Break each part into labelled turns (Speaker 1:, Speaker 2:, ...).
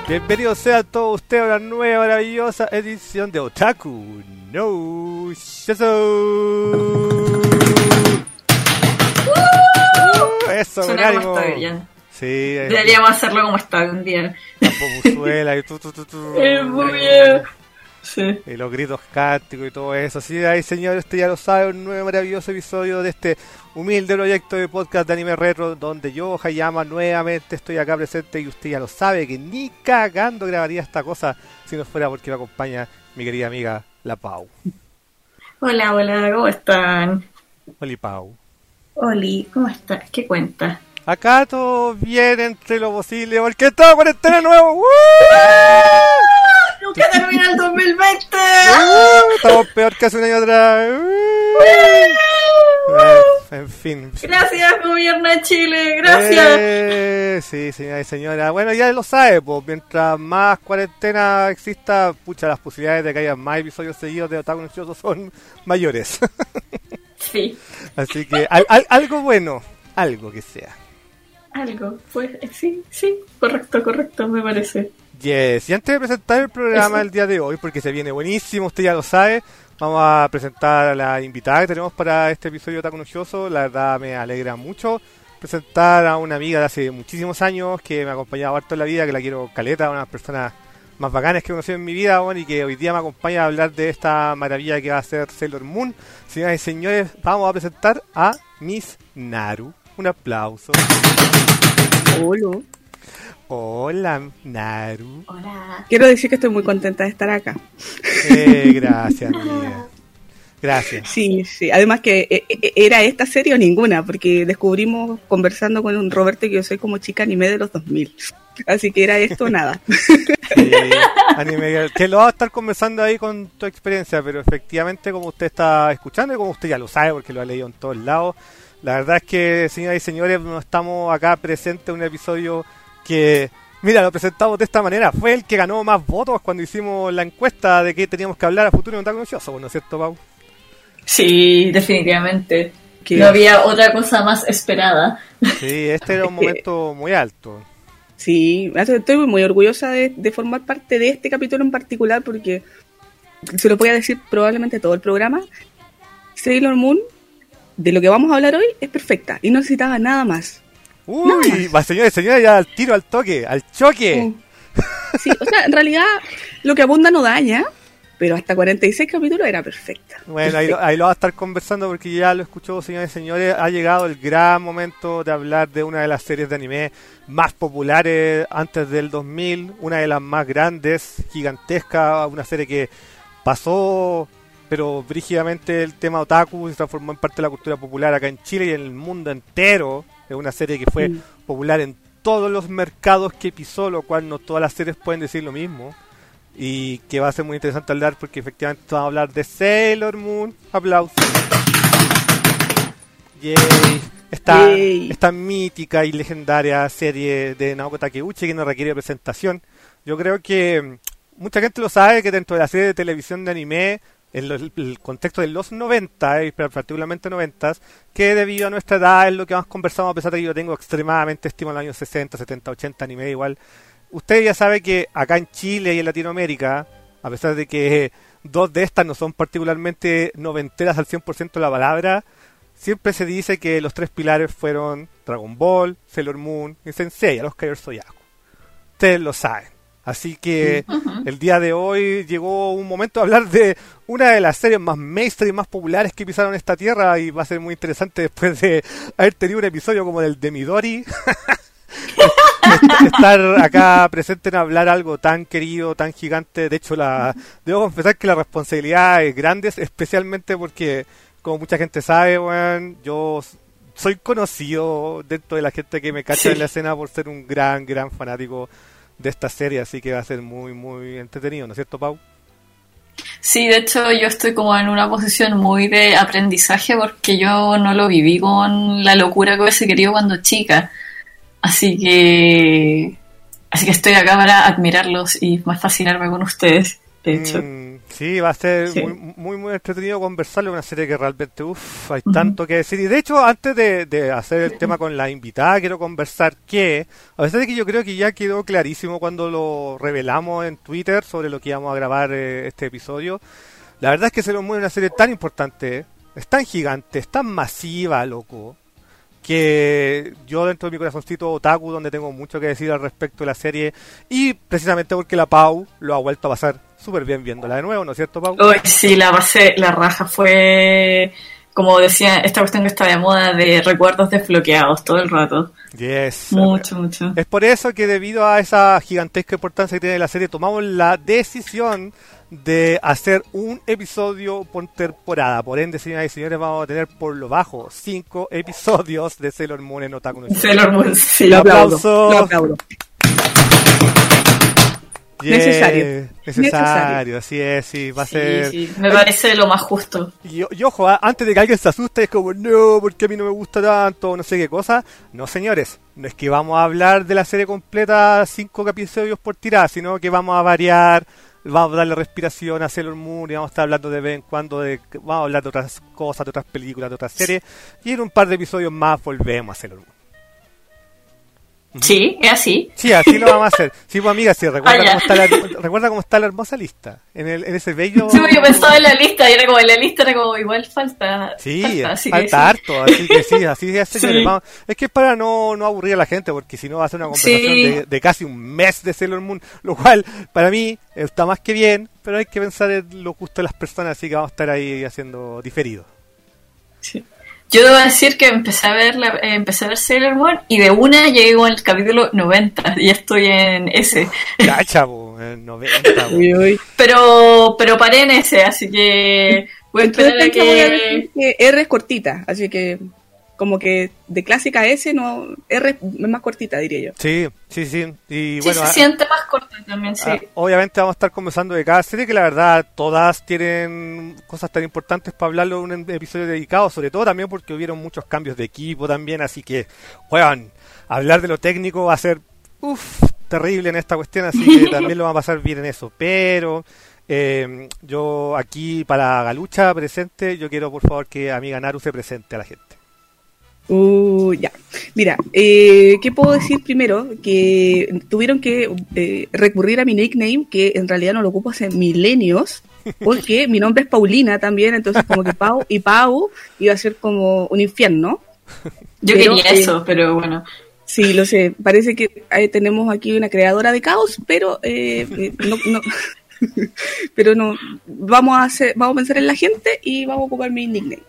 Speaker 1: Bienvenidos sean todos ustedes a una nueva maravillosa edición de Otaku no Shoujo. Eso, con ánimo. Sí,
Speaker 2: deberíamos hacerlo como está un día.
Speaker 1: La popuzuela y tu.
Speaker 2: Muy bien. Sí.
Speaker 1: Y los gritos cánticos y todo eso. Así ahí, señores, usted ya lo sabe, un nuevo maravilloso episodio de este humilde proyecto de podcast de anime retro, donde yo, Hayama, nuevamente estoy acá presente, y usted ya lo sabe que ni cagando grabaría esta cosa si no fuera porque me acompaña mi querida amiga, la Pau.
Speaker 2: Hola, ¿cómo están?
Speaker 1: Oli, Pau.
Speaker 2: Oli, ¿cómo estás? ¿Qué cuentas?
Speaker 1: Acá todo bien entre lo posible, porque está cuarentena nuevo. ¡Woo!
Speaker 2: ¡Nunca termina el 2020!
Speaker 1: Estamos peor que hace un año atrás. En fin.
Speaker 2: Gracias, gobierno de Chile, gracias.
Speaker 1: Sí, señora y señora. Bueno, ya lo sabe, pues mientras más cuarentena exista, pucha, las posibilidades de que haya más episodios seguidos de Otaku no Shoujo son mayores.
Speaker 2: Sí.
Speaker 1: Así que algo bueno, algo que sea.
Speaker 2: Algo, pues sí, correcto, me parece.
Speaker 1: Yes, y antes de presentar el programa del día de hoy, porque se viene buenísimo, usted ya lo sabe, vamos a presentar a la invitada que tenemos para este episodio de Otaku no Shoujo. La verdad me alegra mucho presentar a una amiga de hace muchísimos años que me ha acompañado harto en la vida, que la quiero caleta, una de las personas más bacanas que he conocido en mi vida, bueno, y que hoy día me acompaña a hablar de esta maravilla que va a ser Sailor Moon. Señoras y señores, vamos a presentar a Miss Naru. Un aplauso.
Speaker 3: Hola.
Speaker 1: Hola, Naru.
Speaker 2: Hola.
Speaker 3: Quiero decir que estoy muy contenta de estar acá.
Speaker 1: Gracias, amiga. Gracias.
Speaker 3: Sí. Además que era esta serie o ninguna, porque descubrimos conversando con un Roberto que yo soy como chica anime de los 2000. Así que era esto o nada.
Speaker 1: Sí, anime, que lo va a estar conversando ahí con tu experiencia, pero efectivamente, como usted está escuchando y como usted ya lo sabe porque lo ha leído en todos lados, la verdad es que, señoras y señores, no estamos acá presentes en un episodio que, mira, lo presentamos de esta manera. Fue el que ganó más votos cuando hicimos la encuesta de que teníamos que hablar a futuro en Otaku no Shoujo, ¿no es cierto, Pau?
Speaker 2: Sí, definitivamente. No había otra cosa más esperada.
Speaker 1: Sí, este era un momento muy alto.
Speaker 3: Sí, estoy muy orgullosa de formar parte de este capítulo en particular, porque se lo voy a decir probablemente todo el programa. Sailor Moon, de lo que vamos a hablar hoy, es perfecta y no necesitaba nada más.
Speaker 1: Uy, va, señores, ya al tiro, al toque, al choque.
Speaker 3: Sí, o sea, en realidad lo que abunda no daña, pero hasta 46 capítulos era perfecta.
Speaker 1: Bueno, ahí lo va a estar conversando porque ya lo escuchó, señores y señores. Ha llegado el gran momento de hablar de una de las series de anime más populares antes del 2000, una de las más grandes, gigantesca, una serie que pasó, pero brígidamente el tema otaku, se transformó en parte de la cultura popular acá en Chile y en el mundo entero. Es una serie que fue popular en todos los mercados que pisó, lo cual no todas las series pueden decir lo mismo. Y que va a ser muy interesante hablar porque efectivamente vamos a hablar de Sailor Moon. Aplausos. Yay. Esta mítica y legendaria serie de Naoko Takeuchi que no requiere presentación. Yo creo que mucha gente lo sabe, que dentro de la serie de televisión de anime, en el contexto de los 90, pero particularmente 90, que debido a nuestra edad es lo que más conversamos, a pesar de que yo tengo extremadamente estima en los años 60, 70, 80 anime igual. Usted ya sabe que acá en Chile y en Latinoamérica, a pesar de que dos de estas no son particularmente noventeras al 100% de la palabra, siempre se dice que los tres pilares fueron Dragon Ball, Sailor Moon y Sensei, los Kaiser Soyaku. Ustedes lo saben. Así que el día de hoy llegó un momento de hablar de una de las series más mainstream y más populares que pisaron esta tierra, y va a ser muy interesante después de haber tenido un episodio como el de Midori. Estar acá presente en hablar algo tan querido, tan gigante. De hecho, debo confesar que la responsabilidad es grande, especialmente porque, como mucha gente sabe, bueno, yo soy conocido dentro de la gente que me cacha en la escena por ser un gran fanático de esta serie, así que va a ser muy, muy entretenido, ¿no es cierto, Pau?
Speaker 2: Sí, de hecho yo estoy como en una posición muy de aprendizaje porque yo no lo viví con la locura que hubiese querido cuando chica. Así que estoy acá para admirarlos y más fascinarme con ustedes, de hecho.
Speaker 1: Sí, va a ser muy entretenido conversarlo, una serie que realmente, hay tanto que decir. Y de hecho, antes de hacer el tema con la invitada, quiero conversar a pesar de que yo creo que ya quedó clarísimo cuando lo revelamos en Twitter sobre lo que íbamos a grabar este episodio, la verdad es que Sailor Moon es una serie tan importante, es tan gigante, es tan masiva, loco, que yo dentro de mi corazoncito otaku, donde tengo mucho que decir al respecto de la serie, y precisamente porque la Pau lo ha vuelto a pasar súper bien viéndola de nuevo, ¿no es cierto, Pau?
Speaker 2: Uy, sí, la pasé, la raja fue, como decía, esta cuestión que está de moda de recuerdos desbloqueados todo el rato.
Speaker 1: Yes.
Speaker 2: Mucho.
Speaker 1: Es por eso que debido a esa gigantesca importancia que tiene la serie, tomamos la decisión de hacer un episodio por temporada. Por ende, señoras y señores, vamos a tener por lo bajo 5 episodios de Sailor Moon en Otaku no Shoujo.
Speaker 2: Sailor Moon, sí,
Speaker 3: lo aplaudo.
Speaker 1: Yeah, necesario, así es, sí, va a ser...
Speaker 2: Sí, me parece lo más justo.
Speaker 1: Y ojo, antes de que alguien se asuste, es como, no, porque a mí no me gusta tanto, no sé qué cosa. No, señores, no es que vamos a hablar de la serie completa 5 episodios por tirada, sino que vamos a variar, vamos a darle respiración a Sailor Moon y vamos a estar hablando de vez en cuando, vamos a hablar de otras cosas, de otras películas, de otras series, y en un par de episodios más volvemos a Sailor Moon.
Speaker 2: Sí, es así.
Speaker 1: Sí, así lo vamos a hacer. Sí, pues amiga, sí, recuerda cómo está la hermosa lista. En ese bello...
Speaker 2: Sí, yo pensaba en la lista y era como, igual falta.
Speaker 1: Sí, falta harto, así que sí, así es, señores. Vamos. Es que es para no aburrir a la gente, porque si no va a ser una conversación de casi un mes de Sailor Moon, lo cual para mí está más que bien, pero hay que pensar en lo justo de las personas, así que vamos a estar ahí haciendo diferido.
Speaker 2: Sí. Yo debo decir que empecé a ver Sailor Moon y de una llegué con el capítulo 90 y estoy en ese.
Speaker 1: Cacha, en 90.
Speaker 2: Pero paré en ese, así que voy a esperar a que
Speaker 3: R es cortita, así que como que de clásica a S, no, R es más cortita, diría yo.
Speaker 1: Sí. Y bueno,
Speaker 2: se siente más corta también, sí.
Speaker 1: Obviamente vamos a estar conversando de cada serie, que la verdad todas tienen cosas tan importantes para hablarlo en un episodio dedicado, sobre todo también porque hubieron muchos cambios de equipo también, así que, bueno, hablar de lo técnico va a ser terrible en esta cuestión, así que también lo vamos a pasar bien en eso, pero... yo aquí para Galucha presente, yo quiero por favor que amiga Naru se presente a la gente.
Speaker 3: Ya. Mira, ¿qué puedo decir primero? Que tuvieron que recurrir a mi nickname, que en realidad no lo ocupo hace milenios, porque mi nombre es Paulina también, entonces como que Pau y Pau iba a ser como un infierno.
Speaker 2: Yo quería eso, pero bueno.
Speaker 3: Sí, lo sé. Parece que tenemos aquí una creadora de caos, pero no. Pero no. Vamos a pensar en la gente y vamos a ocupar mi nickname.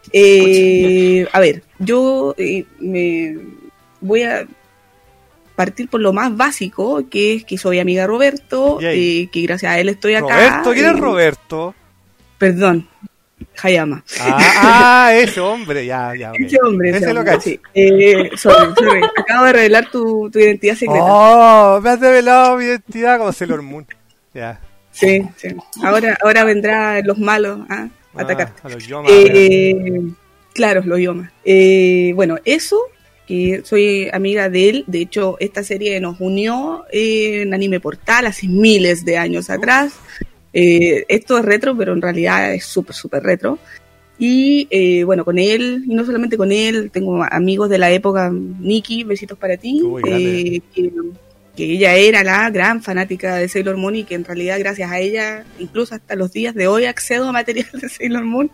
Speaker 3: A ver, yo me voy a partir por lo más básico, que es que soy amiga de Roberto, que gracias a él estoy acá.
Speaker 1: ¿Roberto? ¿Quién es Roberto?
Speaker 3: Perdón, Hayama.
Speaker 1: Ese hombre, ya. Okay.
Speaker 3: Ese
Speaker 1: lo cacho.
Speaker 3: Sí. Sorry. Acabo de revelar tu identidad secreta.
Speaker 1: Oh, me has revelado mi identidad como Sailor Moon. Ya.
Speaker 3: Sí. Ahora vendrán los malos a atacarte.
Speaker 1: A los yomas.
Speaker 3: Claro, los yomas. Bueno, eso, que soy amiga de él. De hecho, esta serie nos unió en Anime Portal hace miles de años atrás. Esto es retro, pero en realidad es súper retro. Y bueno, con él, y no solamente con él, tengo amigos de la época, Nikki, besitos para ti, que ella era la gran fanática de Sailor Moon y que en realidad gracias a ella, incluso hasta los días de hoy, accedo a material de Sailor Moon.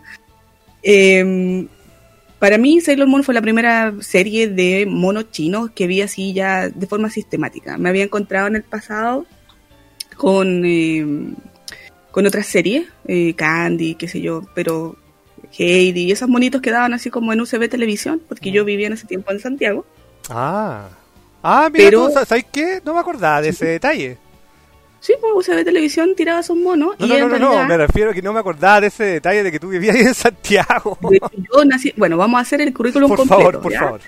Speaker 3: Para mí Sailor Moon fue la primera serie de monos chinos que vi así ya de forma sistemática. Me había encontrado en el pasado con otras series, Candy, qué sé yo, pero Heidi y esos monitos que daban así como en UCB Televisión, porque yo vivía en ese tiempo en Santiago.
Speaker 1: Mira, pero, ¿sabes qué? No me acordaba de ese detalle.
Speaker 3: Sí, pues UCB Televisión tiraba esos monos.
Speaker 1: No, me refiero a que no me acordaba de ese detalle de que tú vivías ahí en Santiago.
Speaker 3: Yo nací, bueno, vamos a hacer el currículum completo.
Speaker 1: Por favor.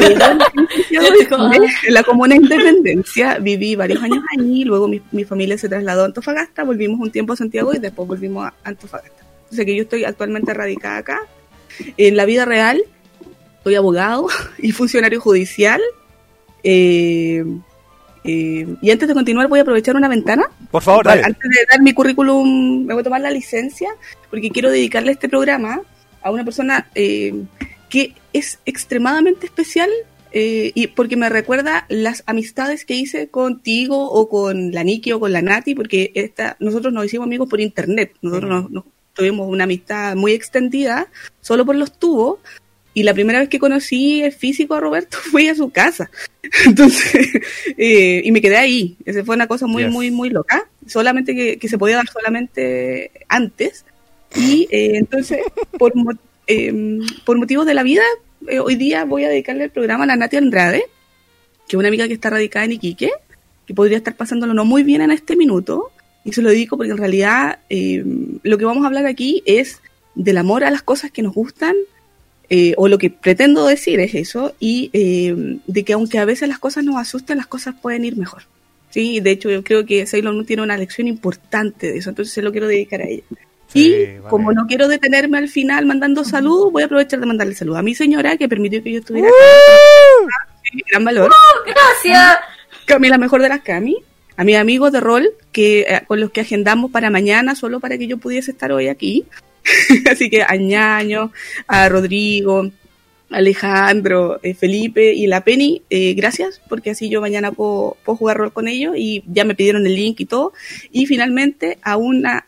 Speaker 3: En la Comuna Independencia viví varios años allí, luego mi familia se trasladó a Antofagasta, volvimos un tiempo a Santiago y después volvimos a Antofagasta. O sea que yo estoy actualmente radicada acá. En la vida real, soy abogado y funcionario judicial. Y antes de continuar voy a aprovechar una ventana.
Speaker 1: Por favor, dale.
Speaker 3: Antes de dar mi currículum, me voy a tomar la licencia, porque quiero dedicarle este programa a una persona que es extremadamente especial, y porque me recuerda las amistades que hice contigo o con la Niki o con la Nati, porque nosotros nos hicimos amigos por internet. Nosotros nos tuvimos una amistad muy extendida solo por los tubos, y la primera vez que conocí el físico a Roberto fui a su casa. Entonces, y me quedé ahí. Esa fue una cosa muy, muy, muy loca, solamente que se podía dar solamente antes. Y entonces, por motivos de la vida, hoy día voy a dedicarle el programa a la Nati Andrade, que es una amiga que está radicada en Iquique, que podría estar pasándolo no muy bien en este minuto, y se lo dedico porque en realidad lo que vamos a hablar aquí es del amor a las cosas que nos gustan, o lo que pretendo decir es eso, y de que aunque a veces las cosas nos asusten, las cosas pueden ir mejor. Sí, de hecho yo creo que Sailor Moon tiene una lección importante de eso, entonces se lo quiero dedicar a ella. Sí, y vale. Como no quiero detenerme al final mandando saludos, voy a aprovechar de mandarle saludos a mi señora, que permitió que yo estuviera acá. Gran valor.
Speaker 2: ¡Gracias!
Speaker 3: Cami, la mejor de las Cami. A mis amigos de rol, con los que agendamos para mañana, solo para que yo pudiese estar hoy aquí. Así que a Ñaño, a Rodrigo, a Alejandro, Felipe y la Penny, gracias, porque así yo mañana puedo jugar rol con ellos, y ya me pidieron el link y todo. Y finalmente a una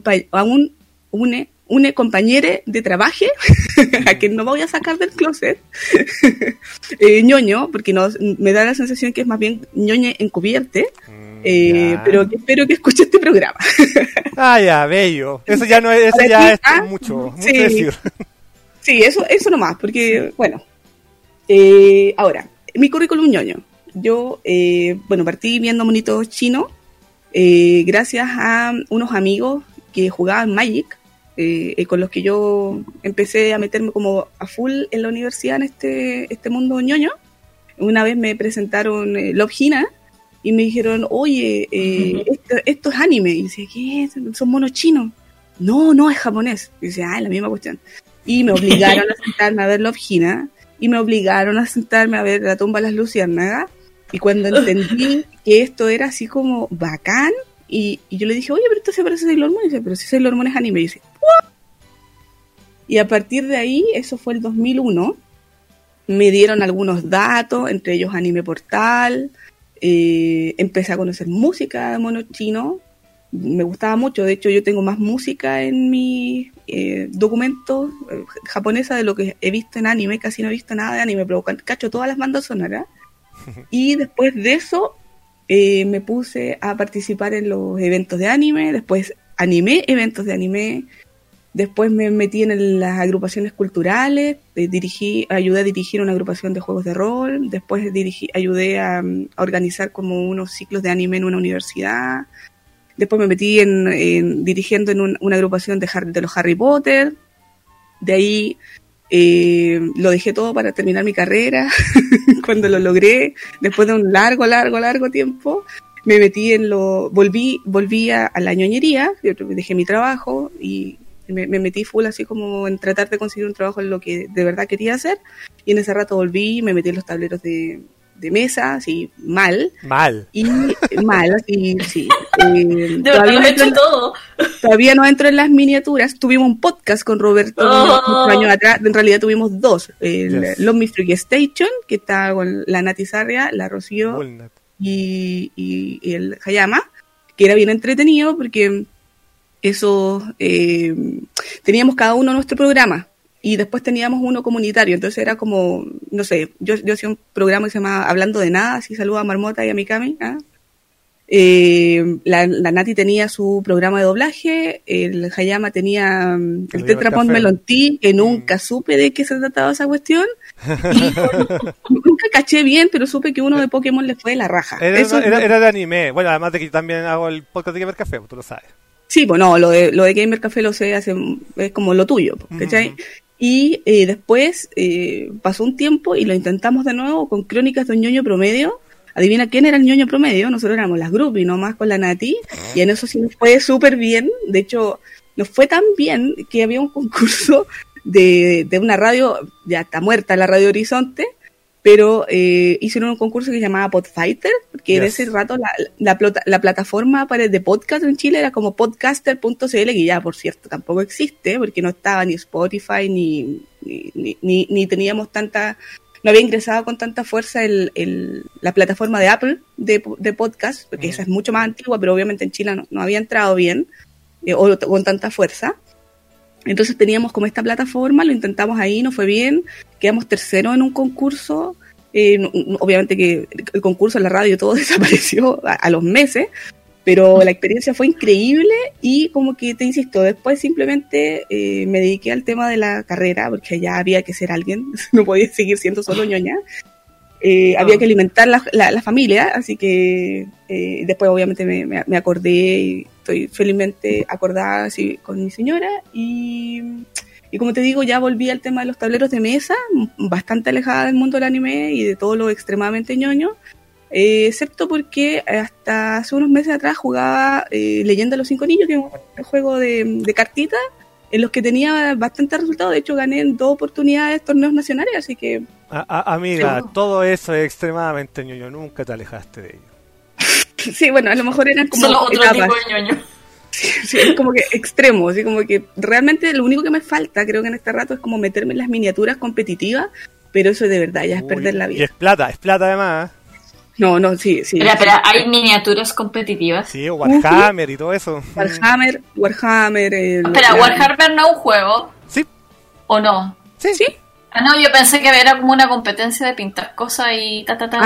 Speaker 3: compañere de trabajo a quien no voy a sacar del closet, ñoño, porque me da la sensación que es más bien ñoñe encubierte, pero que espero que escuche este programa.
Speaker 1: Ya, bello. Eso ya no es, eso ya es mucho
Speaker 3: sí,
Speaker 1: decir.
Speaker 3: Sí, eso nomás, porque, bueno. Ahora, mi currículum ñoño. Yo, partí viendo monitos chinos, gracias a unos amigos que jugaban Magic, con los que yo empecé a meterme como a full en la universidad en este mundo ñoño. Una vez me presentaron Love Hina y me dijeron, oye, esto es anime. Y dice, ¿qué es? ¿Son monos chinos? No, es japonés. Y dice, la misma cuestión. Y me obligaron a sentarme a ver Love Hina, y me obligaron a sentarme a ver La tumba de las luciérnagas. Y cuando entendí que esto era así como bacán, y yo le dije, oye, pero esto se parece a Sailor Moon. Y dice, pero si Sailor Moon es anime. Y dice, ¿what? Y a partir de ahí, eso fue el 2001, me dieron algunos datos, entre ellos Anime Portal, empecé a conocer música de mono chino, me gustaba mucho. De hecho, yo tengo más música en mis documentos japonesa de lo que he visto en anime. Casi no he visto nada de anime, pero cacho todas las bandas sonoras. Y después de eso me puse a participar en los eventos de anime, después animé eventos de anime, después me metí en las agrupaciones culturales, ayudé a dirigir una agrupación de juegos de rol, después ayudé a organizar como unos ciclos de anime en una universidad, después me metí dirigiendo en una agrupación de los Harry Potter. De ahí lo dejé todo para terminar mi carrera. Cuando lo logré, después de un largo tiempo, me metí volví a la ñoñería. Dejé mi trabajo y me metí full así como en tratar de conseguir un trabajo en lo que de verdad quería hacer, y en ese rato volví, me metí en los tableros de mesa, así, mal, y mal, así, sí. Todavía no entro en las miniaturas. Tuvimos un podcast con Roberto unos años atrás, en realidad tuvimos dos, Love Me Freaky Station, que está con la Nati Sarria, la Rocío y el Hayama, que era bien entretenido porque eso, teníamos cada uno nuestro programa, y después teníamos uno comunitario, entonces era como, no sé, yo hacía un programa que se llama Hablando de Nada, así saludo a Marmota y a Mikami. La Nati tenía su programa de doblaje, el Hayama tenía el Tetra Pond Melon Tea, que nunca supe de qué se trataba esa cuestión, y nunca caché bien, pero supe que uno de Pokémon le fue de la raja.
Speaker 1: Era de anime, bueno, además de que yo también hago el podcast de Gamer Café, tú lo sabes.
Speaker 3: Sí, pues no, lo de Gamer Café lo sé, es como lo tuyo, ¿cachai? Y después pasó un tiempo y lo intentamos de nuevo con Crónicas de un ñoño promedio. Adivina quién era el ñoño promedio. Nosotros éramos las groupies nomás con la Nati, y en eso sí nos fue súper bien. De hecho, nos fue tan bien que había un concurso de una radio, ya está muerta, la Radio Horizonte, pero hicieron un concurso que se llamaba Podfighter, porque en ese rato la plataforma de podcast en Chile era como podcaster.cl, que ya, por cierto, tampoco existe, porque no estaba ni Spotify, ni teníamos no había ingresado con tanta fuerza la plataforma de Apple de podcast, porque esa es mucho más antigua, pero obviamente en Chile no había entrado bien, o con tanta fuerza. Entonces teníamos como esta plataforma, lo intentamos ahí, no fue bien, quedamos tercero en un concurso, obviamente que el concurso en la radio todo desapareció a los meses, pero la experiencia fue increíble y como que te insisto, después simplemente me dediqué al tema de la carrera, porque ya había que ser alguien, no podía seguir siendo solo ñoña. Había que alimentar la familia, así que después obviamente me acordé y estoy felizmente acordada así con mi señora y como te digo, ya volví al tema de los tableros de mesa, bastante alejada del mundo del anime y de todo lo extremadamente ñoño, excepto porque hasta hace unos meses atrás jugaba Leyenda de los Cinco Anillos, que es un juego de cartitas en los que tenía bastante resultados. De hecho gané en 2 oportunidades torneos nacionales, así que
Speaker 1: amiga, todo eso es extremadamente ñoño, nunca te alejaste de ello.
Speaker 3: Sí, bueno, a lo mejor eran como
Speaker 2: solo otro
Speaker 3: etapas.
Speaker 2: tipo de ñoño.
Speaker 3: Sí, es como que extremo, así como que realmente lo único que me falta, creo que en este rato, es como meterme en las miniaturas competitivas, pero eso de verdad ya es perder la vida.
Speaker 1: Y es plata además.
Speaker 3: No, sí.
Speaker 2: Pero hay miniaturas competitivas.
Speaker 1: Sí, Warhammer y todo eso.
Speaker 3: Warhammer.
Speaker 2: Espera, Warhammer no es un juego.
Speaker 1: Sí.
Speaker 2: ¿O no?
Speaker 3: Sí.
Speaker 2: Ah, no, yo pensé que era como una competencia de pintar cosas y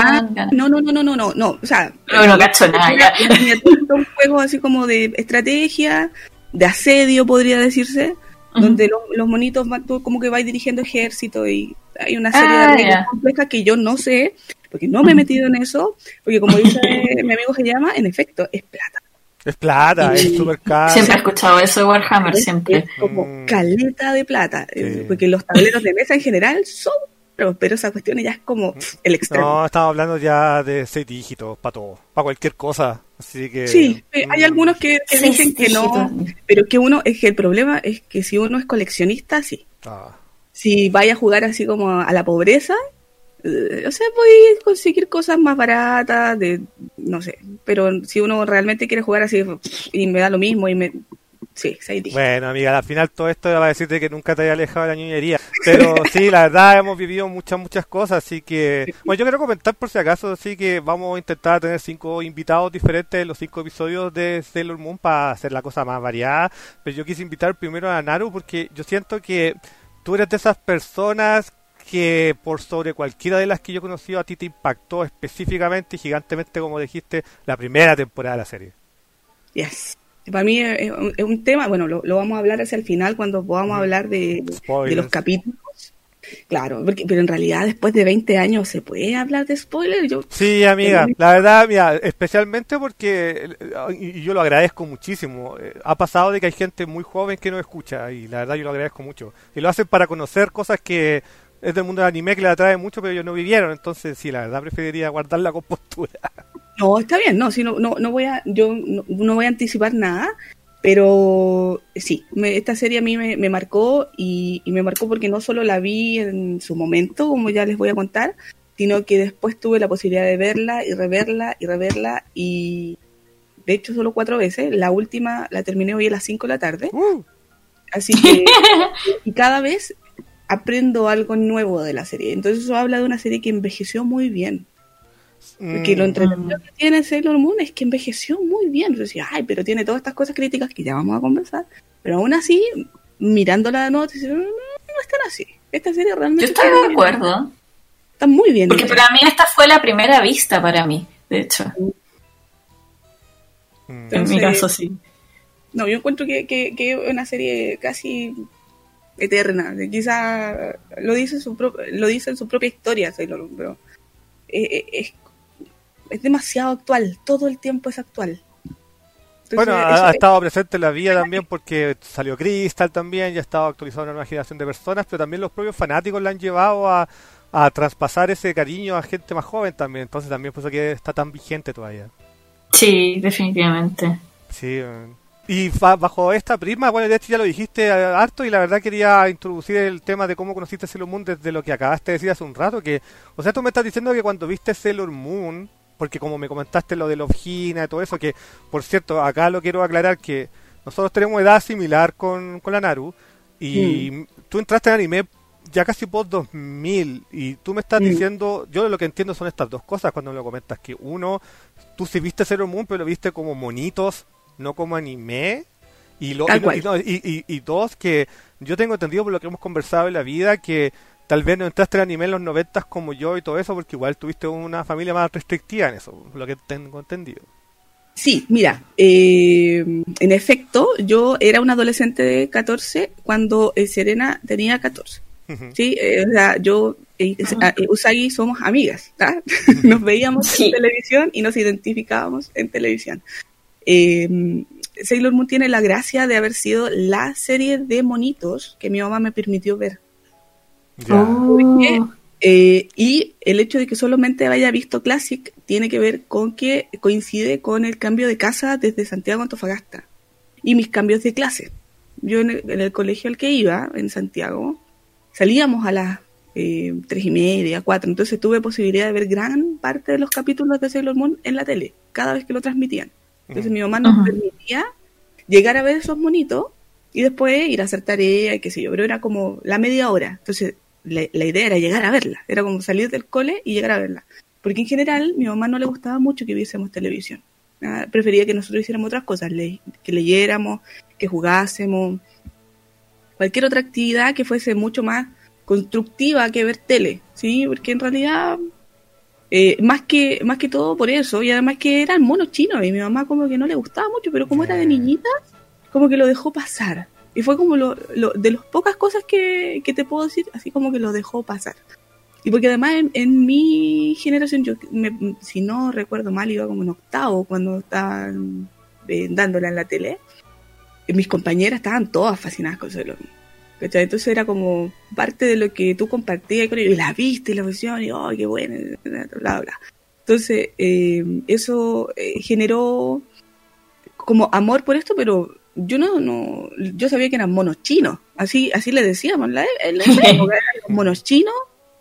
Speaker 3: No, o sea,
Speaker 2: no cacho nada ya.
Speaker 3: Las miniaturas son juegos así como de estrategia, de asedio podría decirse, donde los monitos tú como que vais dirigiendo ejército y hay una serie de reglas complejas que yo no sé, porque no me he metido en eso, porque como dice mi amigo Heyama, en efecto, es plata.
Speaker 1: Es plata, es súper caro.
Speaker 2: Siempre he escuchado eso de Warhammer, siempre.
Speaker 3: Es como caleta de plata, porque los tableros de mesa en general son, pero esa cuestión ya es como el extremo.
Speaker 1: No, estamos hablando ya de 6 dígitos, para todo, para cualquier cosa. Así que
Speaker 3: sí, hay algunos que dicen que no, pero es que el problema es que si uno es coleccionista, sí. Si vaya a jugar así como a la pobreza, o sea, podéis conseguir cosas más baratas, no sé, pero si uno realmente quiere jugar así y me da lo mismo sí, 6 dígitos.
Speaker 1: Bueno, amiga, al final todo esto va a decirte que nunca te hayas alejado de la ñoñería, pero sí, la verdad hemos vivido muchas cosas, así que, bueno, yo quiero comentar por si acaso, así que vamos a intentar tener 5 invitados diferentes en los 5 episodios de Sailor Moon para hacer la cosa más variada, pero yo quise invitar primero a Naru porque yo siento que tú eres de esas personas que por sobre cualquiera de las que yo he conocido a ti te impactó específicamente y gigantemente, como dijiste, la primera temporada de la serie.
Speaker 3: Yes. Para mí es un tema, bueno, lo vamos a hablar hacia el final cuando podamos hablar de los capítulos. Claro, pero en realidad después de 20 años se puede hablar de spoilers.
Speaker 1: Sí, amiga, la verdad, mira, especialmente porque, y yo lo agradezco muchísimo, ha pasado de que hay gente muy joven que no escucha y la verdad yo lo agradezco mucho. Y lo hacen para conocer cosas que es del mundo del anime que les atrae mucho, pero ellos no vivieron, entonces sí, la verdad preferiría guardar la compostura.
Speaker 3: No, está bien, no voy a anticipar nada, pero sí, esta serie a mí me marcó y me marcó porque no solo la vi en su momento, como ya les voy a contar, sino que después tuve la posibilidad de verla y reverla y de hecho solo 4 veces. La última la terminé hoy a las 5 de la tarde. Así que y cada vez aprendo algo nuevo de la serie. Entonces eso habla de una serie que envejeció muy bien. Porque lo entretenido que tiene Sailor Moon es que envejeció muy bien. Yo decía, pero tiene todas estas cosas críticas que ya vamos a conversar. Pero aún así, mirándola de nuevo, te dices, no están así. Esta serie realmente...
Speaker 2: Yo estoy de acuerdo.
Speaker 3: Está muy bien.
Speaker 2: Porque para mí esta fue la primera vista para mí, de hecho. En mi caso, sí.
Speaker 3: No, yo encuentro que es una serie casi eterna. Quizá lo dice en su propia historia Sailor Moon, pero es demasiado actual. Todo el tiempo es actual. Entonces,
Speaker 1: bueno, ha estado presente en la vida también porque salió Crystal también, ya ha estado actualizado en una nueva generación de personas, pero también los propios fanáticos la han llevado a traspasar ese cariño a gente más joven también. Entonces también por eso que está tan vigente todavía.
Speaker 2: Sí, definitivamente.
Speaker 1: Sí, Y bajo esta prisma, bueno, de hecho ya lo dijiste harto y la verdad quería introducir el tema de cómo conociste Sailor Moon desde lo que acabaste de decir hace un rato, que, o sea, tú me estás diciendo que cuando viste Sailor Moon, porque como me comentaste lo de la Ogina y todo eso, que, por cierto, acá lo quiero aclarar que nosotros tenemos edad similar con la Naru, y tú entraste en anime ya casi post 2000 y tú me estás diciendo, yo lo que entiendo son estas dos cosas cuando me lo comentas, que uno, tú sí viste Sailor Moon, pero lo viste como monitos, no como anime, y dos, que yo tengo entendido por lo que hemos conversado en la vida, que tal vez no entraste en anime en los 90 como yo y todo eso, porque igual tuviste una familia más restrictiva en eso, por lo que tengo entendido.
Speaker 3: Sí, mira, en efecto, yo era una adolescente de 14 cuando Serena tenía 14. Sí, o sea, yo Usagi somos amigas, ¿tá? Nos veíamos en televisión y nos identificábamos en televisión. Sailor Moon tiene la gracia de haber sido la serie de monitos que mi mamá me permitió ver. Porque, y el hecho de que solamente haya visto Classic tiene que ver con que coincide con el cambio de casa desde Santiago a Antofagasta y mis cambios de clase. Yo en el colegio al que iba, en Santiago, salíamos a las 3:30, 4, entonces tuve posibilidad de ver gran parte de los capítulos de Sailor Moon en la tele, cada vez que lo transmitían. Entonces mi mamá nos permitía llegar a ver esos monitos y después ir a hacer tarea y qué sé yo, pero era como la media hora. Entonces la idea era llegar a verla, era como salir del cole y llegar a verla. Porque en general mi mamá no le gustaba mucho que viésemos televisión. Prefería que nosotros hiciéramos otras cosas, que leyéramos, que jugásemos, cualquier otra actividad que fuese mucho más constructiva que ver tele, ¿sí? Porque en realidad, más que todo por eso, y además que eran monos chinos, y mi mamá como que no le gustaba mucho, pero como era de niñita, como que lo dejó pasar. Y fue como de las pocas cosas que te puedo decir, así como que lo dejó pasar. Y porque además en mi generación, si no recuerdo mal, iba como en octavo cuando estaban dándola en la tele. Mis compañeras estaban todas fascinadas con Sailor Moon, ¿cachai? Entonces era como parte de lo que tú compartías con ellos, y la viste, y la visión, y qué buena, bla, bla. Entonces, eso generó como amor por esto, pero yo yo sabía que eran monos chinos, así le decíamos, en esa época eran monos chinos,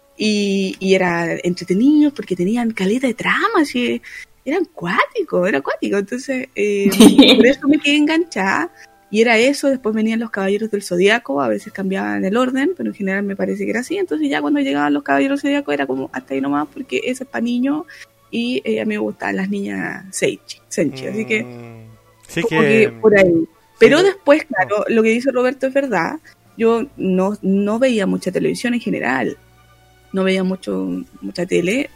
Speaker 3: y era entretenido porque tenían caleta de tramas, y eran cuáticos, entonces por eso me quedé enganchada. Y era eso, después venían los Caballeros del Zodíaco, a veces cambiaban el orden, pero en general me parece que era así. Entonces ya cuando llegaban los Caballeros del Zodíaco era como hasta ahí nomás, porque ese es para niños y a mí me gustaban las niñas Senchi, así que
Speaker 1: sí,
Speaker 3: como que por ahí. Pero
Speaker 1: sí,
Speaker 3: después, claro, lo que dice Roberto es verdad. Yo no veía mucha televisión en general, no veía mucha tele.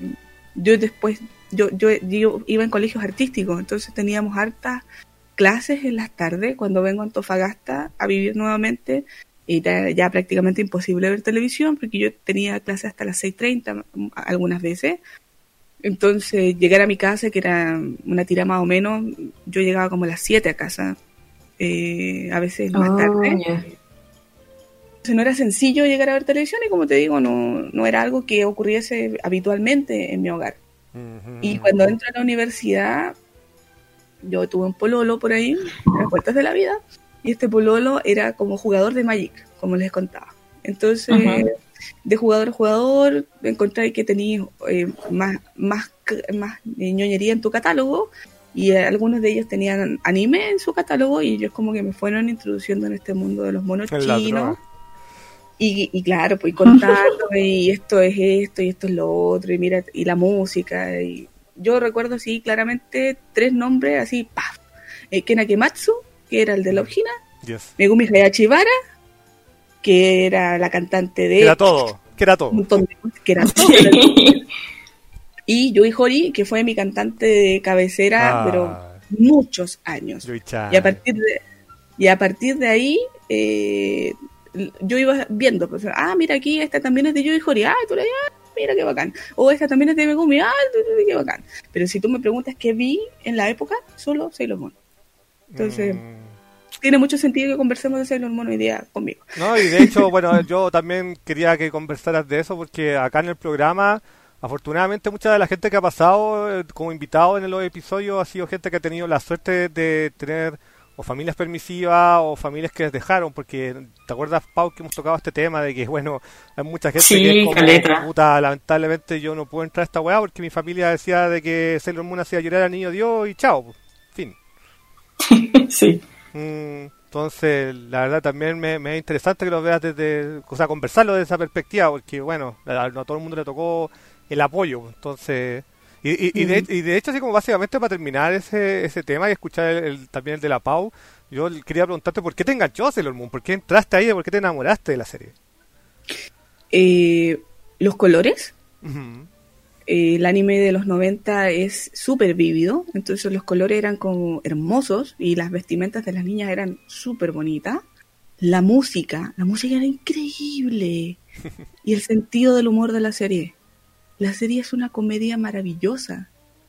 Speaker 3: Yo después, yo iba en colegios artísticos, entonces teníamos hartas clases en las tardes. Cuando vengo a Antofagasta a vivir nuevamente, era ya prácticamente imposible ver televisión porque yo tenía clases hasta las 6:30 algunas veces. Entonces llegar a mi casa, que era una tira más o menos, yo llegaba como a las 7 a casa, a veces más tarde.
Speaker 2: Yeah.
Speaker 3: Entonces no era sencillo llegar a ver televisión y, como te digo, no era algo que ocurriese habitualmente en mi hogar. Y cuando entro a la universidad, yo tuve un pololo por ahí, en las puertas de la vida, y este pololo era como jugador de Magic, como les contaba. Entonces, de jugador a jugador, encontré que tenías más ñoñería en tu catálogo, y algunos de ellos tenían anime en su catálogo, y ellos como que me fueron introduciendo en este mundo de los monos chinos. Y claro, pues contándome, y esto es esto, y esto es lo otro, y mira, y la música, y yo recuerdo así claramente 3 nombres, así, ¡paf! Ken Akematsu, que era el de la Ogina, Megumi Hayashibara, que era la cantante de...
Speaker 1: Que era todo.
Speaker 3: Un montón de cosas, que era todo. Y Yui Horii, que fue mi cantante de cabecera, pero muchos años. Y a partir de ahí, yo iba viendo, pues, mira, aquí esta también es de Yui Horii, tú la mira qué bacán. O esta también es de Megumi, qué bacán. Pero si tú me preguntas qué vi en la época, solo Sailor Moon. Entonces, tiene mucho sentido que conversemos de Sailor Moon hoy día conmigo.
Speaker 1: No, y de hecho, bueno, yo también quería que conversaras de eso, porque acá en el programa, afortunadamente, mucha de la gente que ha pasado como invitado en los episodios ha sido gente que ha tenido la suerte de tener o familias permisivas o familias que les dejaron, porque ¿te acuerdas, Pau, que hemos tocado este tema de que, bueno, hay mucha gente que es como,
Speaker 2: caleta.
Speaker 1: puta, lamentablemente yo no puedo entrar a esta weá porque mi familia decía de que Sailor Moon hacía llorar al niño Dios y chao, fin.
Speaker 2: Sí.
Speaker 1: Entonces, la verdad también me es interesante que lo veas desde, o sea, conversarlo desde esa perspectiva, porque, bueno, no a todo el mundo le tocó el apoyo, entonces... Y de hecho, así como básicamente para terminar ese tema y escuchar también el de la Pau, yo quería preguntarte por qué te enganchó Sailor Moon, por qué entraste ahí, por qué te enamoraste de la serie.
Speaker 3: Los colores.
Speaker 1: Uh-huh.
Speaker 3: El anime de los 90 es súper vívido, entonces los colores eran como hermosos y las vestimentas de las niñas eran súper bonitas. La música era increíble y el sentido del humor de la serie. La serie es una comedia maravillosa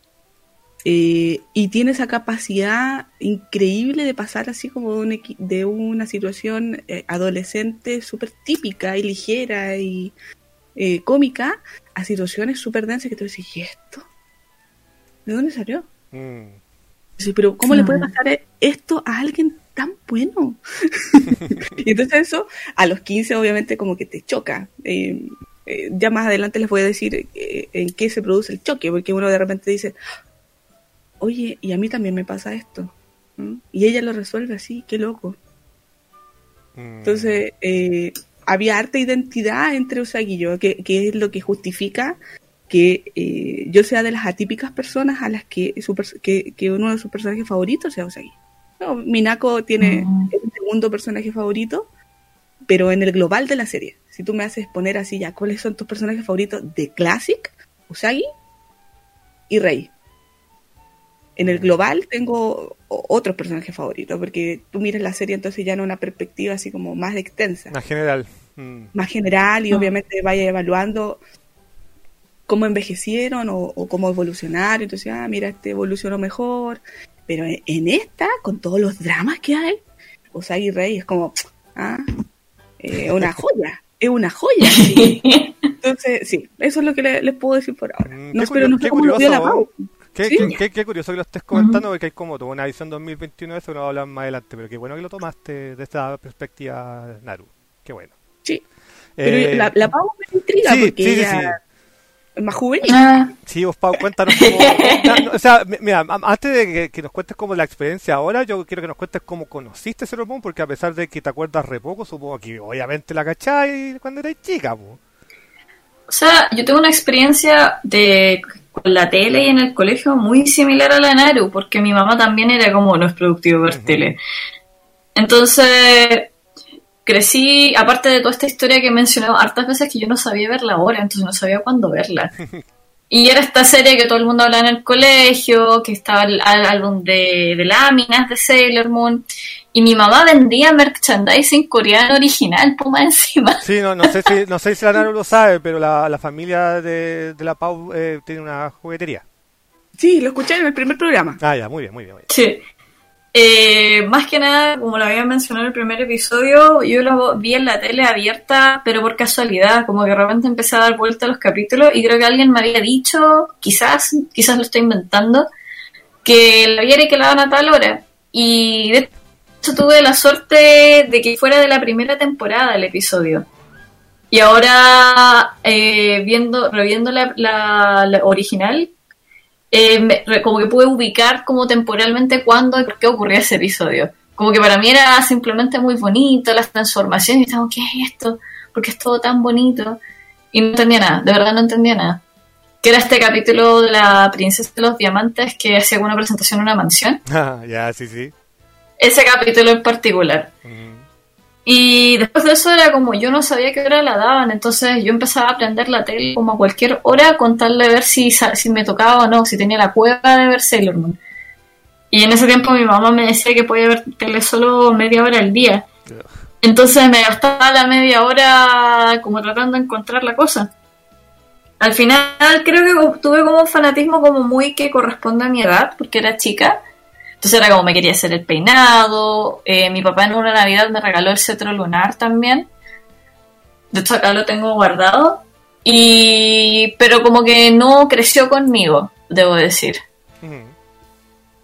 Speaker 3: y tiene esa capacidad increíble de pasar así como de una situación adolescente súper típica y ligera y cómica a situaciones súper densas que tú decís, ¿y esto? ¿De dónde salió? Sí, pero ¿cómo le puede pasar esto a alguien tan bueno? Y entonces eso, a los 15 obviamente como que te choca. Ya más adelante les voy a decir en qué se produce el choque, porque uno de repente dice, oye, y a mí también me pasa esto. Y ella lo resuelve así, qué loco. Entonces, había harta identidad entre Usagi y yo, que es lo que justifica que yo sea de las atípicas personas a las que uno de sus personajes favoritos sea Usagi. No, Minako tiene el segundo personaje favorito, pero en el global de la serie, si tú me haces poner así ya, ¿cuáles son tus personajes favoritos de Classic? Usagi y Rei. En el global tengo otros personajes favoritos, porque tú miras la serie entonces ya en una perspectiva así como más extensa.
Speaker 1: Más general.
Speaker 3: Más general y obviamente vaya evaluando cómo envejecieron o cómo evolucionaron. Entonces, mira, este evolucionó mejor. Pero en esta, con todos los dramas que hay, Usagi y Rei es como... una joya, es una joya. ¿Sí? Entonces, sí, eso es lo que les puedo decir por ahora. No espero no sé cómo lo dio la Pau.
Speaker 1: Qué curioso que lo estés comentando, porque hay como toda una visión 2021 de eso, que no hablan más adelante, pero qué bueno que lo tomaste de esta perspectiva, Naru. Qué bueno.
Speaker 3: Sí, pero la Pau me intriga porque ella es más juvenil.
Speaker 1: Sí, vos, Pau, cuéntanos cómo... o sea, mira, antes de que nos cuentes como la experiencia ahora, yo quiero que nos cuentes cómo conociste Sailor Moon, porque a pesar de que te acuerdas re poco, supongo que obviamente la cachai cuando eras chica, po.
Speaker 2: O sea, yo tengo una experiencia con la tele y en el colegio muy similar a la Naru, porque mi mamá también era como, no es productivo ver tele. Entonces... crecí, aparte de toda esta historia que he mencionado hartas veces, que yo no sabía verla ahora, entonces no sabía cuándo verla. Y era esta serie que todo el mundo hablaba en el colegio, que estaba el álbum de láminas de Sailor Moon, y mi mamá vendía merchandising coreano original, puma encima.
Speaker 1: Sí, no sé si la Naru lo sabe, pero la familia de la Pau tiene una juguetería.
Speaker 3: Sí, lo escuché en el primer programa.
Speaker 1: Ya, muy bien.
Speaker 2: Sí. Más que nada, como lo había mencionado en el primer episodio, yo lo vi en la tele abierta, pero por casualidad, como que de repente empecé a dar vuelta a los capítulos y creo que alguien me había dicho, quizás lo estoy inventando, que la viera y que la daban a tal hora. Y de hecho tuve la suerte de que fuera de la primera temporada el episodio. Y ahora, reviendo la original, como que pude ubicar como temporalmente cuándo y por qué ocurría ese episodio. Como que para mí era simplemente muy bonito, las transformaciones, y estaba, ¿qué es esto? ¿Por qué es todo tan bonito? Y no entendía nada, de verdad no entendía nada. Que era este capítulo de la princesa de los diamantes que hacía una presentación en una mansión.
Speaker 1: Ya, sí.
Speaker 2: Ese capítulo en particular. Y después de eso era como, yo no sabía qué hora la daban, entonces yo empezaba a aprender la tele como a cualquier hora con tal de ver si me tocaba o no, si tenía la cueva de ver Sailor Moon. Y en ese tiempo mi mamá me decía que podía ver tele solo media hora al día. Entonces me gastaba la media hora como tratando de encontrar la cosa. Al final creo que tuve como un fanatismo como muy que corresponde a mi edad, porque era chica. Entonces era como me quería hacer el peinado. Mi papá en una Navidad me regaló el cetro lunar también. De hecho acá lo tengo guardado. Pero como que no creció conmigo, debo decir.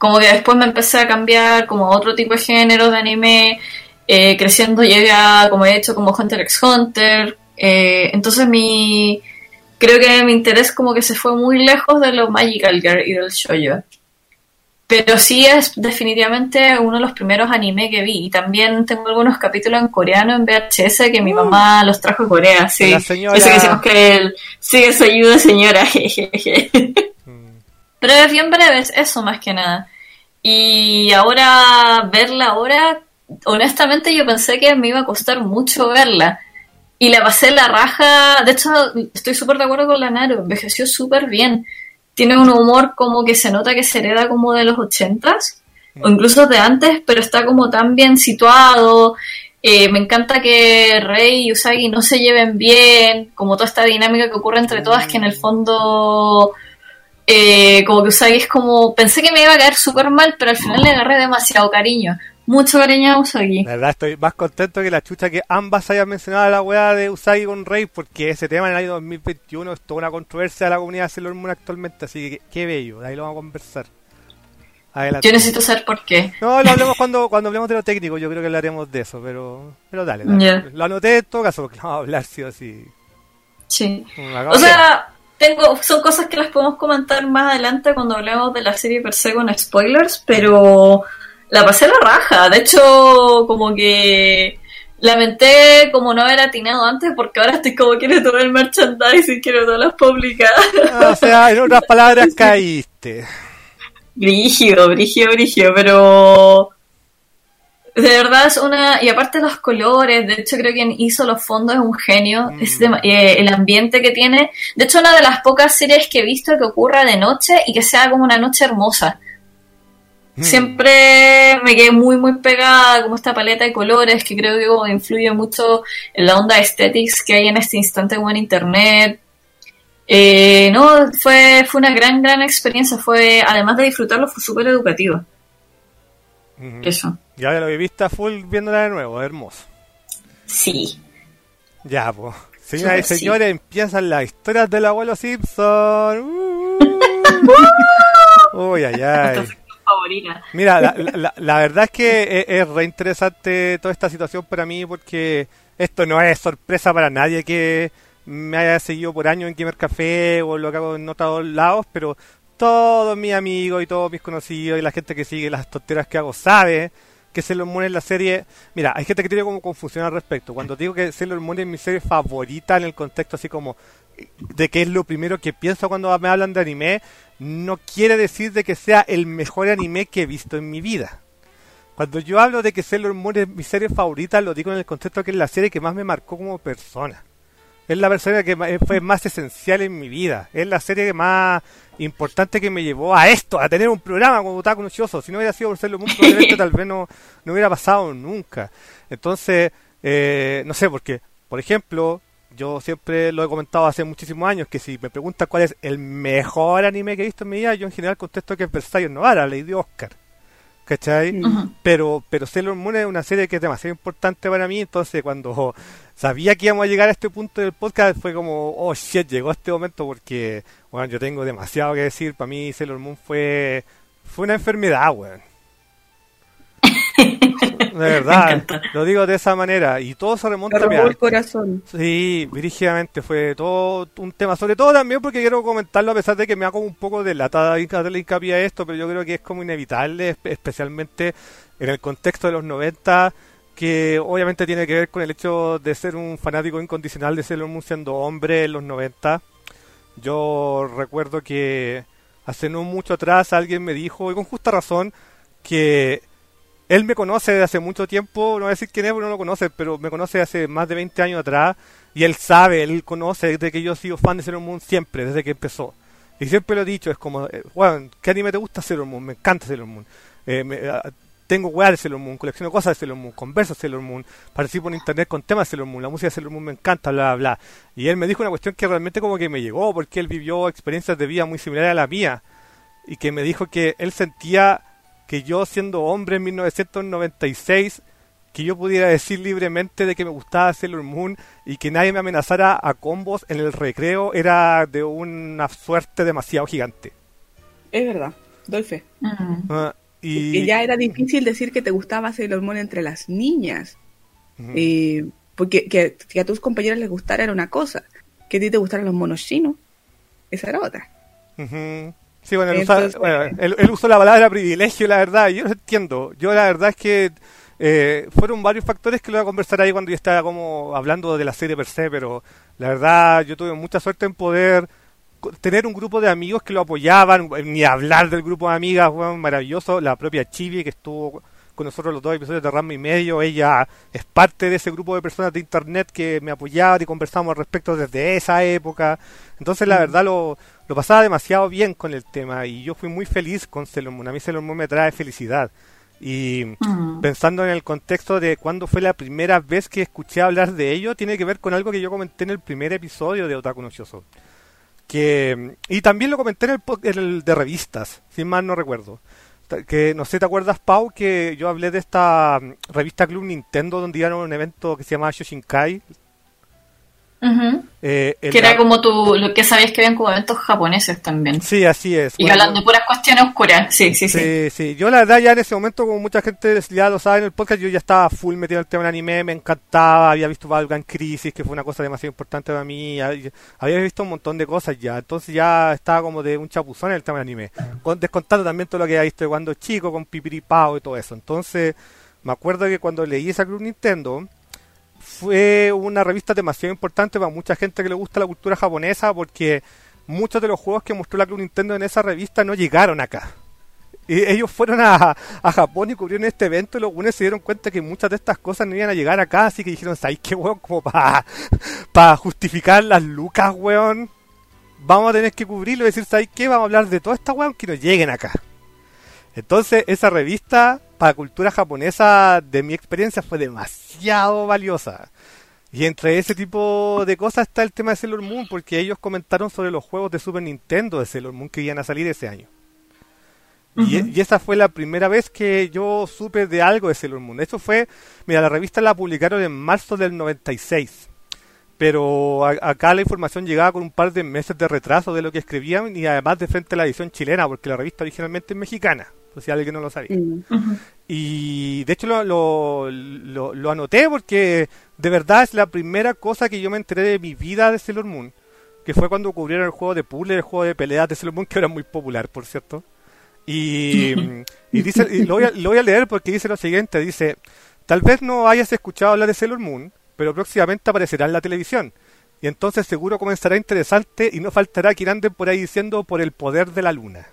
Speaker 2: como que después me empecé a cambiar como a otro tipo de género de anime, creciendo llegué a, como he hecho, como Hunter x Hunter, entonces creo que mi interés como que se fue muy lejos de lo Magical Girl y del shoujo. Pero sí es definitivamente uno de los primeros anime que vi. Y también tengo algunos capítulos en coreano en VHS que mi mamá los trajo de Corea, sí.
Speaker 1: La señora...
Speaker 2: Eso que decimos que él sigue su ayuda, señora, jejeje. Pero es bien breve, es eso más que nada. Y ahora, verla ahora, honestamente yo pensé que me iba a costar mucho verla. Y la pasé la raja. De hecho, estoy súper de acuerdo con la Naru, envejeció súper bien. Tiene un humor como que se nota que se hereda como de los 80s, o incluso de antes, pero está como tan bien situado. Me encanta que Rei y Usagi no se lleven bien, como toda esta dinámica que ocurre entre todas, que en el fondo como que Usagi es como... Pensé que me iba a caer súper mal, pero al final le agarré demasiado cariño. Mucho cariño a Usagi.
Speaker 1: La verdad estoy más contento que la chucha que ambas hayan mencionado la weá de Usagi con Rei, porque ese tema en el año 2021 es toda una controversia de la comunidad de Sailor Moon actualmente, así que qué bello, de ahí lo vamos a conversar. Adelante.
Speaker 2: Yo necesito saber por qué.
Speaker 1: No, lo hablemos cuando hablemos de lo técnico, yo creo que hablaremos de eso, pero dale.
Speaker 2: Yeah.
Speaker 1: Lo anoté en todo caso, porque no vamos a hablar sí o sí.
Speaker 2: Sí. O sea, son cosas que las podemos comentar más adelante cuando hablemos de la serie per se con spoilers, pero... La pasé la raja, de hecho, como que lamenté como no haber atinado antes, porque ahora estoy como quiero todo el merchandising, quiero todas las publicadas.
Speaker 1: O sea, en otras palabras, caíste.
Speaker 2: Brígido, pero de verdad es una... Y aparte los colores, de hecho creo que quien hizo los fondos es un genio, el ambiente que tiene. De hecho, una de las pocas series que he visto que ocurra de noche y que sea como una noche hermosa. Siempre me quedé muy muy pegada como esta paleta de colores que creo que como influye mucho en la onda aesthetics que hay en este instante como en internet. No, fue una gran experiencia, además de disfrutarlo, fue súper educativo. Eso.
Speaker 1: Ya lo viviste a full viéndola de nuevo, hermoso.
Speaker 2: Sí.
Speaker 1: Ya, pues. Señoras y señores, empiezan las historias del abuelo Simpson. Uy, ay.
Speaker 2: Favorita.
Speaker 1: Mira, la verdad es que es re interesante toda esta situación para mí, porque esto no es sorpresa para nadie que me haya seguido por años en Gamer Café o lo que hago en otros lados, pero todos mis amigos y todos mis conocidos y la gente que sigue las tonteras que hago sabe que Sailor Moon es la serie... Mira, hay gente que tiene como confusión al respecto. Cuando digo que Sailor Moon es mi serie favorita en el contexto así como de que es lo primero que pienso cuando me hablan de anime, no quiere decir de que sea el mejor anime que he visto en mi vida. Cuando yo hablo de que Sailor Moon es mi serie favorita, lo digo en el contexto de que es la serie que más me marcó como persona. Es la serie que fue más esencial en mi vida. Es la serie más importante que me llevó a esto, a tener un programa como Otaku Nochioso. Si no hubiera sido por Sailor Moon, probablemente tal vez no hubiera pasado nunca. Entonces, no sé, porque, por ejemplo... Yo siempre lo he comentado hace muchísimos años, que si me preguntan cuál es el mejor anime que he visto en mi vida, yo en general contesto que es Versailles Novara, Lady de Oscar. ¿Cachai? Pero Sailor Moon es una serie que es demasiado importante para mí, entonces cuando sabía que íbamos a llegar a este punto del podcast fue como, oh shit, llegó este momento porque, bueno, yo tengo demasiado que decir. Para mí Sailor Moon fue una enfermedad, weón. De verdad, lo digo de esa manera y todo se remonta
Speaker 3: a el corazón.
Speaker 1: Sí, brígidamente fue todo un tema, sobre todo también porque quiero comentarlo a pesar de que me hago un poco de lata de hincapié a esto, pero yo creo que es como inevitable, especialmente en el contexto de los 90, que obviamente tiene que ver con el hecho de ser un fanático incondicional de Sailor Moon siendo hombre en los 90. Yo recuerdo que hace no mucho atrás alguien me dijo, y con justa razón, que él me conoce desde hace mucho tiempo, no voy a decir quién es porque no lo conoce, pero me conoce hace más de 20 años atrás, y él sabe, él conoce desde que yo he sido fan de Sailor Moon siempre, desde que empezó. Y siempre lo he dicho, es como, bueno, ¿qué anime te gusta Sailor Moon? Me encanta Sailor Moon. Tengo weas de Sailor Moon, colecciono cosas de Sailor Moon, converso de Sailor Moon, participo en internet con temas de Sailor Moon, la música de Sailor Moon me encanta, bla, bla, bla. Y él me dijo una cuestión que realmente como que me llegó, porque él vivió experiencias de vida muy similares a la mía, y que me dijo que él sentía que yo siendo hombre en 1996, que yo pudiera decir libremente de que me gustaba Sailor Moon y que nadie me amenazara a combos en el recreo era de una suerte demasiado gigante.
Speaker 3: Es verdad. doy fe.
Speaker 1: Y
Speaker 3: ya era difícil decir que te gustaba Sailor Moon entre las niñas. Porque que a tus compañeros les gustara era una cosa, que a ti te gustaran los monos chinos, esa era otra.
Speaker 1: Sí, bueno, él usó la palabra privilegio, la verdad, y yo lo entiendo. Yo la verdad es que fueron varios factores que lo voy a conversar ahí cuando yo estaba como hablando de la serie per se, pero la verdad yo tuve mucha suerte en poder tener un grupo de amigos que lo apoyaban, ni hablar del grupo de amigas, bueno, maravilloso. La propia Chibi, que estuvo con nosotros los 2 episodios de Ranma y medio, ella es parte de ese grupo de personas de internet que me apoyaban y conversamos al respecto desde esa época. Entonces la verdad lo pasaba demasiado bien con el tema y yo fui muy feliz con Sailor Moon. A mí Sailor Moon me trae felicidad. Y pensando en el contexto de cuándo fue la primera vez que escuché hablar de ello, tiene que ver con algo que yo comenté en el primer episodio de Otaku no Shoujo. Y también lo comenté en el de revistas, si mal no recuerdo. Que no sé, ¿te acuerdas, Pau? Que yo hablé de esta revista Club Nintendo donde iban a un evento que se llamaba Shoshinkai.
Speaker 2: Que era como lo que sabías que habían como eventos japoneses también.
Speaker 1: Sí, así es.
Speaker 2: Y hablando de puras cuestiones oscuras. Sí.
Speaker 1: Yo la verdad ya en ese momento, como mucha gente ya lo sabe en el podcast, yo ya estaba full metido en el tema del anime, me encantaba, había visto Bakugan Crisis, que fue una cosa demasiado importante para mí, había visto un montón de cosas ya, entonces ya estaba como de un chapuzón en el tema del anime, descontando también todo lo que había visto cuando chico, con Pipiripao y todo eso. Entonces me acuerdo que cuando leí esa Club Nintendo fue una revista demasiado importante para mucha gente que le gusta la cultura japonesa, porque muchos de los juegos que mostró la Club Nintendo en esa revista no llegaron acá. Y ellos fueron a Japón y cubrieron este evento y los buenos se dieron cuenta que muchas de estas cosas no iban a llegar acá, así que dijeron, ¿sabes qué, weón? Como para justificar las lucas, weón, vamos a tener que cubrirlo y decir, ¿sabes qué? Vamos a hablar de toda esta weón que no lleguen acá. Entonces esa revista para cultura japonesa, de mi experiencia, fue demasiado valiosa. Y entre ese tipo de cosas está el tema de Sailor Moon, porque ellos comentaron sobre los juegos de Super Nintendo de Sailor Moon que iban a salir ese año. Y esa fue la primera vez que yo supe de algo de Sailor Moon. Eso fue, mira, la revista la publicaron en marzo del 96. Pero acá la información llegaba con un par de meses de retraso de lo que escribían y además de frente a la edición chilena, porque la revista originalmente es mexicana, por si alguien no lo sabía. Y de hecho lo anoté porque de verdad es la primera cosa que yo me enteré de mi vida de Sailor Moon, que fue cuando cubrieron el juego de puzzle, el juego de peleas de Sailor Moon, que era muy popular, por cierto. Y dice, y lo voy a leer porque dice lo siguiente, dice: tal vez no hayas escuchado hablar de Sailor Moon, pero próximamente aparecerá en la televisión. Y entonces seguro comenzará interesante y no faltará quien ande por ahí diciendo por el poder de la luna.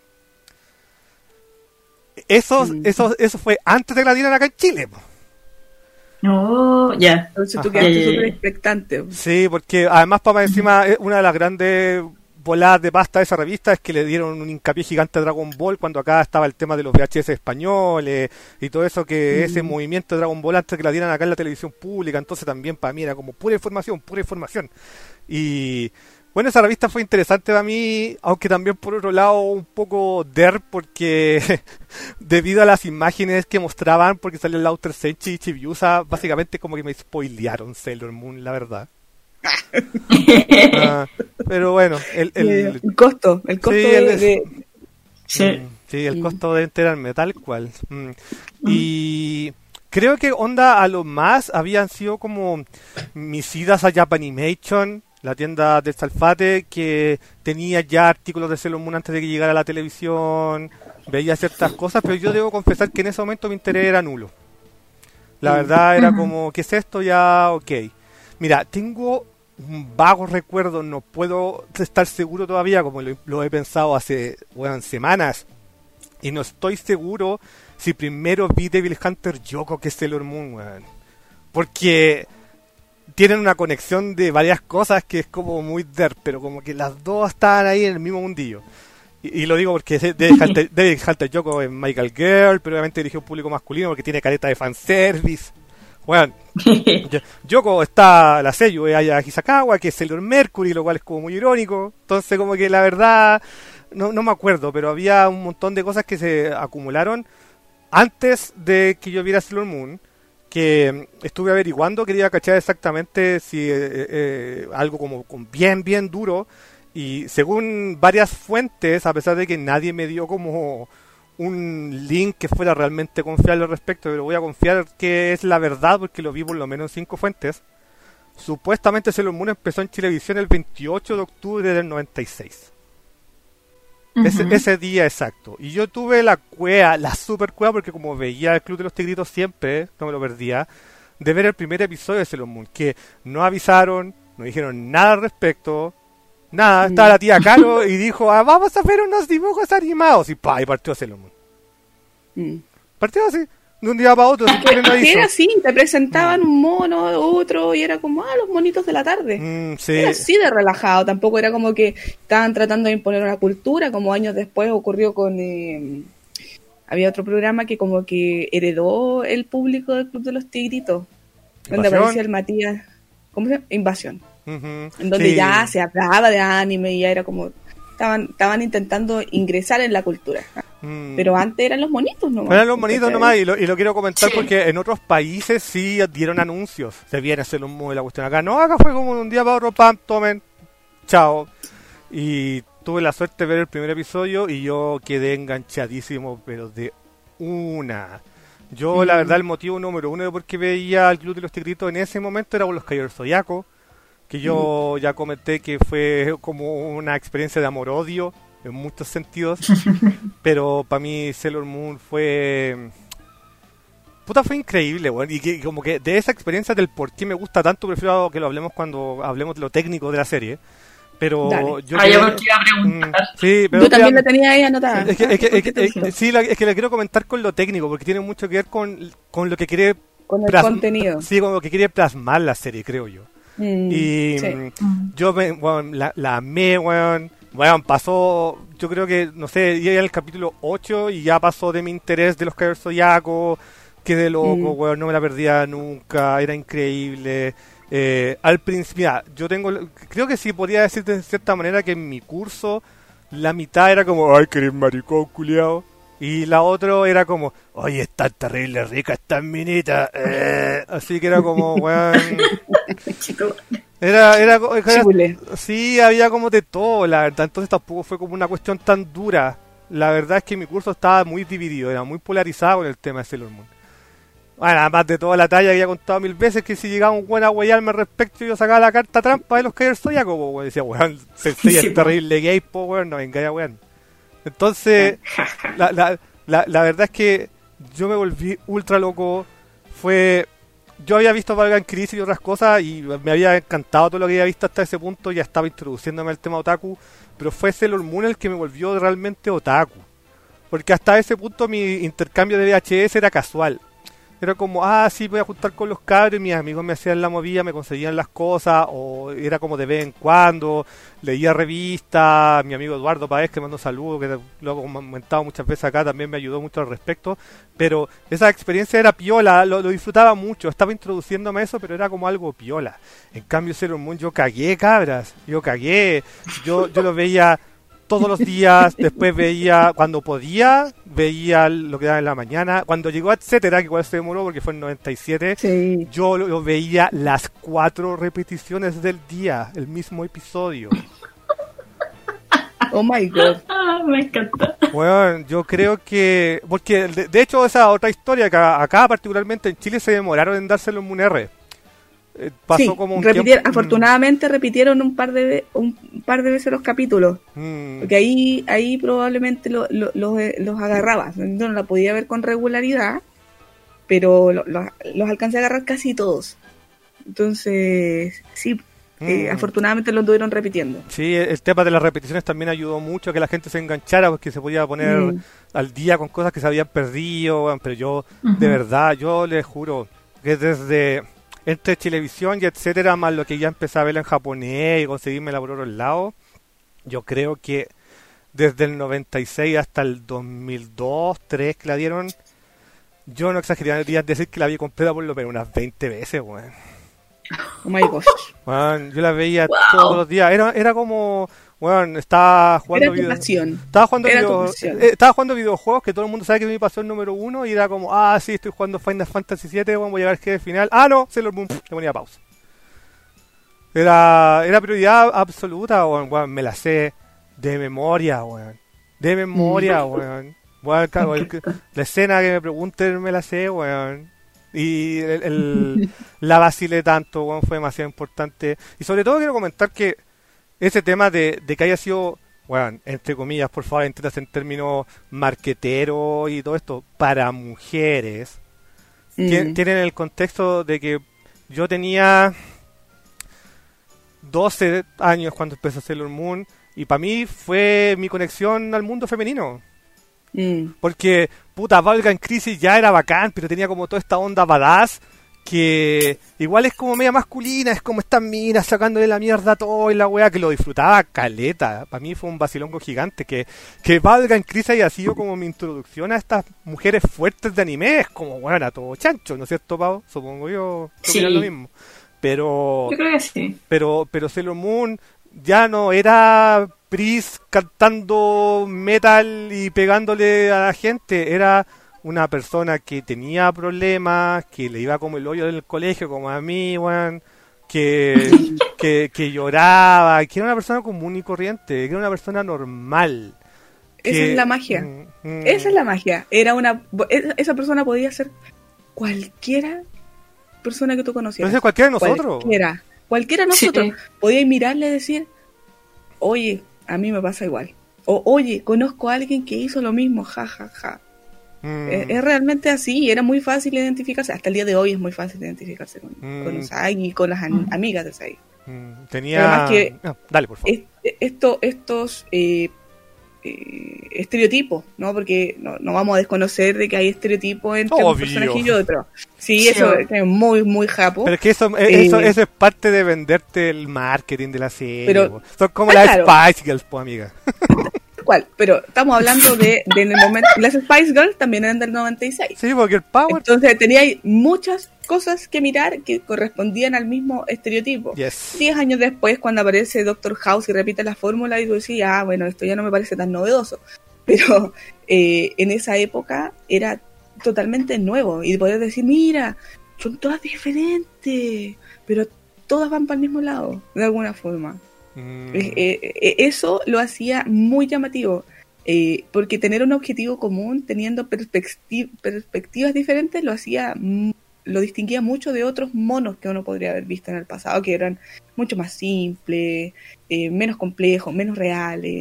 Speaker 1: Eso fue antes de que la dieran acá en Chile.
Speaker 2: No, ya.
Speaker 3: Entonces tú quedaste súper expectante.
Speaker 1: Sí, porque además, para encima, una de las grandes voladas de pasta de esa revista es que le dieron un hincapié gigante a Dragon Ball cuando acá estaba el tema de los VHS españoles y todo eso, que ese movimiento de Dragon Ball antes que la dieran acá en la televisión pública, entonces también para mí era como pura información. Y bueno, esa revista fue interesante para mí, aunque también por otro lado un poco porque debido a las imágenes que mostraban, porque salió el Lauter Senshi y Chibiusa, básicamente como que me spoilearon Sailor Moon, la verdad. Pero bueno, el
Speaker 3: costo, el
Speaker 1: costo de enterarme, tal cual. Y creo que onda a lo más habían sido como mis idas a Japanimation, la tienda del Salfate, que tenía ya artículos de Sailor Moon antes de que llegara a la televisión, veía ciertas cosas, pero yo debo confesar que en ese momento mi interés era nulo. La verdad era como, ¿qué es esto? Ya, ok. Mira, tengo un vago recuerdo, no puedo estar seguro todavía, como lo he pensado hace semanas, y no estoy seguro si primero vi Devil Hunter Yoko que Sailor Moon, porque tienen una conexión de varias cosas que es como muy derp, pero como que las dos estaban ahí en el mismo mundillo. Y lo digo porque Devil Hunter Yoko es Michael Girl, pero obviamente dirigió a un público masculino porque tiene careta de fanservice. Bueno, Yoko está la Seiyu Aya Hisakawa, que es Sailor Mercury, lo cual es como muy irónico. Entonces como que la verdad no me acuerdo, pero había un montón de cosas que se acumularon antes de que yo viera Sailor Moon, que estuve averiguando, quería cachar exactamente si algo como bien duro, Y según varias fuentes, a pesar de que nadie me dio como un link que fuera realmente confiable al respecto, pero voy a confiar que es la verdad porque lo vi por lo menos en 5 fuentes. Supuestamente Sailor Moon empezó en Chilevisión el 28 de octubre del 96. Ese día exacto. Y yo tuve la super cueva, porque como veía el Club de los Tigritos siempre, no me lo perdía, de ver el primer episodio de Sailor Moon, que no avisaron, no dijeron nada al respecto, nada, estaba la tía Caro y dijo, vamos a ver unos dibujos animados, y partió Sailor Moon. Partió así, de un día para otro.
Speaker 3: Era así, te presentaban un mono, otro, y era como, los monitos de la tarde.
Speaker 1: Sí.
Speaker 3: Era así de relajado, tampoco era como que estaban tratando de imponer una cultura, como años después ocurrió con... había otro programa que como que heredó el público del Club de los Tigritos, donde aparecía el Matías, ¿cómo se llama? Invasión. En donde ya se hablaba de anime y ya era como... Estaban intentando ingresar en la cultura. Pero antes eran los monitos nomás.
Speaker 1: Eran los monitos nomás, y lo quiero comentar porque en otros países sí dieron anuncios. Se viene a hacer un modo de la cuestión. Acá no, acá fue como un día para otro, pam, tomen, chao. Y tuve la suerte de ver el primer episodio y yo quedé enganchadísimo, pero de una. Yo, la verdad, el motivo número uno de por qué veía al Club de los Tigritos en ese momento era por los Caballeros Zodiaco, que yo ya comenté que fue como una experiencia de amor-odio en muchos sentidos, pero para mí Sailor Moon fue increíble, bueno, y que como que de esa experiencia del por qué me gusta tanto, prefiero que lo hablemos cuando hablemos de lo técnico de la serie. Pero yo
Speaker 2: iba a preguntar.
Speaker 1: Sí, pero
Speaker 3: yo también lo tenía ahí anotada.
Speaker 1: Sí, es que le quiero comentar con lo técnico, porque tiene mucho que ver con lo que quiere...
Speaker 3: Con el contenido.
Speaker 1: Sí, con lo que quiere plasmar la serie, creo yo. Y yo la amé, weón. Pasó, yo creo que, no sé, ya en el capítulo 8 y ya pasó de mi interés de los Caballeros Zodiaco. Quedé loco, weón, no me la perdía nunca, era increíble. Al principio, yo creo que sí podría decir de cierta manera que en mi curso la mitad era como, ay, que eres maricón, culiao. Y la otra era como, oye, está terrible rica esta minita. Así que era como, weón. Era sí, había como de todo, la verdad. Entonces tampoco fue como una cuestión tan dura. La verdad es que mi curso estaba muy dividido, era muy polarizado con el tema de Sailor Moon. Bueno, además de toda la talla que había contado 1000 veces, que si llegaba un buen a huellarme al respecto, yo sacaba la carta trampa de los Caballeros Zodiaco, weón. Decía, weón, Sensei es terrible gay, weón, no venga ya, weón. Entonces, la verdad es que yo me volví ultra loco. Yo había visto Valgan Crisis y otras cosas y me había encantado todo lo que había visto hasta ese punto. Ya estaba introduciéndome al tema otaku, pero fue Sailor Moon el que me volvió realmente otaku, porque hasta ese punto mi intercambio de VHS era casual. Era como, sí, voy a juntar con los cabros, y mis amigos me hacían la movida, me conseguían las cosas, o era como de vez en cuando, leía revistas, mi amigo Eduardo Páez, que mando saludos, que lo he comentado muchas veces acá, también me ayudó mucho al respecto, pero esa experiencia era piola, lo disfrutaba mucho, estaba introduciéndome a eso, pero era como algo piola. En cambio Sailor Moon yo cagué, cabras, yo lo veía todos los días, después veía, cuando podía, veía lo que daba en la mañana. Cuando llegó Etcétera, que igual se demoró porque fue en 97, sí. Yo lo veía las 4 repeticiones del día, el mismo episodio.
Speaker 3: Oh my god.
Speaker 2: Me encanta.
Speaker 1: Bueno, yo creo que... Porque, de hecho, esa otra historia, que acá particularmente en Chile se demoraron en dárselo en Moon R. Pasó como un tiempo.
Speaker 3: Afortunadamente repitieron un par de veces los capítulos, porque ahí probablemente los agarraba. No la podía ver con regularidad, pero los alcancé a agarrar casi todos. Entonces, sí, afortunadamente los estuvieron repitiendo.
Speaker 1: Sí, el tema de las repeticiones también ayudó mucho a que la gente se enganchara, porque se podía poner al día con cosas que se habían perdido. Bueno, pero yo, de verdad, yo les juro que desde... entre Chilevisión y etcétera, más lo que ya empecé a ver en japonés y conseguirme por otros lados, yo creo que desde el 96 hasta el 2002, 2003 que la dieron, yo no exageraría decir que la vi completa por lo menos unas 20 veces, weón.
Speaker 3: Oh my gosh.
Speaker 1: Bueno, yo la veía todos los días, era como... Bueno, estaba jugando videojuegos, que todo el mundo sabe que es mi pasión número 1, y era como, sí, estoy jugando Final Fantasy 7, bueno, voy a llegar al jefe final. No, Sailor Moon, le ponía pausa. Era prioridad absoluta, weón. Weón, me la sé de memoria, weón. De memoria, weón. Weón, la escena que me pregunten me la sé, weón. Y la vacilé tanto, weón, fue demasiado importante. Y sobre todo quiero comentar que ese tema de que haya sido, weón, entre comillas, por favor, entiendas en términos marqueteros y todo esto, para mujeres, tienen el contexto de que yo tenía 12 años cuando empecé a Sailor Moon, y para mí fue mi conexión al mundo femenino. Porque, puta, Valga Crisis ya era bacán, pero tenía como toda esta onda badass, que igual es como media masculina, es como estas minas sacándole la mierda a todo y la wea, que lo disfrutaba caleta. Para mí fue un vacilongo gigante, que Valga Crisis haya sido como mi introducción a estas mujeres fuertes de anime, es como, bueno, a todo chancho, ¿no es cierto, Pau? Supongo yo que
Speaker 2: sí.
Speaker 1: era lo mismo. Pero
Speaker 2: yo creo que sí.
Speaker 1: Pero Sailor Moon ya no era Pris cantando metal y pegándole a la gente, era una persona que tenía problemas, que le iba como el hoyo del colegio, como a mí, weón, que lloraba, que era una persona común y corriente, que era una persona normal.
Speaker 3: Esa es la magia. Esa es la magia. Esa persona podía ser cualquiera persona que tú conocieras.
Speaker 1: Entonces cualquiera de nosotros.
Speaker 3: Cualquiera de nosotros. Sí. Podía mirarle y decir, oye, a mí me pasa igual. O, oye, conozco a alguien que hizo lo mismo, ja, ja, ja. Es realmente así, era muy fácil identificarse. Hasta el día de hoy es muy fácil identificarse con Usagi y con las amigas de Usagi.
Speaker 1: Tenía...
Speaker 3: que
Speaker 1: dale, por favor.
Speaker 3: Estos estereotipos, ¿no? Porque no vamos a desconocer de que hay estereotipos entre un personaje y otro. Sí, eso es muy, muy japo.
Speaker 1: Pero es que eso es parte de venderte el marketing de la serie.
Speaker 3: Pero,
Speaker 1: son como las Spice Girls, pues, amiga.
Speaker 3: ¿Cuál? Pero estamos hablando de en el momento... Las Spice Girls también eran del 96.
Speaker 1: Sí, porque el Power...
Speaker 3: Entonces tenía muchas cosas que mirar que correspondían al mismo estereotipo.
Speaker 1: 10
Speaker 3: años después, cuando aparece Doctor House y repite la fórmula, y tú decís, bueno, esto ya no me parece tan novedoso. Pero en esa época era totalmente nuevo. Y podías decir, mira, son todas diferentes, pero todas van para el mismo lado, de alguna forma. Eso lo hacía muy llamativo, porque tener un objetivo común, teniendo perspectivas diferentes, lo distinguía mucho de otros monos que uno podría haber visto en el pasado, que eran mucho más simples, menos complejos, menos reales.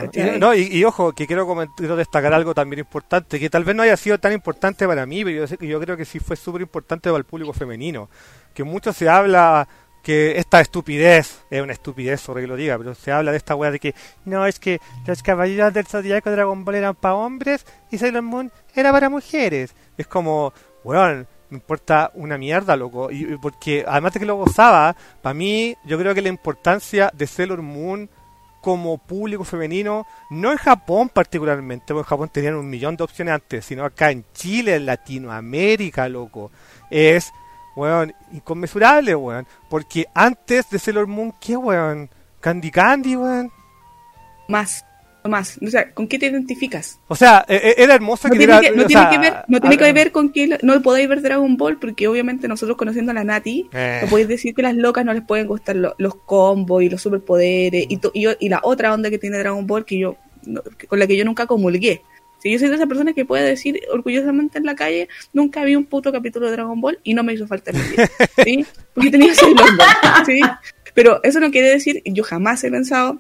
Speaker 1: Y ojo, que quiero destacar algo también importante, que tal vez no haya sido tan importante para mí, pero yo creo que sí fue súper importante para el público femenino, que mucho se habla que esta estupidez, es una estupidez sobre que lo diga, pero se habla de esta weá de que no, es que los caballeros del Zodiaco de Dragon Ball eran para hombres y Sailor Moon era para mujeres. Es como, weón, me importa una mierda, loco. Y porque además de que lo gozaba, para mí, yo creo que la importancia de Sailor Moon como público femenino, no en Japón particularmente, porque en Japón tenían 1.000.000 de opciones antes, sino acá en Chile, en Latinoamérica, loco, es... weón, inconmensurable, weón. Porque antes de Sailor Moon, ¿qué, weón? Candy, weón.
Speaker 3: Más. O sea, ¿con qué te identificas?
Speaker 1: O sea, era hermoso que
Speaker 3: no tiene que ver con que no podéis ver Dragon Ball, porque obviamente nosotros conociendo a la Nati, no podéis decir que las locas no les pueden gustar los combos y los superpoderes y la otra onda que tiene Dragon Ball con la que yo nunca comulgué. Si yo soy de esa persona que puede decir orgullosamente en la calle, nunca vi un puto capítulo de Dragon Ball y no me hizo falta el día, ¿sí? Porque tenía Sailor Moon, ¿sí? Pero eso no quiere decir, yo jamás he pensado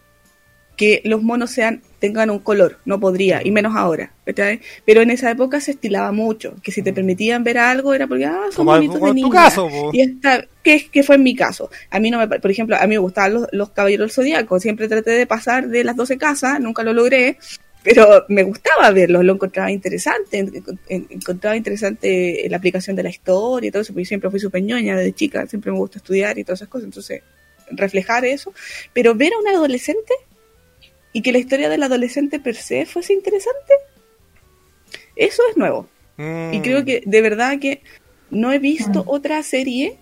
Speaker 3: que los monos tengan un color, no podría, y menos ahora, ¿verdad? Pero en esa época se estilaba mucho, que si te permitían ver algo era porque, son bonitos de niña.
Speaker 1: Caso,
Speaker 3: y esta, ¿qué fue en mi caso? A mí por ejemplo, a mí me gustaban los Caballeros del Zodiaco, siempre traté de pasar de las 12 casas, nunca lo logré, pero me gustaba verlos, lo encontraba interesante, encontraba interesante la aplicación de la historia y todo eso, porque siempre fui súper ñoña desde chica, siempre me gusta estudiar y todas esas cosas, entonces reflejar eso, pero ver a un adolescente y que la historia del adolescente per se fuese interesante, eso es nuevo. Y creo que de verdad que no he visto otra serie,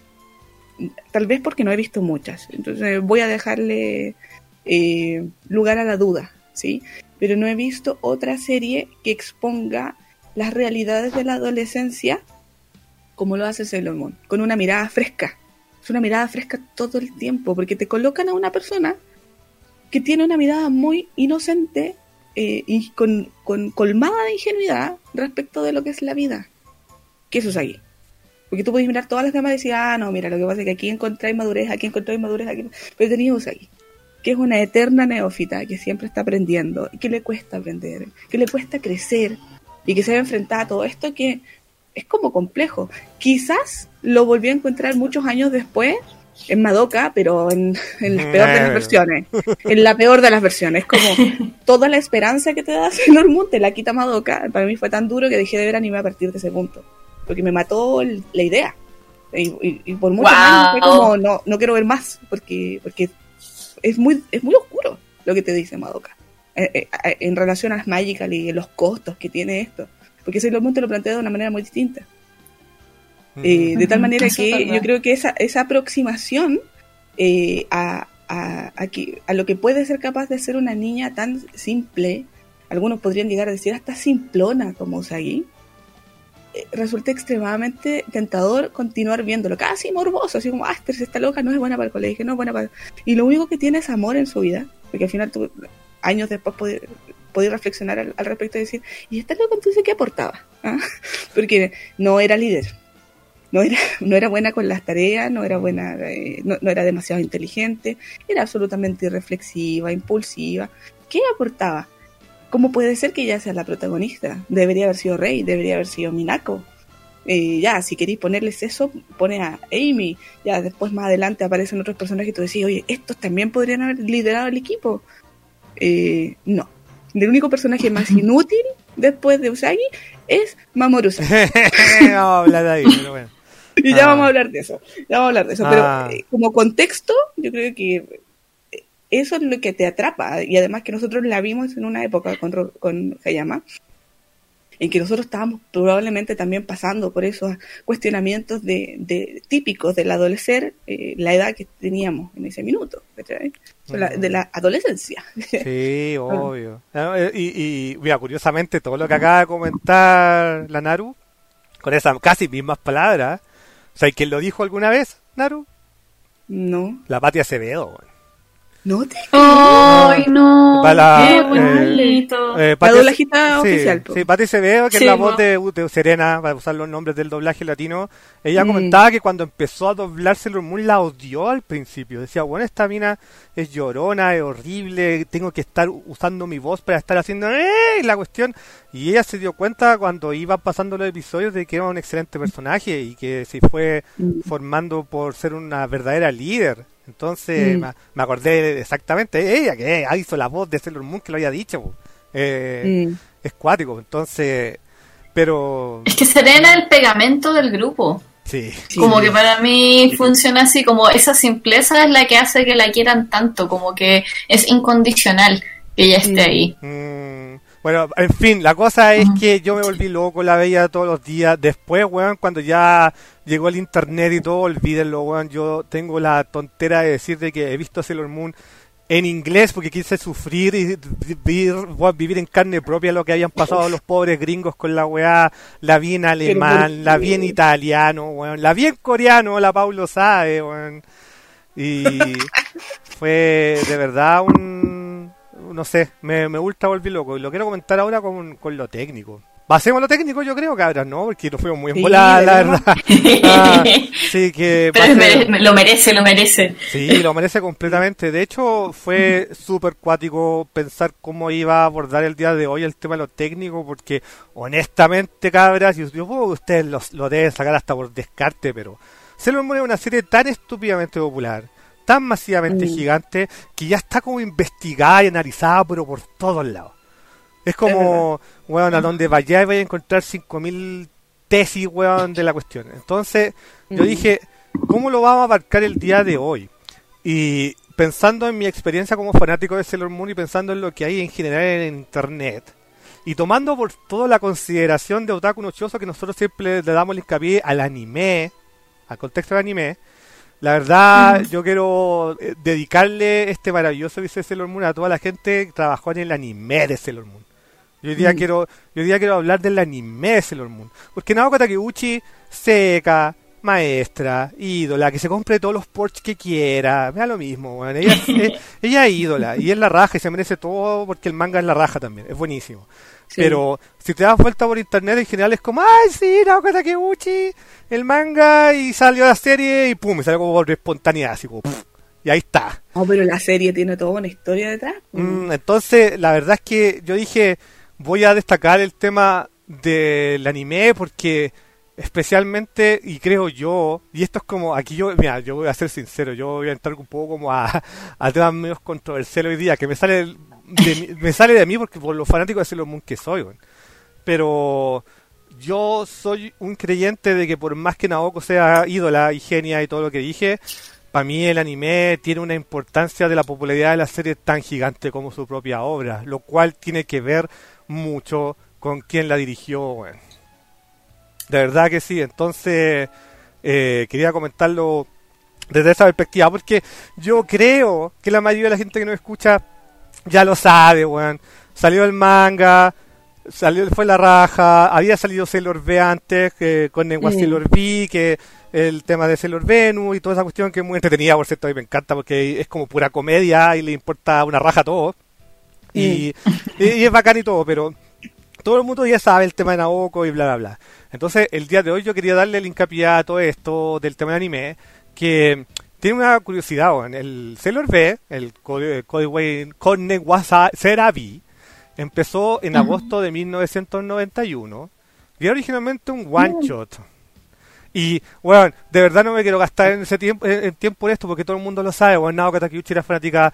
Speaker 3: tal vez porque no he visto muchas, entonces voy a dejarle lugar a la duda, ¿sí? Pero no he visto otra serie que exponga las realidades de la adolescencia como lo hace Sailor Moon, con una mirada fresca, Es una mirada fresca todo el tiempo, porque te colocan a una persona que tiene una mirada muy inocente y con colmada de ingenuidad respecto de lo que es la vida. Que eso es ahí. Porque tú puedes mirar todas las demás y decir, no, mira, lo que pasa es que aquí encontráis madurez, aquí. Pero tenéis Usagi, que es una eterna neófita, que siempre está aprendiendo, y que le cuesta aprender, que le cuesta crecer, y que se ve enfrentada a todo esto que es como complejo. Quizás lo volví a encontrar muchos años después en Madoka, pero en la peor de las versiones. En la peor de las versiones. Es como toda la esperanza que te da Sailor Moon te la quita Madoka. Para mí fue tan duro que dejé de ver anime a partir de ese punto. Porque me mató la idea. Y por muchos años fue como, no quiero ver más. Porque es muy oscuro lo que te dice Madoka. En relación a las Magical y los costos que tiene esto. Porque Sailor Moon te lo plantea de una manera muy distinta. De tal manera que yo creo que esa aproximación a lo que puede ser capaz de ser una niña tan simple, algunos podrían llegar a decir hasta simplona como Usagi, resulta extremadamente tentador continuar viéndolo, casi morboso, así como, pero si esta loca no es buena para el colegio, no es buena para... Y lo único que tiene es amor en su vida, porque al final tú, años después podías reflexionar al respecto y decir, ¿y esta loca entonces qué aportaba? Porque no era líder. No era buena con las tareas, no era buena, no era demasiado inteligente, era absolutamente irreflexiva, impulsiva. ¿Qué aportaba? ¿Cómo puede ser que ella sea la protagonista? Debería haber sido Rei, debería haber sido Minako. Si queréis ponerles eso, pone a Amy. Ya después más adelante aparecen otros personajes y tú decís, oye, estos también podrían haber liderado el equipo. No. El único personaje más inútil después de Usagi es Mamoru Usagi.
Speaker 1: Vamos a hablar de ahí, pero bueno.
Speaker 3: Y ya vamos a hablar de eso. Pero como contexto, yo creo que eso es lo que te atrapa. Y además que nosotros la vimos en una época con Hayama, en que nosotros estábamos probablemente también pasando por esos cuestionamientos de típicos del adolescer, la edad que teníamos en ese minuto, de la adolescencia.
Speaker 1: Sí, obvio. Y mira, curiosamente, todo lo que acaba de comentar la Naru, con esas casi mismas palabras, ¿sabes quién lo dijo alguna vez, Naru?
Speaker 3: No.
Speaker 1: La Pati Acevedo, güey.
Speaker 3: No te...
Speaker 2: ¡Ay, no!
Speaker 1: ¡Qué
Speaker 2: bonito!
Speaker 3: La doblajita oficial.
Speaker 1: Sí, Pati Acevedo, que es la voz de Serena, para usar los nombres del doblaje latino. Ella comentaba que cuando empezó a doblar Sailor Moon la odió al principio. Decía, bueno, esta mina es llorona, es horrible, tengo que estar usando mi voz para estar haciendo la cuestión. Y ella se dio cuenta cuando iban pasando los episodios de que era un excelente personaje y que se fue formando por ser una verdadera líder. Entonces me acordé exactamente ella que hizo la voz de Sailor Moon, que lo había dicho. Es cuático, entonces, pero...
Speaker 2: Es que Serena es el pegamento del grupo.
Speaker 1: Sí.
Speaker 2: Como que para mí funciona así, como esa simpleza es la que hace que la quieran tanto, como que es incondicional que ella esté ahí.
Speaker 1: Bueno, en fin, la cosa es que yo me volví loco, la veía todos los días. Después, weón, cuando ya llegó el internet y todo, olvídenlo, weón. Yo tengo la tontera de decir de que he visto Sailor Moon en inglés porque quise sufrir y vivir en carne propia lo que habían pasado los pobres gringos con la weá. La vi en alemán, la vi en italiano, weón. La vi en coreano, la Paulo sabe, weón. Y fue de verdad no sé, me gusta volver loco. Y lo quiero comentar ahora con lo técnico. Pasemos lo técnico, yo creo, cabras, ¿no? Porque nos fuimos muy en volada, la verdad. Sí, que...
Speaker 2: Pero lo merece.
Speaker 1: Sí, lo merece completamente. De hecho, fue súper cuático pensar cómo iba a abordar el día de hoy el tema de lo técnico, porque honestamente, cabras, yo supongo que ustedes lo deben sacar hasta por descarte, pero Sailor Moon es una serie tan estúpidamente popular, tan masivamente gigante, que ya está como investigada y analizada, pero por todos lados. Es como, weón, a donde vayáis vais a encontrar 5.000 tesis, weón, de la cuestión. Entonces, yo dije, ¿cómo lo vamos a abarcar el día de hoy? Y pensando en mi experiencia como fanático de Sailor Moon y pensando en lo que hay en general en internet, y tomando por todo la consideración de Otaku Nochoso, que nosotros siempre le damos el hincapié al anime, al contexto del anime, la verdad, yo quiero dedicarle este maravilloso episodio de Sailor Moon a toda la gente que trabajó en el anime de Sailor Moon. Yo hoy día quiero hablar del anime de Sailor Moon. Porque Naoko Takeuchi, seca, maestra, ídola, que se compre todos los Porsche que quiera, me da lo mismo, weón. Ella es ídola, y es la raja, y se merece todo porque el manga es la raja también, es buenísimo. Sí. Pero si te das vuelta por internet, en general es como, ¡ay, sí, Naoko Takeuchi! El manga, y salió la serie, y pum, salió como por espontaneidad, así como, pff, y ahí está.
Speaker 3: No, pero la serie tiene toda una historia detrás.
Speaker 1: Entonces, la verdad es que yo dije, voy a destacar el tema del anime porque especialmente, y creo yo, y esto es como, aquí yo voy a ser sincero, yo voy a entrar un poco como a temas medio controversiales hoy día, que me sale de mí porque por lo fanático de Sailor Moon que soy, bueno. Pero yo soy un creyente de que por más que Naoko sea ídola y genia y todo lo que dije, para mí el anime tiene una importancia de la popularidad de la serie tan gigante como su propia obra, lo cual tiene que ver mucho con quién la dirigió, bueno. De verdad que sí, entonces quería comentarlo desde esa perspectiva, porque yo creo que la mayoría de la gente que nos escucha ya lo sabe, weón. Salió el manga, fue la raja, había salido Sailor V antes, con Newa Sailor V, que el tema de Sailor Venus y toda esa cuestión que es muy entretenida, por cierto, a mí me encanta porque es como pura comedia y le importa una raja a todo. Y es bacán y todo, pero todo el mundo ya sabe el tema de Naoko y bla, bla, bla. Entonces, el día de hoy yo quería darle el hincapié a todo esto del tema de anime, que tiene una curiosidad, weón. El Sailor V, el Kodewei Serabi, empezó en agosto de 1991 y era originalmente un one-shot. Y, bueno, de verdad no me quiero gastar en ese tiempo en esto porque todo el mundo lo sabe. Bueno, Naoko Takeuchi era fanática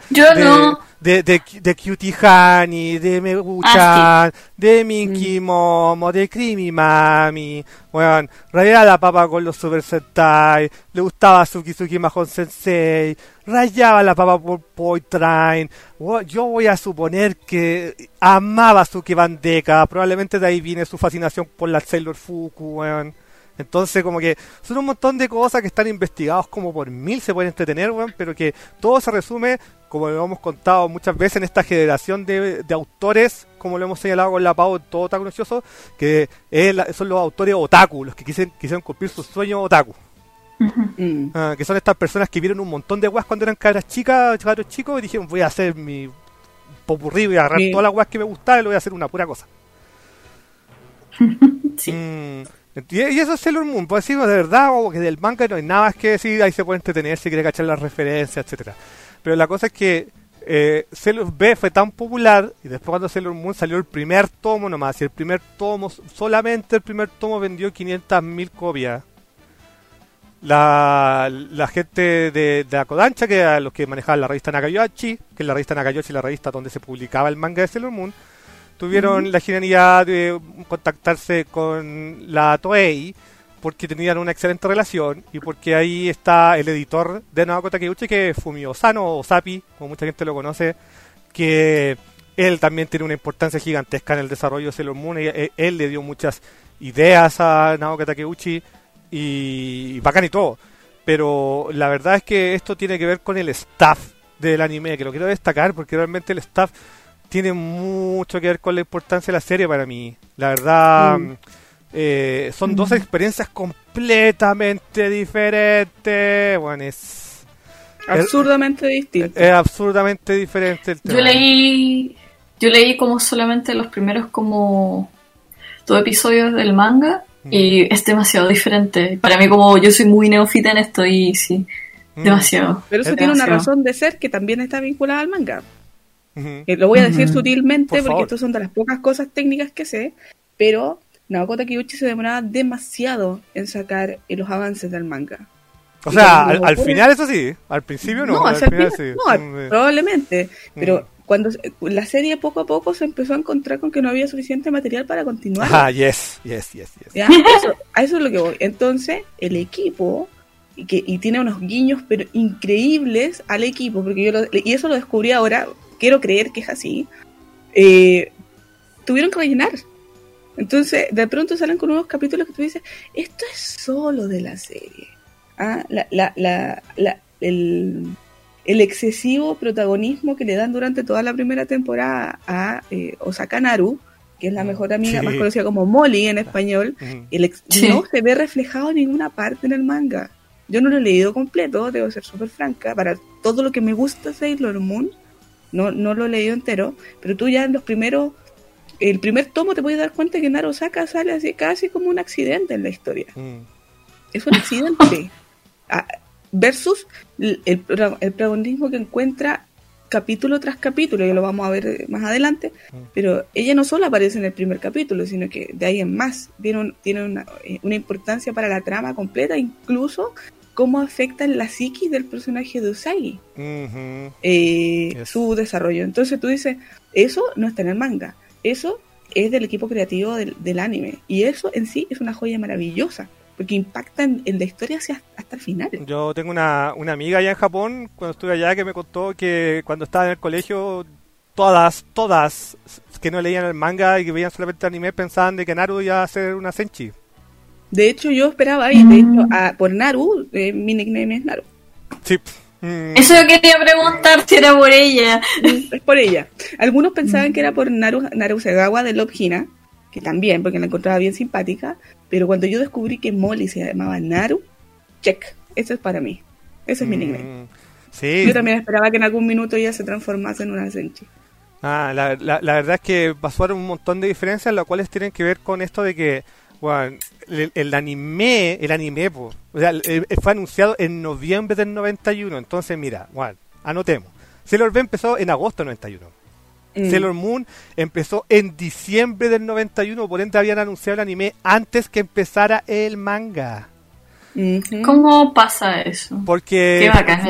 Speaker 1: de Cutie Honey, de Meguchan, de Minky Momo, de Creamy Mami. Bueno, rayaba la papa con los Super Sentai, le gustaba Suki Mahon Sensei, rayaba la papa por Boy Train. Yo voy a suponer que amaba Suki Bandeka, probablemente de ahí viene su fascinación por la Sailor Fuku, weón. Entonces, como que son un montón de cosas que están investigados como por 1000, se pueden entretener, weón, pero que todo se resume, como lo hemos contado muchas veces en esta generación de autores, como lo hemos señalado con la Pau, todo otaku noccioso, que son los autores otaku, los que quisieron cumplir sus sueños otaku. Que son estas personas que vieron un montón de weas cuando eran cabros chicos, y dijeron, voy a hacer mi popurrí, voy a agarrar todas las weas que me gustaban y lo voy a hacer una pura cosa.
Speaker 2: Sí.
Speaker 1: Y eso es Sailor Moon, pues decimos de verdad, o que del manga no hay nada más que decir, ahí se puede entretener si quiere cachar las referencias, etcétera. Pero la cosa es que Sailor V fue tan popular, y después cuando Sailor Moon salió el primer tomo nomás, y el primer tomo, solamente el primer tomo vendió 500.000 copias. La gente de la Kodansha, que eran los que manejaban la revista Nakayoshi, que es la revista Nakayoshi, la revista donde se publicaba el manga de Sailor Moon, tuvieron la genialidad de contactarse con la Toei porque tenían una excelente relación y porque ahí está el editor de Naoko Takeuchi, que es Fumio Sano o Sapi, como mucha gente lo conoce, que él también tiene una importancia gigantesca en el desarrollo de Sailor Moon. Él le dio muchas ideas a Naoko Takeuchi y bacán y todo, pero la verdad es que esto tiene que ver con el staff del anime, que lo quiero destacar porque realmente el staff tiene mucho que ver con la importancia de la serie para mí. La verdad, son dos experiencias completamente diferentes. Bueno, es
Speaker 3: absurdamente distinto.
Speaker 1: Es absurdamente diferente el tema.
Speaker 2: Yo leí como solamente los primeros como 2 episodios del manga y es demasiado diferente. Para mí, como yo soy muy neófita en esto y sí, demasiado.
Speaker 3: Pero eso tiene una razón de ser que también está vinculada al manga. Lo voy a decir sutilmente porque estas son de las pocas cosas técnicas que sé, pero Naoko Takeuchi se demoraba demasiado en sacar los avances del manga.
Speaker 1: O sea, al final eso sí, al principio no. Al final sí.
Speaker 3: Probablemente, pero cuando la serie poco a poco se empezó a encontrar con que no había suficiente material para continuar.
Speaker 1: Yes.
Speaker 3: ¿Ya? A eso es lo que voy. Entonces, el equipo, y tiene unos guiños pero increíbles al equipo, porque y eso lo descubrí ahora, quiero creer que es así, tuvieron que rellenar. Entonces, de pronto salen con unos capítulos que tú dices, esto es solo de la serie. El excesivo protagonismo que le dan durante toda la primera temporada a Osaka Naru, que es la mejor amiga, más conocida como Molly en español, no se ve reflejado en ninguna parte en el manga. Yo no lo he leído completo, debo ser súper franca, para todo lo que me gusta Sailor Moon, no lo he leído entero, pero tú ya en el primer tomo te puedes dar cuenta que Naru Osaka sale así casi como un accidente en la historia. Es un accidente. Versus el protagonismo que encuentra capítulo tras capítulo, y lo vamos a ver más adelante, pero ella no solo aparece en el primer capítulo, sino que de ahí en más tiene una importancia para la trama completa, incluso cómo afecta la psiquis del personaje de Usagi, su desarrollo. Entonces tú dices, eso no está en el manga, eso es del equipo creativo del anime, y eso en sí es una joya maravillosa, porque impacta en la historia hasta el final. Yo
Speaker 1: tengo una amiga allá en Japón, cuando estuve allá, que me contó que cuando estaba en el colegio, todas que no leían el manga y que veían solamente el anime pensaban de que Naru iba a ser una senchi.
Speaker 3: De hecho, yo esperaba ahí, de hecho, por Naru, mi nickname es Naru.
Speaker 1: Sí.
Speaker 2: Eso yo quería preguntar si era por ella.
Speaker 3: Es por ella. Algunos pensaban que era por Naru Segawa de Love Hina, que también, porque la encontraba bien simpática, pero cuando yo descubrí que Molly se llamaba Naru, check, eso es para mí, ese es mi nickname.
Speaker 1: Sí.
Speaker 3: Yo también esperaba que en algún minuto ella se transformase en una senchi.
Speaker 1: La verdad es que pasaron un montón de diferencias, las cuales tienen que ver con esto de que, bueno, el anime, o sea, fue anunciado en noviembre del 91, entonces mira, bueno, anotemos, Sailor V empezó en agosto del 91. Sailor Moon empezó en diciembre del 91, por ende habían anunciado el anime antes que empezara el manga.
Speaker 2: ¿Cómo pasa eso?
Speaker 1: Porque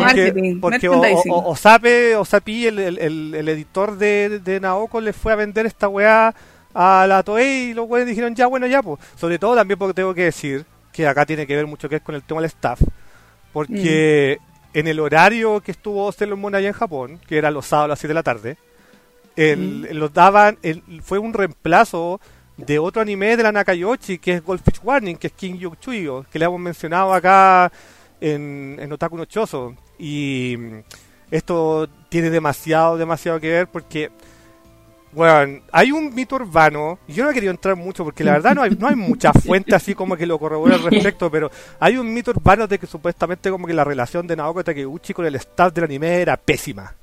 Speaker 1: Osapi, el editor de Naoko, le fue a vender esta weá a la Toei y los weones dijeron ya, bueno, ya, pues. Sobre todo también porque tengo que decir que acá tiene que ver mucho que es con el tema del staff, porque en el horario que estuvo Sailor Moon allá en Japón, que era los sábados a las 7 de la tarde, los daban, fue un reemplazo de otro anime de la Nakayoshi, que es Goldfish Warning, que es King Yu Chuyo, que le hemos mencionado acá en Otaku no Choso. Y esto tiene demasiado que ver porque, bueno, hay un mito urbano, y yo no he querido entrar mucho porque la verdad no hay mucha fuente así como que lo corrobora al respecto, pero hay un mito urbano de que supuestamente como que la relación de Naoko Takeuchi con el staff del anime era pésima.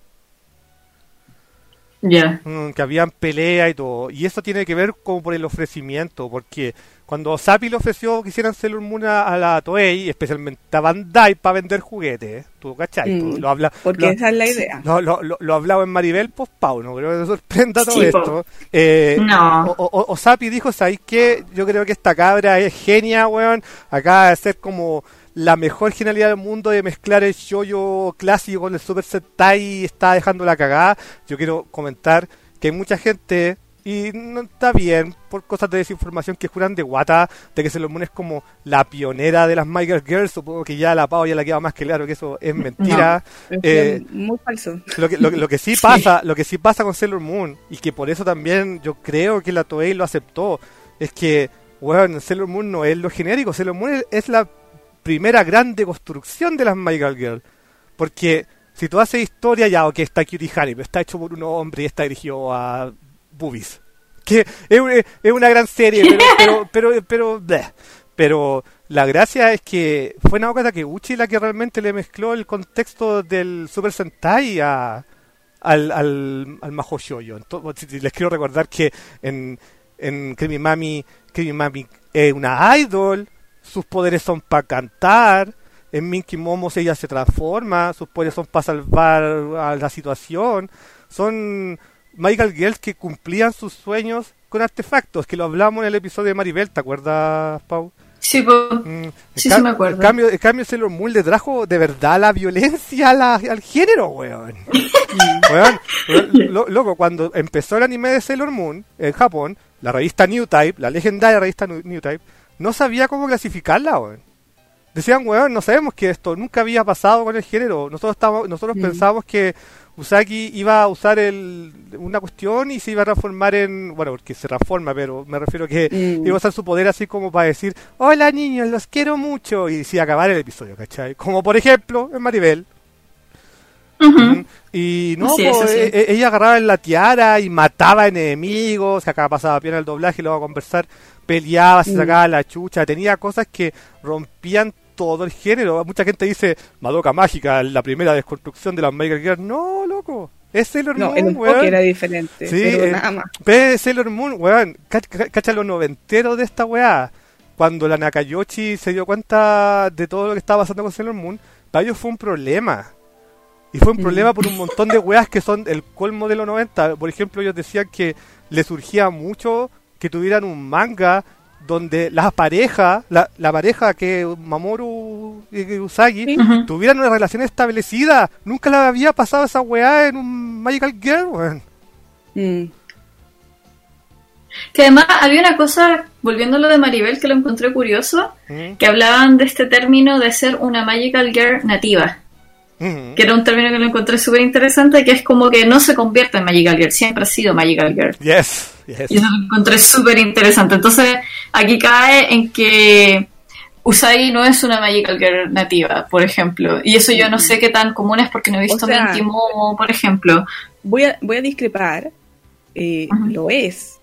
Speaker 1: Que habían pelea y todo, y eso tiene que ver como por el ofrecimiento, porque cuando Osapi le ofreció que hicieran Sailor Moon a la Toei, especialmente a Bandai, para vender juguetes, tú cachai,
Speaker 3: porque esa es la idea.
Speaker 1: Lo hablaba en Maribel, pues Pau, no creo que te sorprenda todo esto.
Speaker 2: No.
Speaker 1: Osapi dijo, ¿sabes qué? Yo creo que esta cabra es genia, weón, acaba de ser como la mejor genialidad del mundo de mezclar el shoujo clásico con el Super Sentai y está dejando la cagada. Yo quiero comentar que hay mucha gente, y no está bien, por cosas de desinformación, que juran de guata de que Sailor Moon es como la pionera de las My Girls. Supongo que ya la Pau ya la queda más que claro que eso es mentira.
Speaker 3: No, es muy falso.
Speaker 1: Lo que sí pasa con Sailor Moon, y que por eso también yo creo que la Toei lo aceptó, es que, bueno, Sailor Moon no es lo genérico. Sailor Moon es la primera gran deconstrucción de las Magical Girl, porque si tú haces historia, ya, ok, está Cutie Honey, pero está hecho por un hombre y está dirigido a boobies, que es una gran serie, pero la gracia es que fue Naoko Takeuchi la que realmente le mezcló el contexto del Super Sentai al Mahou Shoujo. Entonces, les quiero recordar que en Creamy Mami es una idol, sus poderes son para cantar. En Minky Momo ella se transforma, sus poderes son para salvar a la situación. Son Magical Girls que cumplían sus sueños con artefactos, que lo hablamos en el episodio de Maribel, ¿te acuerdas, Pau?
Speaker 2: Sí, sí me acuerdo.
Speaker 1: En cambio Sailor Moon le trajo de verdad la violencia al género, weón. Loco, cuando empezó el anime de Sailor Moon en Japón, la revista New Type, la legendaria revista New Type, no sabía cómo clasificarla, weón. Decían, weón, no sabemos que esto nunca había pasado con el género. Nosotros pensábamos que Usagi iba a usar una cuestión y se iba a transformar en... Bueno, porque se transforma, pero me refiero que iba a usar su poder así como para decir, hola niños, los quiero mucho, y sí, acabar el episodio, ¿cachai? Como por ejemplo en Maribel. Y no,
Speaker 2: Sí,
Speaker 1: pues,
Speaker 2: eso sí.
Speaker 1: ella agarraba en la tiara y mataba enemigos, que acá pasaba bien el doblaje y luego a conversar, peleaba, se sacaba la chucha, tenía cosas que rompían todo el género. Mucha gente dice, Madoka Mágica, la primera desconstrucción de las Magical Girls. No, loco, es Sailor Moon,
Speaker 3: el enfoque era diferente,
Speaker 1: sí,
Speaker 3: pero nada más.
Speaker 1: Pero Sailor Moon, weón, cacha los noventeros de esta weá. Cuando la Nakayoshi se dio cuenta de todo lo que estaba pasando con Sailor Moon, para ellos fue un problema. Y fue un problema por un montón de weas que son el colmo de los 90. Por ejemplo, ellos decían que les surgía mucho que tuvieran un manga donde la pareja que Mamoru y Usagi tuvieran una relación establecida. Nunca le había pasado esa wea en un Magical Girl, weón.
Speaker 2: Que además había una cosa, volviendo a lo de Maribel, que lo encontré curioso, que hablaban de este término de ser una Magical Girl nativa. Que era un término que lo encontré súper interesante, que es como que no se convierte en Magical Girl, siempre ha sido Magical Girl.
Speaker 1: Yes.
Speaker 2: Y eso lo encontré súper interesante. Entonces, aquí cae en que Usagi no es una Magical Girl nativa, por ejemplo. Y eso yo no sé qué tan común es porque no he visto Mintimo, por ejemplo.
Speaker 3: Voy a discrepar. Lo es.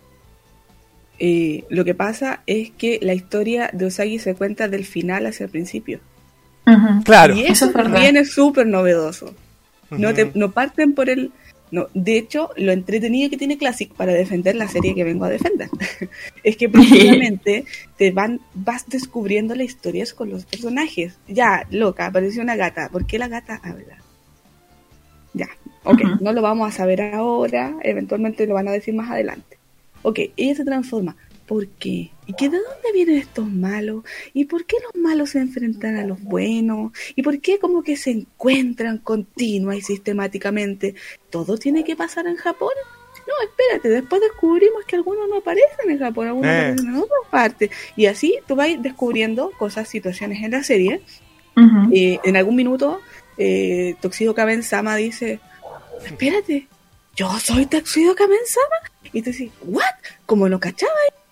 Speaker 3: Lo que pasa es que la historia de Usagi se cuenta del final hacia el principio.
Speaker 1: Claro.
Speaker 3: Y eso también es súper novedoso. No parten por el... No, de hecho, lo entretenido que tiene Classic para defender la serie que vengo a defender es que precisamente vas descubriendo las historias con los personajes. Ya, loca, apareció una gata. ¿Por qué la gata habla? Ya, ok, no lo vamos a saber ahora, eventualmente lo van a decir más adelante. Ok, ella se transforma. ¿Por qué? ¿Y que de dónde vienen estos malos? ¿Y por qué los malos se enfrentan a los buenos? ¿Y por qué como que se encuentran continua y sistemáticamente? ¿Todo tiene que pasar en Japón? No, espérate, después descubrimos que algunos no aparecen en Japón, algunos aparecen en otras partes. Y así tú vas descubriendo cosas, situaciones en la serie. En algún minuto, Tuxedo Kamen-sama dice, espérate, ¿yo soy Tuxedo Kamen-sama? Y tú dices, ¿what? ¿Cómo no cachaba?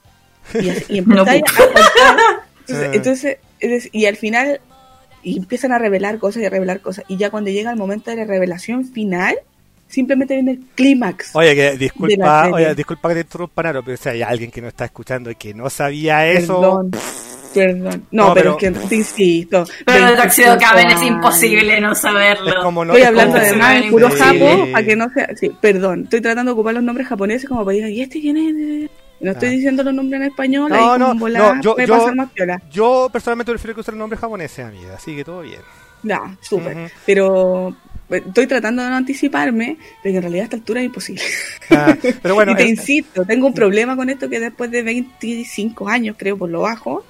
Speaker 3: Y empezáis a contar. Entonces, y al final y empiezan a revelar cosas. Y ya cuando llega el momento de la revelación final, simplemente viene el clímax.
Speaker 1: Oye, disculpa que te interrumpa, Naro, pero si hay alguien que no está escuchando y que no sabía eso.
Speaker 3: Perdón. No, pero es que te insisto.
Speaker 2: Pero de Tuxedo Kamen es imposible no saberlo.
Speaker 3: Estoy hablando además en puro japo para que no sea. Sí, perdón. Estoy tratando de ocupar los nombres japoneses como para decir, ¿y este quién es? No estoy diciendo los nombres en español.
Speaker 1: Yo personalmente prefiero que usar los nombres japoneses, amiga. Así que todo bien.
Speaker 3: Ya, súper. Pero estoy tratando de no anticiparme, pero en realidad a esta altura es imposible.
Speaker 1: Pero bueno,
Speaker 3: y te insisto, tengo un problema con esto que después de 25 años, creo, por lo bajo.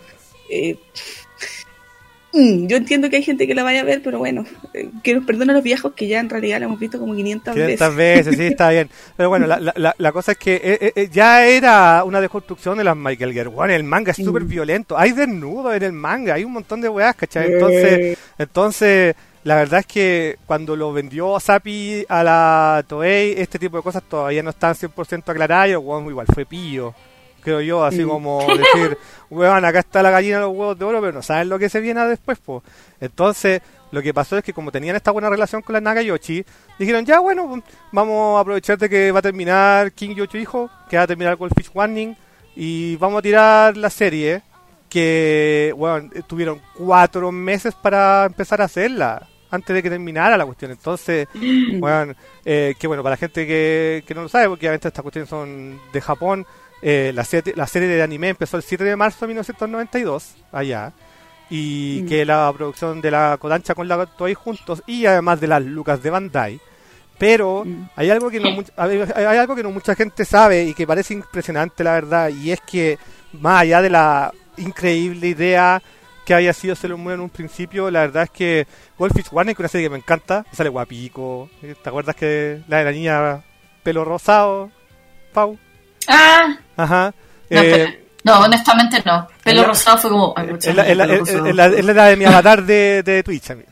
Speaker 3: Yo entiendo que hay gente que la vaya a ver, pero bueno, que nos perdonen los viejos que ya en realidad la hemos visto como 500 veces.
Speaker 1: 500 veces, sí, está bien. Pero bueno, la cosa es que ya era una deconstrucción de las Michael Girl. Bueno, el manga es súper violento. Hay desnudos en el manga, hay un montón de weas, ¿cachai? Entonces, la verdad es que cuando lo vendió Sappi a la Toei, este tipo de cosas todavía no están 100% aclaradas y el weón igual fue pillo. Creo yo, así como decir, weón, acá está la gallina de los huevos de oro, pero no saben lo que se viene después, pues. Entonces, lo que pasó es que como tenían esta buena relación con la Nakayoshi, dijeron, ya bueno, vamos a aprovechar de que va a terminar King Yocho Hijo, que va a terminar con el Fish Warning, y vamos a tirar la serie, que, bueno, tuvieron 4 meses para empezar a hacerla, antes de que terminara la cuestión. Entonces, bueno, que bueno, para la gente que no lo sabe, porque obviamente estas cuestiones son de Japón, la serie de anime empezó el 7 de marzo de 1992, allá, y que la producción de la Kodansha con la Toei juntos, y además de las lucas de Bandai. Pero hay algo que no mucha gente sabe y que parece impresionante, la verdad, y es que más allá de la increíble idea que había sido Sailor Moon en un principio, la verdad es que Goldfish Warning, que es una serie que me encanta, sale guapico. ¿Te acuerdas que la niña pelo rosado, Pau? Ajá.
Speaker 2: No, honestamente no. Pelo rosado fue como...
Speaker 1: Es la de mi avatar de Twitch, amigo.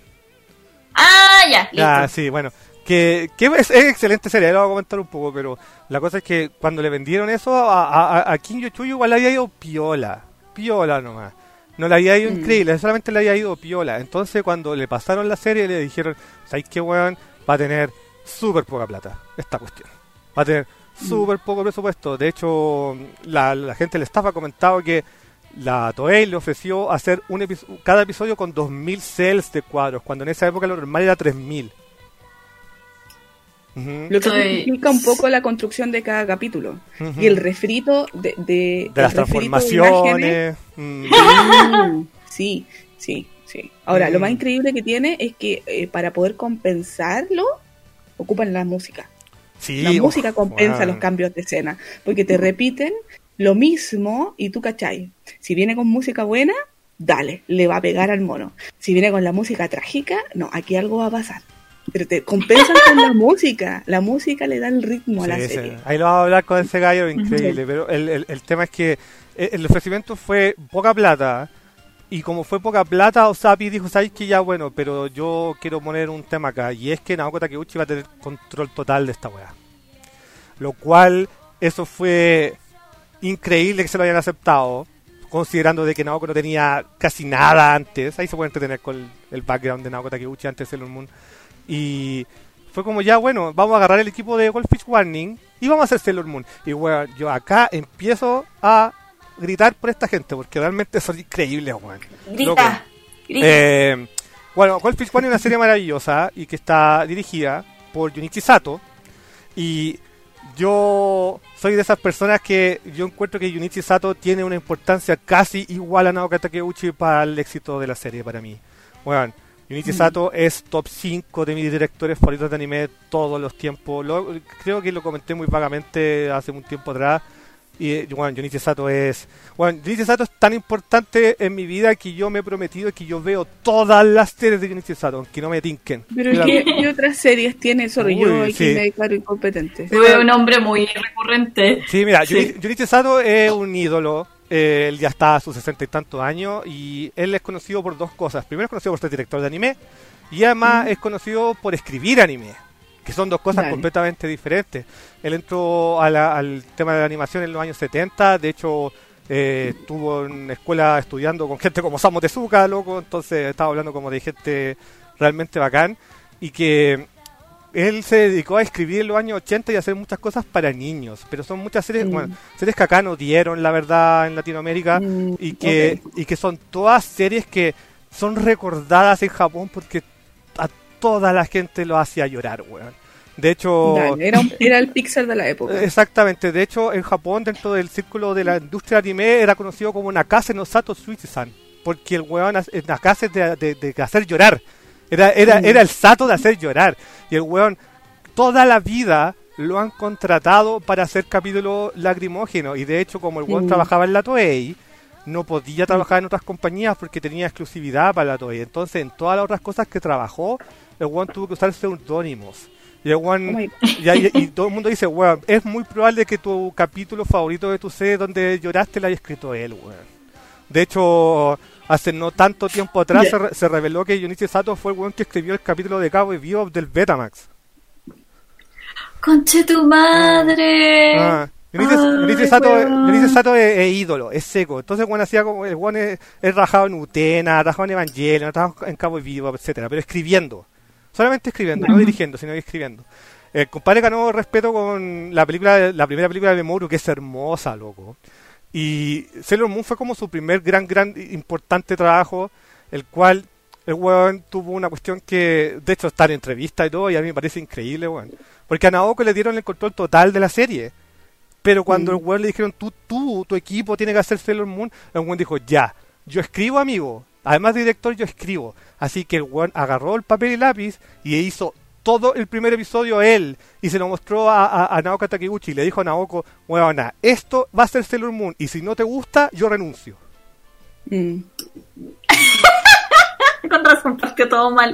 Speaker 2: Ya, listo.
Speaker 1: Sí, bueno. Que es excelente serie, lo voy a comentar un poco, pero la cosa es que cuando le vendieron eso a King Yochuyo igual le había ido piola nomás. No le había ido increíble, solamente le había ido piola. Entonces cuando le pasaron la serie le dijeron, ¿sabes qué, weón? va a tener súper poca plata esta cuestión. Va a tener súper poco presupuesto. De hecho, la gente del staff ha comentado que la Toei le ofreció hacer cada episodio con 2000 cells de cuadros, cuando en esa época lo normal era 3000.
Speaker 3: Lo que significa un poco la construcción de cada capítulo y el refrito de
Speaker 1: las transformaciones.
Speaker 3: Sí. Ahora, lo más increíble que tiene es que para poder compensarlo ocupan la música.
Speaker 1: Sí,
Speaker 3: la música compensa los cambios de escena, porque te repiten lo mismo y tú cachai. Si viene con música buena, dale, le va a pegar al mono. Si viene con la música trágica, no, aquí algo va a pasar. Pero te compensan con la música le da el ritmo a la serie.
Speaker 1: Sí. Ahí lo vamos a hablar con ese gallo increíble, pero el tema es que el ofrecimiento fue poca plata, y como fue poca plata, Osapi dijo, ¿sabes qué? Ya bueno, pero yo quiero poner un tema acá, y es que Naoko Takeuchi va a tener control total de esta weá. Lo cual, eso fue increíble que se lo hayan aceptado, considerando de que Naoko no tenía casi nada antes. Ahí se puede entretener con el background de Naoko Takeuchi antes de Sailor Moon. Y fue como ya, bueno, vamos a agarrar el equipo de Goldfish Warning y vamos a hacer Sailor Moon. Y bueno, yo acá empiezo a gritar por esta gente, porque realmente son increíbles, weón.
Speaker 2: Grita.
Speaker 1: Bueno, Goldfish Warning es una serie maravillosa y que está dirigida por Junichi Sato. Y yo soy de esas personas que yo encuentro que Junichi Sato tiene una importancia casi igual a Naoko Takeuchi para el éxito de la serie, para mí. Bueno, Junichi Sato es top 5 de mis directores favoritos de anime todos los tiempos. Creo que lo comenté muy vagamente hace un tiempo atrás. Y bueno, Junichi Sato es tan importante en mi vida que yo me he prometido que yo veo todas las series de Junichi Sato, aunque no me tinquen.
Speaker 3: Pero ¿qué otras series tiene solo yo y que me declaro incompetente?
Speaker 2: Fue un hombre muy recurrente.
Speaker 1: Sí, mira, Junichi Sato es un ídolo. Él ya está a sus 60 y tantos años y él es conocido por dos cosas. Primero es conocido por ser director de anime y además es conocido por escribir anime, que son dos cosas completamente diferentes. Él entró al tema de la animación en los años 70, de hecho estuvo en escuela estudiando con gente como Osamu Tezuka, loco, entonces estaba hablando como de gente realmente bacán, y que él se dedicó a escribir en los años 80 y a hacer muchas cosas para niños, pero son muchas series, series que acá no dieron, la verdad, en Latinoamérica, y que son todas series que son recordadas en Japón porque a toda la gente lo hacía llorar, weón. De hecho,
Speaker 3: era el Pixar de la época.
Speaker 1: Exactamente, de hecho en Japón, dentro del círculo de la industria anime, era conocido como Nakase no Sato Suichi-san, porque el weón Nakase de hacer llorar. Era el Sato de hacer llorar. Y el weón, toda la vida lo han contratado para hacer capítulos lacrimógenos. Y de hecho, como el weón trabajaba en la Toei, no podía trabajar en otras compañías porque tenía exclusividad para la Toei. Entonces, en todas las otras cosas que trabajó, el weón tuvo que usar seudónimos. Y el weón, y todo el mundo dice, weón, es muy probable que tu capítulo favorito de tu serie donde lloraste lo haya escrito él, weón. De hecho, hace no tanto tiempo atrás se reveló que Junichi Sato fue el weón que escribió el capítulo de Cowboy Bebop del Betamax.
Speaker 2: ¡Conche tu madre!
Speaker 1: Junichi Sato es ídolo, es seco. Entonces, bueno, hacía como el weón es rajado en Utena, rajado en Evangelion, rajado en Cowboy Bebop, etcétera, pero escribiendo. Solamente escribiendo, no dirigiendo, sino escribiendo. El compadre ganó respeto con la primera película de Memoru, que es hermosa, loco. Y Sailor Moon fue como su primer gran importante trabajo, el cual el weón tuvo una cuestión que, de hecho, está en entrevista y todo, y a mí me parece increíble, weón. Porque a Naoko le dieron el control total de la serie. Pero cuando el weón le dijeron, tu equipo tiene que hacer Sailor Moon, el weón dijo, ya, yo escribo, amigo. Además de director, yo escribo. Así que el weón agarró el papel y lápiz y hizo todo el primer episodio él, y se lo mostró a Naoko Takeuchi y le dijo a Naoko, weona, esto va a ser Sailor Moon y si no te gusta, yo renuncio.
Speaker 2: Con razón, partió todo mal.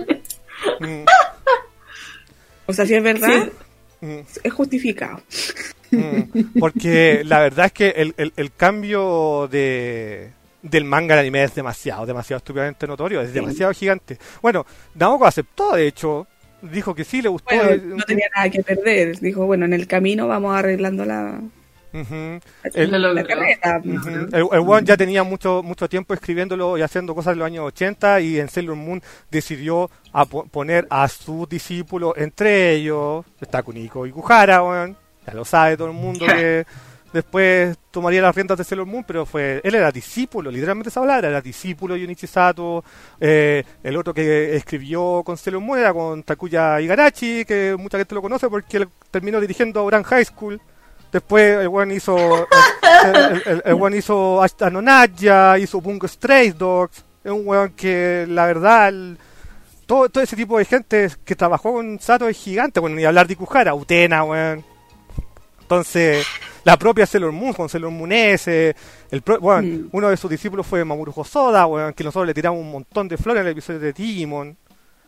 Speaker 3: O sea, si es verdad, es justificado.
Speaker 1: Porque la verdad es que el cambio del manga al anime es demasiado estúpidamente notorio, es demasiado gigante. Bueno, Naoko aceptó, de hecho, dijo que sí, le gustó.
Speaker 3: Bueno, no tenía nada que perder. Dijo, bueno, en el camino vamos arreglando la
Speaker 1: Uh-huh.
Speaker 2: El
Speaker 1: weón ya tenía mucho tiempo escribiéndolo y haciendo cosas de los años 80 y en Sailor Moon decidió poner a sus discípulos, entre ellos está Kuniko y Kuhara, weón. Ya lo sabe todo el mundo que después tomaría las riendas de Sailor Moon, pero él era discípulo, literalmente esa palabra, era discípulo de Junichi Sato. El otro que escribió con Sailor Moon era con Takuya Igarashi, que mucha gente lo conoce porque él terminó dirigiendo Ouran High School. Después el one hizo el one hizo Anonaya, hizo Bungo Stray Dogs. Es un weón que la verdad todo ese tipo de gente que trabajó con Sato es gigante. Bueno, ni hablar de Kuhara, Utena, weón. Entonces, la propia Sailor Moon, con Sailor Moon S, uno de sus discípulos fue Mamoru Hosoda, weón, que nosotros le tiramos un montón de flores en el episodio de Digimon.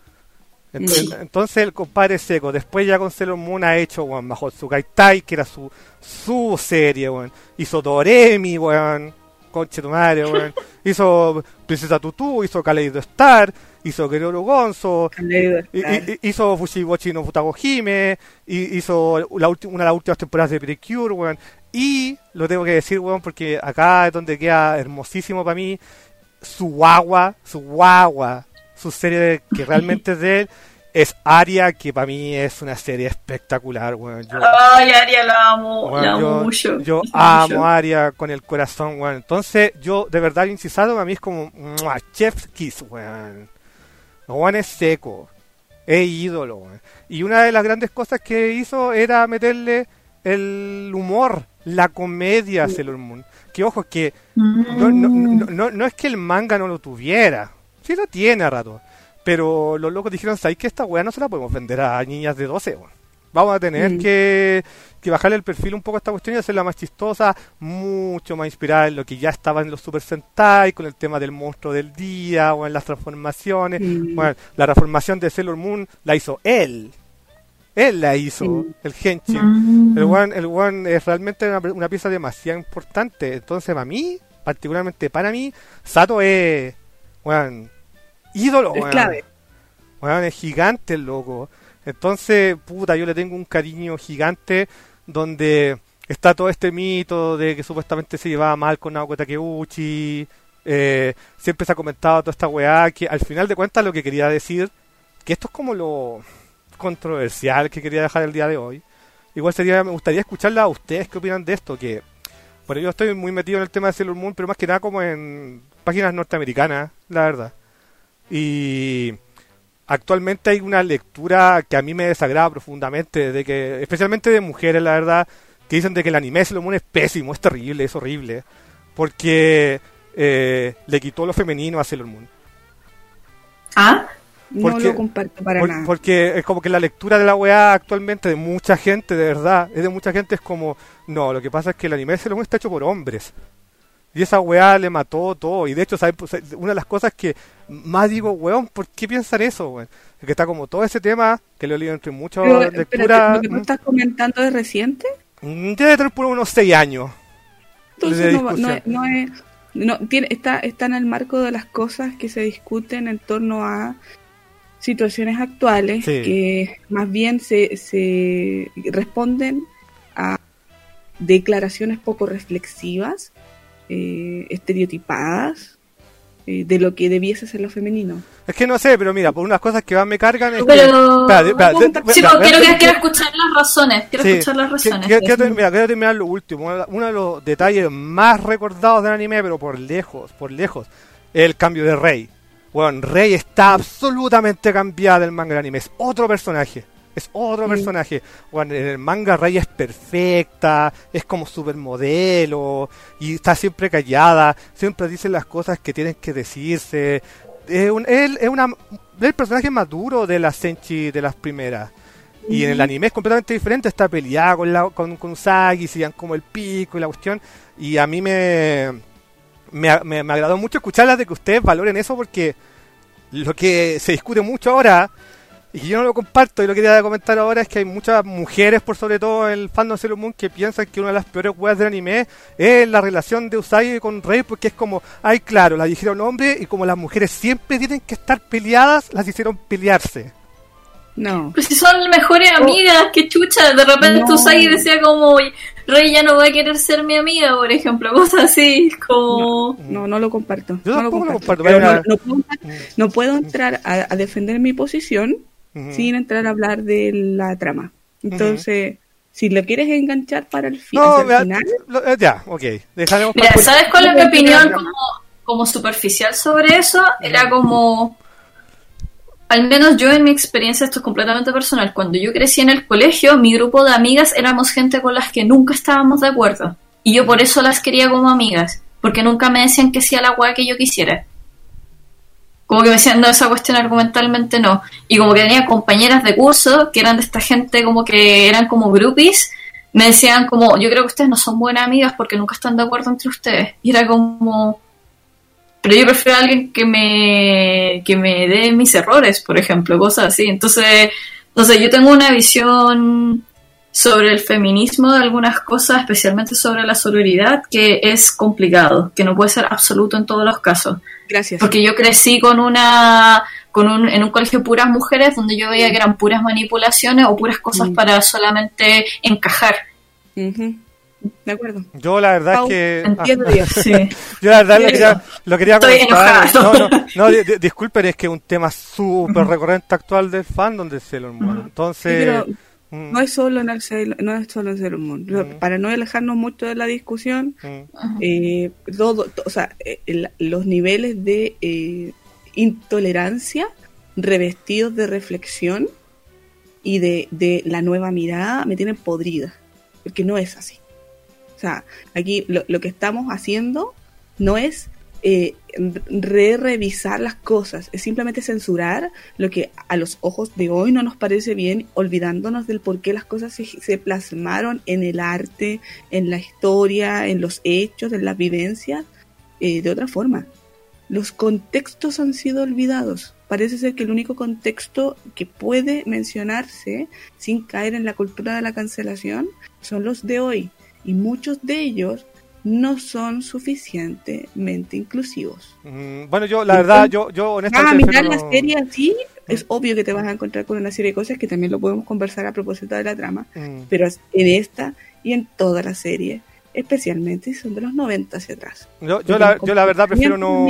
Speaker 1: Entonces el compadre seco, después ya con Sailor Moon ha hecho, weón, Mahotsu Gaitai, que era su serie, weón. Hizo Doremi, weón, conche tu madre, weón. Hizo Princesa Tutu, hizo Kaleido Star, hizo Geroro Gonzo, hizo Fushibochi no Futago Hime, hizo una de las últimas temporadas de Precure, weón. Y lo tengo que decir, weón, porque acá es donde queda hermosísimo para mí su guagua, su serie que realmente es de él, es Aria, que para mí es una serie espectacular, weón.
Speaker 2: Ay, Aria la amo, bueno, la amo mucho.
Speaker 1: Yo amo a Aria con el corazón, weón. Entonces, yo, de verdad, Incisado para mí es como Chef's Kiss, weón. Weón es seco, es ídolo, weón. Y una de las grandes cosas que hizo era meterle el humor, la comedia a Sailor Moon. Que ojo, que no es que el manga no lo tuviera. Sí lo tiene a rato. Pero los locos dijeron, ¿sabes que esta weá no se la podemos vender a niñas de 12? Weón. Vamos a tener que bajarle el perfil un poco a esta cuestión y hacerla más chistosa, mucho más inspirada en lo que ya estaba en los Super Sentai, con el tema del monstruo del día, o en las transformaciones. Bueno, la transformación de Sailor Moon la hizo él. Él la hizo, el Henshin. El one es realmente una pieza demasiado importante. Entonces, particularmente para mí, Sato es... Bueno, ídolo,
Speaker 3: es clave.
Speaker 1: Bueno, es gigante el loco. Entonces, puta, yo le tengo un cariño gigante donde está todo este mito de que supuestamente se llevaba mal con Naoko Takeuchi. Siempre se ha comentado toda esta weá, que al final de cuentas lo que quería decir, que esto es como lo controversial que quería dejar el día de hoy. Igual me gustaría escucharla a ustedes, qué opinan de esto, que bueno, yo estoy muy metido en el tema de Sailor Moon, pero más que nada como en páginas norteamericanas, la verdad. Y actualmente hay una lectura que a mí me desagrada profundamente, de que, especialmente de mujeres, la verdad, que dicen de que el anime de Sailor Moon es pésimo, es terrible, es horrible, porque le quitó lo femenino a Sailor Moon.
Speaker 3: No lo comparto para nada.
Speaker 1: Porque es como que la lectura de la weá actualmente de mucha gente, de verdad, es como, no, lo que pasa es que el anime de Sailor Moon está hecho por hombres. Y esa weá le mató todo. Y de hecho, ¿sabes? Una de las cosas que más digo, weón, ¿por qué piensan eso, weón? Que está como todo ese tema, que lo he leído entre muchas lecturas.
Speaker 3: ¿Lo que tú estás comentando es reciente?
Speaker 1: Debe tener por unos 6 años.
Speaker 3: Entonces está en el marco de las cosas que se discuten en torno a situaciones actuales, sí, que más bien se responden a declaraciones poco reflexivas, estereotipadas, de lo que debiese ser lo femenino.
Speaker 1: Es que no sé, pero mira, por unas cosas que más me cargan es
Speaker 2: pero... quiero escuchar las razones. Quiero
Speaker 1: terminar lo último. Uno de los detalles más recordados del anime, pero por lejos, es el cambio de Rei. Bueno, Rei está absolutamente cambiada del manga del anime. Es otro personaje. Bueno, en el manga Rei es perfecta, es como supermodelo y está siempre callada, siempre dice las cosas que tienen que decirse. Es el personaje maduro de la Senshi de las primeras. Y en el anime es completamente diferente, está peleada con Usagi, se dan como el pico y la cuestión. Y a mí me agradó mucho escucharlas, de que ustedes valoren eso, porque lo que se discute mucho ahora, y yo no lo comparto, y lo que quería comentar ahora, es que hay muchas mujeres, por sobre todo en el fandom de Sailor Moon, que piensan que una de las peores weas del anime es la relación de Usagi con Rei, porque es como, ay, claro, la dijeron hombre, y como las mujeres siempre tienen que estar peleadas, las hicieron pelearse.
Speaker 2: No. Pues si son mejores amigas, qué chucha. De repente Usagi decía como, Rey ya no va a querer ser mi amiga, por ejemplo, cosas así, como...
Speaker 3: No lo comparto.
Speaker 1: Yo tampoco lo comparto.
Speaker 3: No puedo entrar a defender mi posición sin entrar a hablar de la trama. Entonces, si lo quieres enganchar para el final...
Speaker 1: Ya, ok. Dejaremos
Speaker 2: Mira, ¿sabes cuál es mi opinión como superficial sobre eso? Era como... Al menos yo en mi experiencia, esto es completamente personal, cuando yo crecí en el colegio, mi grupo de amigas éramos gente con las que nunca estábamos de acuerdo. Y yo por eso las quería como amigas, porque nunca me decían que sí a la hueá que yo quisiera. Como que me decían, no, esa cuestión argumentalmente no. Y como que tenía compañeras de curso que eran de esta gente como que eran como groupies, me decían como, yo creo que ustedes no son buenas amigas porque nunca están de acuerdo entre ustedes. Y era como... Pero yo prefiero a alguien que me dé mis errores, por ejemplo, cosas así. Entonces, yo tengo una visión sobre el feminismo de algunas cosas, especialmente sobre la sororidad, que es complicado, que no puede ser absoluto en todos los casos.
Speaker 3: Gracias.
Speaker 2: Porque yo crecí en un colegio de puras mujeres, donde yo veía que eran puras manipulaciones o puras cosas para solamente encajar.
Speaker 3: De acuerdo.
Speaker 1: Yo la verdad es que...
Speaker 3: Entiendo, sí.
Speaker 1: Yo la verdad lo quería comentar. No, disculpen, es que es un tema súper recurrente actual del fandom de Sailor Moon. Entonces...
Speaker 3: Sí, no es solo en Sailor Moon. Para no alejarnos mucho de la discusión, los niveles de intolerancia revestidos de reflexión y de la nueva mirada me tienen podrida, porque no es así. O sea, aquí lo que estamos haciendo no es revisar las cosas, es simplemente censurar lo que a los ojos de hoy no nos parece bien, olvidándonos del por qué las cosas se plasmaron en el arte, en la historia, en los hechos, en las vivencias, de otra forma. Los contextos han sido olvidados. Parece ser que el único contexto que puede mencionarse sin caer en la cultura de la cancelación son los de hoy. Y muchos de ellos no son suficientemente inclusivos.
Speaker 1: Bueno, yo la verdad, yo honestamente...
Speaker 3: mirar la serie así, es obvio que te vas a encontrar con una serie de cosas que también lo podemos conversar a propósito de la trama, pero en esta y en toda la serie, especialmente si son de los 90 hacia atrás.
Speaker 1: Yo la verdad prefiero no...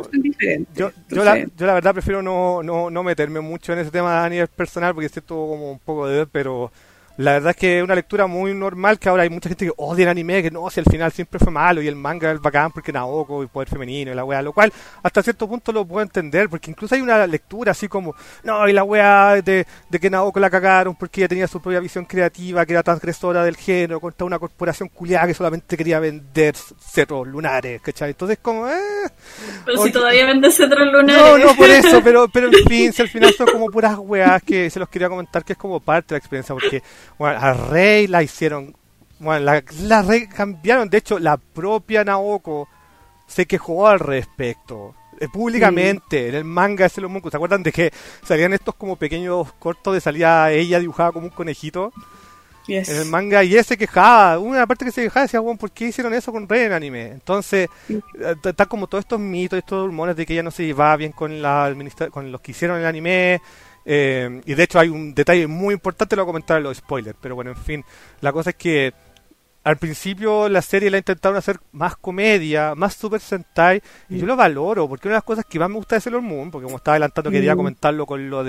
Speaker 1: Yo la verdad prefiero no meterme mucho en ese tema a nivel personal, porque siento como un poco de... pero... La verdad es que es una lectura muy normal, que ahora hay mucha gente que odia el anime, que no, si al final siempre fue malo, y el manga es bacán porque Naoko y poder femenino y la wea, lo cual hasta cierto punto lo puedo entender, porque incluso hay una lectura así como, no, y la wea de que Naoko la cagaron porque ella tenía su propia visión creativa, que era transgresora del género, contra una corporación culiada que solamente quería vender cetros lunares, ¿cachai? Entonces como,
Speaker 2: Pero si todavía vende cetros lunares.
Speaker 1: No, por eso, pero en fin, si al final son como puras weas que se los quería comentar, que es como parte de la experiencia, porque bueno, a Rey la hicieron, bueno, la Rey cambiaron, de hecho la propia Naoko se quejó al respecto, públicamente, en el manga de Sailor Moon. ¿Se acuerdan de que salían estos como pequeños cortos de salida ella dibujada como un conejito? Yes. En el manga, y ella se quejaba, una parte que se quejaba decía, bueno, ¿por qué hicieron eso con Rey en anime? Entonces, está como todos estos mitos, estos rumores de que ella no se llevaba bien con los que hicieron el anime. Y de hecho hay un detalle muy importante, lo voy a comentar en los spoilers, pero bueno, en fin, la cosa es que al principio la serie la intentaron hacer más comedia, más Super Sentai, y yo lo valoro, porque una de las cosas que más me gusta de Sailor Moon, porque como estaba adelantando quería comentarlo con lo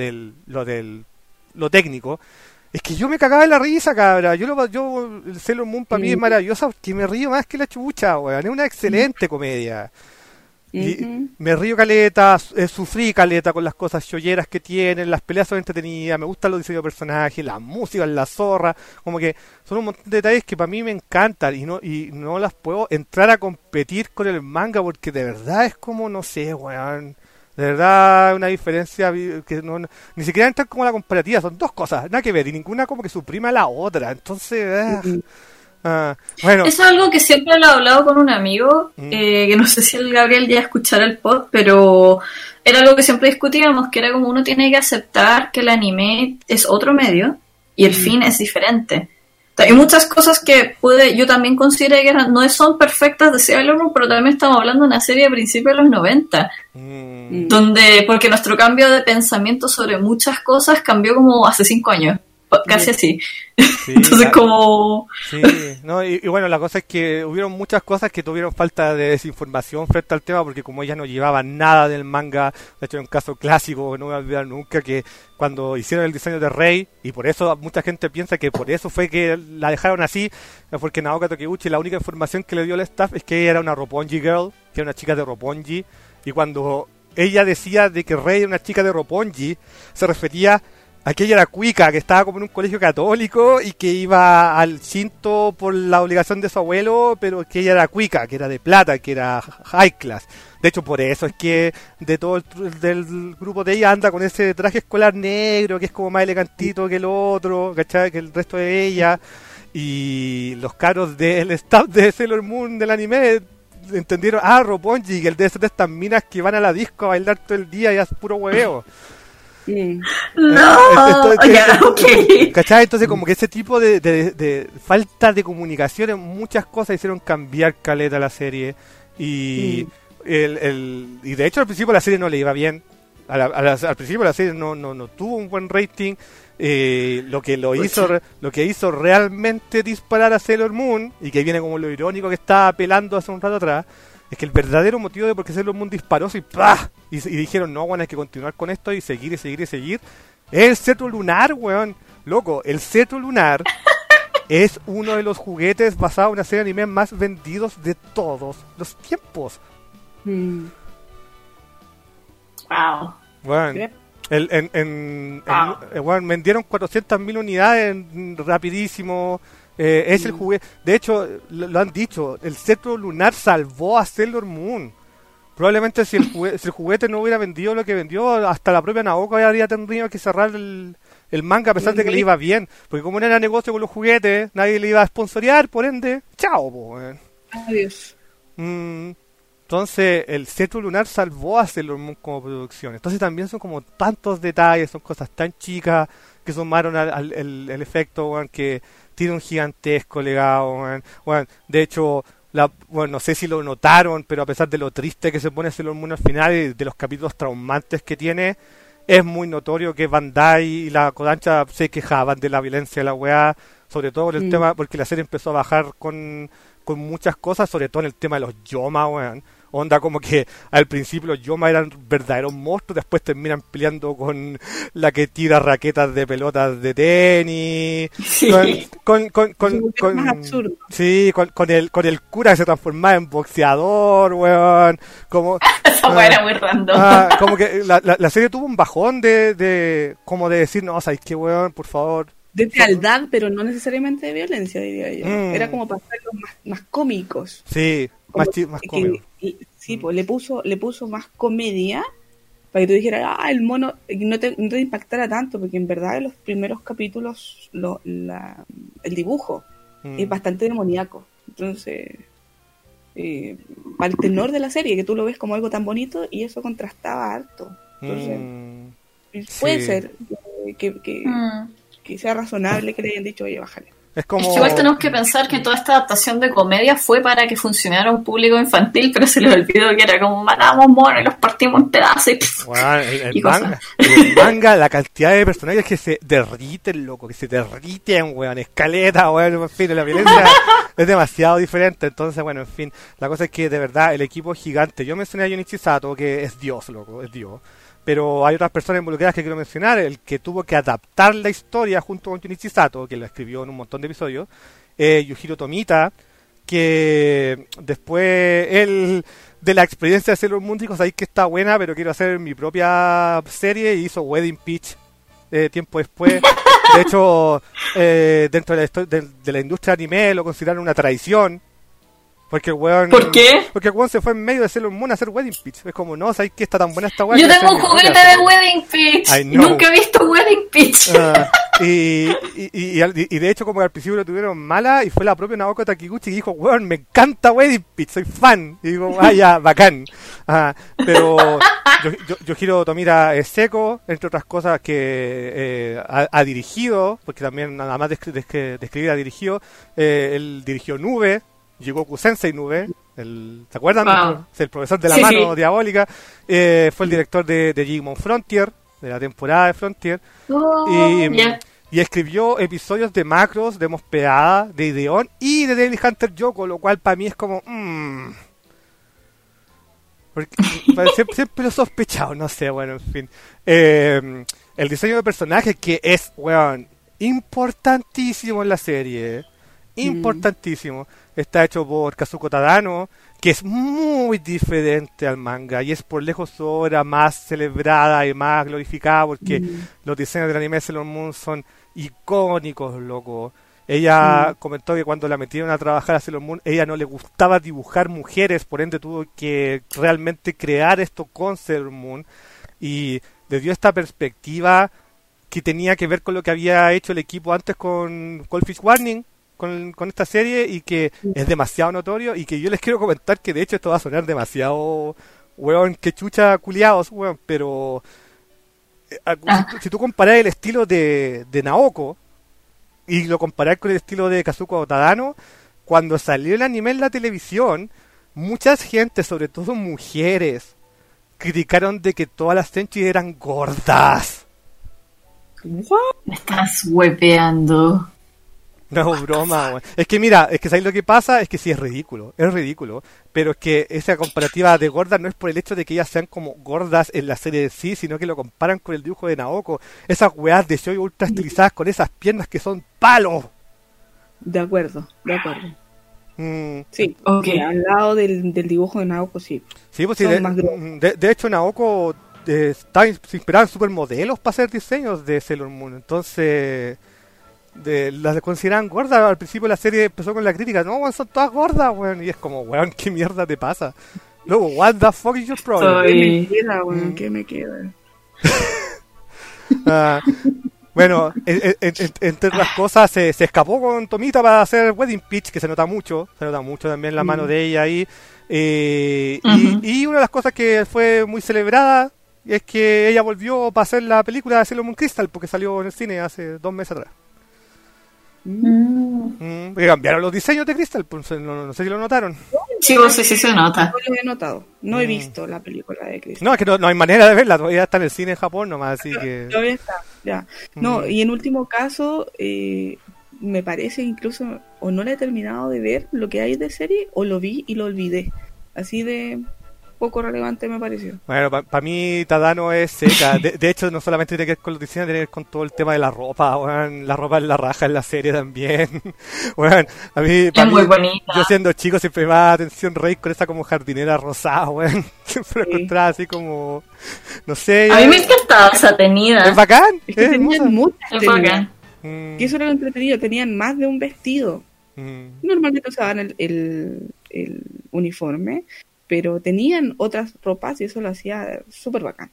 Speaker 1: técnico, es que yo me cagaba en la risa, cabra. El Sailor Moon para mí es maravillosa, porque me río más que la chucha, weón. Es una excelente comedia. Y me río caleta, sufrí caleta con las cosas cholleras que tienen, las peleas son entretenidas, me gustan los diseños de personajes, la música en la zorra, como que son un montón de detalles que para mí me encantan y no las puedo entrar a competir con el manga, porque de verdad es como, no sé, weón, de verdad una diferencia que ni siquiera entran como la comparativa, son dos cosas, nada que ver, y ninguna como que suprima a la otra, entonces... Bueno.
Speaker 2: Eso es algo que siempre lo he hablado con un amigo, que no sé si el Gabriel ya escuchará el pod, pero era algo que siempre discutíamos, que era como uno tiene que aceptar que el anime es otro medio y el fin es diferente. Hay muchas cosas que yo también considero que no son perfectas de Sailor Moon, pero también estamos hablando de una serie de principios de los 90, porque nuestro cambio de pensamiento sobre muchas cosas cambió como hace 5 años. casi así.
Speaker 1: Sí,
Speaker 2: Entonces como...
Speaker 1: Sí, no, y bueno, la cosa es que hubieron muchas cosas que tuvieron falta de desinformación frente al tema, porque como ella no llevaba nada del manga, de hecho era un caso clásico que no voy a olvidar nunca, que cuando hicieron el diseño de Rei, y por eso mucha gente piensa que por eso fue que la dejaron así, porque Naoka Takeuchi, la única información que le dio al staff es que ella era una Roppongi girl, que era una chica de Roppongi, y cuando ella decía de que Rei era una chica de Roppongi, se refería a que ella era cuica, que estaba como en un colegio católico y que iba al Shinto por la obligación de su abuelo, pero que ella era cuica, que era de plata, que era high class. De hecho, por eso es que de todo del grupo de ella anda con ese traje escolar negro, que es como más elegantito que el otro, ¿cachai? Que el resto de ella. Y los caros del staff de Sailor Moon del anime entendieron, Roppongi, que el de estas minas que van a la disco a bailar todo el día y es puro hueveo.
Speaker 2: No, ya, ok.
Speaker 1: ¿Cachai? Entonces como que ese tipo de falta de comunicación en muchas cosas hicieron cambiar caleta la serie. Y y de hecho al principio la serie no le iba bien. Al principio la serie no tuvo un buen rating. Lo que hizo realmente disparar a Sailor Moon, y que viene como lo irónico que estaba apelando hace un rato atrás, es que el verdadero motivo de por qué Sailor Moon disparó y dijeron, no, bueno, hay que continuar con esto y seguir, es el cetro lunar, weón. Loco, el cetro lunar es uno de los juguetes basados en una serie de anime más vendidos de todos los tiempos.
Speaker 2: Wow.
Speaker 1: Bueno, bueno, vendieron 400.000 unidades rapidísimo. Es el juguete. De hecho, lo han dicho, el cetro lunar salvó a Sailor Moon. Probablemente si el juguete no hubiera vendido lo que vendió, hasta la propia Naoka habría tenido que cerrar el manga, a pesar de que le iba bien. Porque como no era negocio con los juguetes, nadie le iba a sponsorear, por ende, chao, po.
Speaker 3: Adiós.
Speaker 1: Entonces, el cetro lunar salvó a Sailor Moon como producción. Entonces también son como tantos detalles, son cosas tan chicas que sumaron el efecto, weón, que tiene un gigantesco legado, weón. De hecho, no sé si lo notaron, pero a pesar de lo triste que se pone Sailor Moon al final y de los capítulos traumantes que tiene, es muy notorio que Bandai y la Kodansha se quejaban de la violencia de la weá, sobre todo por el tema, porque la serie empezó a bajar con muchas cosas, sobre todo en el tema de los Yoma, weón. Onda como que al principio los Yoma eran verdaderos monstruos, después terminan peleando con la que tira raquetas de pelotas de tenis,
Speaker 2: sí.
Speaker 1: con el cura que se transformaba en boxeador, weón. Como,
Speaker 2: esa weón era muy random.
Speaker 1: Como que la serie tuvo un bajón de como de decir, no, ¿sabes qué, weón? Por favor.
Speaker 3: De fealdad, pero no necesariamente de violencia, diría yo. Era como para hacerlos más cómicos.
Speaker 1: Sí, más cómicos.
Speaker 3: Sí, pues le puso más comedia para que tú dijeras, el mono no te impactara tanto, porque en verdad en los primeros capítulos el dibujo es bastante demoníaco. Entonces, para el tenor de la serie, que tú lo ves como algo tan bonito, y eso contrastaba harto. Entonces, puede ser que sea razonable que le hayan dicho, oye, bájale.
Speaker 1: Es como...
Speaker 2: igual tenemos que pensar que toda esta adaptación de comedia fue para que funcionara un público infantil, pero se les olvidó que era como matamos monos y los partimos en pedazos
Speaker 1: bueno, el manga, la cantidad de personajes que se derriten, loco, que se derriten, weón, escaleta, weón, en fin, la violencia es demasiado diferente. Entonces, bueno, en fin, la cosa es que de verdad el equipo es gigante. Yo mencioné a Junichi Sato, que es Dios, loco, es Dios. Pero hay otras personas involucradas que quiero mencionar. El que tuvo que adaptar la historia junto con Junichi Sato, que la escribió en un montón de episodios, Yujiro Tomita, que después él, de la experiencia de Sailor Moon, dijo, sabéis que está buena, pero quiero hacer mi propia serie, y hizo Wedding Peach tiempo después. De hecho, dentro de la industria anime lo consideraron una traición. Porque el weón...
Speaker 2: ¿Por qué?
Speaker 1: Porque el weón se fue en medio de Sailor Moon a hacer Wedding Peach. Es como, no, ¿sabes qué? Está tan buena esta weá.
Speaker 2: Yo tengo un juguete de Wedding Peach. Nunca he visto Wedding Peach.
Speaker 1: Y de hecho, como que al principio lo tuvieron mala, y fue la propia Naoka Takeuchi que dijo, weón, me encanta Wedding Peach, soy fan. Y digo, ya, bacán. Pero Yujiro Tomita es seco, entre otras cosas que ha dirigido, porque también, nada más de escribir, ha dirigido. Él dirigió Nube, Jigoku Sensei Nube, ¿se acuerdan? Wow. El profesor de la mano diabólica. Fue el director de Digimon Frontier, de la temporada de Frontier. Y y escribió episodios de Macross, de Mospeada, de Ideon y de Devil Hunter Yoko, lo cual para mí es como... Porque siempre lo he sospechado, no sé, bueno, en fin. El diseño de personajes que es, weón, importantísimo en la serie. Importantísimo. Está hecho por Kazuko Tadano, que es muy diferente al manga y es por lejos su obra más celebrada y más glorificada porque los diseños del anime de Sailor Moon son icónicos, loco. Ella comentó que cuando la metieron a trabajar a Sailor Moon, ella no le gustaba dibujar mujeres, por ende tuvo que realmente crear esto con Sailor Moon y le dio esta perspectiva que tenía que ver con lo que había hecho el equipo antes con Goldfish Warning, con esta serie, y que es demasiado notorio, y que yo les quiero comentar que de hecho esto va a sonar demasiado, weón, que chucha culiados, weón, pero si tú comparas el estilo de Naoko y lo comparas con el estilo de Kazuko Tadano, cuando salió el anime en la televisión, mucha gente, sobre todo mujeres, criticaron de que todas las Senshi eran gordas.
Speaker 2: Me estás hueveando.
Speaker 1: No, broma, güey. Es que mira, es que ¿sabes lo que pasa? Es que sí, es ridículo, pero es que esa comparativa de gordas no es por el hecho de que ellas sean como gordas en la serie de sí, sino que lo comparan con el dibujo de Naoko, esas weas de show ultra estilizadas con esas piernas que son palos.
Speaker 3: De acuerdo. Sí, okay. Al lado del dibujo de Naoko, sí.
Speaker 1: Sí, pues sí, de hecho Naoko está inspirada en supermodelos para hacer diseños de Sailor Moon, entonces... las consideraban gordas. Al principio la serie empezó con la crítica, no, weón, son todas gordas, weón, y es como, weón, ¿qué mierda te pasa? Luego, what the fuck is your problem?
Speaker 3: ¿Qué me queda, weón? ¿Qué me queda?
Speaker 1: Bueno, entre otras cosas, se escapó con Tomita para hacer Wedding Pitch, que se nota mucho también la mano de ella ahí, y una de las cosas que fue muy celebrada es que ella volvió para hacer la película de Sailor Moon Crystal, porque salió en el cine hace 2 meses atrás. Porque cambiaron los diseños de Crystal, pues, no sé si lo notaron.
Speaker 2: Sí, sí se nota.
Speaker 3: No lo he notado, no he visto la película de Crystal.
Speaker 1: No, es que no hay manera de verla, todavía está en el cine en Japón nomás, así que...
Speaker 3: Todavía está, ya. No, y en último caso, me parece incluso, o no le he terminado de ver lo que hay de serie, o lo vi y lo olvidé. Así de... poco relevante me pareció.
Speaker 1: Bueno, para mí Tadano es seca. De hecho, no solamente tiene que ver con los diseños, tiene que ver con todo el tema de la ropa. Bueno, la ropa es la raja en la serie también. Bueno, a mí,
Speaker 2: es muy bonita.
Speaker 1: Yo siendo chico siempre me daba atención Rey con esa como jardinera rosada, bueno. Siempre lo encontraba así como, no sé.
Speaker 2: A mí me encantaba esa tenida.
Speaker 1: Es bacán.
Speaker 3: Es que tenían muchas.
Speaker 2: Es bacán.
Speaker 3: Y eso era lo entretenido, tenían más de un vestido. Normalmente usaban el uniforme, pero tenían otras ropas y eso lo hacía súper bacán.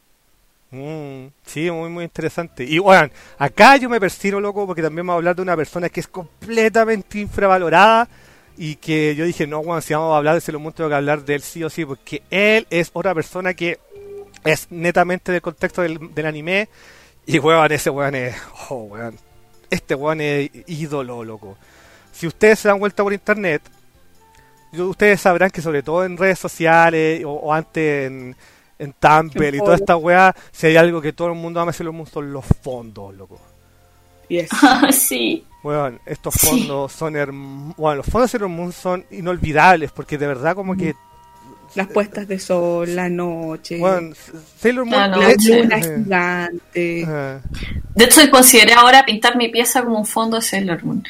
Speaker 1: Sí, muy muy interesante. Y bueno, acá yo me persino, loco, porque también vamos a hablar de una persona que es completamente infravalorada y que yo dije, no, bueno, si vamos a hablar de Sailor Moon tengo que hablar de él sí o sí, porque él es otra persona que es netamente del contexto del anime y weón, ese weón es, weón, este weón es ídolo, loco. Si ustedes se dan vuelta por internet, ustedes sabrán que sobre todo en redes sociales o antes en Tumblr y toda esta weá, si hay algo que todo el mundo ama Sailor Moon son los fondos, loco.
Speaker 3: Yes.
Speaker 2: Sí.
Speaker 1: Bueno, estos fondos son bueno, los fondos de Sailor Moon son inolvidables porque de verdad como que
Speaker 3: las puestas de sol, la noche.
Speaker 1: Bueno, Sailor Moon,
Speaker 3: la luna gigante.
Speaker 2: De hecho, consideré ahora pintar mi pieza como un fondo de Sailor Moon.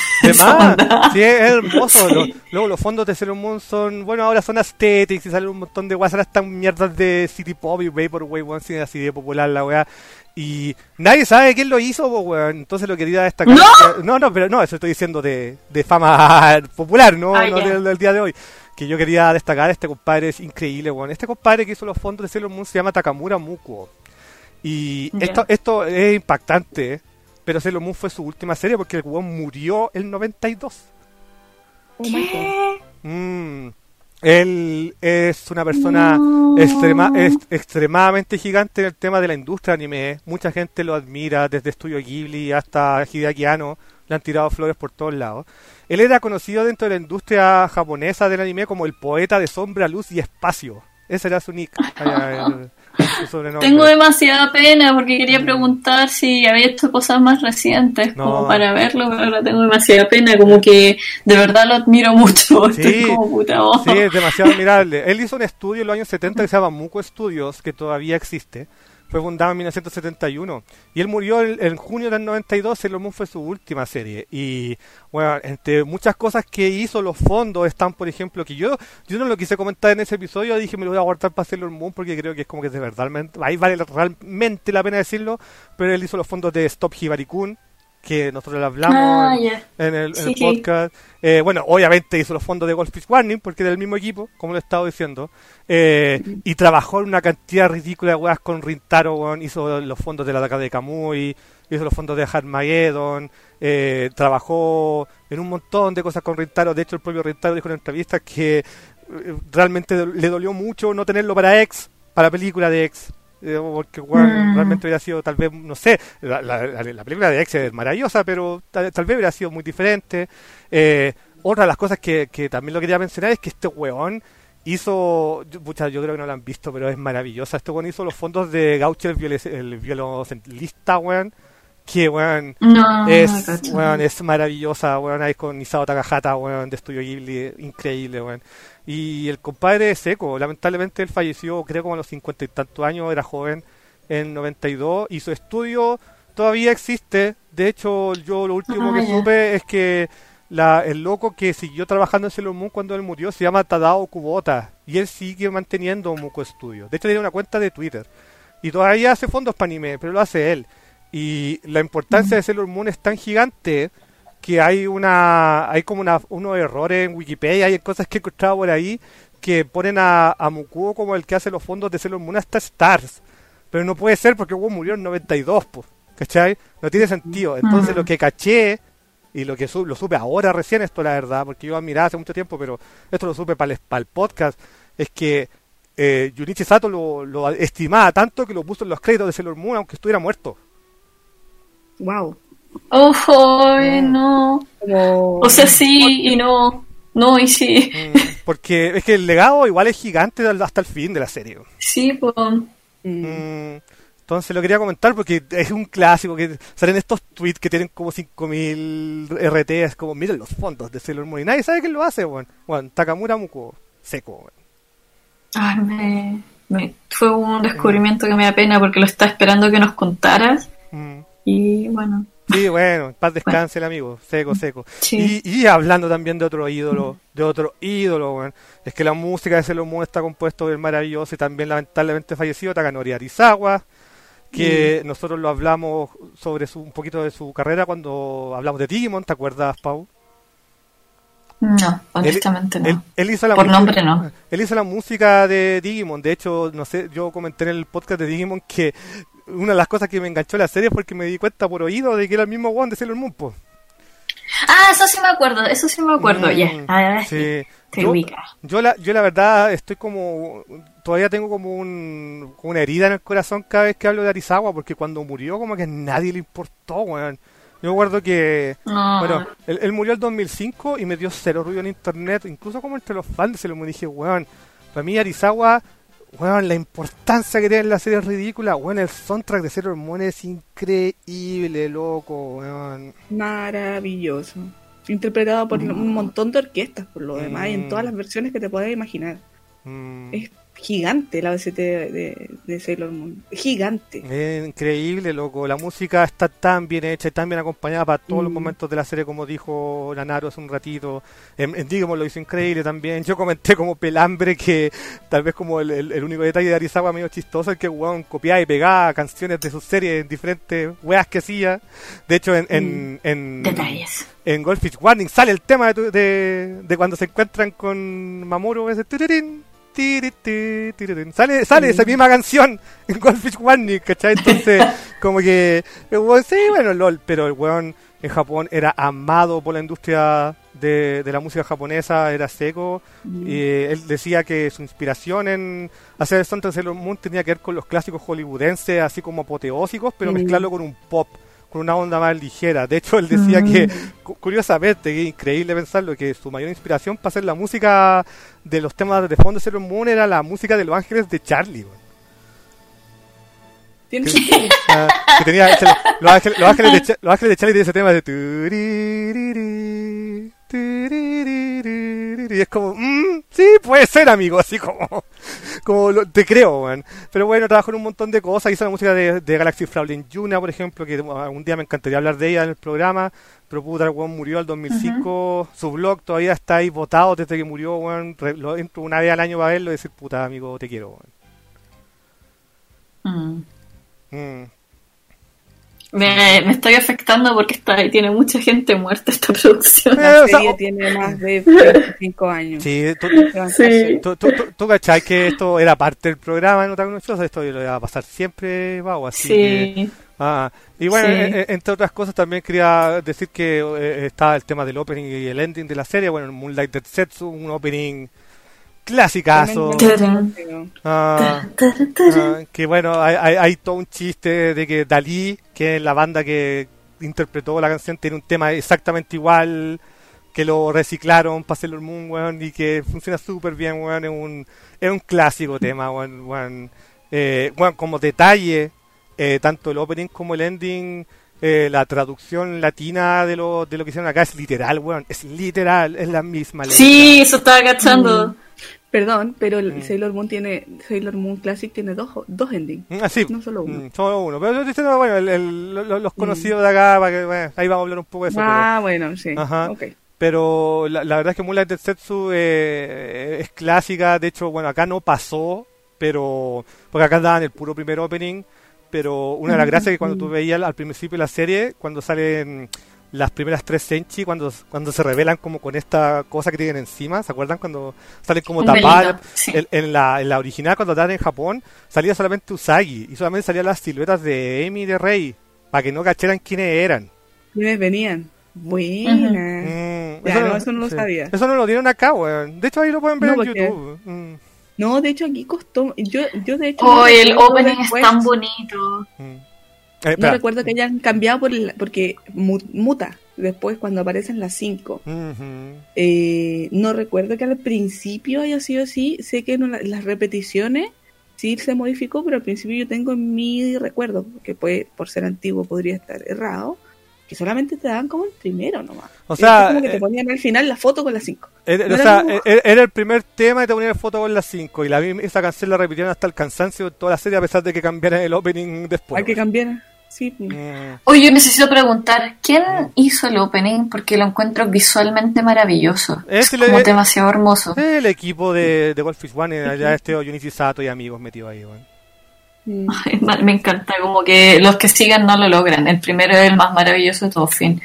Speaker 1: Sí, es hermoso. Sí. Luego los fondos de Sailor Moon son, bueno, ahora son aesthetics y salen un montón de weas, ahora están mierdas de City Pop y Vaporwave, así de popular la wea. Y nadie sabe quién lo hizo, weón. Entonces lo quería destacar. No, eso estoy diciendo de fama popular, no del día de hoy. Que yo quería destacar, este compadre es increíble, weón. Este compadre que hizo los fondos de Sailor Moon se llama Takamura Mukuo. Y esto es impactante, pero Sailor Moon fue su última serie porque el weón murió el 92.
Speaker 2: ¿Qué?
Speaker 1: Él es una persona extremadamente gigante en el tema de la industria anime. Mucha gente lo admira, desde Studio Ghibli hasta Hideaki Anno. Le han tirado flores por todos lados. Él era conocido dentro de la industria japonesa del anime como el poeta de sombra, luz y espacio. Ese era su nick
Speaker 2: Tengo demasiada pena porque quería preguntar si había hecho cosas más recientes como para verlo, pero ahora tengo demasiada pena, como que de verdad lo admiro mucho.
Speaker 1: Sí,
Speaker 2: estoy como puta voz.
Speaker 1: Sí, es demasiado admirable. Él hizo un estudio en los años 70 que se llama Muco Studios, que todavía existe. Fue fundado en 1971 y él murió en junio del 92. Sailor Moon fue su última serie y bueno, entre muchas cosas que hizo, los fondos están, por ejemplo, que yo no lo quise comentar en ese episodio, dije me lo voy a guardar para Sailor Moon porque creo que es como que de verdad, ahí vale realmente la pena decirlo, pero él hizo los fondos de Stop Hibari-kun, que nosotros le hablamos en el podcast. Bueno, obviamente hizo los fondos de Goldfish Warning, porque era del mismo equipo, como lo he estado diciendo. Y trabajó en una cantidad ridícula de weas con Rintaro, weón. Hizo los fondos de la Dakar de Kamui, hizo los fondos de Harmageddon, trabajó en un montón de cosas con Rintaro. De hecho, el propio Rintaro dijo en entrevistas que realmente le dolió mucho no tenerlo para X, para la película de X. Porque realmente hubiera sido tal vez, no sé, la película de X es maravillosa, pero tal vez hubiera sido muy diferente. Otra de las cosas que también lo quería mencionar es que este weón hizo, yo creo que no lo han visto, pero es maravillosa. Este weón hizo los fondos de Gaucho, el violoncellista, weón, que weón es maravillosa, weón, ahí con Isao Takahata, weón, de Estudio Ghibli, increíble, weón. Y el compadre es Seco, lamentablemente él falleció, creo como a los 50 y tantos años, era joven, en 92, y su estudio todavía existe. De hecho, yo lo último que supe es que el loco que siguió trabajando en Sailor Moon cuando él murió se llama Tadao Kubota, y él sigue manteniendo Muco Studio. De hecho, tiene una cuenta de Twitter, y todavía hace fondos para anime, pero lo hace él. Y la importancia de Sailor Moon es tan gigante que hay como unos errores en Wikipedia, hay cosas que he encontrado por ahí que ponen a Mukuo como el que hace los fondos de Sailor Moon hasta Stars, pero no puede ser porque Hugo murió en 92, pues, ¿cachai? No tiene sentido. Entonces lo que caché y lo que lo supe ahora recién, esto la verdad, porque yo admiraba hace mucho tiempo, pero esto lo supe para el podcast, es que Junichi Sato lo estimaba tanto que lo puso en los créditos de Sailor Moon aunque estuviera muerto.
Speaker 3: Wow.
Speaker 2: ¡Ojo! No. O sea, sí y no. No y sí.
Speaker 1: Porque es que el legado igual es gigante hasta el fin de la serie.
Speaker 2: Sí, pues.
Speaker 1: Entonces lo quería comentar porque es un clásico que salen estos tweets que tienen como 5000 RTs, como miren los fondos de Sailor Moon y nadie sabe quién lo hace, weón. Bueno, Takamura Muko, Seco, weón.
Speaker 2: Ay, fue un descubrimiento que me da pena porque lo estaba esperando que nos contaras. Y bueno.
Speaker 1: Sí, bueno, paz descanse el amigo, Seco. Sí. Y hablando también de otro ídolo, bueno, es que la música de Sailor Moon está compuesta por el maravilloso y también lamentablemente fallecido Takanori Arizawa, que nosotros lo hablamos sobre un poquito de su carrera cuando hablamos de Digimon, ¿te acuerdas, Pau?
Speaker 2: No, honestamente no.
Speaker 1: Él hizo la
Speaker 2: por
Speaker 1: música,
Speaker 2: nombre no.
Speaker 1: Él hizo la música de Digimon, de hecho, no sé, yo comenté en el podcast de Digimon que una de las cosas que me enganchó la serie fue porque me di cuenta por oído de que era el mismo one de Sailor Moon, po.
Speaker 2: Ah, eso sí me acuerdo, ya.
Speaker 1: Sí.
Speaker 2: Te ubica.
Speaker 1: Yo la verdad estoy todavía tengo como una herida en el corazón cada vez que hablo de Arizawa, porque cuando murió como que a nadie le importó, weón. Yo recuerdo que, bueno, él murió en 2005 y me dio cero ruido en internet, incluso como entre los fans se lo me dije, weón, para mí Arizawa, weón, la importancia que tiene en la serie es ridícula, weón, el soundtrack de Sailor Moon es increíble, loco, weón.
Speaker 3: Maravilloso. Interpretado por un montón de orquestas, por lo demás, y en todas las versiones que te puedas imaginar. Es gigante la OST de Sailor Moon. Gigante.
Speaker 1: Es increíble, loco. La música está tan bien hecha y tan bien acompañada para todos los momentos de la serie, como dijo Nanaro hace un ratito. En Digimon lo hizo increíble también. Yo comenté como pelambre que tal vez como el único detalle de Arizawa medio chistoso es que weón copiaba y pegaba canciones de sus series en diferentes weas que hacía. De hecho,
Speaker 2: detalles.
Speaker 1: En Goldfish Warning sale el tema de cuando se encuentran con Mamoru, ese sale esa misma canción en Goldfish Warning, ¿cachai? Entonces, como que sí, bueno, LOL, pero el weón en Japón era amado por la industria de la música japonesa, era Seco, y él decía que su inspiración en hacer el soundtrack de Sailor Moon tenía que ver con los clásicos hollywoodenses, así como apoteósicos, pero mezclarlo con un pop, con una onda más ligera. De hecho, él decía que, curiosamente, que es increíble pensarlo, que su mayor inspiración para hacer la música de los temas de fondo de Sailor Moon era la música de Los Ángeles de Charlie,
Speaker 3: Tiene
Speaker 1: que tenía los ángeles de Charlie tiene ese tema de tuririri, tuririri, y es como sí, puede ser, amigo, así como te creo, man. Pero bueno, trabajo en un montón de cosas. Hizo la música de Galaxy Fraulein Yuna, por ejemplo, que algún día me encantaría hablar de ella en el programa, pero puta, el weón murió en 2005. Su blog todavía está ahí botado desde que murió, weón. Lo entro una vez al año para verlo y decir, puta, amigo, te quiero, weón.
Speaker 2: Me estoy afectando porque tiene mucha gente muerta esta producción.
Speaker 3: La serie tiene más de 25 años.
Speaker 1: Sí, tú cachai que esto era parte del programa en Otaku no Show, esto lo iba a pasar siempre, wow, así
Speaker 2: sí.
Speaker 1: que... y bueno, entre otras cosas también quería decir que está el tema del opening y el ending de la serie. Bueno, Moonlight Densetsu, un opening clasicazo. Que bueno, hay todo un chiste de que Dalí, que es la banda que interpretó la canción, tiene un tema exactamente igual, que lo reciclaron para Sailor Moon, weón, y que funciona súper bien, weón. Es un clásico tema, weón. Como detalle, tanto el opening como el ending, la traducción latina de lo que hicieron acá es literal, weón. Es literal, es la misma letra.
Speaker 2: Sí, eso estaba cachando.
Speaker 3: Perdón, pero el Sailor Moon Classic tiene dos endings.
Speaker 1: Sí,
Speaker 3: no solo uno.
Speaker 1: Solo uno. Pero yo diciendo, bueno, los conocidos de acá, para que, bueno, ahí vamos a hablar un poco de eso.
Speaker 3: Bueno, sí.
Speaker 1: Ajá.
Speaker 3: Okay.
Speaker 1: Pero la verdad es que Moonlight Densetsu es clásica. De hecho, bueno, acá no pasó, pero porque acá daban el puro primer opening. Pero una de las gracias es que cuando tú veías al principio de la serie, cuando salen las primeras 3 Senshi, cuando se revelan como con esta cosa que tienen encima, ¿se acuerdan? Cuando salen como tapadas, sí. en la original, cuando estaban en Japón, salía solamente Usagi, y solamente salían las siluetas de Amy y de Rei, para que no cacharan quiénes eran.
Speaker 3: ¿Quiénes venían? Buena. Eso no lo sabía.
Speaker 1: Eso no lo dieron acá, weón. De hecho, ahí lo pueden ver en YouTube.
Speaker 3: No, de hecho aquí costó. Yo de hecho.
Speaker 2: El opening es tan bonito.
Speaker 3: No recuerdo que hayan cambiado porque muta después cuando aparecen las 5. No recuerdo que al principio haya sido así. Sé que en las repeticiones sí se modificó, pero al principio yo tengo en mi recuerdo, que por ser antiguo podría estar errado, que solamente te daban como el primero nomás.
Speaker 1: O sea,
Speaker 3: como que te ponían al final la foto con las 5.
Speaker 1: Era el primer tema y te ponían la foto con las 5. Y esa canción la repitieron hasta el cansancio de toda la serie, a pesar de que cambiaran el opening después.
Speaker 3: Hay que cambiar. Sí.
Speaker 2: Oye, yo necesito preguntar, ¿quién hizo el opening? Porque lo encuentro visualmente maravilloso. Es como demasiado hermoso.
Speaker 1: El equipo de Goldfish One, allá Junichi Sato y amigos metidos ahí, bueno.
Speaker 2: Ay, me encanta, como que los que sigan no lo logran. El primero es el más maravilloso de todo, fin.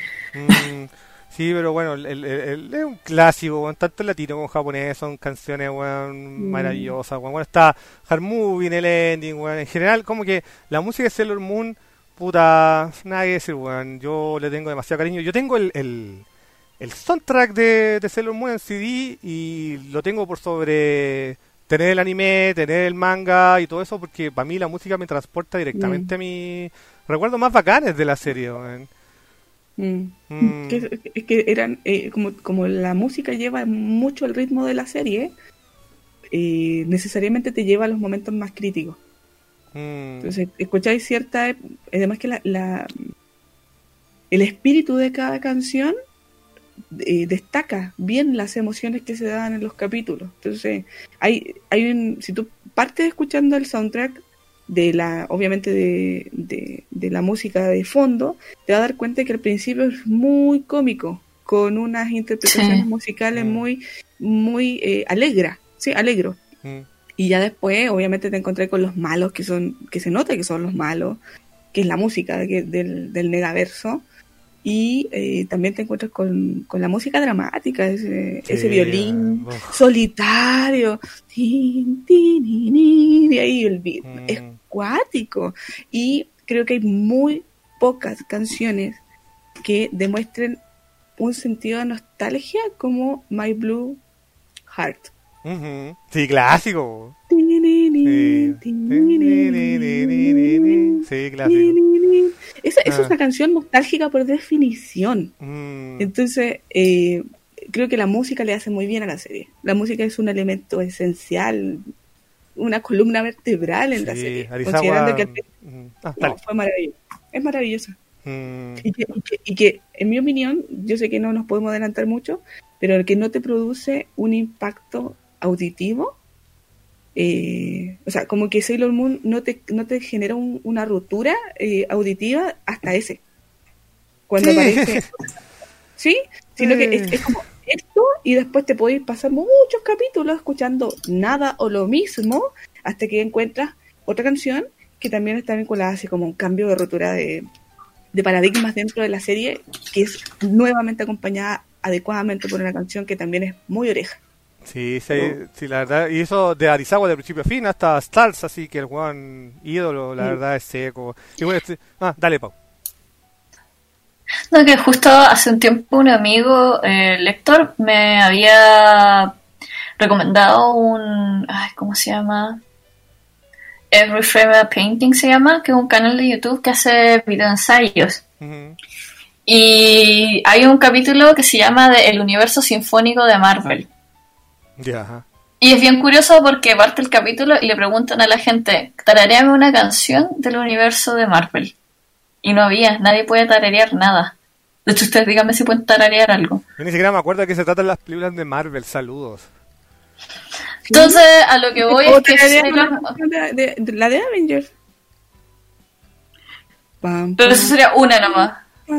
Speaker 1: Sí, pero bueno, es un clásico, bueno, tanto en latino como en japonés son canciones, bueno, maravillosas. Bueno, está Hard Movie en el ending, bueno, en general, como que la música de Sailor Moon, puta, nada que decir, bueno, yo le tengo demasiado cariño. Yo tengo el soundtrack de Sailor Moon en CD y lo tengo por sobre tener el anime, tener el manga y todo eso, porque para mí la música me transporta directamente a mis recuerdos más bacanes de la serie, bueno.
Speaker 3: Es que eran como la música lleva mucho el ritmo de la serie, necesariamente te lleva a los momentos más críticos. Entonces escucháis además que el espíritu de cada canción destaca bien las emociones que se dan en los capítulos. Entonces si tú partes escuchando el soundtrack obviamente de la música de fondo, te vas a dar cuenta que al principio es muy cómico, con unas interpretaciones musicales muy alegro. Y ya después obviamente te encontré con los malos, que se nota que son los malos, que es la música del Negaverso. Y también te encuentras con la música dramática, ese violín solitario, y ahí el beat es cuático. Y creo que hay muy pocas canciones que demuestren un sentido de nostalgia como My Blue Heart.
Speaker 1: Sí, clásico. Sí, clásico.
Speaker 3: Esa es una canción nostálgica por definición. Entonces, creo que la música le hace muy bien a la serie. La música es un elemento esencial, una columna vertebral en la serie. Considerando que fue maravilloso. Es maravillosa. Y que, en mi opinión, yo sé que no nos podemos adelantar mucho, pero el que no te produce un impacto auditivo, o sea, como que Sailor Moon no te genera una ruptura auditiva hasta ese. Cuando aparece... ¿Sí? Sino que es como esto, y después te podéis pasar muchos capítulos escuchando nada o lo mismo, hasta que encuentras otra canción que también está vinculada así como un cambio de ruptura de paradigmas dentro de la serie, que es nuevamente acompañada adecuadamente por una canción que también es muy oreja.
Speaker 1: Sí, la verdad, y eso de Arisawa de principio a fin hasta Stars, así que el Juan ídolo, la verdad es seco. Y bueno, dale, Pau.
Speaker 2: No, que justo hace un tiempo un amigo, lector, me había recomendado ¿cómo se llama? Every Frame a Painting se llama, que es un canal de YouTube que hace videoensayos. Uh-huh. Y hay un capítulo que se llama El Universo Sinfónico de Marvel.
Speaker 1: Yeah.
Speaker 2: Y es bien curioso porque parte el capítulo y le preguntan a la gente, tarareame una canción del universo de Marvel. Y no había, nadie puede tararear nada. De hecho, ustedes díganme si pueden tararear algo.
Speaker 1: Yo ni siquiera me acuerdo de qué se tratan las películas de Marvel, saludos.
Speaker 2: Entonces, a lo que voy es que...
Speaker 3: La de Avengers.
Speaker 2: Pero eso sería una nomás.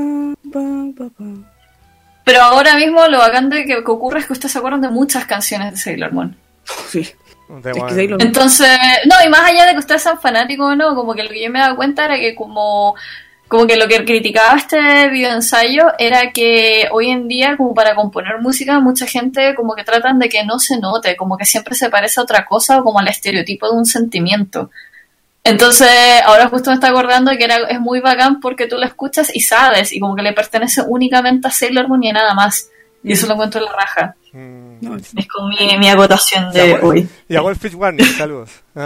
Speaker 2: Pero ahora mismo lo bacán de que ocurre es que ustedes se acuerdan de muchas canciones de Sailor Moon.
Speaker 3: Sí.
Speaker 2: Entonces, no, y más allá de que ustedes sean fanáticos o no, como que lo que yo me he dado cuenta era que como que lo que criticaba este videoensayo era que hoy en día, como para componer música, mucha gente como que tratan de que no se note, como que siempre se parece a otra cosa o como al estereotipo de un sentimiento. Entonces, ahora justo me está acordando que es muy bacán porque tú lo escuchas y sabes, y como que le pertenece únicamente a Sailor Moon y a nada más. Y eso lo encuentro en la raja. Es como mi acotación de hoy.
Speaker 1: Y a Wolfish Warning, saludos.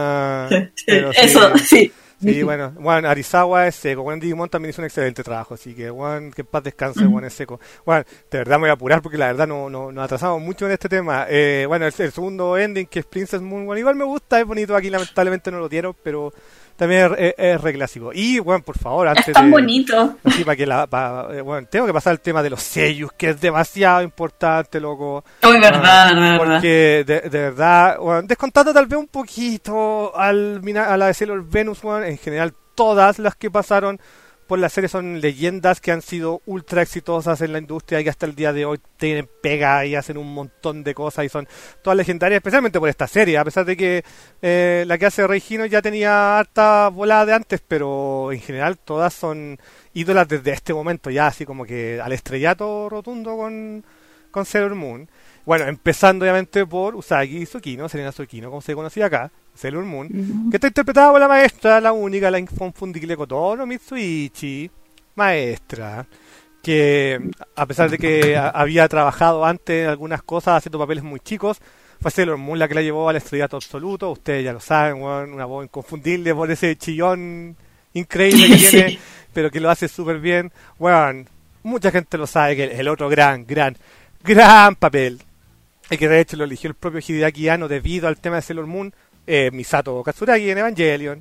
Speaker 2: Eso, sí.
Speaker 1: Sí, bueno, Arisawa es seco. Digimon también hizo un excelente trabajo, así que que en paz descanse, es seco. De verdad me voy a apurar porque la verdad no atrasamos mucho en este tema. El segundo ending, que es Princess Moon, igual me gusta, es bonito. Aquí lamentablemente no lo dieron, pero también es re clásico. Y, por favor, antes
Speaker 2: es tan bonito.
Speaker 1: Así, tengo que pasar el tema de los seiyus, que es demasiado importante, loco.
Speaker 2: Verdad.
Speaker 1: Porque, de verdad, descontando tal vez un poquito a la de Sailor Venus, en general, todas las que pasaron por la serie son leyendas que han sido ultra exitosas en la industria y que hasta el día de hoy tienen pega y hacen un montón de cosas y son todas legendarias, especialmente por esta serie, a pesar de que la que hace Rei Hino ya tenía harta volada de antes, pero en general todas son ídolas desde este momento ya, así como que al estrellato rotundo con Sailor Moon. Bueno, empezando obviamente por Usagi Tsukino, Serena Tsukino, como se conocía acá, Sailor Moon, que está interpretada por la maestra, la única, la inconfundible Kotono Mitsuichi, maestra, que a pesar de que había trabajado antes en algunas cosas haciendo papeles muy chicos, fue Sailor Moon la que la llevó al estrellato absoluto. Ustedes ya lo saben, una voz inconfundible por ese chillón increíble que tiene, pero que lo hace súper bien. Mucha gente lo sabe, que el otro gran papel, y que de hecho lo eligió el propio Hideaki Anno debido al tema de Sailor Moon, Misato Katsuragi en Evangelion.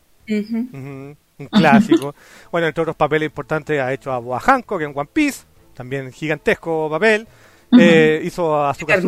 Speaker 1: Un clásico. Entre otros papeles importantes ha hecho a Boa Hancock en One Piece, también gigantesco papel. Hizo a Asuka,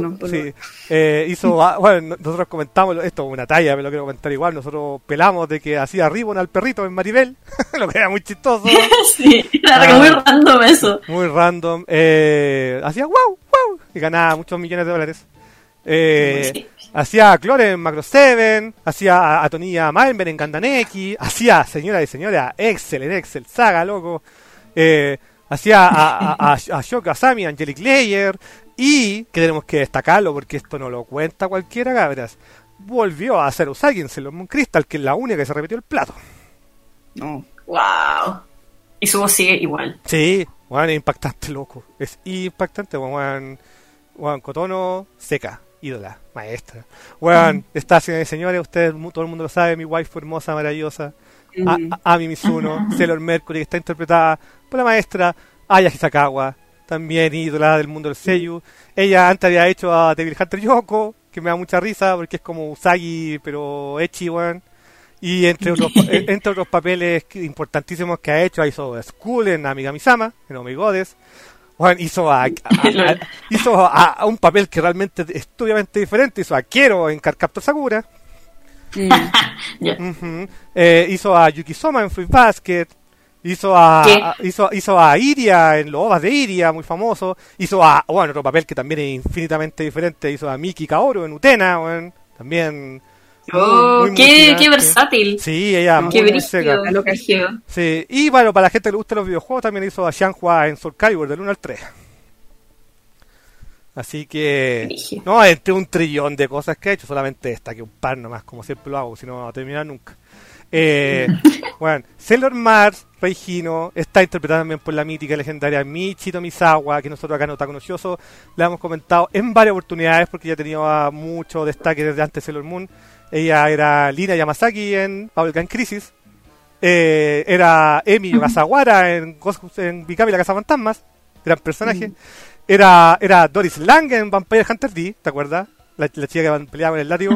Speaker 1: nosotros comentamos esto, una talla, me lo quiero comentar igual, nosotros pelamos de que hacía Ribbon al perrito en Maribel, lo que era muy chistoso.
Speaker 2: Sí, era muy random eso.
Speaker 1: Muy random. Hacía wow, y ganaba muchos millones de dólares. Hacía a Clore en Macro 7, hacía a Tonilla Malmer en Gandaneki, hacía Señora y Señora Excel en Excel Saga, loco. Hacía a Shoko Asami, Angelic Layer, y que tenemos que destacarlo porque esto no lo cuenta cualquiera, cabras. Volvió a hacer Usagi en Sailor Moon Crystal, que es la única que se repitió el plato.
Speaker 2: No. Wow. Y su voz sigue igual.
Speaker 1: Sí, es impactante, loco. Es impactante, Kotono, seca, ídola, maestra. Está, señores, ustedes, todo el mundo lo sabe, mi waifu hermosa, maravillosa. Ami Mizuno, Sailor Mercury, que está interpretada por la maestra Aya Hisakawa, también ídola del mundo del Seiyu. Ella antes había hecho a Devil Hunter Yoko, que me da mucha risa porque es como Usagi, pero ecchi, weón. Y entre otros papeles importantísimos que ha hecho, hizo School en Amigami-sama, en Omegodes. Bueno, hizo a un papel que realmente es obviamente diferente. Hizo a Kero en Cardcaptor Sakura. Hizo a Yukisoma en Fruit Basket. Hizo a Iria en los OVAs de Iria, muy famoso. Hizo a, bueno, otro papel que también es infinitamente diferente. Hizo a Miki Kaoru en Utena, bueno, también.
Speaker 2: Muy qué versátil.
Speaker 1: Sí, ella
Speaker 2: qué
Speaker 1: muy seca. Sí, y bueno, para la gente que le gusta los videojuegos, también hizo a Xianhua en Soul Calibur del 1 al 3. Así que, no, entre un trillón de cosas que ha hecho, solamente esta, que un par nomás, como siempre lo hago, si no va a terminar nunca. Bueno, Sailor Mars, Rei Hino, está interpretada también por la mítica y legendaria Michi Tomisawa, que nosotros acá en Otaku no Shoujo la hemos comentado en varias oportunidades porque ya ha tenido mucho destaque desde antes de Sailor Moon. Ella era Lina Yamasaki en Bubblegum Crisis, era Emi Yogasawara en Mikami la Casa Fantasmas, gran personaje. Era Doris Lang en Vampire Hunter D, ¿te acuerdas? La chica que peleaba con el látigo.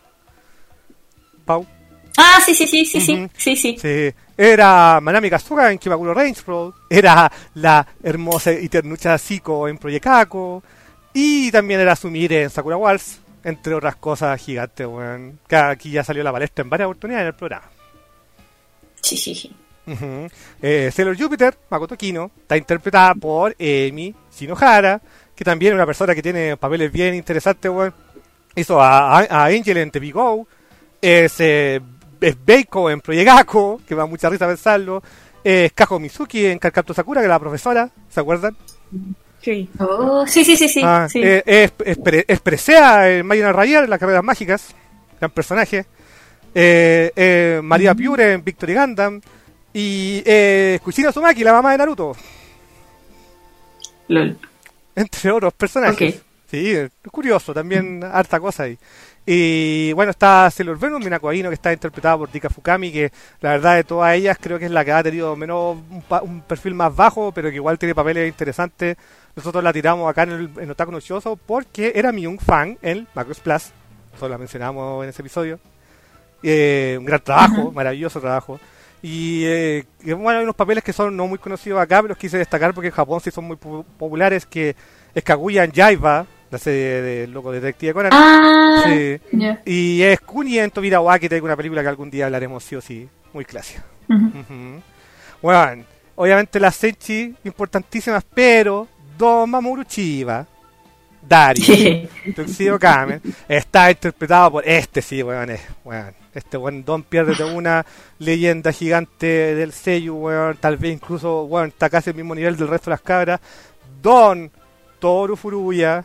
Speaker 1: Pau.
Speaker 2: Ah, sí.
Speaker 1: Era Manami Kasuga en Kimakuro Range Road. Era la hermosa y ternucha Siko en Project Ako. Y también era Sumire en Sakura Wars, entre otras cosas gigantes, weón. Que aquí ya salió a la palestra en varias oportunidades en el programa.
Speaker 2: Sí.
Speaker 1: Sailor Jupiter, Makoto Kino, está interpretada por Emi Shinohara, que también es una persona que tiene papeles bien interesantes, weón. Hizo a Angel en The Big O. Es Beiko en Project Ako, que me da mucha risa pensarlo. Es Kaho Mizuki en Cardcaptor Sakura, que es la profesora, ¿se acuerdan?
Speaker 2: Sí. Oh, sí.
Speaker 1: Es Presea en Mayuna Rayar en las carreras mágicas, gran personaje. María Piure en Victory Gundam. Y Kushina Uzumaki, la mamá de Naruto.
Speaker 2: LOL.
Speaker 1: Entre otros personajes.
Speaker 2: Okay.
Speaker 1: Sí, es curioso, también harta cosa ahí. Y bueno, está Sailor Venus, Minako Aino, que está interpretada por Rika Fukami, que la verdad de todas ellas creo que es la que ha tenido menos un perfil más bajo, pero que igual tiene papeles interesantes. Nosotros la tiramos acá en Otaku no Shoujo porque era mi un fan en Macross Plus. Nosotros la mencionamos en ese episodio. Un gran trabajo, maravilloso trabajo. Y bueno, hay unos papeles que son no muy conocidos acá, pero los quise destacar porque en Japón sí son muy populares, que es Kaguya en Yaiba, la serie de Loco Detective Conan. Sí.
Speaker 2: Yeah.
Speaker 1: Y es Kuni en Tobira wa, que tengo una película que algún día hablaremos sí o sí, muy clásica. Bueno, obviamente las Senshi importantísimas, pero Don Mamoru Chiba, Dari, Tuxedo Kamen, está interpretado por este buen Don pierde de una leyenda gigante del sello, weón, tal vez incluso, weón, está casi al mismo nivel del resto de las cabras. Don Toru Furuya,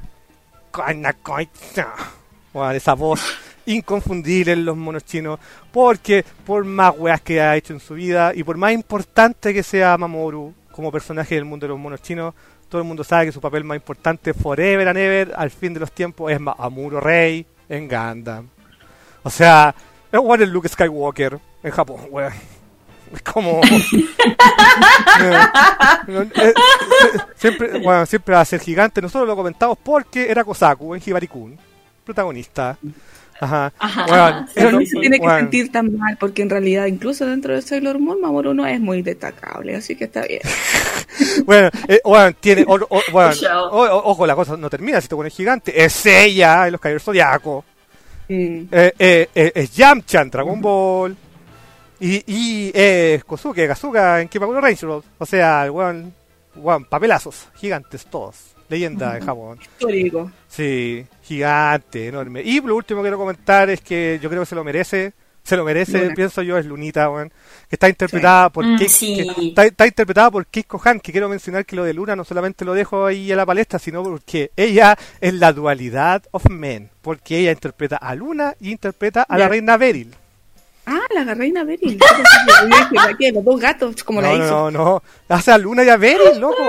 Speaker 1: bueno, esa voz inconfundible en los monos chinos, porque por más weas que ha hecho en su vida y por más importante que sea Mamoru como personaje del mundo de los monos chinos, todo el mundo sabe que su papel más importante forever and ever, al fin de los tiempos, es Amuro Rey en Gundam. O sea, es bueno el Luke Skywalker en Japón, weón. Es como... siempre va a ser gigante. Nosotros lo comentamos porque era Kosaku en Hibari-kun, protagonista. Ajá. Bueno,
Speaker 3: no se tiene que sentir tan mal, porque en realidad incluso dentro de Sailor Moon Mamoru no es muy destacable, así que está bien.
Speaker 1: Tiene ojo, la cosa no termina si te pones gigante. Es ella en los Caballeros Zodiaco. Es Yamcha en Dragon Ball. Y es Kosuke Kazuga en Kimakuro Range Road. O sea, papelazos gigantes todos. Leyenda de Japón.
Speaker 3: Histórico.
Speaker 1: Sí, gigante, enorme. Y lo último que quiero comentar es que yo creo que se lo merece, Luna. Pienso yo, es Lunita, que está interpretada por está interpretada por Keiko Han, que quiero mencionar que lo de Luna no solamente lo dejo ahí a la palestra, sino porque ella es la dualidad of men, porque ella interpreta a Luna y interpreta a la reina Beryl.
Speaker 3: Ah, la reina Beryl. Los dos gatos, como la hizo.
Speaker 1: No, hace a Luna y a Beryl, loco.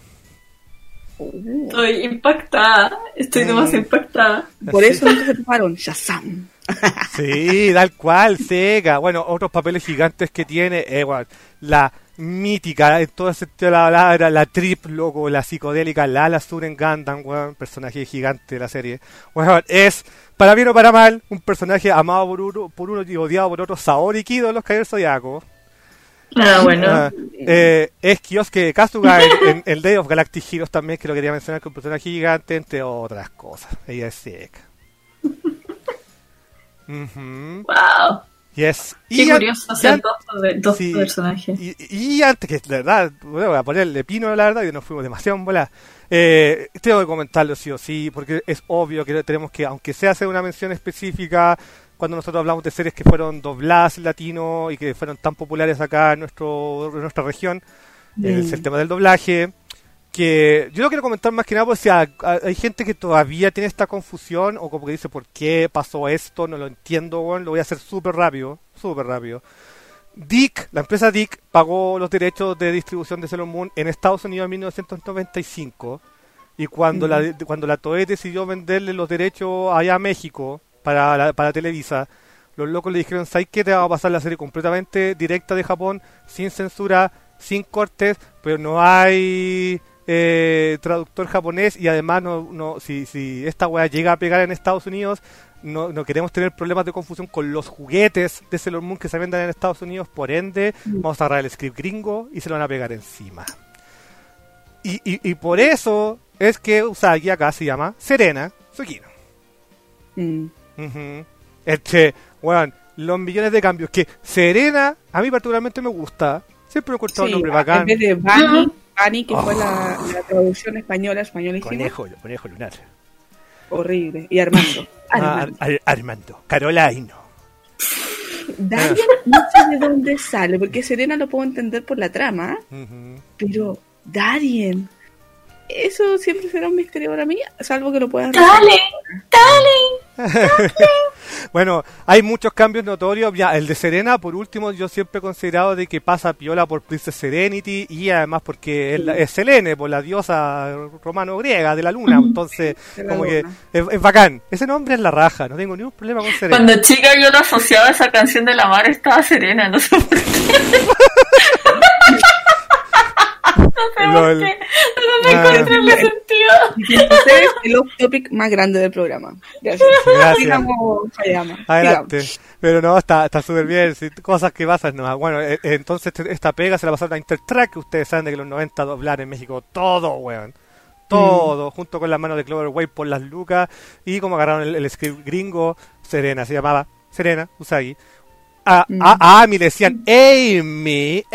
Speaker 2: Estoy impactada, demasiado impactada.
Speaker 3: Por eso nunca se tomaron Shazam.
Speaker 1: Sí, tal cual, Sega. Bueno, otros papeles gigantes que tiene, la mítica en todo el sentido de la palabra, la trip, loco, la psicodélica Lala Suren Gundam, weón, personaje gigante de la serie. Weón, es, para bien o para mal, un personaje amado por uno y odiado por otro, Saori Kido de los Caballeros Zodiaco.
Speaker 2: Bueno.
Speaker 1: Es Kyosuke Kasuga en el Day of Galactic Heroes también, que lo quería mencionar, que es un personaje gigante, entre otras cosas. Ella es seca.
Speaker 2: Wow.
Speaker 1: Yes.
Speaker 2: Qué curioso hacer dos personajes.
Speaker 1: Y antes que, la verdad, bueno, voy a ponerle pino, la verdad, que nos fuimos demasiado en bola. Tengo que comentarlo sí o sí, porque es obvio que tenemos que, aunque sea hacer una mención específica, cuando nosotros hablamos de series que fueron dobladas en latino y que fueron tan populares acá en nuestra región, es el tema del doblaje. Que yo lo quiero comentar más que nada porque si hay gente que todavía tiene esta confusión o como que dice ¿por qué pasó esto? No lo entiendo, bueno, lo voy a hacer súper rápido. La empresa DIC pagó los derechos de distribución de Sailor Moon en Estados Unidos en 1995 y cuando la Toei decidió venderle los derechos allá a México para Televisa, los locos le dijeron ¿sabes qué? Te va a pasar la serie completamente directa de Japón, sin censura, sin cortes, pero no hay traductor japonés y además si esta weá llega a pegar en Estados Unidos no queremos tener problemas de confusión con los juguetes de Sailor Moon que se vendan en Estados Unidos, por ende vamos a agarrar el script gringo y se lo van a pegar encima y por eso es que Usagi acá se llama Serena Tsukino. Bueno, los millones de cambios que Serena a mí particularmente me gusta, siempre me he encontrado un nombre bacán.
Speaker 3: En vez de Bunny, que fue la traducción españolísima.
Speaker 1: Conejo lunar.
Speaker 3: Horrible. Y Armando.
Speaker 1: Armando. Carolino.
Speaker 3: Darien no sé de dónde sale, porque Serena lo puedo entender por la trama, pero Darien, eso siempre será un misterio para mí, salvo que lo puedan...
Speaker 2: ¡Dale!
Speaker 1: Bueno, hay muchos cambios notorios. Ya, el de Serena, por último, yo siempre he considerado de que pasa piola por Princess Serenity y además porque es Selene, por la diosa romano-griega de la luna. Entonces, como que es bacán. Ese nombre es la raja, no tengo ningún problema con Serena.
Speaker 2: Cuando chica yo lo asociaba a esa canción de la mar, estaba Serena, no sé por qué. No me encontré el sentido.
Speaker 3: Entonces, el off-topic más grande del programa. Gracias.
Speaker 1: Adelante. Pero no, está súper bien. Sí, cosas que pasan. No. Bueno, entonces esta pega se la pasaron a Intertrack, que ustedes saben de que los 90 doblar en México todo, weón. Todo, junto con las manos de Cloverway por las lucas. Y como agarraron el script gringo, Serena, se llamaba Serena Usagi. A Amy le decían Amy.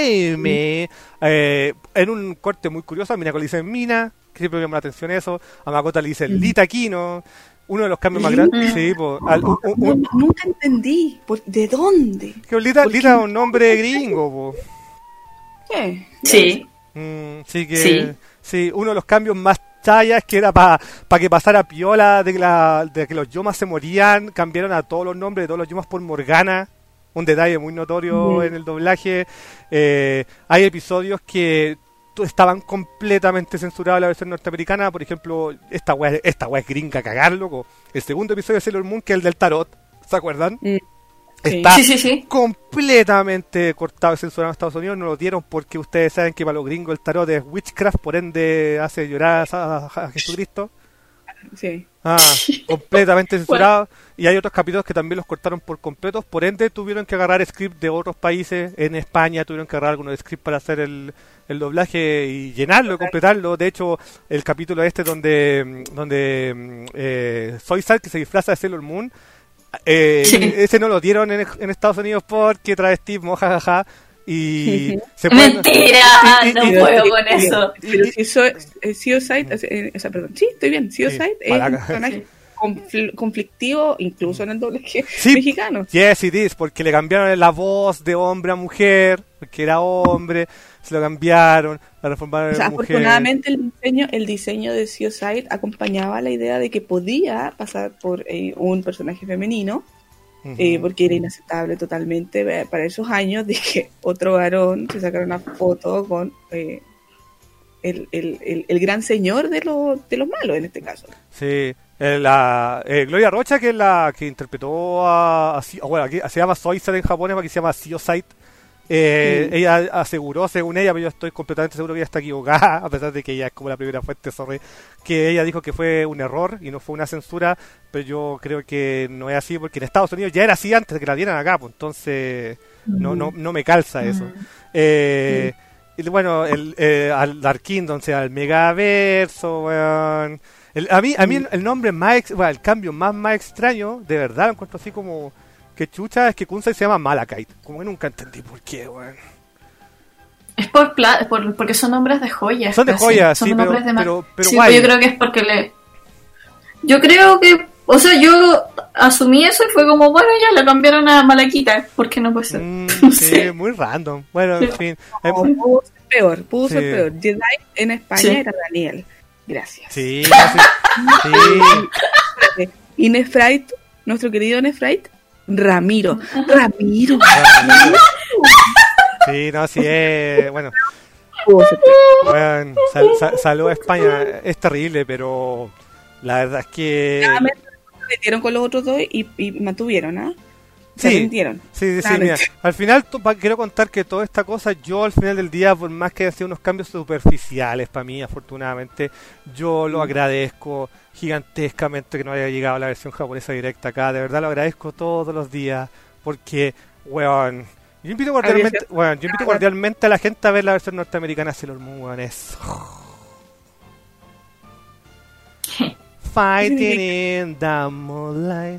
Speaker 1: En un corte muy curioso, a Minako le dicen Mina, que siempre me llama la atención eso. A Makoto le dicen Lita Kino. Uno de los cambios más grandes. Sí,
Speaker 3: nunca entendí. ¿De dónde?
Speaker 1: Que Lita es un nombre gringo.
Speaker 3: ¿Qué?
Speaker 2: Sí.
Speaker 1: Sí, uno de los cambios más tallas que era para que pasara piola de que los Yomas se morían, cambiaron a todos los nombres de todos los Yomas por Morgana. Un detalle muy notorio en el doblaje. Hay episodios que estaban completamente censurados en la versión norteamericana. Por ejemplo, esta weá es gringa, cagar, loco. El segundo episodio de Sailor Moon, que es el del tarot, ¿se acuerdan? Está completamente cortado y censurado en Estados Unidos. No lo dieron porque ustedes saben que para los gringos el tarot es witchcraft, por ende hace llorar a Jesucristo.
Speaker 3: Sí.
Speaker 1: Completamente censurado. Y hay otros capítulos que también los cortaron por completos, por ende tuvieron que agarrar script de otros países. En España tuvieron que agarrar algunos scripts para hacer el doblaje y llenarlo, completarlo. De hecho, el capítulo donde Zoisite, que se disfraza de Sailor Moon, ese no lo dieron en Estados Unidos porque travesti, mojajaja. Y se
Speaker 2: ¡mentira! No puedo con eso.
Speaker 3: Pero si Seoside, sí, estoy bien. Seoside es un personaje conflictivo, incluso en el doblaje mexicano.
Speaker 1: Yes, it is, porque le cambiaron la voz de hombre a mujer, porque era hombre, se lo cambiaron, la reformaron en mujer.
Speaker 3: Afortunadamente el diseño de Seoside acompañaba la idea de que podía pasar por un personaje femenino. Porque era inaceptable totalmente para esos años de que otro varón se sacara una foto con el gran señor de los malos en este caso.
Speaker 1: Sí, Gloria Rocha, que es la que interpretó aquí se llama Zoisite en japonés, aquí se llama Seoside, Ella aseguró, según ella, pero yo estoy completamente seguro que ella está equivocada, a pesar de que ella es como la primera fuente, sorry, que ella dijo que fue un error y no fue una censura, pero yo creo que no es así, porque en Estados Unidos ya era así antes de que la dieran acá, pues entonces no me calza eso. Y bueno, al Dark Kingdom, o sea, al Megaverso, weón. A mí el nombre más, el cambio más extraño, de verdad, lo encuentro así como que chucha, es que Kunzai se llama Malachite. Como que nunca entendí por qué, weón.
Speaker 2: Es porque son nombres de joyas.
Speaker 1: Son de joyas, sí, pero
Speaker 2: sí, guay. Yo creo que es porque yo creo que, o sea, yo asumí eso y fue como, bueno, ya le cambiaron a Malaquita, ¿por qué no puede ser?
Speaker 1: No sé, muy random. Bueno, en fin.
Speaker 3: Pudo ser peor. Jedi en España era Daniel. Gracias.
Speaker 1: Sí.
Speaker 3: Y Nefrite, nuestro querido Nefrite, Ramiro.
Speaker 1: Sí, no, sí es... Bueno, salud a España. Es terrible, pero la verdad es que...
Speaker 3: Se metieron con los otros dos y mantuvieron, ¿ah?
Speaker 1: Sí, mira, al final quiero contar que toda esta cosa, yo al final del día, por más que haya sido unos cambios superficiales para mí, afortunadamente, yo lo agradezco gigantescamente que no haya llegado la versión japonesa directa acá, de verdad lo agradezco todos los días, porque, weón, yo invito cordialmente a la gente a ver la versión norteamericana de Sailor Moon, weón, es... Fighting in the moonlight.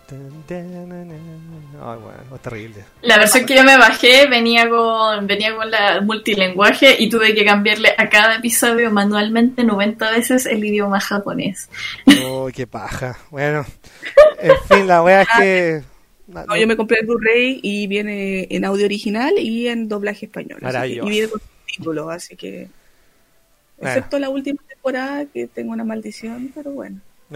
Speaker 1: Ay, bueno, terrible.
Speaker 2: La versión que yo me bajé venía con la multilenguaje y tuve que cambiarle a cada episodio manualmente 90 veces el idioma japonés.
Speaker 1: Oh, qué paja. Bueno, en fin, la wea es que...
Speaker 3: No, yo me compré el Blu-ray y viene en audio original y en doblaje español.
Speaker 1: Maravilloso.
Speaker 3: Y viene con subtítulos, así que... Excepto la última temporada, que tengo una maldición, pero bueno.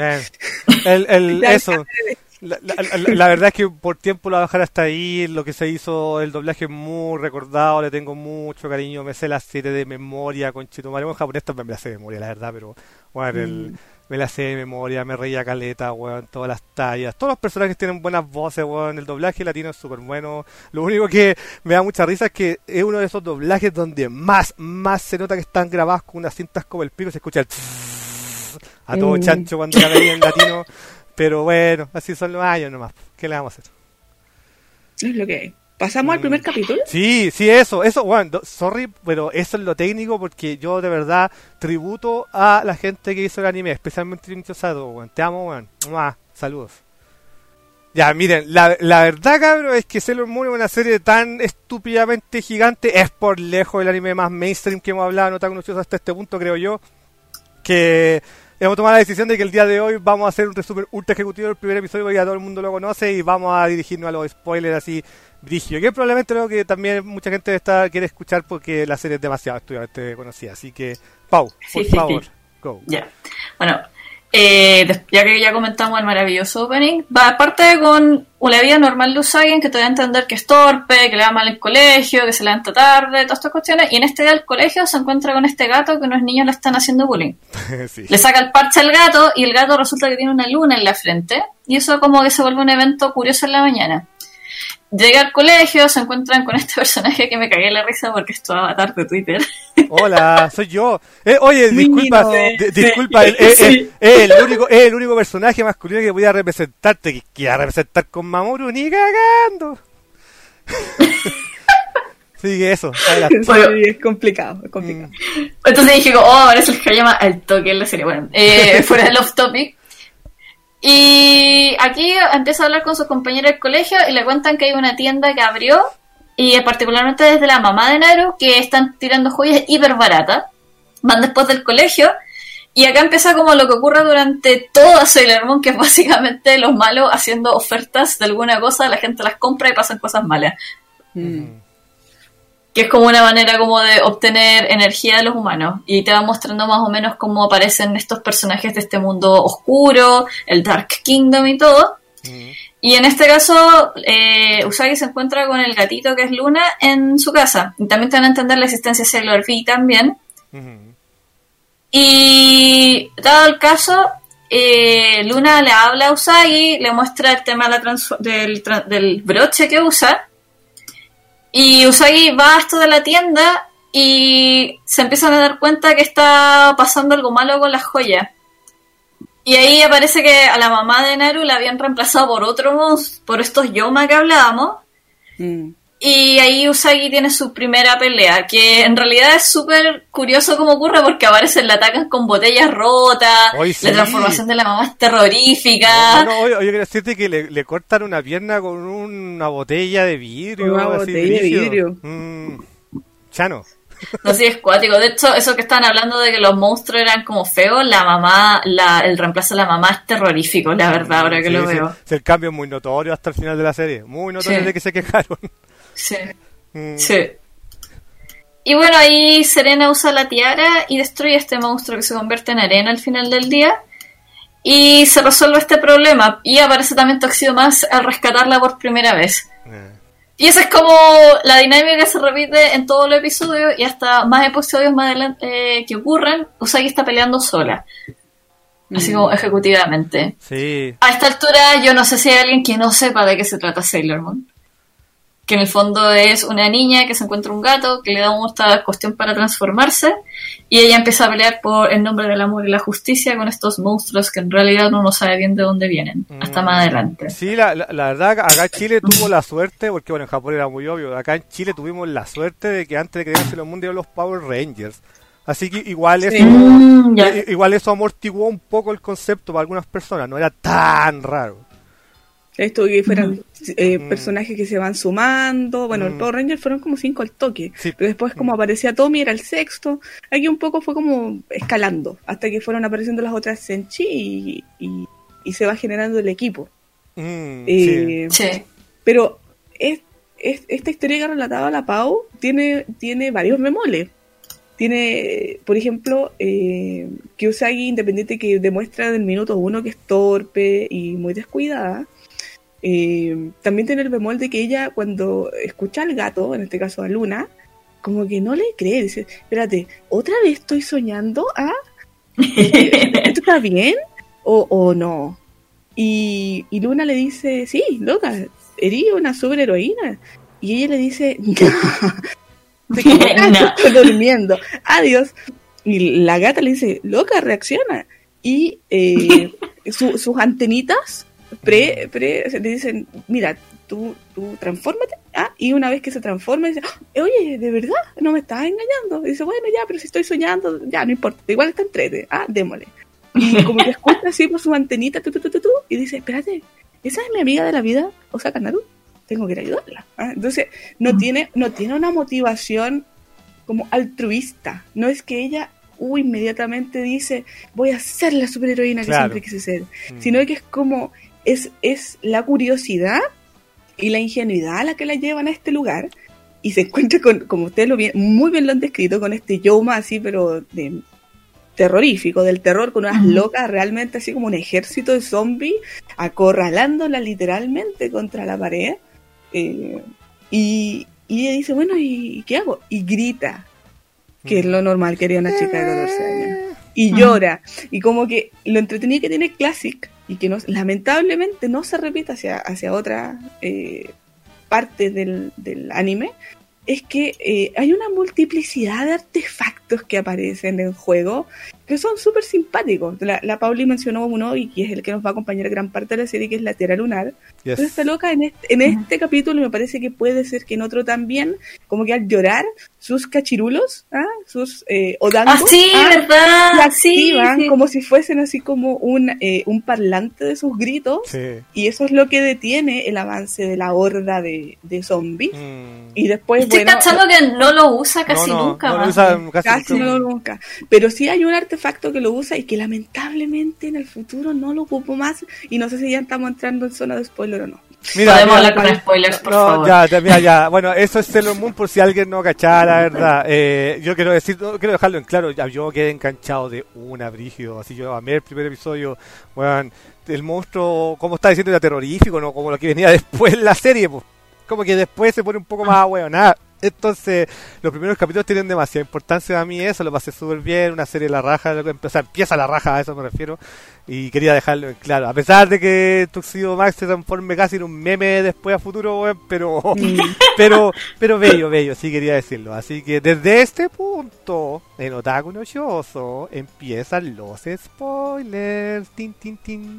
Speaker 1: Eso. La verdad es que por tiempo lo voy a dejar hasta ahí. Lo que se hizo, el doblaje es muy recordado, le tengo mucho cariño. Me sé la serie de memoria, con Chitumare. En japonés también me la sé de memoria, la verdad, pero bueno, me la sé de memoria, me reía caleta, weón, todas las tallas. Todos los personajes tienen buenas voces, weón. El doblaje latino es súper bueno. Lo único que me da mucha risa es que es uno de esos doblajes donde más se nota que están grabados con unas cintas como el pico, se escucha el a todo chancho cuando la veía en latino. Pero bueno, así son los años nomás. ¿Qué le vamos a hacer?
Speaker 3: Es lo que hay. ¿Pasamos al primer capítulo?
Speaker 1: Sí, eso, bueno, sorry, pero eso es lo técnico, porque yo de verdad tributo a la gente que hizo el anime, especialmente Junichi Sato, weón. Te amo, weón. Saludos. Ya, miren, la verdad, cabrón, es que Sailor Moon es una serie tan estúpidamente gigante, es por lejos el anime más mainstream que hemos hablado, no tan conocido hasta este punto, creo yo, que hemos tomado la decisión de que el día de hoy vamos a hacer un resumen ultra ejecutivo del primer episodio, porque ya todo el mundo lo conoce, y vamos a dirigirnos a los spoilers así brígido, que probablemente lo que también mucha gente quiere escuchar porque la serie es demasiado estudiante conocida. Así que, Pau, por favor, go.
Speaker 2: Ya. Bueno, ya que ya comentamos el maravilloso opening, va aparte con una vida normal de Usagi, en que te da a entender que es torpe, que le va mal el colegio, que se levanta tarde, todas estas cuestiones, y en este día del colegio se encuentra con este gato que unos niños le están haciendo bullying. Sí. Le saca el parche al gato y el gato resulta que tiene una luna en la frente, y eso como que se vuelve un evento curioso en la mañana. Llega al colegio, se encuentran con este personaje que me cagué la risa porque es tu avatar de Twitter.
Speaker 1: Hola, soy yo. Oye, disculpa,
Speaker 2: Sí.
Speaker 1: el único personaje masculino que podía representarte, que quiera representar con Mamoru, ni cagando. Sigue eso,
Speaker 3: adelante. Es complicado.
Speaker 2: Entonces dije, parece el que llama al toque en la serie. Bueno, fuera del off topic. Y aquí empieza a hablar con sus compañeros del colegio y le cuentan que hay una tienda que abrió, y particularmente desde la mamá de Naru, que están tirando joyas hiper baratas. Van después del colegio, y acá empieza como lo que ocurre durante toda Sailor Moon, que es básicamente los malos haciendo ofertas de alguna cosa, la gente las compra y pasan cosas malas. Que es como una manera como de obtener energía de los humanos, y te va mostrando más o menos cómo aparecen estos personajes de este mundo oscuro, el Dark Kingdom y todo. Y en este caso Usagi se encuentra con el gatito que es Luna en su casa, y también te van a entender la existencia de Sailor V también. Y dado el caso, Luna le habla a Usagi, le muestra el tema del broche que usa. Y Usagi va a esto de la tienda y se empiezan a dar cuenta que está pasando algo malo con las joyas. Y ahí aparece que a la mamá de Naru la habían reemplazado por por estos Yoma que hablábamos. Y ahí Usagi tiene su primera pelea, que en realidad es súper curioso cómo ocurre porque aparecen, la atacan con botellas rotas, la transformación de la mamá es terrorífica.
Speaker 1: Yo quiero decirte que le cortan una pierna con una botella de vidrio.
Speaker 3: Una botella de vidrio.
Speaker 1: Chano.
Speaker 2: No, sí, es cuático. De hecho, eso que estaban hablando de que los monstruos eran como feos, la mamá, el reemplazo de la mamá es terrorífico, la verdad, ahora que lo veo.
Speaker 1: El cambio es muy notorio hasta el final de la serie. Muy notorio de que se quejaron.
Speaker 2: Sí. Sí. Y bueno, ahí Serena usa la tiara y destruye a este monstruo que se convierte en arena al final del día. Y se resuelve este problema. Y aparece también Toxiomas al rescatarla por primera vez. Y esa es como la dinámica que se repite en todos los episodios y hasta más episodios más adelante que ocurren. Usagi está peleando sola. Así como ejecutivamente.
Speaker 1: Sí.
Speaker 2: A esta altura yo no sé si hay alguien que no sepa de qué se trata Sailor Moon. Que en el fondo es una niña que se encuentra un gato, que le da esta cuestión para transformarse, y ella empieza a pelear por el nombre del amor y la justicia con estos monstruos que en realidad uno no sabe bien de dónde vienen, hasta más adelante.
Speaker 1: Sí, la verdad, acá en Chile tuvo la suerte, porque bueno, en Japón era muy obvio, acá en Chile tuvimos la suerte de que antes de que Sailor Moon dieron los Power Rangers. Así que igual eso amortiguó un poco el concepto para algunas personas, no era tan raro.
Speaker 3: Esto que fueran personajes que se van sumando. Bueno, los Power Rangers fueron como 5 al toque. Sí. Pero después como aparecía Tommy, era el sexto. Aquí un poco fue como escalando. Hasta que fueron apareciendo las otras Senshi y se va generando el equipo.
Speaker 2: Sí.
Speaker 3: Pero esta historia que relataba la Pau tiene varios bemoles. Tiene, por ejemplo, que Usagi, independiente que demuestra del minuto 1 que es torpe y muy descuidada, también tiene el bemol de que ella, cuando escucha al gato, en este caso a Luna, como que no le cree, dice, espérate, ¿otra vez estoy soñando? ¿Esto está bien? ¿O no? Y Luna le dice, sí, loca, eres una superheroína. Y ella le dice, no, estoy durmiendo, adiós. Y la gata le dice, loca, reacciona. Y sus antenitas le dicen, mira, tú transfórmate. Y una vez que se transforma, dice, oye, ¿de verdad? No me estás engañando. Y dice, bueno, ya, pero si estoy soñando, ya, no importa, igual está entrete. Démosle. Y como que escucha así por sus antenitas, y dice, espérate, ¿esa es mi amiga de la vida, Osaka Naru? Tengo que ir a ayudarla. Entonces, no tiene una motivación como altruista. No es que ella inmediatamente dice, voy a ser la superheroína que siempre quise ser. Sino que es como, es la curiosidad y la ingenuidad a la que la llevan a este lugar. Y se encuentra con, como ustedes muy bien lo han descrito, con este Yoma así, pero terrorífico, del terror, con unas locas realmente así como un ejército de zombies acorralándola literalmente contra la pared. Y ella dice, bueno, ¿y qué hago? Y grita, que es lo normal que haría una chica de 14 años. Y llora. Y como que lo entretenido que tiene Classic, y que lamentablemente no se repite hacia otra parte del anime, es que hay una multiplicidad de artefactos que aparecen en juego que son súper simpáticos. La Pauli mencionó uno, y que es el que nos va a acompañar gran parte de la serie, que es la Tierra Lunar. Yes. Pero está loca en este capítulo, y me parece que puede ser que en otro también, como que al llorar, sus cachirulos, sus odangos,
Speaker 2: sí, ¿verdad?
Speaker 3: Se activan, sí, como si fuesen así como un parlante de sus gritos, y eso es lo que detiene el avance de la horda de zombies. Y después,
Speaker 2: estoy cachando que no lo usa casi nunca.
Speaker 3: No lo usa casi nunca. Pero sí hay un artefacto que lo usa y que lamentablemente en el futuro no lo ocupo más, y no sé si ya estamos entrando en zona de spoiler o no.
Speaker 2: Podemos hablar con spoilers, por favor.
Speaker 1: Ya. Bueno, eso es Sailor Moon, por si alguien no cachara, ¿verdad? Yo quiero dejarlo en claro. Yo quedé enganchado de una, brígido. Así yo amé el primer episodio. Bueno, el monstruo, como está diciendo, era terrorífico, ¿no? Como lo que venía después en la serie, pues. Como que después se pone un poco más nada. Entonces, los primeros capítulos tienen demasiada importancia a mí, eso lo pasé súper bien, una serie de la raja, o sea, empieza la raja, a eso me refiero, y quería dejarlo en claro, a pesar de que Tuxedo Max se transforme casi en un meme después a futuro, weón, pero bello, sí quería decirlo, así que desde este punto, en Otaku no Shoujo, empiezan los spoilers, tin, tin, tin.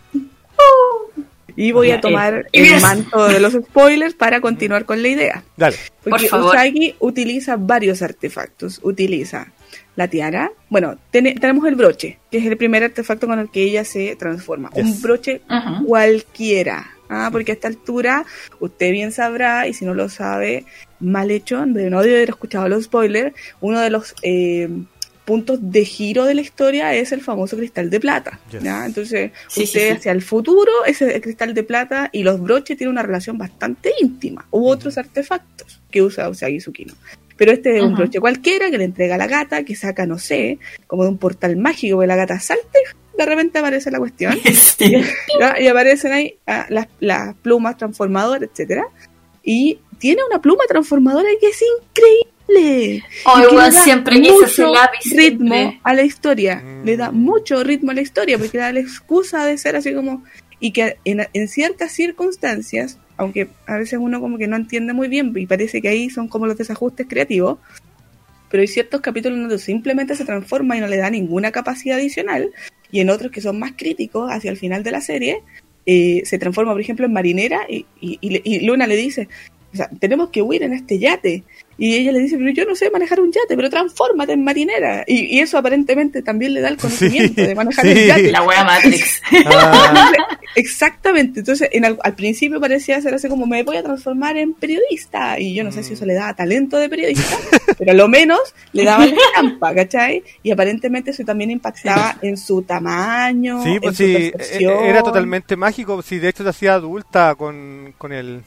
Speaker 3: Y voy a tomar el manto de los spoilers para continuar con la idea.
Speaker 1: Dale.
Speaker 3: Porque Usagi utiliza varios artefactos. Utiliza la tiara. Bueno, tenemos el broche, que es el primer artefacto con el que ella se transforma. Yes. Un broche cualquiera. Porque a esta altura, usted bien sabrá, y si no lo sabe, mal hecho, de no haber escuchado los spoilers, uno de los puntos de giro de la historia es el famoso cristal de plata. Yes. ¿Ya? Entonces, usted hacia el futuro, ese cristal de plata y los broches tienen una relación bastante íntima. Hubo otros artefactos que usa Usagi Tsukino. Pero este es un broche cualquiera que le entrega a la gata, que saca, no sé, como de un portal mágico, que la gata salta y de repente aparece la cuestión. Sí. Y aparecen ahí las plumas transformadoras, etcétera. Y tiene una pluma transformadora que es increíble.
Speaker 2: Igual siempre quise ese lápiz
Speaker 3: ritmo a la historia, le da mucho ritmo a la historia porque da la excusa de ser así como, y que en ciertas circunstancias, aunque a veces uno como que no entiende muy bien y parece que ahí son como los desajustes creativos, pero hay ciertos capítulos donde simplemente se transforma y no le da ninguna capacidad adicional, y en otros que son más críticos hacia el final de la serie se transforma por ejemplo en marinera y Luna le dice, o sea, tenemos que huir en este yate. Y ella le dice, pero yo no sé manejar un yate, pero transfórmate en marinera. Y eso aparentemente también le da el conocimiento de manejar el yate.
Speaker 2: La wea Matrix.
Speaker 3: Exactamente. Entonces, al principio parecía ser así como, me voy a transformar en periodista. Y yo no sé si eso le daba talento de periodista, pero a lo menos le daba la estampa, ¿cachai? Y aparentemente eso también impactaba en su tamaño,
Speaker 1: sí, pues
Speaker 3: en su percepción.
Speaker 1: Era totalmente mágico. Sí, de hecho se hacía adulta con el...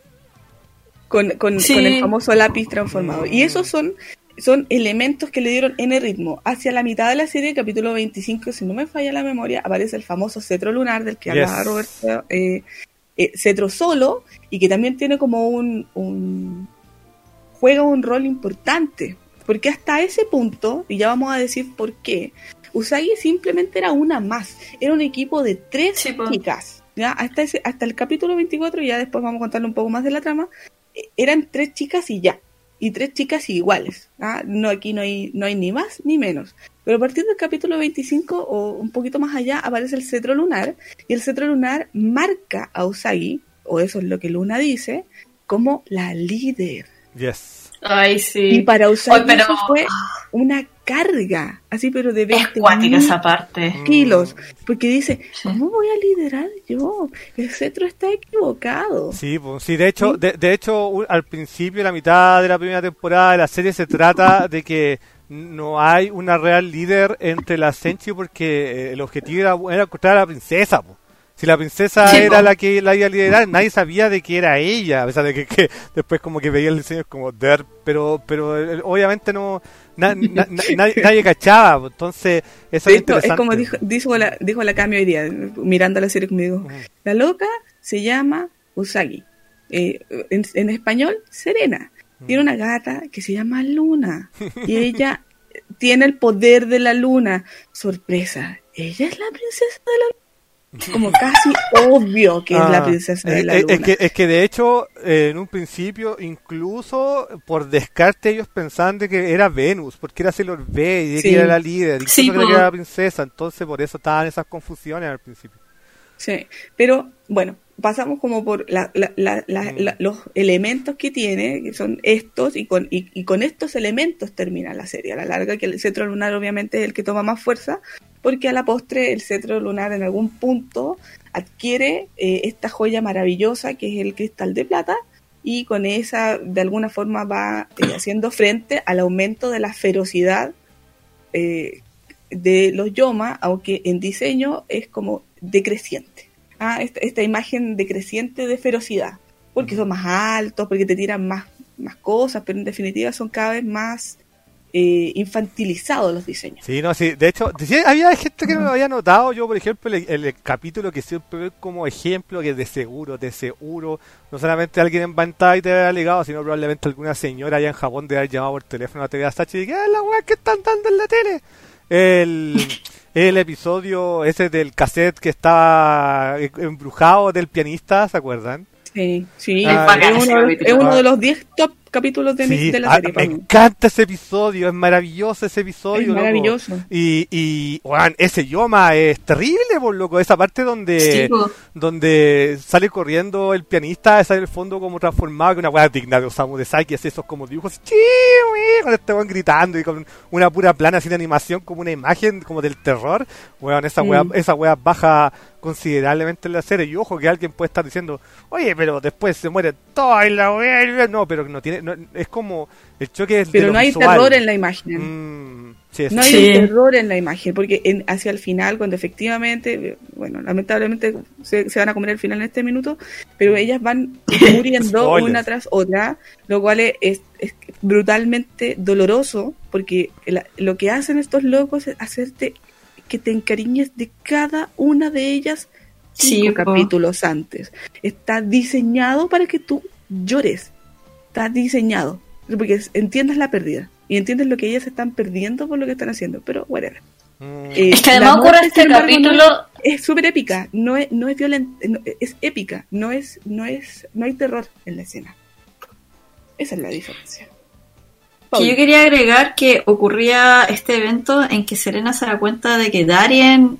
Speaker 3: Con el famoso lápiz transformado. Y esos son elementos que le dieron N ritmo. Hacia la mitad de la serie, capítulo 25, si no me falla la memoria, aparece el famoso cetro lunar del que hablaba Roberto, cetro solo, y que también tiene como juega un rol importante. Porque hasta ese punto, y ya vamos a decir por qué, Usagi simplemente era una más. Era un equipo de 3 chicas. ¿Ya? Hasta el capítulo 24, y ya después vamos a contarle un poco más de la trama, eran 3 chicas y ya, y 3 chicas iguales. No, aquí no hay ni más ni menos. Pero a partir del capítulo 25 o un poquito más allá aparece el cetro lunar, y el cetro lunar marca a Usagi, o eso es lo que Luna dice, como la líder.
Speaker 1: Yes.
Speaker 2: Ay, sí.
Speaker 3: Y para Usagi eso fue una carga, así, pero de 20
Speaker 2: esa parte.
Speaker 3: kilos, porque dice, ¿cómo voy a liderar yo? El cetro está equivocado.
Speaker 1: Sí, pues, sí, de hecho, de hecho, al principio, la mitad de la primera temporada de la serie se trata de que no hay una real líder entre las Senshi porque el objetivo era encontrar a la princesa, pues. Si la princesa era la que la iba a liderar, nadie sabía de que era ella, a pesar de que después como que veía el diseño como der, pero obviamente no nadie cachaba, entonces eso es interesante.
Speaker 3: Es como dijo la Cami hoy día, mirando la serie conmigo, la loca se llama Usagi, en español Serena, tiene una gata que se llama Luna, y ella tiene el poder de la luna, sorpresa, ella es la princesa de la luna. Como casi obvio que es la princesa de la luna.
Speaker 1: Es que de hecho, en un principio, incluso por descarte, ellos pensaban de que era Venus, porque era Sailor V y de que era la líder, incluso que era la princesa, entonces por eso estaban esas confusiones al principio.
Speaker 3: Sí, pero bueno, pasamos como por los elementos que tiene, que son estos, y con estos elementos termina la serie. A la larga, que el cetro lunar obviamente es el que toma más fuerza, porque a la postre el cetro lunar en algún punto adquiere esta joya maravillosa que es el cristal de plata, y con esa de alguna forma va haciendo frente al aumento de la ferocidad de los Yoma, aunque en diseño es como decreciente. Esta imagen decreciente de ferocidad, porque son más altos, porque te tiran más cosas, pero en definitiva son cada vez más infantilizado los diseños.
Speaker 1: Sí, no, sí. De hecho, sí, había gente que no lo había notado. Yo, por ejemplo, el capítulo que siempre veo como ejemplo, que de seguro, no solamente alguien en Bantai te había ligado, sino probablemente alguna señora allá en Japón de haber llamado por teléfono a TV Asahi y que la weá que están dando en la tele. El episodio ese del cassette que estaba embrujado del pianista, ¿se acuerdan?
Speaker 3: Sí, sí.
Speaker 2: Es
Speaker 3: uno de los 10 top capítulos de la serie.
Speaker 1: Me encanta ese episodio, es maravilloso ese episodio.
Speaker 3: Es maravilloso.
Speaker 1: Loco. Y bueno, ese Yoma es terrible, por loco. Esa parte donde sale corriendo el pianista, sale en el fondo como transformado, que una weá digna de Osamu Dezaki, hace esos como dibujos, con este weón gritando y con una pura plana sin animación, como una imagen como del terror. Weón, esa weá baja considerablemente en la serie. Y ojo que alguien puede estar diciendo, oye, pero después se muere todo y la weá. No, pero no tiene, es como el choque
Speaker 3: pero
Speaker 1: de
Speaker 3: no hay
Speaker 1: visual.
Speaker 3: Terror en la imagen. No hay terror en la imagen, porque hacia el final, cuando efectivamente, bueno, lamentablemente se van a comer el final en este minuto, pero ellas van muriendo una tras otra, lo cual es brutalmente doloroso, porque lo que hacen estos locos es hacerte que te encariñes de cada una de ellas 5 capítulos antes. Está diseñado para que tú llores. Está diseñado. Porque entiendas la pérdida. Y entiendes lo que ellas están perdiendo por lo que están haciendo. Pero, whatever.
Speaker 2: Es que además ocurre este capítulo...
Speaker 3: es súper épica. No es violenta. Es épica. No hay terror en la escena. Esa es la diferencia.
Speaker 2: Que yo quería agregar que ocurría este evento en que Serena se da cuenta de que Darien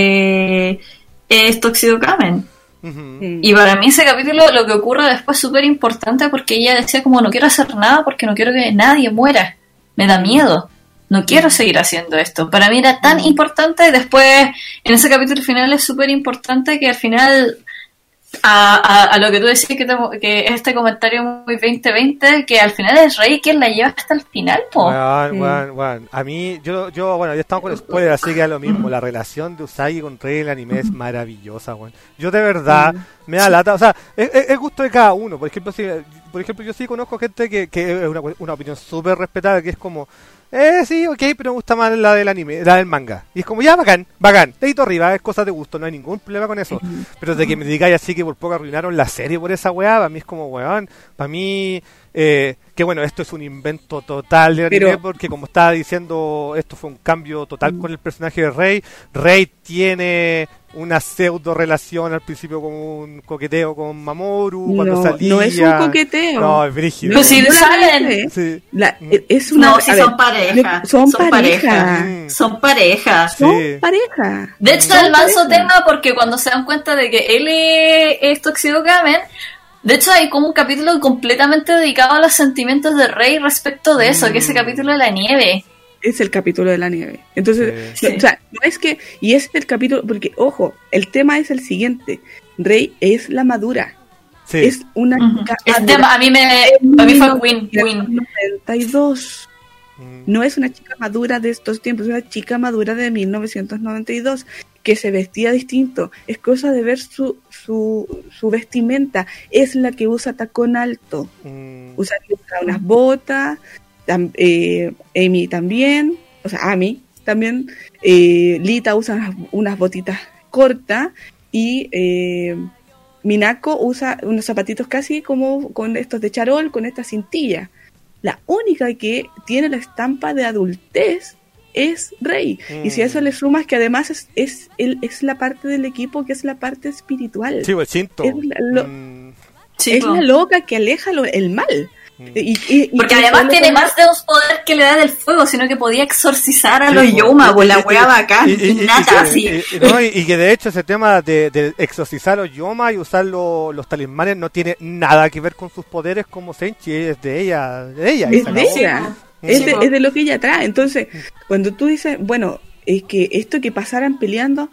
Speaker 2: es Tuxedo Kamen. Y para mí ese capítulo, lo que ocurre después es súper importante, porque ella decía como no quiero hacer nada porque no quiero que nadie muera, me da miedo, no quiero seguir haciendo esto. Para mí era tan importante, y después en ese capítulo final es súper importante que al final a lo que tú decís que este comentario muy 2020, que al final es Rey quien la lleva hasta el final,
Speaker 1: Bueno. A mí, yo ya estamos con spoiler, así que es lo mismo. La relación de Usagi con Rey en el anime es maravillosa, weón. Yo de verdad me da lata, o sea, es gusto de cada uno. Por ejemplo, yo sí conozco gente que es una opinión súper respetada, que es como sí, ok, pero me gusta más la del anime, la del manga. Y es como, ya, bacán, dedito arriba, es cosa de gusto, no hay ningún problema con eso. Pero de que me digáis así que por poco arruinaron la serie por esa weá, para mí es como, weón, para mí, que bueno, esto es un invento total de anime, porque como estaba diciendo, esto fue un cambio total con el personaje de Rey. Rey tiene una pseudo relación al principio con un coqueteo con Mamoru cuando salía.
Speaker 3: No es un coqueteo.
Speaker 1: No, es brígido.
Speaker 2: Pues si salen.
Speaker 1: Sí.
Speaker 3: Es una,
Speaker 2: no, si son pareja.
Speaker 3: Son pareja.
Speaker 2: Son pareja.
Speaker 3: Son pareja.
Speaker 2: De hecho, el manso tema, porque cuando se dan cuenta de que él es Tuxedo Kamen, de hecho hay como un capítulo completamente dedicado a los sentimientos de Rey respecto de eso, que es ese capítulo de la nieve.
Speaker 3: Es el capítulo de la nieve. Entonces, o sea, no es que... Y es el capítulo... Porque, ojo, el tema es el siguiente. Rey es la madura.
Speaker 1: Sí.
Speaker 3: Es una chica
Speaker 2: a mí fue Win.
Speaker 3: 92. No es una chica madura de estos tiempos, es una chica madura de 1992 que se vestía distinto. Es cosa de ver su vestimenta. Es la que usa tacón alto. Usa unas botas... Amy también, o sea, Amy también, Lita usa unas botitas cortas y Minako usa unos zapatitos casi como con estos de charol, con esta cintilla. La única que tiene la estampa de adultez es Rey. Y si a eso le sumas que además es la parte del equipo que es la parte espiritual.
Speaker 1: Sí, el Shinto.
Speaker 3: Es la loca que aleja el mal.
Speaker 2: Porque además tiene más de un poder que le da del fuego, sino que podía exorcizar a los Yoma, pues la wea bacán, nada así.
Speaker 1: Y que de hecho ese tema de exorcizar a los Yoma y usar los talismanes no tiene nada que ver con sus poderes como Senshi, es de ella.
Speaker 3: Es de lo que ella trae. Entonces, cuando tú dices, bueno, es que esto que pasaran peleando,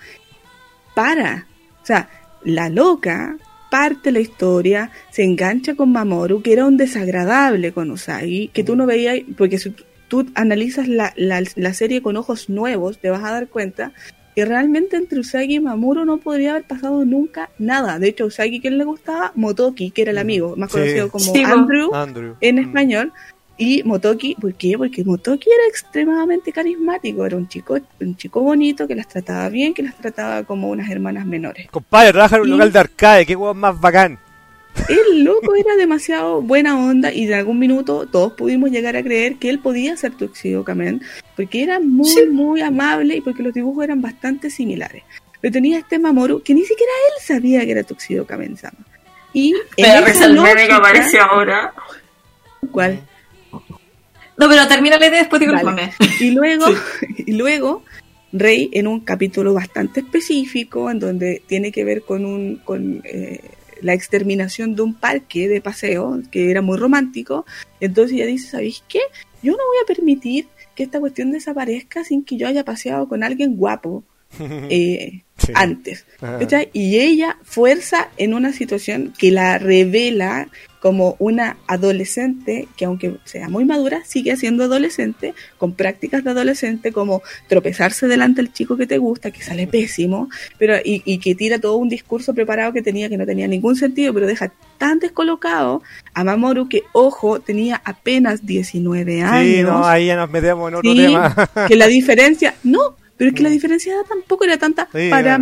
Speaker 3: o sea, la loca parte la historia, se engancha con Mamoru, que era un desagradable con Usagi, que tú no veías, porque si tú analizas la serie con ojos nuevos, te vas a dar cuenta que realmente entre Usagi y Mamoru no podría haber pasado nunca nada. De hecho, a Usagi, ¿quién le gustaba? Motoki, que era el amigo, más conocido como Andrew en español. Y Motoki, ¿por qué? Porque Motoki era extremadamente carismático, era un chico bonito que las trataba bien, que las trataba como unas hermanas menores.
Speaker 1: Compadre, trabaja en un local de arcade, qué hueón más bacán.
Speaker 3: El loco era demasiado buena onda y en algún minuto todos pudimos llegar a creer que él podía ser Tuxedo Kamen, porque era muy amable y porque los dibujos eran bastante similares. Pero tenía este Mamoru que ni siquiera él sabía que era Tuxedo Kamen-sama. Y
Speaker 2: pero es el meme que aparece ahora.
Speaker 3: ¿Cuál?
Speaker 2: No, pero termina la idea después digo el meme.
Speaker 3: Y luego Rei, en un capítulo bastante específico, en donde tiene que ver con la exterminación de un parque de paseo, que era muy romántico, entonces ella dice, ¿sabéis qué? Yo no voy a permitir que esta cuestión desaparezca sin que yo haya paseado con alguien guapo antes. Y ella fuerza en una situación que la revela como una adolescente que, aunque sea muy madura, sigue siendo adolescente, con prácticas de adolescente como tropezarse delante del chico que te gusta, que sale pésimo, pero y que tira todo un discurso preparado que no tenía ningún sentido, pero deja tan descolocado a Mamoru que, ojo, tenía apenas 19 años.
Speaker 1: Sí, no, ahí ya nos metemos en otro tema.
Speaker 3: Que la diferencia, pero es que la diferencia de edad tampoco era tanta para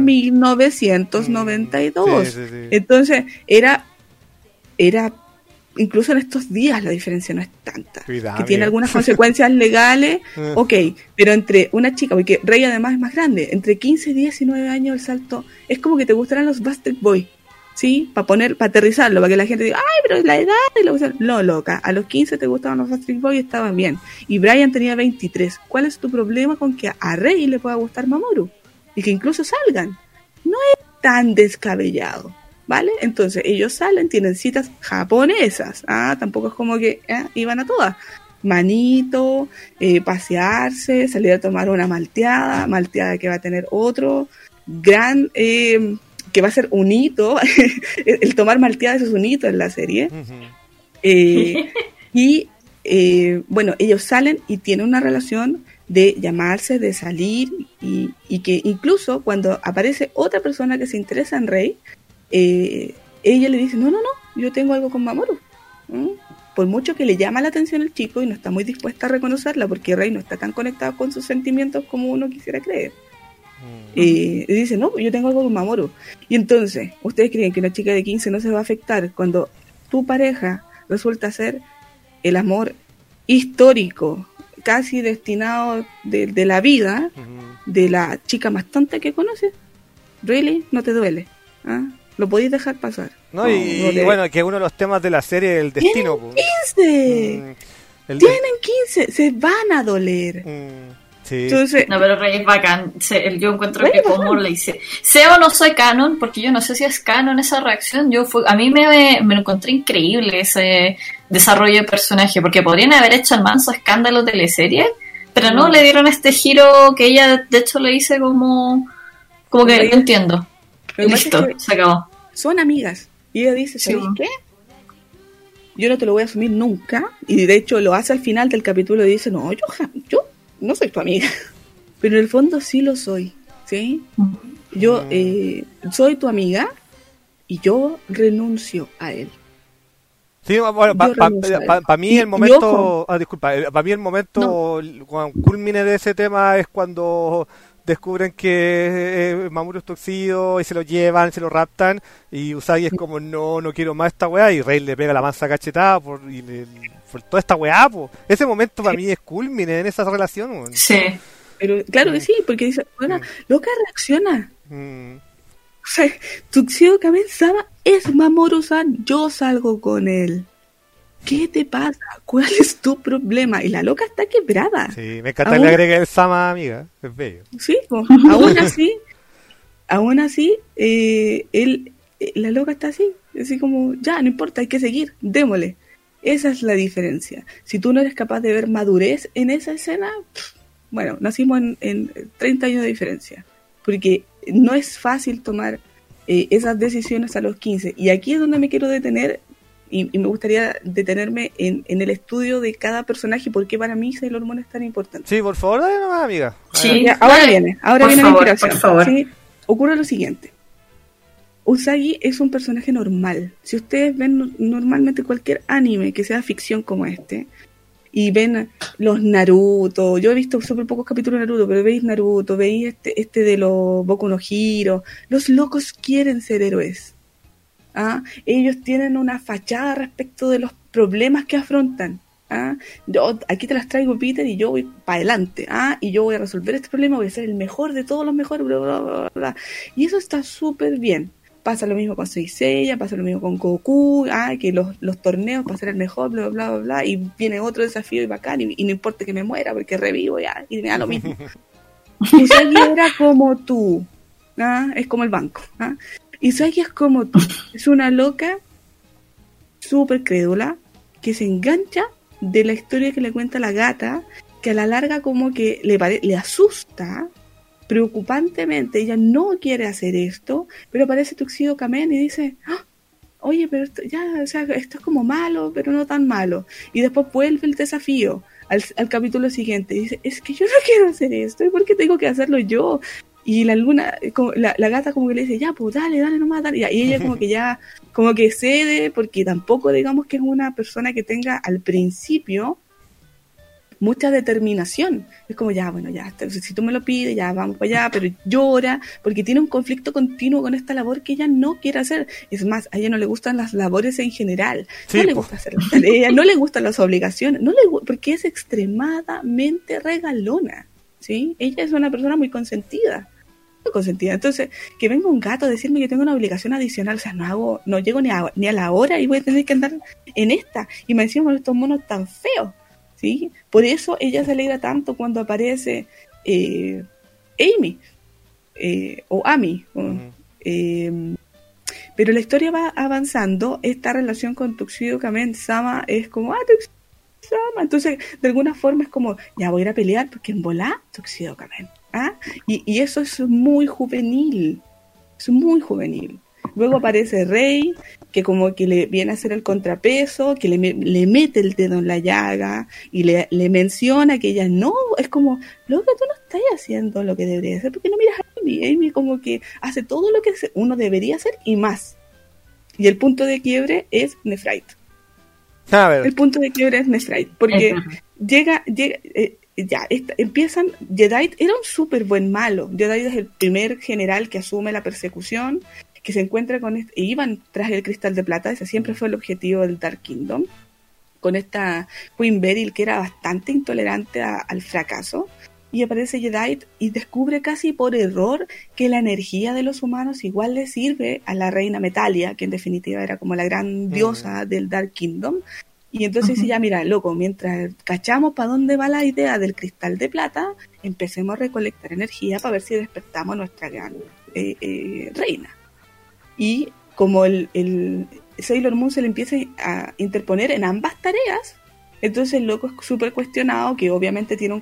Speaker 3: 1992.
Speaker 1: Sí.
Speaker 3: Entonces, era incluso en estos días la diferencia no es tanta.
Speaker 1: Cuidado,
Speaker 3: que tiene algunas consecuencias legales, pero entre una chica, porque Rei además es más grande, entre 15 y 19 años el salto, es como que te gustaran los Backstreet Boys, ¿sí? Para aterrizarlo, para que la gente diga, ay, pero la edad y no, loca, a los 15 te gustaban los Backstreet Boys y estaban bien, y Brian tenía 23. ¿Cuál es tu problema con que a Rei le pueda gustar Mamoru? Y que incluso salgan. No es tan descabellado, ¿vale? Entonces ellos salen, tienen citas japonesas, tampoco es como que iban a todas, manito, pasearse, salir a tomar una malteada que va a tener otro gran que va a ser un hito. El tomar malteadas es un hito en la serie. Bueno, ellos salen y tienen una relación de llamarse, de salir, y que incluso cuando aparece otra persona que se interesa en Rei, ella le dice, no, yo tengo algo con Mamoru. Por mucho que le llama la atención el chico y no está muy dispuesta a reconocerla, porque Rei no está tan conectado con sus sentimientos como uno quisiera creer. Y dice, no, yo tengo algo con Mamoru. Y entonces, ¿ustedes creen que una chica de 15 no se va a afectar cuando tu pareja resulta ser el amor histórico, casi destinado de la vida de la chica más tonta que conoces? ¿Really? ¿No te duele? ¿Lo podéis dejar pasar?
Speaker 1: No, bueno, que uno de los temas de la serie es el destino.
Speaker 3: ¡Tienen 15! ¡Tienen 15! ¡Se van a doler!
Speaker 1: Sí.
Speaker 2: Entonces, no, pero Rey es bacán. Yo encuentro que como le dice, sea o no soy canon, porque yo no sé si es canon esa reacción. A mí me lo encontré increíble ese desarrollo de personaje, porque podrían haber hecho el manso escándalo teleserie, pero no le dieron este giro que ella de hecho le dice como que no entiendo. Listo, se acabó.
Speaker 3: Son amigas y ella dice, ¿sabes qué? Yo no te lo voy a asumir nunca, y de hecho lo hace al final del capítulo y dice, no, yo no soy tu amiga, pero en el fondo sí lo soy, ¿sí? Yo soy tu amiga y yo renuncio a él.
Speaker 1: Sí, bueno, para mí el momento, para mí el momento culmine de ese tema es cuando descubren que Mamoru es Tuxedo y se lo llevan, se lo raptan, y Usagi es como, no quiero más esta weá, y Rei le pega la mansa cachetada por toda esta weá, po. Ese momento para mí es culmine en esa relación, weón.
Speaker 2: Sí.
Speaker 3: Pero claro que sí, porque dice, bueno, loca, reacciona. O sea, Tuxedo Kamen-sama es Mamoru-san, yo salgo con él. ¿Qué te pasa? ¿Cuál es tu problema? Y la loca está quebrada.
Speaker 1: Sí, me encanta que le agregue el Sama, amiga. Es bello.
Speaker 3: Sí, pues, aún así, la loca está así como, ya, no importa, hay que seguir, démosle. Esa es la diferencia. Si tú no eres capaz de ver madurez en esa escena, bueno, nacimos en 30 años de diferencia. Porque no es fácil tomar esas decisiones a los 15. Y aquí es donde me quiero detener, y me gustaría detenerme en el estudio de cada personaje, porque para mí Sailor Moon es tan importante.
Speaker 1: Sí, por favor, dale nomás, amiga.
Speaker 2: Sí,
Speaker 3: ahora viene la inspiración.
Speaker 2: Por favor.
Speaker 3: ¿Sí? Ocurre lo siguiente. Usagi es un personaje normal. Si ustedes ven normalmente cualquier anime que sea ficción como este, y ven los Naruto. Yo he visto súper pocos capítulos de Naruto, pero veis Naruto, veis este de los Boku no Hero. Los locos quieren ser héroes. Ellos tienen una fachada respecto de los problemas que afrontan. Yo aquí te las traigo, Peter, y yo voy para adelante, y yo voy a resolver este problema, voy a ser el mejor de todos los mejores, bla, bla, bla, bla. Y eso está súper bien. Pasa lo mismo con Saint Seiya, pasa lo mismo con Goku, que los torneos para ser el mejor, bla, bla, bla, bla, y viene otro desafío y bacán, y no importa que me muera, porque revivo ya, y me da lo mismo. Isagi era como tú, es como el banco. Isagi es como tú, es una loca súper crédula, que se engancha de la historia que le cuenta la gata, que a la larga como que le asusta preocupantemente. Ella no quiere hacer esto, pero aparece Tuxedo Kamen y dice, oye, pero esto es como malo, pero no tan malo. Y después vuelve el desafío al capítulo siguiente y dice, es que yo no quiero hacer esto, ¿y por qué tengo que hacerlo yo? Y la luna, la gata como que le dice, ya, pues dale nomás, dale. Y ella como que ya, como que cede, porque tampoco digamos que es una persona que tenga al principio mucha determinación. Es como, ya, bueno, ya, si tú me lo pides, ya vamos para allá, pero llora, porque tiene un conflicto continuo con esta labor que ella no quiere hacer. Es más, a ella no le gustan las labores en general. Sí, no le gusta hacer las tareas, no le gustan las obligaciones, porque es extremadamente regalona, ¿sí? Ella es una persona muy consentida. Entonces, que venga un gato a decirme que tengo una obligación adicional, o sea, no llego ni a la hora y voy a tener que andar en esta, y me decían con estos monos tan feos, ¿sí? Por eso ella se alegra tanto cuando aparece Amy, o Amy, pero la historia va avanzando. Esta relación con Tuxedo Kamen Sama es como, Tuxedo Sama, entonces de alguna forma es como, ya voy a ir a pelear porque en volá Tuxedo Kamen. Y eso es muy juvenil. Es muy juvenil. Luego aparece Rey, que como que le viene a hacer el contrapeso, que le mete el dedo en la llaga y le menciona que ella no, es como, loca, tú no estás haciendo lo que deberías hacer, porque no miras a Amy. Amy como que hace todo lo que uno debería hacer y más. Y el punto de quiebre es Nephrite. El punto de quiebre es Nephrite, porque empiezan. Jadeite era un súper buen malo. Jadeite es el primer general que asume la persecución, que se encuentra con iban tras el cristal de plata. Ese siempre fue el objetivo del Dark Kingdom, con esta Queen Beryl que era bastante intolerante al fracaso, y aparece Jadeite y descubre casi por error que la energía de los humanos igual le sirve a la reina Metalia, que en definitiva era como la gran diosa del Dark Kingdom. Y entonces dice, ya mira, loco, mientras cachamos para dónde va la idea del cristal de plata, empecemos a recolectar energía para ver si despertamos a nuestra gran reina. Y como el Sailor Moon se le empieza a interponer en ambas tareas, entonces el loco es súper cuestionado, que obviamente tiene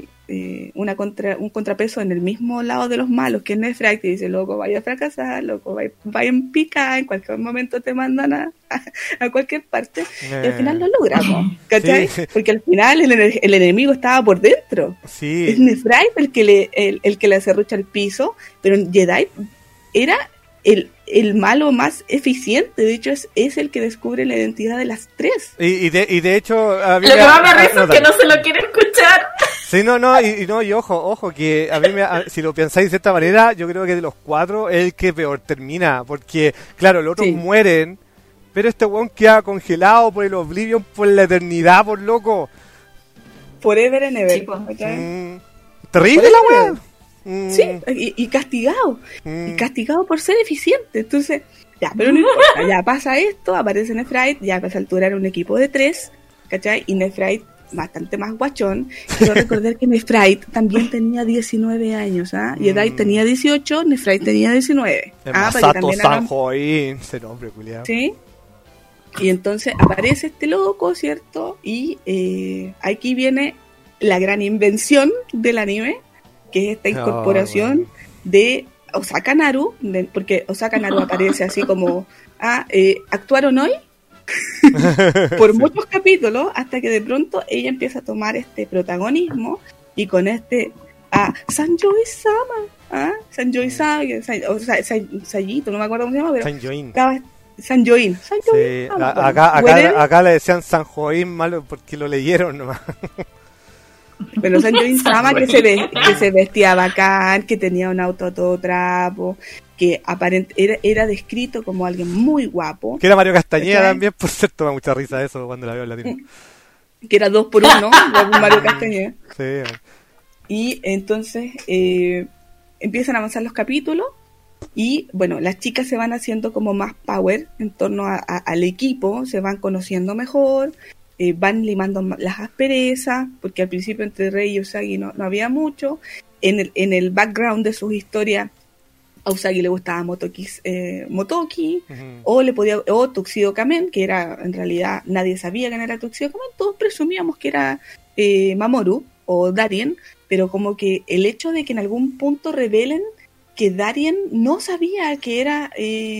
Speaker 3: un contrapeso en el mismo lado de los malos, que es Nephrite, y dice, loco, vaya a fracasar, loco, vaya en pica, en cualquier momento te mandan a cualquier parte, y al final lo logramos, ¿cachai? Sí. Porque al final el enemigo estaba por dentro.
Speaker 1: Sí.
Speaker 3: Es Nephrite el que le acerrucha el piso, pero Jadeite era el malo más eficiente. De hecho es el que descubre la identidad de las tres.
Speaker 1: Y de hecho
Speaker 2: lo que más me risa es que no se lo quiere escuchar.
Speaker 1: Sí, y ojo, que si lo pensáis de esta manera, yo creo que de los cuatro es el que peor termina, porque claro, los otros mueren, pero este weón queda congelado por el Oblivion por la eternidad, por loco.
Speaker 3: Forever and ever.
Speaker 1: Terrible la weá.
Speaker 3: Sí, y castigado. Y castigado por ser eficiente. Entonces, ya, pero no importa. Ya pasa esto, aparece Nephrite, ya a esa altura era un equipo de 3, ¿cachai? Y Nephrite bastante más guachón. Quiero recordar que Nephrite también tenía 19 años, y Jadeite tenía 18, Nephrite tenía 19.
Speaker 1: Masato Sanjo ahí, ese nombre, culiado.
Speaker 3: Sí. Y entonces aparece este loco, ¿cierto? Y aquí viene la gran invención del anime, que es esta incorporación de Osaka Naru, porque Osaka Naru aparece así como actuaron hoy por muchos capítulos, hasta que de pronto ella empieza a tomar este protagonismo, y con Sanjoy Sama, Sayito, no me acuerdo cómo se llama, pero Sanjoin.
Speaker 1: Sí, acá le decían Sanjoin malo porque lo leyeron nomás.
Speaker 3: Pero Sanjoin Sama que se vestía bacán, que tenía un auto a todo trapo, que era descrito como alguien muy guapo.
Speaker 1: Que era Mario Castañeda también, por cierto, me da mucha risa eso cuando la veo en latino.
Speaker 3: Que era 2x1, Mario Castañeda.
Speaker 1: Sí.
Speaker 3: Y entonces empiezan a avanzar los capítulos y bueno, las chicas se van haciendo como más power en torno al equipo, se van conociendo mejor, van limando las asperezas, porque al principio entre Rei y Usagi no había mucho. En el background de sus historias, a Usagi le gustaba Motoki, uh-huh. o Tuxedo Kamen, que era, en realidad nadie sabía quién era Tuxedo Kamen, todos presumíamos que era Mamoru o Darien, pero como que el hecho de que en algún punto revelen que Darien no sabía que era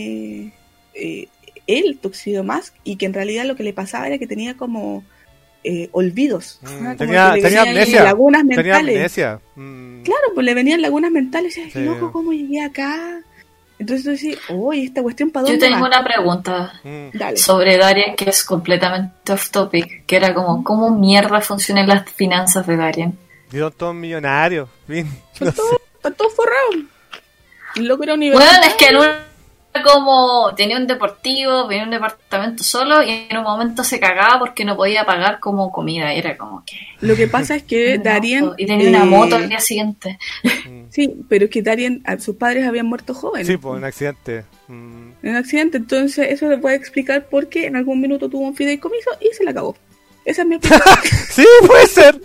Speaker 3: él, Tuxedo Mask, y que en realidad lo que le pasaba era que tenía como olvidos.
Speaker 1: Tenía amnesia.
Speaker 3: Lagunas mentales.
Speaker 1: Tenía amnesia.
Speaker 3: Claro, pues le venían lagunas mentales y decía, loco, ¿cómo llegué acá? Entonces tú decís, oye, esta cuestión ¿para dónde
Speaker 2: va? Yo tengo una pregunta sobre Darien que es completamente off topic, que era como, ¿cómo mierda funcionan las finanzas de Darien?
Speaker 1: Son todos millonarios.
Speaker 3: Están todos forrados.
Speaker 2: Bueno, es que como tenía un deportivo, tenía un departamento solo y en un momento se cagaba porque no podía pagar como comida, era como que...
Speaker 3: Lo que pasa es que Darien...
Speaker 2: Y tenía una moto al día siguiente.
Speaker 3: Sí, pero es que Darien, sus padres habían muerto jóvenes.
Speaker 1: Sí, pues en accidente.
Speaker 3: En un accidente, entonces eso le puede explicar por qué en algún minuto tuvo un fideicomiso y se le acabó. Esa es mi opinión.
Speaker 1: Sí, puede ser.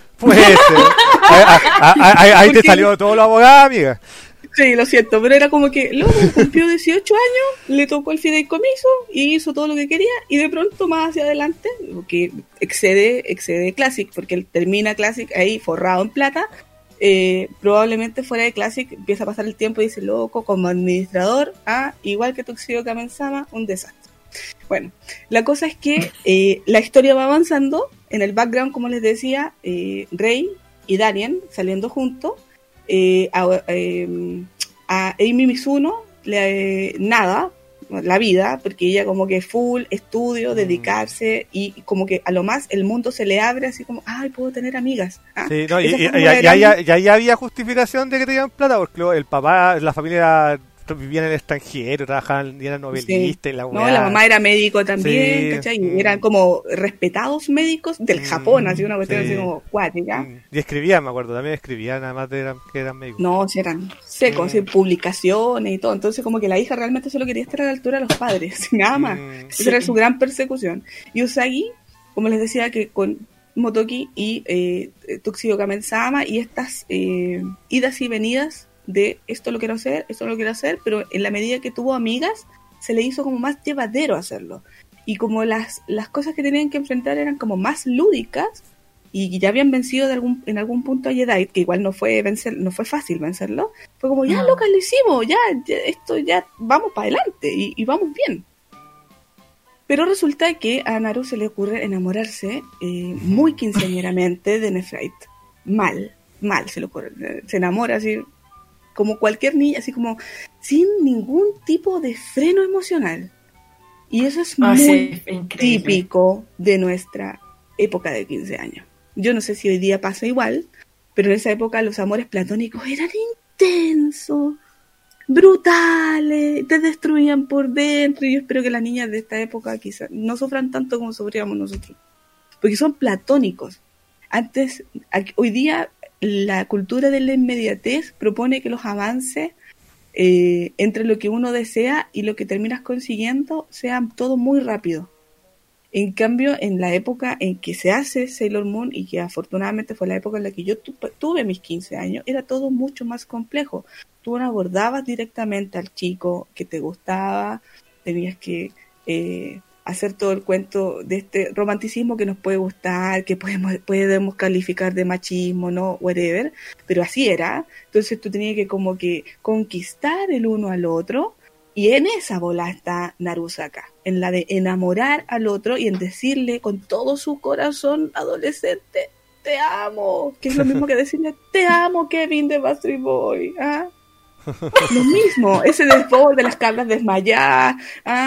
Speaker 1: Ahí te salió todo lo abogado, amiga.
Speaker 3: Sí, lo siento, pero era como que luego cumplió 18 años, le tocó el fideicomiso y hizo todo lo que quería y de pronto más hacia adelante, que excede Classic, porque él termina Classic ahí forrado en plata, probablemente fuera de Classic empieza a pasar el tiempo y dice, loco, como administrador, igual que Tuxedo Kamen-sama, un desastre. Bueno, la cosa es que la historia va avanzando, en el background, como les decía, Rei y Darien saliendo juntos, a Amy Mizuno nada, la vida, porque ella como que full estudio, dedicarse y como que a lo más el mundo se le abre así como, ay, puedo tener amigas.
Speaker 1: Sí, no, y ahí había justificación de que tenían plata, porque el papá, la familia vivían en el extranjero, trabajaban y eran novelistas.
Speaker 3: Sí. La mamá era médico también, sí. ¿Cachai? Y eran como respetados médicos del Japón, así una cuestión así como cuática.
Speaker 1: Y escribían, me acuerdo, también escribían, nada más que eran médicos.
Speaker 3: No, si eran secos, publicaciones y todo. Entonces como que la hija realmente solo quería estar a la altura de los padres, nada más. Esa era su gran persecución. Y Usagi, como les decía, que con Motoki y Tuxedo Kamen-sama y estas idas y venidas de esto lo quiero hacer, pero en la medida que tuvo amigas, se le hizo como más llevadero hacerlo. Y como las cosas que tenían que enfrentar eran como más lúdicas, y ya habían vencido en algún punto a Jedi, que igual no fue fácil vencerlo, fue como, ya loca, lo hicimos, ya vamos para adelante, y vamos bien. Pero resulta que a Naru se le ocurre enamorarse muy quinceañeramente de Nephrite. Mal se le ocurre, se enamora así, como cualquier niña, así como sin ningún tipo de freno emocional. Y eso es muy típico de nuestra época de 15 años. Yo no sé si hoy día pasa igual, pero en esa época los amores platónicos eran intensos, brutales, te destruían por dentro. Y yo espero que las niñas de esta época quizás no sufran tanto como sufríamos nosotros, porque son platónicos. Hoy día la cultura de la inmediatez propone que los avances entre lo que uno desea y lo que terminas consiguiendo sean todo muy rápido. En cambio, en la época en que se hace Sailor Moon, y que afortunadamente fue la época en la que yo tuve mis 15 años, era todo mucho más complejo. Tú no abordabas directamente al chico que te gustaba, tenías que hacer todo el cuento de este romanticismo que nos puede gustar, que podemos calificar de machismo, no, whatever, pero así era. Entonces tú tenías que como que conquistar el uno al otro, y en esa bola está Narusaka, en la de enamorar al otro y en decirle con todo su corazón adolescente, te amo, que es lo mismo que decirle, te amo, Kevin de Backstreet Boy, Lo mismo, ese desborde de las cabras desmayadas,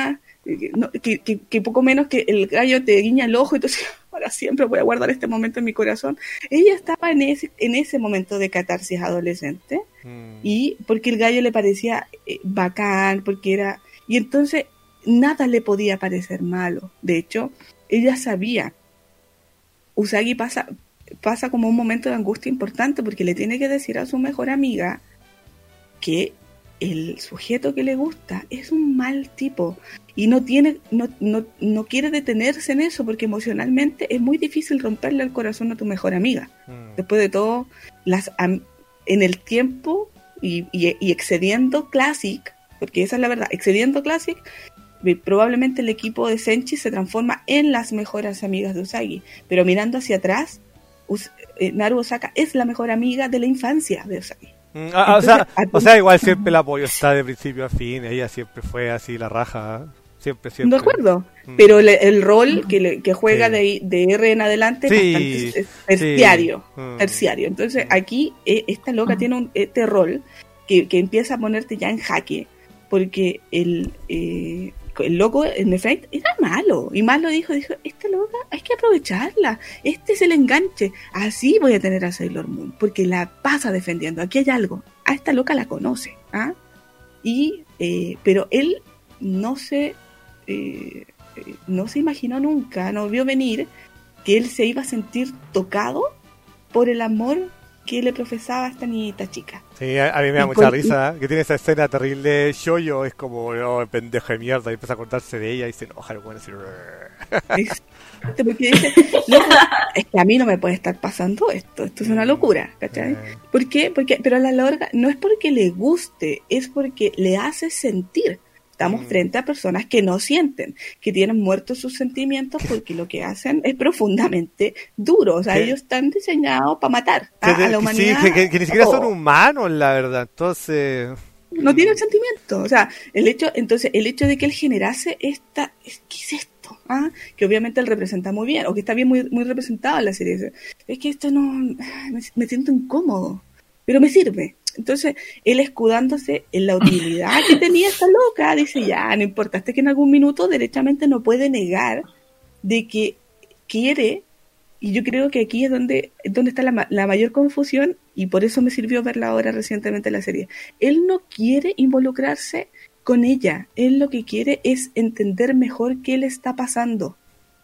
Speaker 3: que poco menos que el gallo te guiña el ojo y tú dices, para siempre voy a guardar este momento en mi corazón. Ella estaba en ese momento de catarsis adolescente, y porque el gallo le parecía bacán, porque era... Y entonces nada le podía parecer malo. De hecho, ella sabía, Usagi pasa como un momento de angustia importante porque le tiene que decir a su mejor amiga que el sujeto que le gusta es un mal tipo y no quiere detenerse en eso porque emocionalmente es muy difícil romperle el corazón a tu mejor amiga. Después de todo, en el tiempo y excediendo Classic, porque esa es la verdad, excediendo Classic, probablemente el equipo de Senshi se transforma en las mejores amigas de Usagi, pero mirando hacia atrás, Naru Osaka es la mejor amiga de la infancia de Usagi.
Speaker 1: Entonces, o sea, igual siempre el apoyo está de principio a fin, ella siempre fue así la raja, siempre. De
Speaker 3: acuerdo, pero el rol que juega de R en adelante es bastante terciario. Entonces aquí esta loca tiene este rol que empieza a ponerte ya en jaque, porque el loco en efecto era malo, y malo dijo, esta loca hay que aprovecharla, este es el enganche, así voy a tener a Sailor Moon, porque la pasa defendiendo, aquí hay algo, a esta loca la conoce, pero él no se imaginó nunca, no vio venir que él se iba a sentir tocado por el amor que le profesaba a esta niñita chica.
Speaker 1: Sí, a mí me da mucha risa, que tiene esa escena terrible. Shoyo es como, pendejo de mierda, y empieza a cortarse de ella y se enoja el bueno, así.
Speaker 3: Porque dice, no, es que a mí no me puede estar pasando esto es una locura, ¿cachai? ¿Por qué? Pero a la larga no es porque le guste, es porque le hace sentir. Estamos frente a personas que no sienten, que tienen muertos sus sentimientos porque lo que hacen es profundamente duro. O sea, ellos están diseñados para matar a la humanidad.
Speaker 1: Sí, que ni siquiera son humanos, la verdad. Entonces...
Speaker 3: No tienen sentimiento. O sea, el hecho de que él generase ¿qué es esto? Que obviamente él representa muy bien, o que está bien muy, muy representado en la serie. Es que esto no... Me siento incómodo, pero me sirve. Entonces, él escudándose en la utilidad que tenía esta loca, dice, ya, no importa, hasta que en algún minuto derechamente no puede negar de que quiere, y yo creo que aquí es donde está la mayor confusión, y por eso me sirvió verla ahora recientemente en la serie. Él no quiere involucrarse con ella, él lo que quiere es entender mejor qué le está pasando.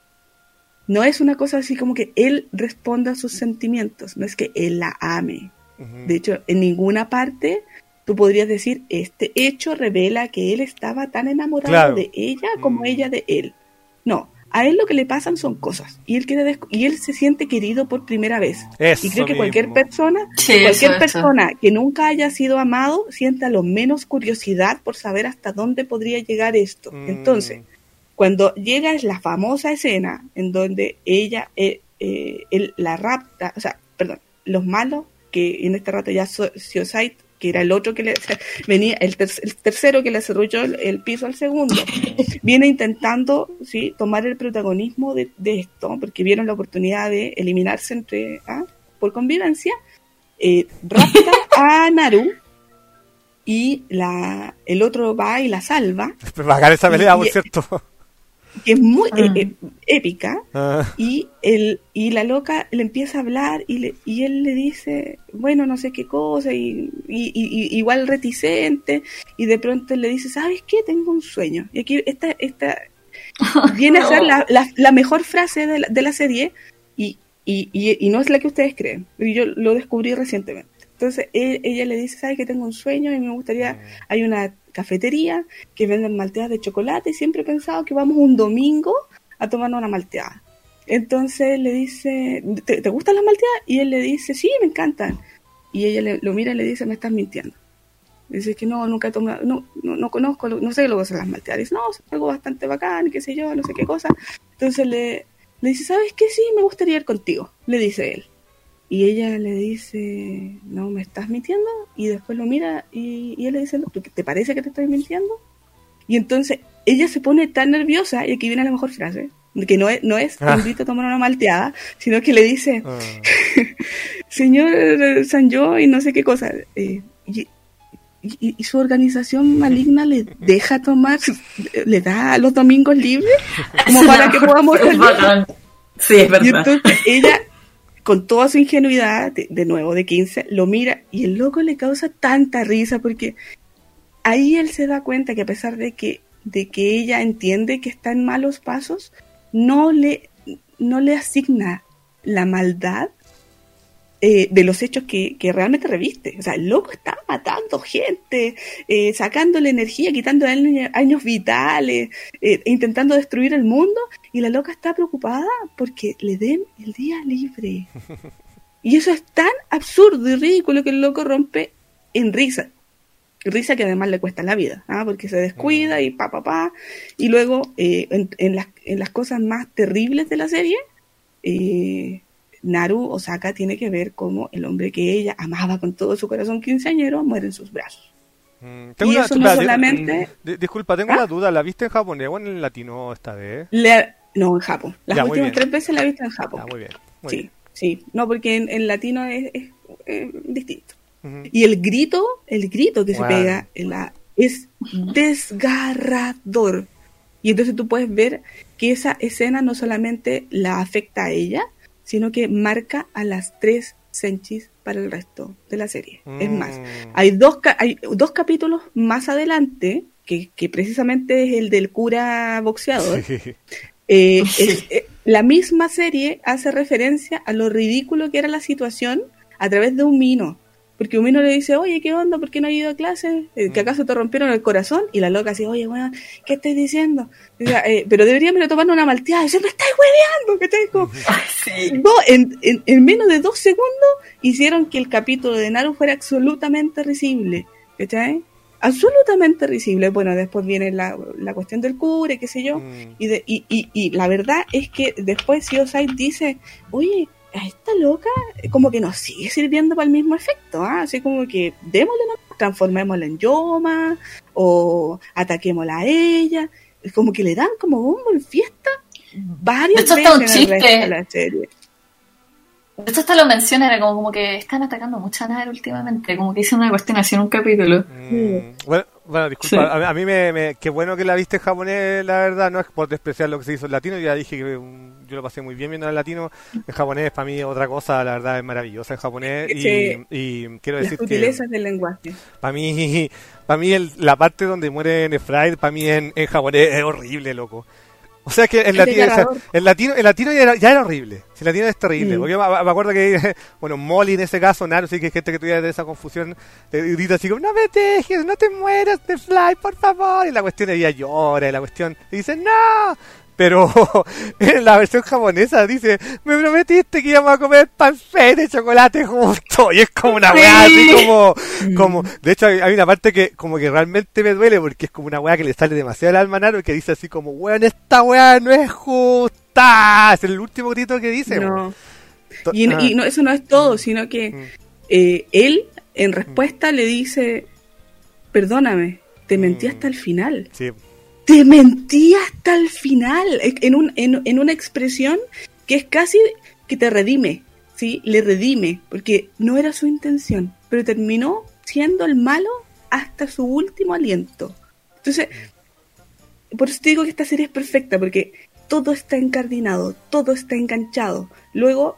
Speaker 3: No es una cosa así como que él responda a sus sentimientos, no es que él la ame. De hecho, en ninguna parte tú podrías decir, este hecho revela que él estaba tan enamorado de ella como ella de él. No, a él lo que le pasan son cosas, y él se siente querido por primera vez.
Speaker 1: Eso
Speaker 3: y creo que
Speaker 1: mismo.
Speaker 3: cualquier persona que nunca haya sido amado sienta lo menos curiosidad por saber hasta dónde podría llegar esto. Entonces, cuando llega la famosa escena en donde él la rapta, los malos, que en este rato ya Siosite, que era el otro que venía, el tercero que le cerrulló el piso al segundo, viene intentando tomar el protagonismo de esto, porque vieron la oportunidad de eliminarse por convivencia, rapta a Naru, y el otro va y la salva.
Speaker 1: Pues bacán esa pelea, por cierto.
Speaker 3: Que es muy épica, y la loca le empieza a hablar y él le dice, bueno, no sé qué cosa, y igual reticente, y de pronto él le dice, ¿sabes qué? Tengo un sueño. Y aquí esta viene a ser la mejor frase de la serie, y no es la que ustedes creen, yo lo descubrí recientemente. Entonces ella le dice, ¿sabes que tengo un sueño y me gustaría, hay una cafetería que venden malteadas de chocolate y siempre he pensado que vamos un domingo a tomarnos una malteada? Entonces le dice, ¿te gustan las malteadas? Y él le dice, sí, me encantan. Y ella lo mira y le dice, me estás mintiendo. Dice que no, nunca he tomado, no conozco, no sé lo que son las malteadas. Dice, no, es algo bastante bacán, qué sé yo, no sé qué cosa. Entonces le dice, ¿sabes qué? Sí, me gustaría ir contigo, le dice él. Y ella le dice, no, ¿me estás mintiendo? Y después lo mira y él le dice, ¿te parece que te estoy mintiendo? Y entonces ella se pone tan nerviosa, y aquí viene la mejor frase, que no es te invito a tomar una malteada, sino que le dice, señor Sanjo, y no sé qué cosa, y su organización maligna le deja tomar, le da los domingos libres como para que podamos salir.
Speaker 2: Sí, es verdad.
Speaker 3: Y entonces ella, con toda su ingenuidad, de nuevo de 15, lo mira y el loco le causa tanta risa porque ahí él se da cuenta que a pesar de que ella entiende que está en malos pasos, no le asigna la maldad de los hechos que realmente reviste. O sea, el loco está matando gente, sacándole energía, quitándole años vitales, intentando destruir el mundo, y la loca está preocupada porque le den el día libre. Y eso es tan absurdo y ridículo que el loco rompe en risa. Risa que además le cuesta la vida, porque se descuida y y luego en las cosas más terribles de la serie, Naru Osaka tiene que ver cómo el hombre que ella amaba con todo su corazón quinceañero muere en sus brazos. Y eso no solamente...
Speaker 1: Disculpa, tengo una duda. ¿La viste en japonés o en latino esta vez?
Speaker 3: No, en Japón. Las últimas 3 veces la he visto en Japón.
Speaker 1: Muy bien.
Speaker 3: Sí. No, porque en latino es distinto. Y el grito que se pega es desgarrador. Y entonces tú puedes ver que esa escena no solamente la afecta a ella, sino que marca a las 3 senchis para el resto de la serie. Es más, hay dos capítulos más adelante, que precisamente es el del cura boxeador. La misma serie hace referencia a lo ridículo que era la situación a través de un mino. Porque Umino le dice, oye, ¿qué onda? ¿Por qué no has ido a clase? ¿Que acaso te rompieron el corazón? Y la loca así, oye, bueno, ¿qué estás diciendo? Y dice, pero deberíamos tomar una malteada. Y dice, me estáis hueveando, que tengo. En menos de 2 segundos hicieron que el capítulo de Naru fuera absolutamente risible. ¿Cachai? Absolutamente risible. Bueno, después viene la cuestión del cura, qué sé yo. Y la verdad es que después Siosai dice, oye, a esta loca como que nos sigue sirviendo para el mismo efecto, así como que démosle, transformémosla en Yoma o ataquémosla a ella, es como que le dan como bombo en fiesta varias veces en el resto de la serie.
Speaker 2: Esto hasta lo menciona, era como que están atacando mucho a Naru últimamente, como que hice una cuestión así en un capítulo.
Speaker 1: Bueno, disculpa, sí. A mí qué bueno que la viste en japonés, la verdad, no es por despreciar lo que se hizo en latino, ya dije que yo lo pasé muy bien viendo en latino, en japonés para mí otra cosa, la verdad es maravillosa en japonés, y quiero decir que... Las
Speaker 3: sutilezas del lenguaje.
Speaker 1: Para mí la parte donde muere Nefray, para mí en japonés es horrible, loco. O sea que el latino ya era horrible. El latino es terrible. Porque me acuerdo que, bueno, Molly en ese caso, Naru, sí que hay gente que tuviera de esa confusión, grita así como, no me dejes, no te mueras, Nefray, por favor. Y la cuestión ella llora, y la cuestión, y dice, no. Pero en la versión japonesa dice, me prometiste que íbamos a comer panceta de chocolate juntos. Y es como una weá así como... De hecho, hay una parte que como que realmente me duele porque es como una weá que le sale demasiado al alma a Naru y que dice así como, weón, esta weá no es justa. Es el último grito que dice.
Speaker 3: No. Y no, eso no es todo, sino que él en respuesta le dice, perdóname, te mentí hasta el final.
Speaker 1: Sí.
Speaker 3: Te mentí hasta el final, en una expresión que es casi que te redime, ¿sí? Le redime, porque no era su intención, pero terminó siendo el malo hasta su último aliento. Entonces, por eso te digo que esta serie es perfecta, porque todo está encardinado, todo está enganchado. Luego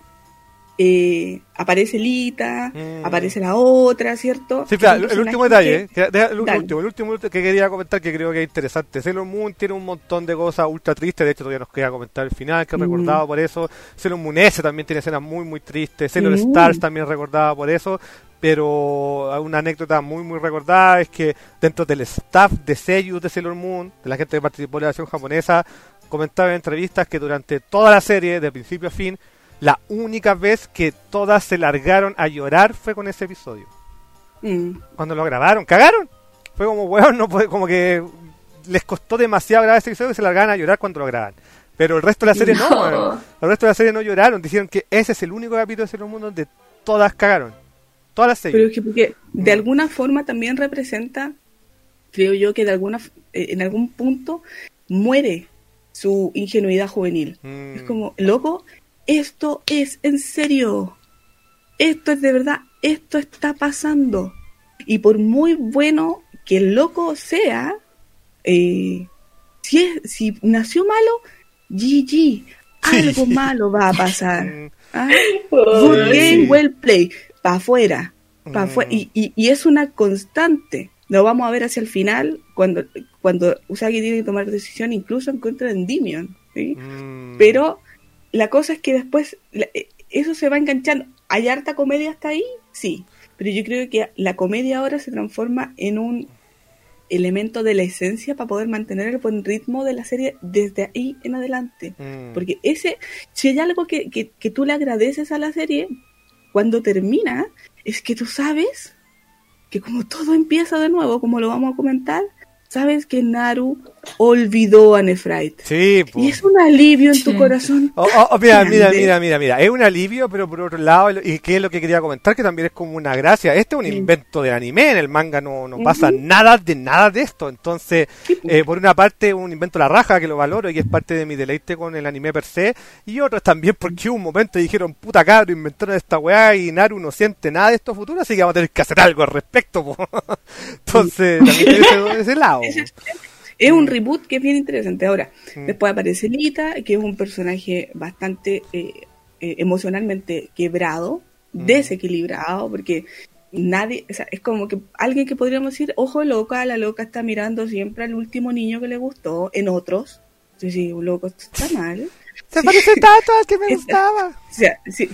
Speaker 3: aparece Lita, aparece la otra, ¿cierto?
Speaker 1: Sí, claro, el último detalle, el último que quería comentar que creo que es interesante. Sailor Moon tiene un montón de cosas ultra tristes, de hecho todavía nos queda comentar el final, que recordado por eso. Sailor Moon S también tiene escenas muy muy tristes, Sailor Stars también recordada por eso, pero una anécdota muy muy recordada es que dentro del staff de seiyuu de Sailor Moon, de la gente que participó en la versión japonesa, comentaba en entrevistas que durante toda la serie, de principio a fin, la única vez que todas se largaron a llorar fue con ese episodio. Cuando lo grabaron, cagaron. Fue como, weón, no puede, como que les costó demasiado grabar ese episodio y se largaban a llorar cuando lo graban. Pero el resto de la serie no. El resto de la serie no lloraron. Dijeron que ese es el único capítulo de Sailor Moon donde todas cagaron. Todas las series.
Speaker 3: Pero es que porque de alguna forma también representa, creo yo, que en algún punto muere su ingenuidad juvenil. Es como, loco, esto es en serio, esto es de verdad, esto está pasando. Y por muy bueno que el loco sea, si nació malo, GG, algo malo va a pasar. Good game, well play, para afuera. Y es una constante. Lo vamos a ver hacia el final, cuando Usagi tiene que tomar decisión, incluso en contra de Endymion, ¿sí? Pero la cosa es que después eso se va enganchando. ¿Hay harta comedia hasta ahí? Sí. Pero yo creo que la comedia ahora se transforma en un elemento de la esencia para poder mantener el buen ritmo de la serie desde ahí en adelante. Porque si hay algo que tú le agradeces a la serie cuando termina, es que tú sabes que como todo empieza de nuevo, como lo vamos a comentar, sabes que Naru olvidó a Nefrite.
Speaker 1: Sí,
Speaker 3: y es un alivio en tu corazón.
Speaker 1: Mira. Es un alivio, pero por otro lado, y que es lo que quería comentar, que también es como una gracia. Este es un invento del anime, en el manga no pasa nada de esto. Entonces, por una parte, un invento de la raja, que lo valoro y es parte de mi deleite con el anime per se, y otros también porque hubo un momento y dijeron, puta cabrón, inventaron esta weá y Naru no siente nada de estos futuros, así que vamos a tener que hacer algo al respecto, po. Entonces, también tiene ese lado.
Speaker 3: Es un reboot que es bien interesante. Ahora, después aparece Lita, que es un personaje bastante emocionalmente quebrado, desequilibrado, porque nadie, o sea, es como que alguien que podríamos decir, ojo loca, la loca está mirando siempre al último niño que le gustó, en otros. Sí, un loco está mal.
Speaker 1: Se parece tanto al que me gustaba.
Speaker 3: O sea, sí,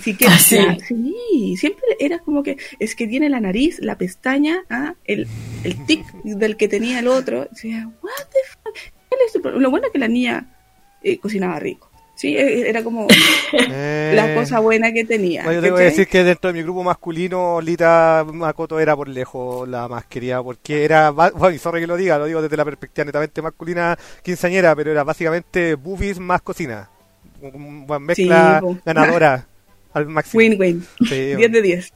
Speaker 3: siempre era como que es que tiene la nariz, la pestaña, el tic del que tenía el otro. O sea, what the fuck. ¿Cuál es tu problema? Lo bueno es que la niña cocinaba rico. Sí, era como la cosa buena que tenía.
Speaker 1: No, yo tengo que decir que dentro de mi grupo masculino, Lita Makoto era por lejos la más querida, porque era, bueno, y sorry que lo digo desde la perspectiva netamente masculina quinceañera, pero era básicamente boobies más cocina. Una mezcla ganadora al máximo.
Speaker 3: Win-win. Sí, 10 de 10.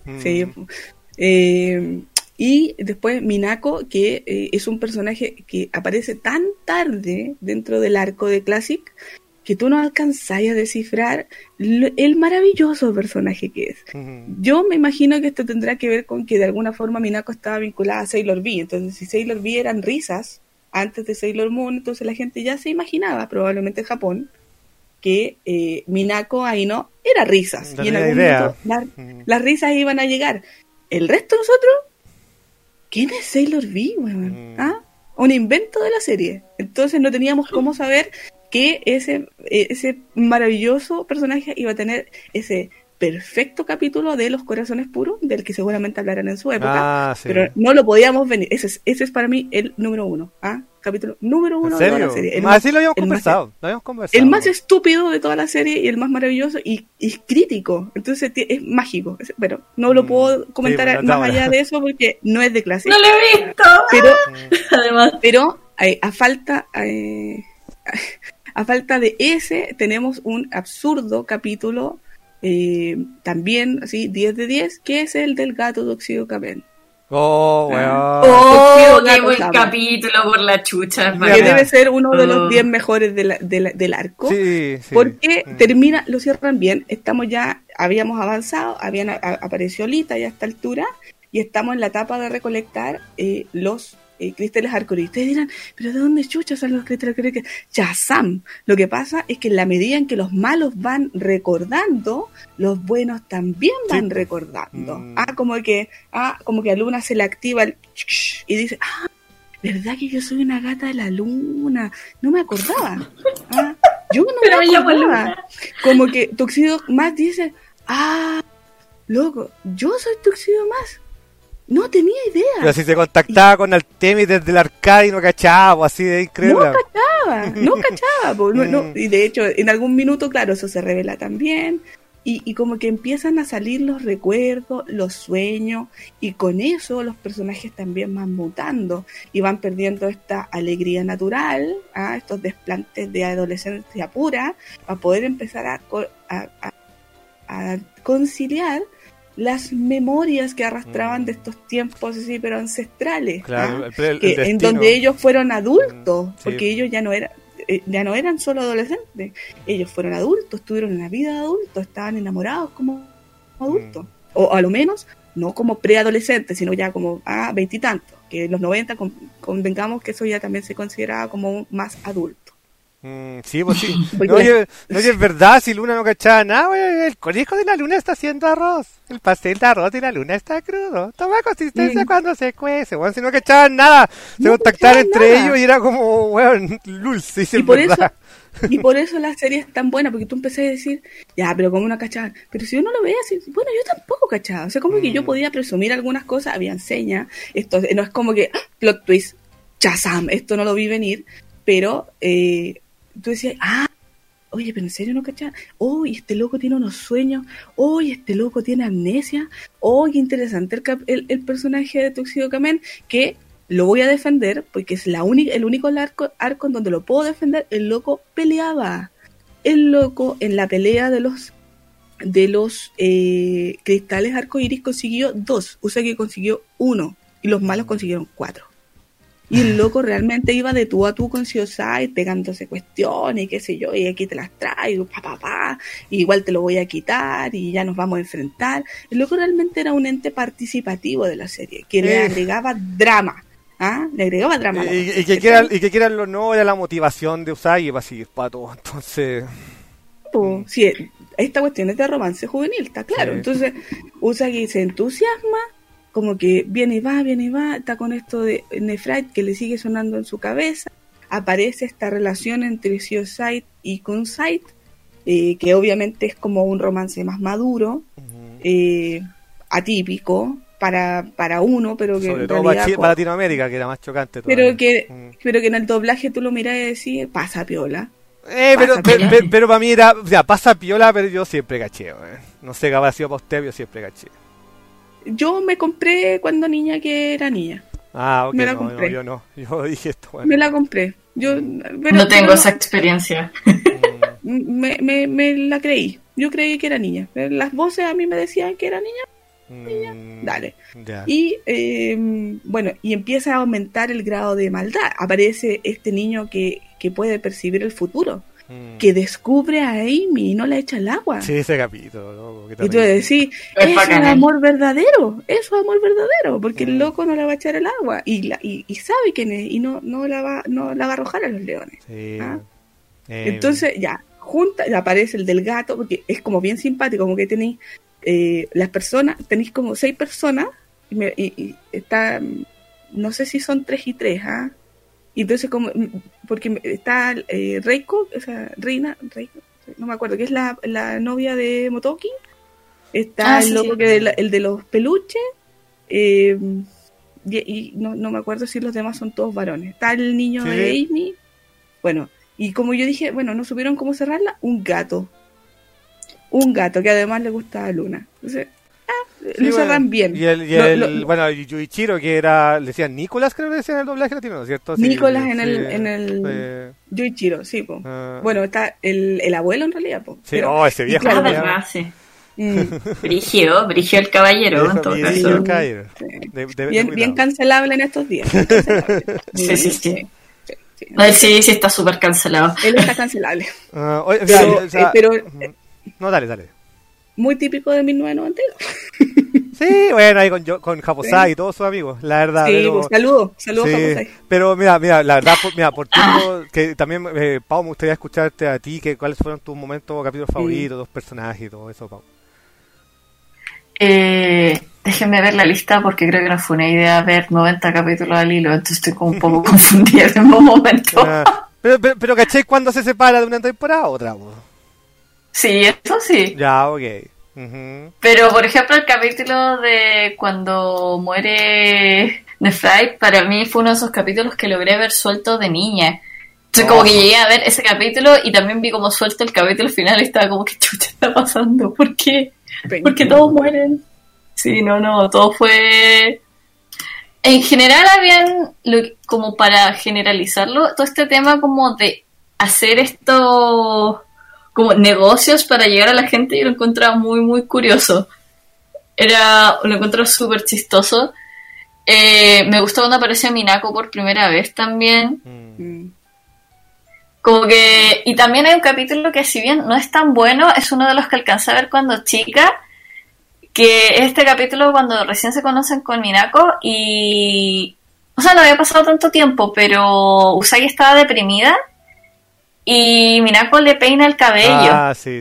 Speaker 3: Sí. Y después Minako, que es un personaje que aparece tan tarde dentro del arco de Classic que tú no alcanzáis a descifrar el maravilloso personaje que es. Yo me imagino que esto tendrá que ver con que de alguna forma Minako estaba vinculada a Sailor V. Entonces, si Sailor V eran risas antes de Sailor Moon, entonces la gente ya se imaginaba, probablemente en Japón, que Minako ahí no era risas.
Speaker 1: No
Speaker 3: y en algún momento las risas iban a llegar. El resto de nosotros, ¿quién es Sailor V, weón? Un invento de la serie. Entonces no teníamos cómo saber que ese maravilloso personaje iba a tener ese perfecto capítulo de los corazones puros, del que seguramente hablarán en su época, pero no lo podíamos venir. Ese es para mí el número 1. Capítulo número 1 de toda la serie.
Speaker 1: Así lo habíamos conversado.
Speaker 3: El más estúpido de toda la serie y el más maravilloso y crítico. Entonces es mágico. Pero no lo puedo comentar más allá de eso porque no es de clase.
Speaker 2: ¡No lo he visto!
Speaker 3: Pero a falta de ese, tenemos un absurdo capítulo, también así 10 de 10, que es el del gato de Tuxedo Capen.
Speaker 1: Oh, weón.
Speaker 2: Qué buen capítulo por la chucha.
Speaker 3: Que debe ser uno de los 10 mejores del arco.
Speaker 1: Sí.
Speaker 3: Porque lo cierran bien. Habíamos avanzado, apareció Lita ya a esta altura, y estamos en la etapa de recolectar los cristales arcoíris. Ustedes dirán, ¿pero de dónde chucha salen los cristales arcoíris? Shazam. Lo que pasa es que en la medida en que los malos van recordando, los buenos también van recordando. Como que a Luna se le activa el y dice, ¿verdad que yo soy una gata de la luna? No me acordaba. Yo no me acordaba. Como que Tuxedo más dice, loco, yo soy Tuxedo más. No tenía idea.
Speaker 1: Pero si se contactaba con Artemis desde el arcade y no cachaba, así de increíble.
Speaker 3: No cachaba. Y de hecho, en algún minuto, claro, eso se revela también. Y como que empiezan a salir los recuerdos, los sueños, y con eso los personajes también van mutando y van perdiendo esta alegría natural, estos desplantes de adolescencia pura, para poder empezar a conciliar las memorias que arrastraban de estos tiempos así, pero ancestrales,
Speaker 1: claro,
Speaker 3: en donde ellos fueron adultos, porque ellos ya no eran solo adolescentes, ellos fueron adultos, tuvieron una vida de adultos, estaban enamorados como adultos, o a lo menos no como preadolescente, sino ya como a 20 y tantos, que en los 90 convengamos que eso ya también se consideraba como más adulto.
Speaker 1: Sí, pues sí. No, es verdad, si Luna no cachaba nada, wey, el conejo de la Luna está haciendo arroz. El pastel de arroz de la Luna está crudo. Toma consistencia cuando se cuece. Bueno, si no cachaban nada, se contactaban entre ellos y era como, weón, lulz.
Speaker 3: Y por eso la serie es tan buena, porque tú empecé a decir, ya, pero como una cachada. Pero si yo no lo veía así, bueno, yo tampoco cachaba. O sea, como que yo podía presumir algunas cosas, había enseñas. Esto no es como que, plot twist, chazam, esto no lo vi venir. Pero, tú decías, oye, pero en serio no cachaba. Y este loco tiene unos sueños. Y este loco tiene amnesia. Qué interesante el personaje de Tuxedo Kamen, que lo voy a defender porque es el único arco en donde lo puedo defender. El loco peleaba. El loco en la pelea de los cristales arcoíris consiguió 2. Usagi consiguió 1 y los malos consiguieron 4. Y el loco realmente iba de tú a tú con Shiosai, pegándose cuestiones y qué sé yo, y aquí te las traigo, y igual te lo voy a quitar y ya nos vamos a enfrentar. El loco realmente era un ente participativo de la serie, que le agregaba drama. Le agregaba drama a la
Speaker 1: y que quieran lo no era la motivación de Usagi para seguir pato, entonces...
Speaker 3: Sí, esta cuestión es de romance juvenil, está claro. Sí. Entonces Usagi se entusiasma, como que viene y va, está con esto de Nephrite que le sigue sonando en su cabeza. Aparece esta relación entre Shiosai y Kunzite, que obviamente es como un romance más maduro, atípico para uno, pero que
Speaker 1: sobre
Speaker 3: en
Speaker 1: todo
Speaker 3: realidad,
Speaker 1: para Latinoamérica, que era más chocante
Speaker 3: todavía. Pero que en el doblaje tú lo miras y decís, pasa piola.
Speaker 1: Pero para mí era, o sea, pasa piola, pero yo siempre caché, no sé qué habrá sido para usted, yo siempre caché.
Speaker 3: Yo me compré cuando niña que era niña.
Speaker 1: Ok, me la compré. Yo no. Yo dije esto. Bueno.
Speaker 3: Me la compré.
Speaker 2: No tengo esa experiencia.
Speaker 3: Me la creí. Yo creí que era niña. Las voces a mí me decían que era niña. Dale.
Speaker 1: Yeah.
Speaker 3: Y bueno, y empieza a aumentar el grado de maldad. Aparece este niño que puede percibir el futuro. Que descubre a Amy y no la echa al agua.
Speaker 1: Sí, ese capítulo.
Speaker 3: Y tú decís, eso es amor verdadero, porque el loco no la va a echar al agua y sabe quién es y no la va a arrojar a los leones.
Speaker 1: Sí.
Speaker 3: Entonces ya aparece el del gato, porque es como bien simpático, como que tenéis las personas, tenéis como 6 personas y está, no sé si son 3 y 3, y entonces como porque está Reiko, o sea, Reiko, no me acuerdo, que es la novia de Motoki, está el loco que el de los peluches, y no me acuerdo si los demás son todos varones, está el niño de Amy, bueno, y como yo dije, bueno, no supieron cómo cerrarla, un gato que además le gusta a Luna, entonces lo cerran bien.
Speaker 1: Y Yuichiro, que era, le decían Nicolás, creo que le decían en el doblaje latino, ¿no es cierto?
Speaker 3: Nicolás en el Yuichiro, sí, po. Bueno, está el abuelo en realidad, po.
Speaker 1: Sí, pero, ese viejo.
Speaker 2: Claro, verdad, sí. Brigio el caballero, en todo caso.
Speaker 1: El caballero.
Speaker 3: Sí. Bien cancelable en estos días.
Speaker 2: Sí. Sí, está súper cancelado.
Speaker 3: Él está cancelable.
Speaker 1: Pero no, dale.
Speaker 3: Muy típico de 1992.
Speaker 1: Sí, bueno, ahí con Japosai y todos sus amigos, la verdad.
Speaker 3: Sí, pero, pues, saludos Japosai.
Speaker 1: Pero mira, la verdad, por tiempo, que también, Pau, me gustaría escucharte a ti, cuáles fueron tus momentos, capítulos favoritos, dos personajes y todo eso, Pau.
Speaker 2: Déjenme ver la lista porque creo que no fue una idea ver 90 capítulos al hilo, entonces estoy como un poco confundida en un momento.
Speaker 1: Pero ¿cachai cuándo se separa de una temporada a otra?
Speaker 2: Sí, eso sí.
Speaker 1: Ya, ok.
Speaker 2: Pero, por ejemplo, el capítulo de cuando muere Nephrite, para mí fue uno de esos capítulos que logré ver suelto de niña. Entonces, como que llegué a ver ese capítulo y también vi como suelto el capítulo final y estaba como, ¿qué chucha está pasando? ¿Por qué? Porque todos mueren. Sí, no, todo fue... En general habían, como para generalizarlo, todo este tema como de hacer esto... como negocios para llegar a la gente, y lo encontraba muy, muy curioso. Lo encontraba súper chistoso. Me gustó cuando apareció Minako por primera vez también. Como que... Y también hay un capítulo que, si bien no es tan bueno, es uno de los que alcancé a ver cuando chica, que este capítulo cuando recién se conocen con Minako y... O sea, no había pasado tanto tiempo, pero Usagi estaba deprimida y Minako le peina el cabello.
Speaker 1: Ah, sí.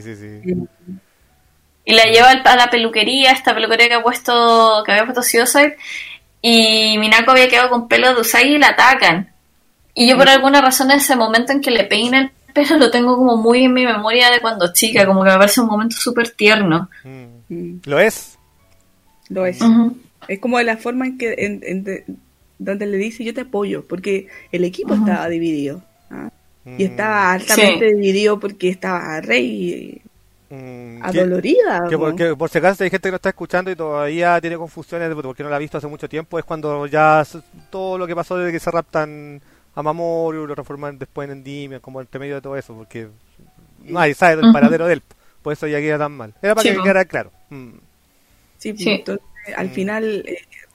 Speaker 2: Y la lleva a la peluquería, esta peluquería que había puesto Suicide, y Minako había quedado con pelo de Usagi y la atacan. Y yo por alguna razón en ese momento en que le peina el pelo lo tengo como muy en mi memoria de cuando chica, como que me parece un momento súper tierno.
Speaker 1: ¿Lo es?
Speaker 3: Lo es.
Speaker 2: Uh-huh.
Speaker 3: Es como de la forma en que donde le dice yo te apoyo, porque el equipo estaba dividido. ¿Ah? Y estaba altamente dividido porque estaba Rey adolorida.
Speaker 1: Que por si acaso hay gente que lo está escuchando y todavía tiene confusiones porque no la ha visto hace mucho tiempo, es cuando ya todo lo que pasó desde que se raptan a Mamoru, lo reforman después en Endymion, como entre medio de todo eso, porque nadie sabe del paradero de él, por eso ya queda tan mal. Era para que quedara claro.
Speaker 3: Sí. Entonces, al final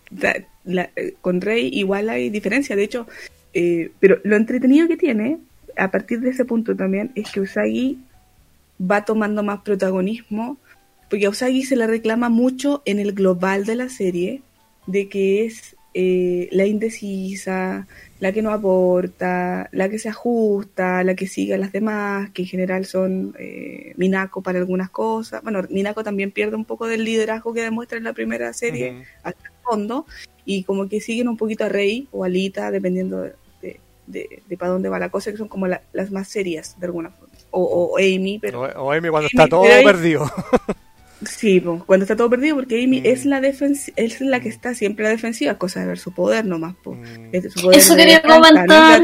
Speaker 3: con Rey igual hay diferencia, de hecho, pero lo entretenido que tiene a partir de ese punto también es que Usagi va tomando más protagonismo, porque a Usagi se le reclama mucho en el global de la serie de que es la indecisa, la que no aporta, la que se ajusta, la que sigue a las demás, que en general son Minako para algunas cosas. Bueno, Minako también pierde un poco del liderazgo que demuestra en la primera serie hasta el fondo, y como que siguen un poquito a Rei o a Lita, dependiendo de para dónde va la cosa, que son como las más serias de alguna forma. O Amy, pero...
Speaker 1: O Amy cuando está todo perdido.
Speaker 3: Sí, pues, cuando está todo perdido, porque Amy es la que está siempre a la defensiva, cosa de ver su poder nomás. Pues.
Speaker 2: Su poder eso quería comentar.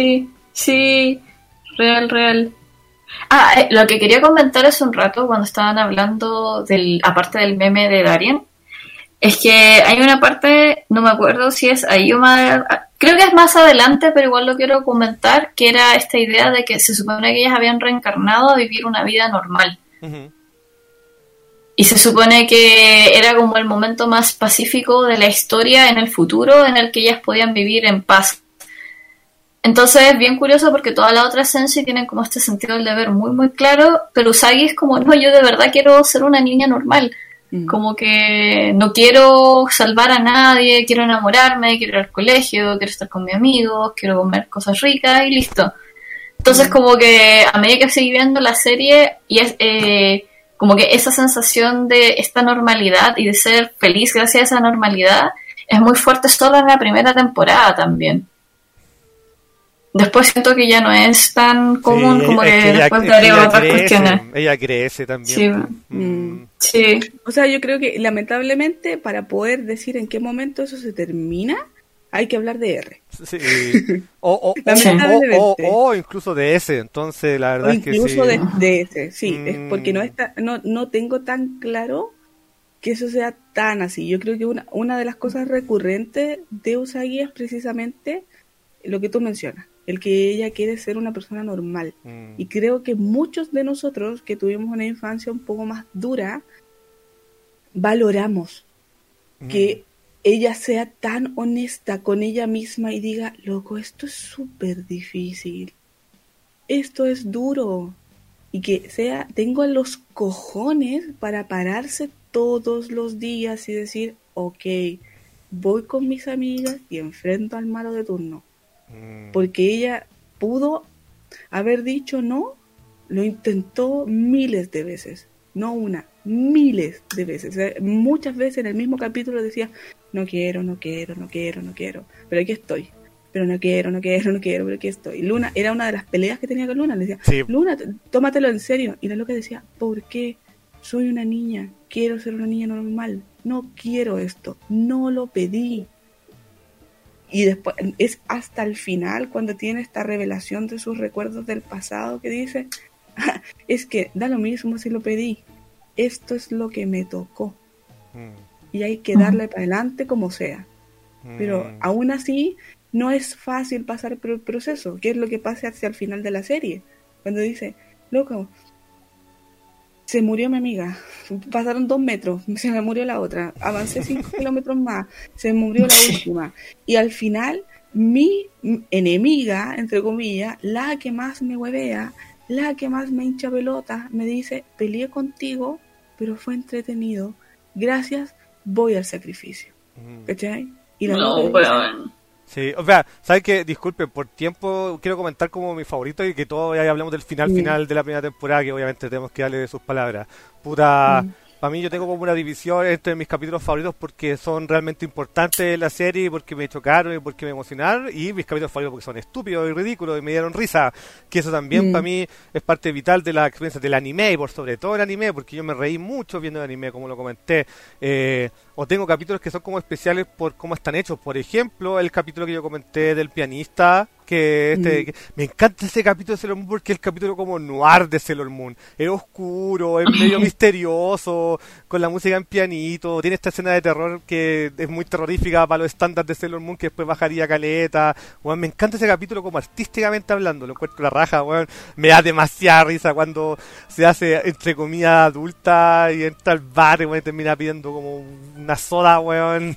Speaker 2: Sí, real. Lo que quería comentar hace un rato cuando estaban hablando aparte del meme de Darien, es que hay una parte, no me acuerdo si es ahí o más, creo que es más adelante, pero igual lo quiero comentar, que era esta idea de que se supone que ellas habían reencarnado a vivir una vida normal. Uh-huh. Y se supone que era como el momento más pacífico de la historia en el futuro, en el que ellas podían vivir en paz. Entonces es bien curioso porque toda la otra esencia tienen como este sentido del deber muy muy claro, pero Usagi es como, no, yo de verdad quiero ser una niña normal. Como que no quiero salvar a nadie, quiero enamorarme, quiero ir al colegio, quiero estar con mis amigos, quiero comer cosas ricas y listo. Entonces como que a medida que sigue viendo la serie y es como que esa sensación de esta normalidad y de ser feliz gracias a esa normalidad es muy fuerte solo en la primera temporada también. Después siento que ya no es tan común, como que después te agrega otras cuestiones.
Speaker 1: Ella crece también.
Speaker 2: Sí.
Speaker 3: O sea, yo creo que lamentablemente para poder decir en qué momento eso se termina, hay que hablar de R.
Speaker 1: Sí. O incluso de S, entonces la verdad es que sí.
Speaker 3: Incluso de S, sí, es porque no tengo tan claro que eso sea tan así. Yo creo que una de las cosas recurrentes de Usagi es precisamente lo que tú mencionas, el que ella quiere ser una persona normal. Y creo que muchos de nosotros que tuvimos una infancia un poco más dura, valoramos que ella sea tan honesta con ella misma y diga, loco, esto es súper difícil, esto es duro, y que tengo los cojones para pararse todos los días y decir, ok, voy con mis amigas y enfrento al malo de turno. Porque ella pudo haber dicho no, lo intentó miles de veces, no una, miles de veces. O sea, muchas veces en el mismo capítulo decía, no quiero, pero aquí estoy. Pero no quiero, pero aquí estoy. Luna, era una de las peleas que tenía con Luna, le decía, sí. Luna, tómatelo en serio. Y la loca decía, ¿por qué? Soy una niña, quiero ser una niña normal, no quiero esto, no lo pedí. Y después es hasta el final cuando tiene esta revelación de sus recuerdos del pasado que dice, es que da lo mismo si lo pedí, esto es lo que me tocó y hay que darle para adelante como sea. Pero aún así no es fácil pasar por el proceso, que es lo que pasa hacia el final de la serie, cuando dice, loco, se murió mi amiga, pasaron 2 metros, se me murió la otra, avancé 5 kilómetros más, se murió la última, y al final mi enemiga, entre comillas, la que más me huevea, la que más me hincha pelota, me dice, peleé contigo, pero fue entretenido, gracias, voy al sacrificio. ¿Cachai? Y la
Speaker 2: No, weón.
Speaker 1: Sí, o sea, ¿sabes qué? Disculpe, por tiempo quiero comentar como mi favorito y que todos ya hablamos del final de la primera temporada, que obviamente tenemos que darle de sus palabras. Puta, para mí yo tengo como una división entre mis capítulos favoritos porque son realmente importantes en la serie, porque me chocaron y porque me emocionaron, y mis capítulos favoritos porque son estúpidos y ridículos y me dieron risa, que eso también para mí es parte vital de la experiencia del anime, y por sobre todo el anime, porque yo me reí mucho viendo el anime, como lo comenté. O tengo capítulos que son como especiales por cómo están hechos. Por ejemplo, el capítulo que yo comenté del pianista, que me encanta ese capítulo de Sailor Moon porque es el capítulo como noir de Sailor Moon. Es oscuro, es medio misterioso, con la música en pianito, tiene esta escena de terror que es muy terrorífica para los estándares de Sailor Moon, que después bajaría caleta. Bueno, me encanta ese capítulo como artísticamente hablando, lo encuentro la raja, bueno. Me da demasiada risa cuando se hace entre comida adulta y entra al bar y bueno, termina pidiendo como una soda, weón.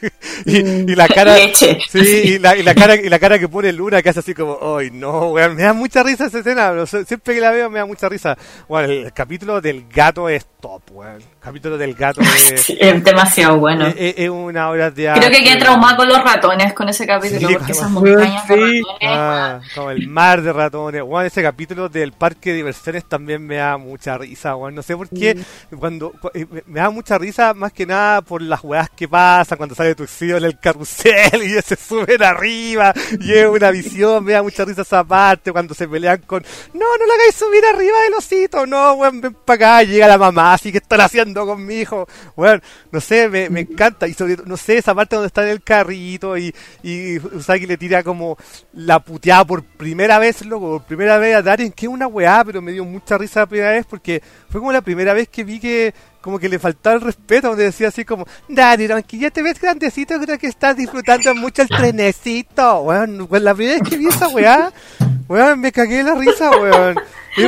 Speaker 1: y la cara,
Speaker 2: leche.
Speaker 1: Sí, y la cara que pone Luna, que hace así como, ay no, weón, me da mucha risa esa escena, pero siempre que la veo me da mucha risa. Bueno, el capítulo del gato es top, weón. El capítulo del gato
Speaker 2: es demasiado bueno.
Speaker 1: Es una obra de arte.
Speaker 2: Creo que quedé traumado con los ratones con ese capítulo,
Speaker 1: Sí,
Speaker 2: porque esas montañas de ratones.
Speaker 1: Como el mar de ratones. Bueno, ese capítulo del parque de diversiones también me da mucha risa, bueno. No sé por qué, me da mucha risa más que nada por las weas que pasan cuando sale Tuxedo en el carrusel y se suben arriba y es una visión. Me da mucha risa esa parte cuando se pelean con no la hagáis subir arriba del osito, no, weón, ven para acá. Llega la mamá, así que están haciendo con mi hijo, weón, no sé, me encanta. Y sobre todo, no sé, esa parte donde está en el carrito y Usagi le tira como la puteada por primera vez, loco, por primera vez a Darien, que es una weá, pero me dio mucha risa la primera vez porque fue como la primera vez que vi que como que le faltaba el respeto, donde decía así como, Darien, aunque ya te ves grandecito, creo que estás disfrutando mucho el trenecito, weón, la primera vez que vi esa weá, weón, me cagué de la risa, weón. Es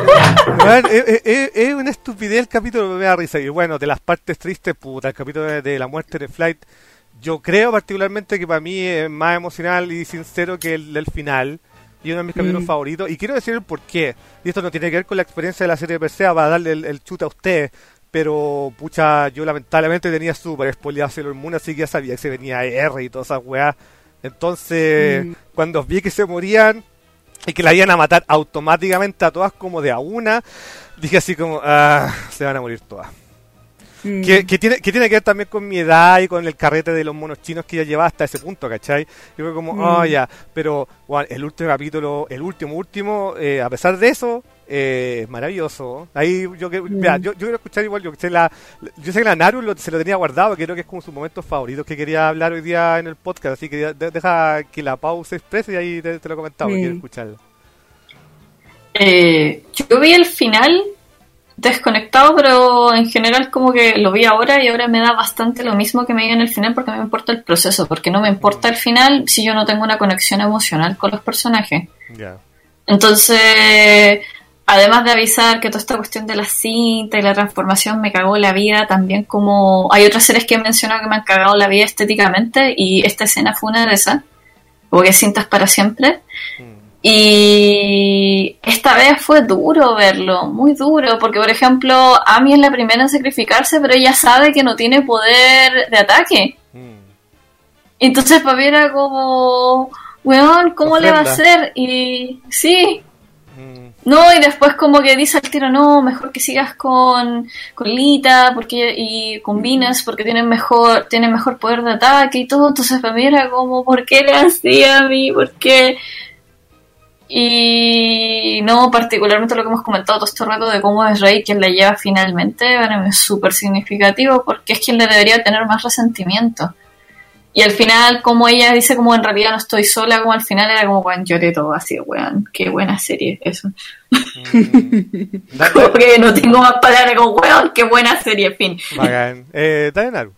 Speaker 1: una estupidez el capítulo, me da risa. Y bueno, de las partes tristes, puta, el capítulo de la muerte de Flight, yo creo particularmente que para mí es más emocional y sincero que el del final, y uno de mis capítulos favoritos, y quiero decir el por qué. Y esto no tiene que ver con la experiencia de la serie de Persea para darle el chute a ustedes, pero pucha, yo lamentablemente tenía súper spoileado Sailor Moon, así que ya sabía que se venía R y todas esas weas. Entonces, cuando vi que se morían y que la iban a matar automáticamente a todas como de a una, dije así como, se van a morir todas. Que tiene que ver también con mi edad y con el carrete de los monos chinos que ya llevaba hasta ese punto, ¿cachai? Y fue como, ya, pero bueno, el último capítulo, el último, a pesar de eso, maravilloso. Ahí yo quiero escuchar igual, yo sé que la Naru se lo tenía guardado, que creo que es como sus momentos favoritos que quería hablar hoy día en el podcast, así que deja que la Pau se exprese y ahí te lo comentaba, quiero escucharlo.
Speaker 2: Yo vi el final desconectado, pero en general como que lo vi ahora y ahora me da bastante lo mismo que me digan el final, porque me importa el proceso, porque no me importa el final si yo no tengo una conexión emocional con los personajes. Entonces, además de avisar que toda esta cuestión de la cinta y la transformación me cagó la vida, también como hay otras series que he mencionado que me han cagado la vida estéticamente, y esta escena fue una de esas, como que cintas para siempre. Y esta vez fue duro verlo, muy duro, porque por ejemplo Amy es la primera en sacrificarse, pero ella sabe que no tiene poder de ataque. Entonces para mí era como, weón, ¿cómo le va a hacer? Y sí, no, y después como que dice al tiro, no, mejor que sigas con Lita y con Venus, porque tienen mejor poder de ataque y todo. Entonces para mí era como, ¿por qué le hacía a mí? ¿Por qué? Y no, particularmente lo que hemos comentado todo este rato de cómo es Rey quien la lleva finalmente, para mí es súper significativo, porque es quien le debería tener más resentimiento. Y al final, como ella dice, como en realidad no estoy sola, como al final era como, weón, lloré todo así, weón, qué buena serie eso. Como que no tengo más palabras, como, weón, qué buena serie, fin.
Speaker 1: Bacán. ¿También algo?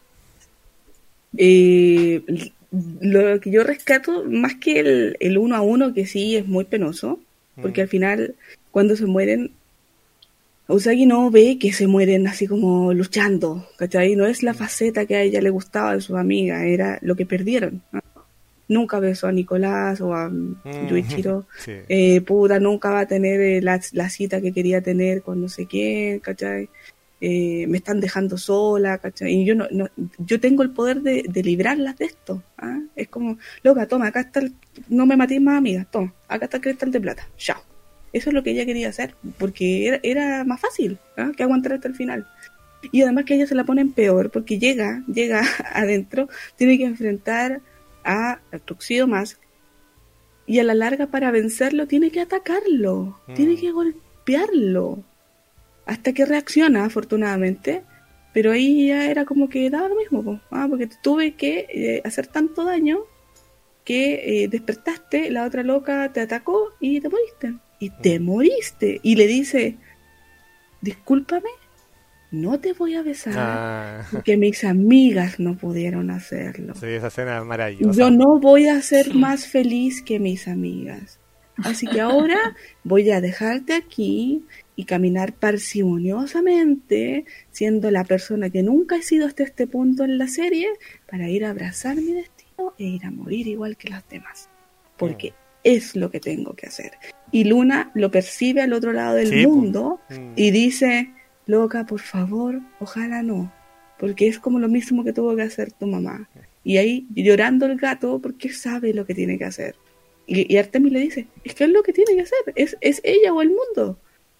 Speaker 3: Lo que yo rescato, más que el 1 a 1, que sí es muy penoso, porque al final, cuando se mueren, Usagi no ve que se mueren así como luchando, ¿cachai? No es la faceta que a ella le gustaba de sus amigas, era lo que perdieron, ¿no? Nunca besó a Nicolás o a Yuichiro,
Speaker 1: sí.
Speaker 3: Puta, nunca va a tener la cita que quería tener con no sé quién, ¿cachai? me están dejando sola, ¿cachai? Y yo tengo el poder de librarlas de esto. ¿Ah? Es como, loca, toma, acá está no me matéis más, amiga, toma, acá está el cristal de plata, chao. Eso es lo que ella quería hacer, porque era más fácil, ¿ah? Que aguantar hasta el final. Y además que ella se la ponen peor, porque llega adentro, tiene que enfrentar a Tuxedo Mask, y a la larga para vencerlo tiene que atacarlo, tiene que golpearlo, hasta que reacciona, afortunadamente, pero ahí ya era como que daba lo mismo, porque tuve que hacer tanto daño que despertaste, la otra loca te atacó y te moriste. Y te moriste. Y le dice, discúlpame, no te voy a besar porque mis amigas no pudieron hacerlo.
Speaker 1: Sí, esa escena es maravillosa.
Speaker 3: Yo no voy a ser más feliz que mis amigas. Así que ahora voy a dejarte aquí y caminar parsimoniosamente, siendo la persona que nunca he sido hasta este punto en la serie, para ir a abrazar mi destino e ir a morir igual que las demás. Porque es lo que tengo que hacer. Y Luna lo percibe al otro lado del mundo y dice, loca, por favor, ojalá no, porque es como lo mismo que tuvo que hacer tu mamá. Y ahí llorando el gato porque sabe lo que tiene que hacer. Y Artemis le dice, es que es lo que tiene que hacer, es ella o el mundo.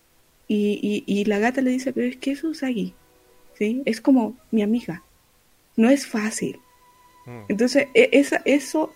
Speaker 3: Y la gata le dice, pero es que eso es Usagi, ¿sí? Es como mi amiga, no es fácil. Entonces eso,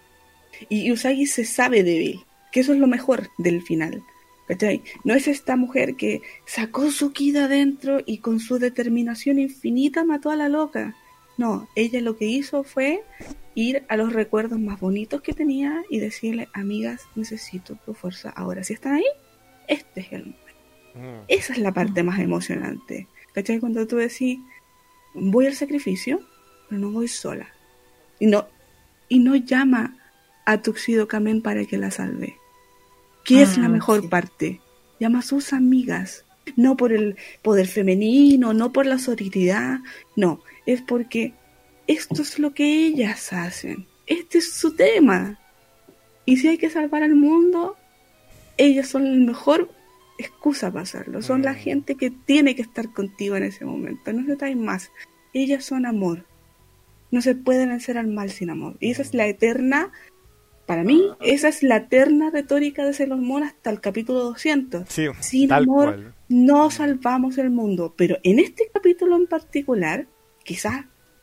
Speaker 3: y Usagi se sabe débil, que eso es lo mejor del final, ¿cachai? No es esta mujer que sacó su ki de adentro y con su determinación infinita mató a la loca. No, ella lo que hizo fue ir a los recuerdos más bonitos que tenía y decirle, amigas, necesito tu fuerza ahora. Si están ahí, este es el momento. Esa es la parte más emocionante, ¿cachai? Cuando tú decís, voy al sacrificio, pero no voy sola. Y no llama a Tuxedo Kamen para que la salve. ¿Qué es la mejor parte? Llama a sus amigas. No por el poder femenino, no por la sororidad, no. Es porque esto es lo que ellas hacen. Este es su tema. Y si hay que salvar al mundo, ellas son la mejor excusa para hacerlo. Son la gente que tiene que estar contigo en ese momento. No necesitáis más. Ellas son amor. No se puede vencer al mal sin amor. Y esa es la eterna, para mí, esa es la eterna retórica de Sailor Moon hasta el capítulo 200.
Speaker 1: Sí,
Speaker 3: sin amor cual. No salvamos el mundo. Pero en este capítulo en particular, quizás,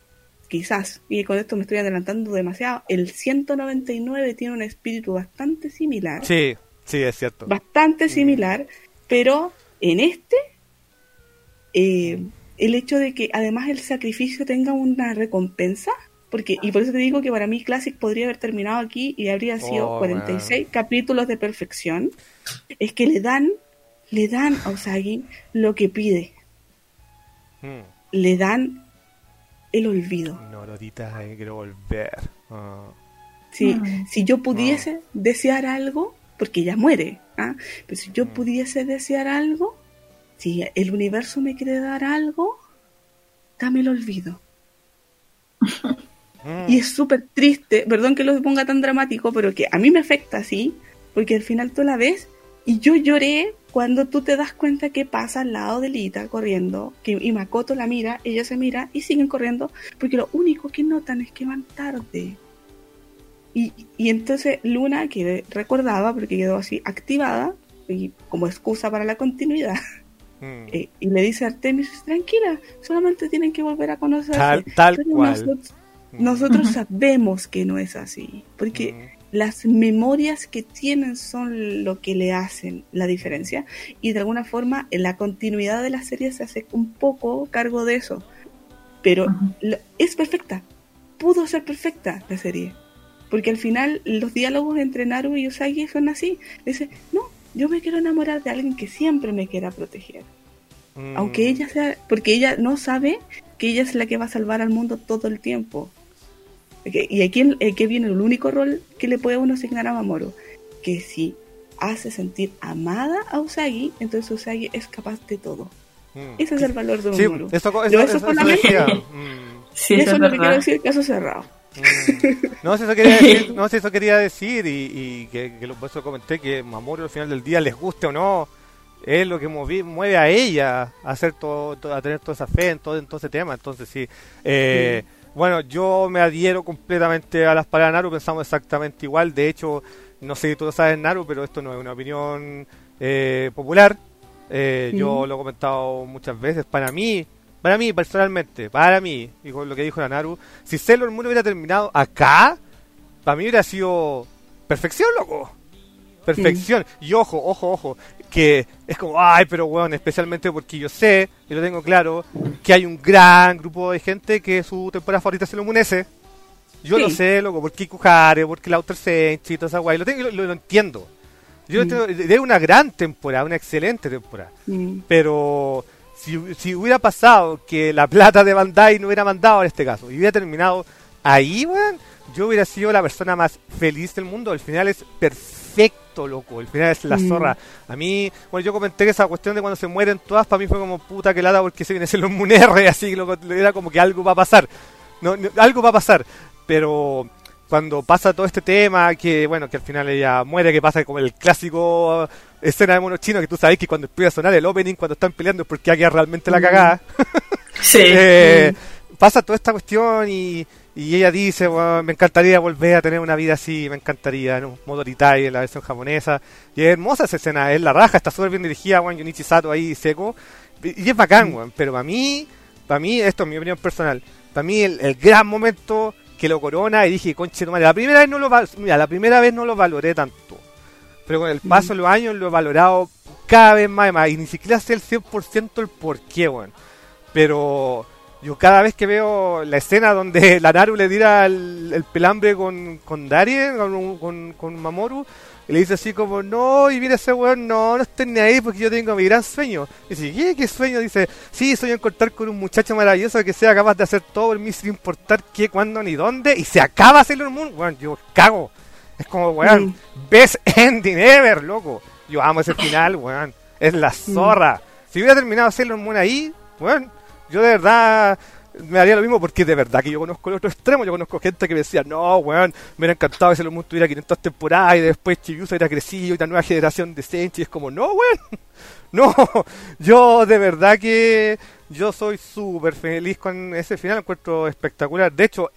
Speaker 3: y con esto me estoy adelantando demasiado, el 199 tiene un espíritu bastante similar.
Speaker 1: Sí, es cierto.
Speaker 3: Bastante similar, pero en este, el hecho de que además el sacrificio tenga una recompensa, y por eso te digo que para mí Classic podría haber terminado aquí y habría sido 46 capítulos de perfección, es que le dan a Usagi lo que pide. Le dan el olvido.
Speaker 1: No, Lorita, quiero volver.
Speaker 3: Si yo pudiese desear algo, porque ella muere, pero si yo pudiese desear algo, si el universo me quiere dar algo, dame el olvido. Y es súper triste, perdón que lo ponga tan dramático, pero que a mí me afecta así, porque al final tú la ves y yo lloré cuando tú te das cuenta que pasa al lado de Lita corriendo, y Makoto la mira, ella se mira y siguen corriendo, porque lo único que notan es que van tarde. Y entonces Luna, que recordaba, porque quedó así activada, y como excusa para la continuidad, y le dice a Artemis, tranquila, solamente tienen que volver a conocerse.
Speaker 1: Tal cual.
Speaker 3: Nosotros sabemos que no es así, porque las memorias que tienen son lo que le hacen la diferencia, y de alguna forma en la continuidad de la serie se hace un poco cargo de eso, pero es perfecta, pudo ser perfecta la serie, porque al final los diálogos entre Naru y Usagi son así. Dice, no, yo me quiero enamorar de alguien que siempre me quiera proteger, aunque ella sea, porque ella no sabe que ella es la que va a salvar al mundo todo el tiempo. Y aquí que viene el único rol que le puede uno asignar a Mamoru, que si hace sentir amada a Usagi, entonces Usagi es capaz de todo. Ese es el valor de Mamoru.
Speaker 1: Eso decía.
Speaker 3: Eso es lo que quiero decir, caso cerrado.
Speaker 1: No, si eso quería decir, y que por eso comenté que Mamoru al final del día, les guste o no, es lo que mueve a ella a hacer a tener toda esa fe en todo ese tema. Entonces sí, bueno, yo me adhiero completamente a las palabras de Naru, pensamos exactamente igual. De hecho, no sé si tú lo sabes, Naru, pero esto no es una opinión popular. Yo lo he comentado muchas veces. Para mí personalmente, y con lo que dijo la Naru, si Sailor Moon hubiera terminado acá, para mí hubiera sido perfección, loco. Perfección. Y ojo, que es como, ay, pero weón, especialmente porque yo sé, y lo tengo claro, que hay un gran grupo de gente que su temporada favorita es Sailor Moon S. Yo lo sé, loco, porque Kuhare, porque la Outer Senshi y toda esa guay, lo entiendo. Yo entiendo, es una gran temporada, una excelente temporada. Pero si hubiera pasado que la plata de Bandai no hubiera mandado en este caso, y hubiera terminado ahí, weón, yo hubiera sido la persona más feliz del mundo. El final es perfecto, loco. El final es la zorra. A mí, bueno, yo comenté que esa cuestión de cuando se mueren todas, para mí fue como puta que lata porque se viene a ser los Moon R, así, loco, era como que algo va a pasar. No, algo va a pasar. Pero cuando pasa todo este tema, que bueno, que al final ella muere, que pasa como el clásico escena de mono chino, que tú sabes que cuando empieza a sonar el opening, cuando están peleando es porque aquí realmente la cagada.
Speaker 2: Sí.
Speaker 1: Pasa toda esta cuestión y ella dice, bueno, me encantaría volver a tener una vida así, me encantaría, en un modo Ritai en la versión japonesa. Y es hermosa esa escena, es la raja, está súper bien dirigida, bueno, Junichi Sato ahí seco. Y es bacán, bueno, pero para mí, esto es mi opinión personal, para mí el gran momento que lo corona, y dije, conche tu madre, la primera vez no lo valoré tanto. Pero con el paso de los años lo he valorado cada vez más, y ni siquiera sé el 100% el porqué, bueno. Pero yo cada vez que veo la escena donde la Naru le tira el pelambre con Darien, con Mamoru, y le dice así como, no, y viene ese weón, no estén ni ahí porque yo tengo mi gran sueño. Y dice, ¿qué sueño? Dice, sí, sueño encontrar con un muchacho maravilloso que sea capaz de hacer todo por mí sin importar qué, cuándo, ni dónde, y se acaba Sailor Moon. Weón, yo cago. Es como, weón, best ending ever, loco. Yo amo ese final, weón. Es la zorra. Si hubiera terminado Sailor Moon ahí, weón, yo de verdad me haría lo mismo, porque de verdad que yo conozco el otro extremo. Yo conozco gente que me decía, no, weón, me hubiera encantado que Sailor Moon tuviera 500 temporadas y después Chibiusa hubiera crecido y la nueva generación de Senshi. Es como, no, weón, no. Yo de verdad que yo soy súper feliz con ese final, lo encuentro espectacular. De hecho,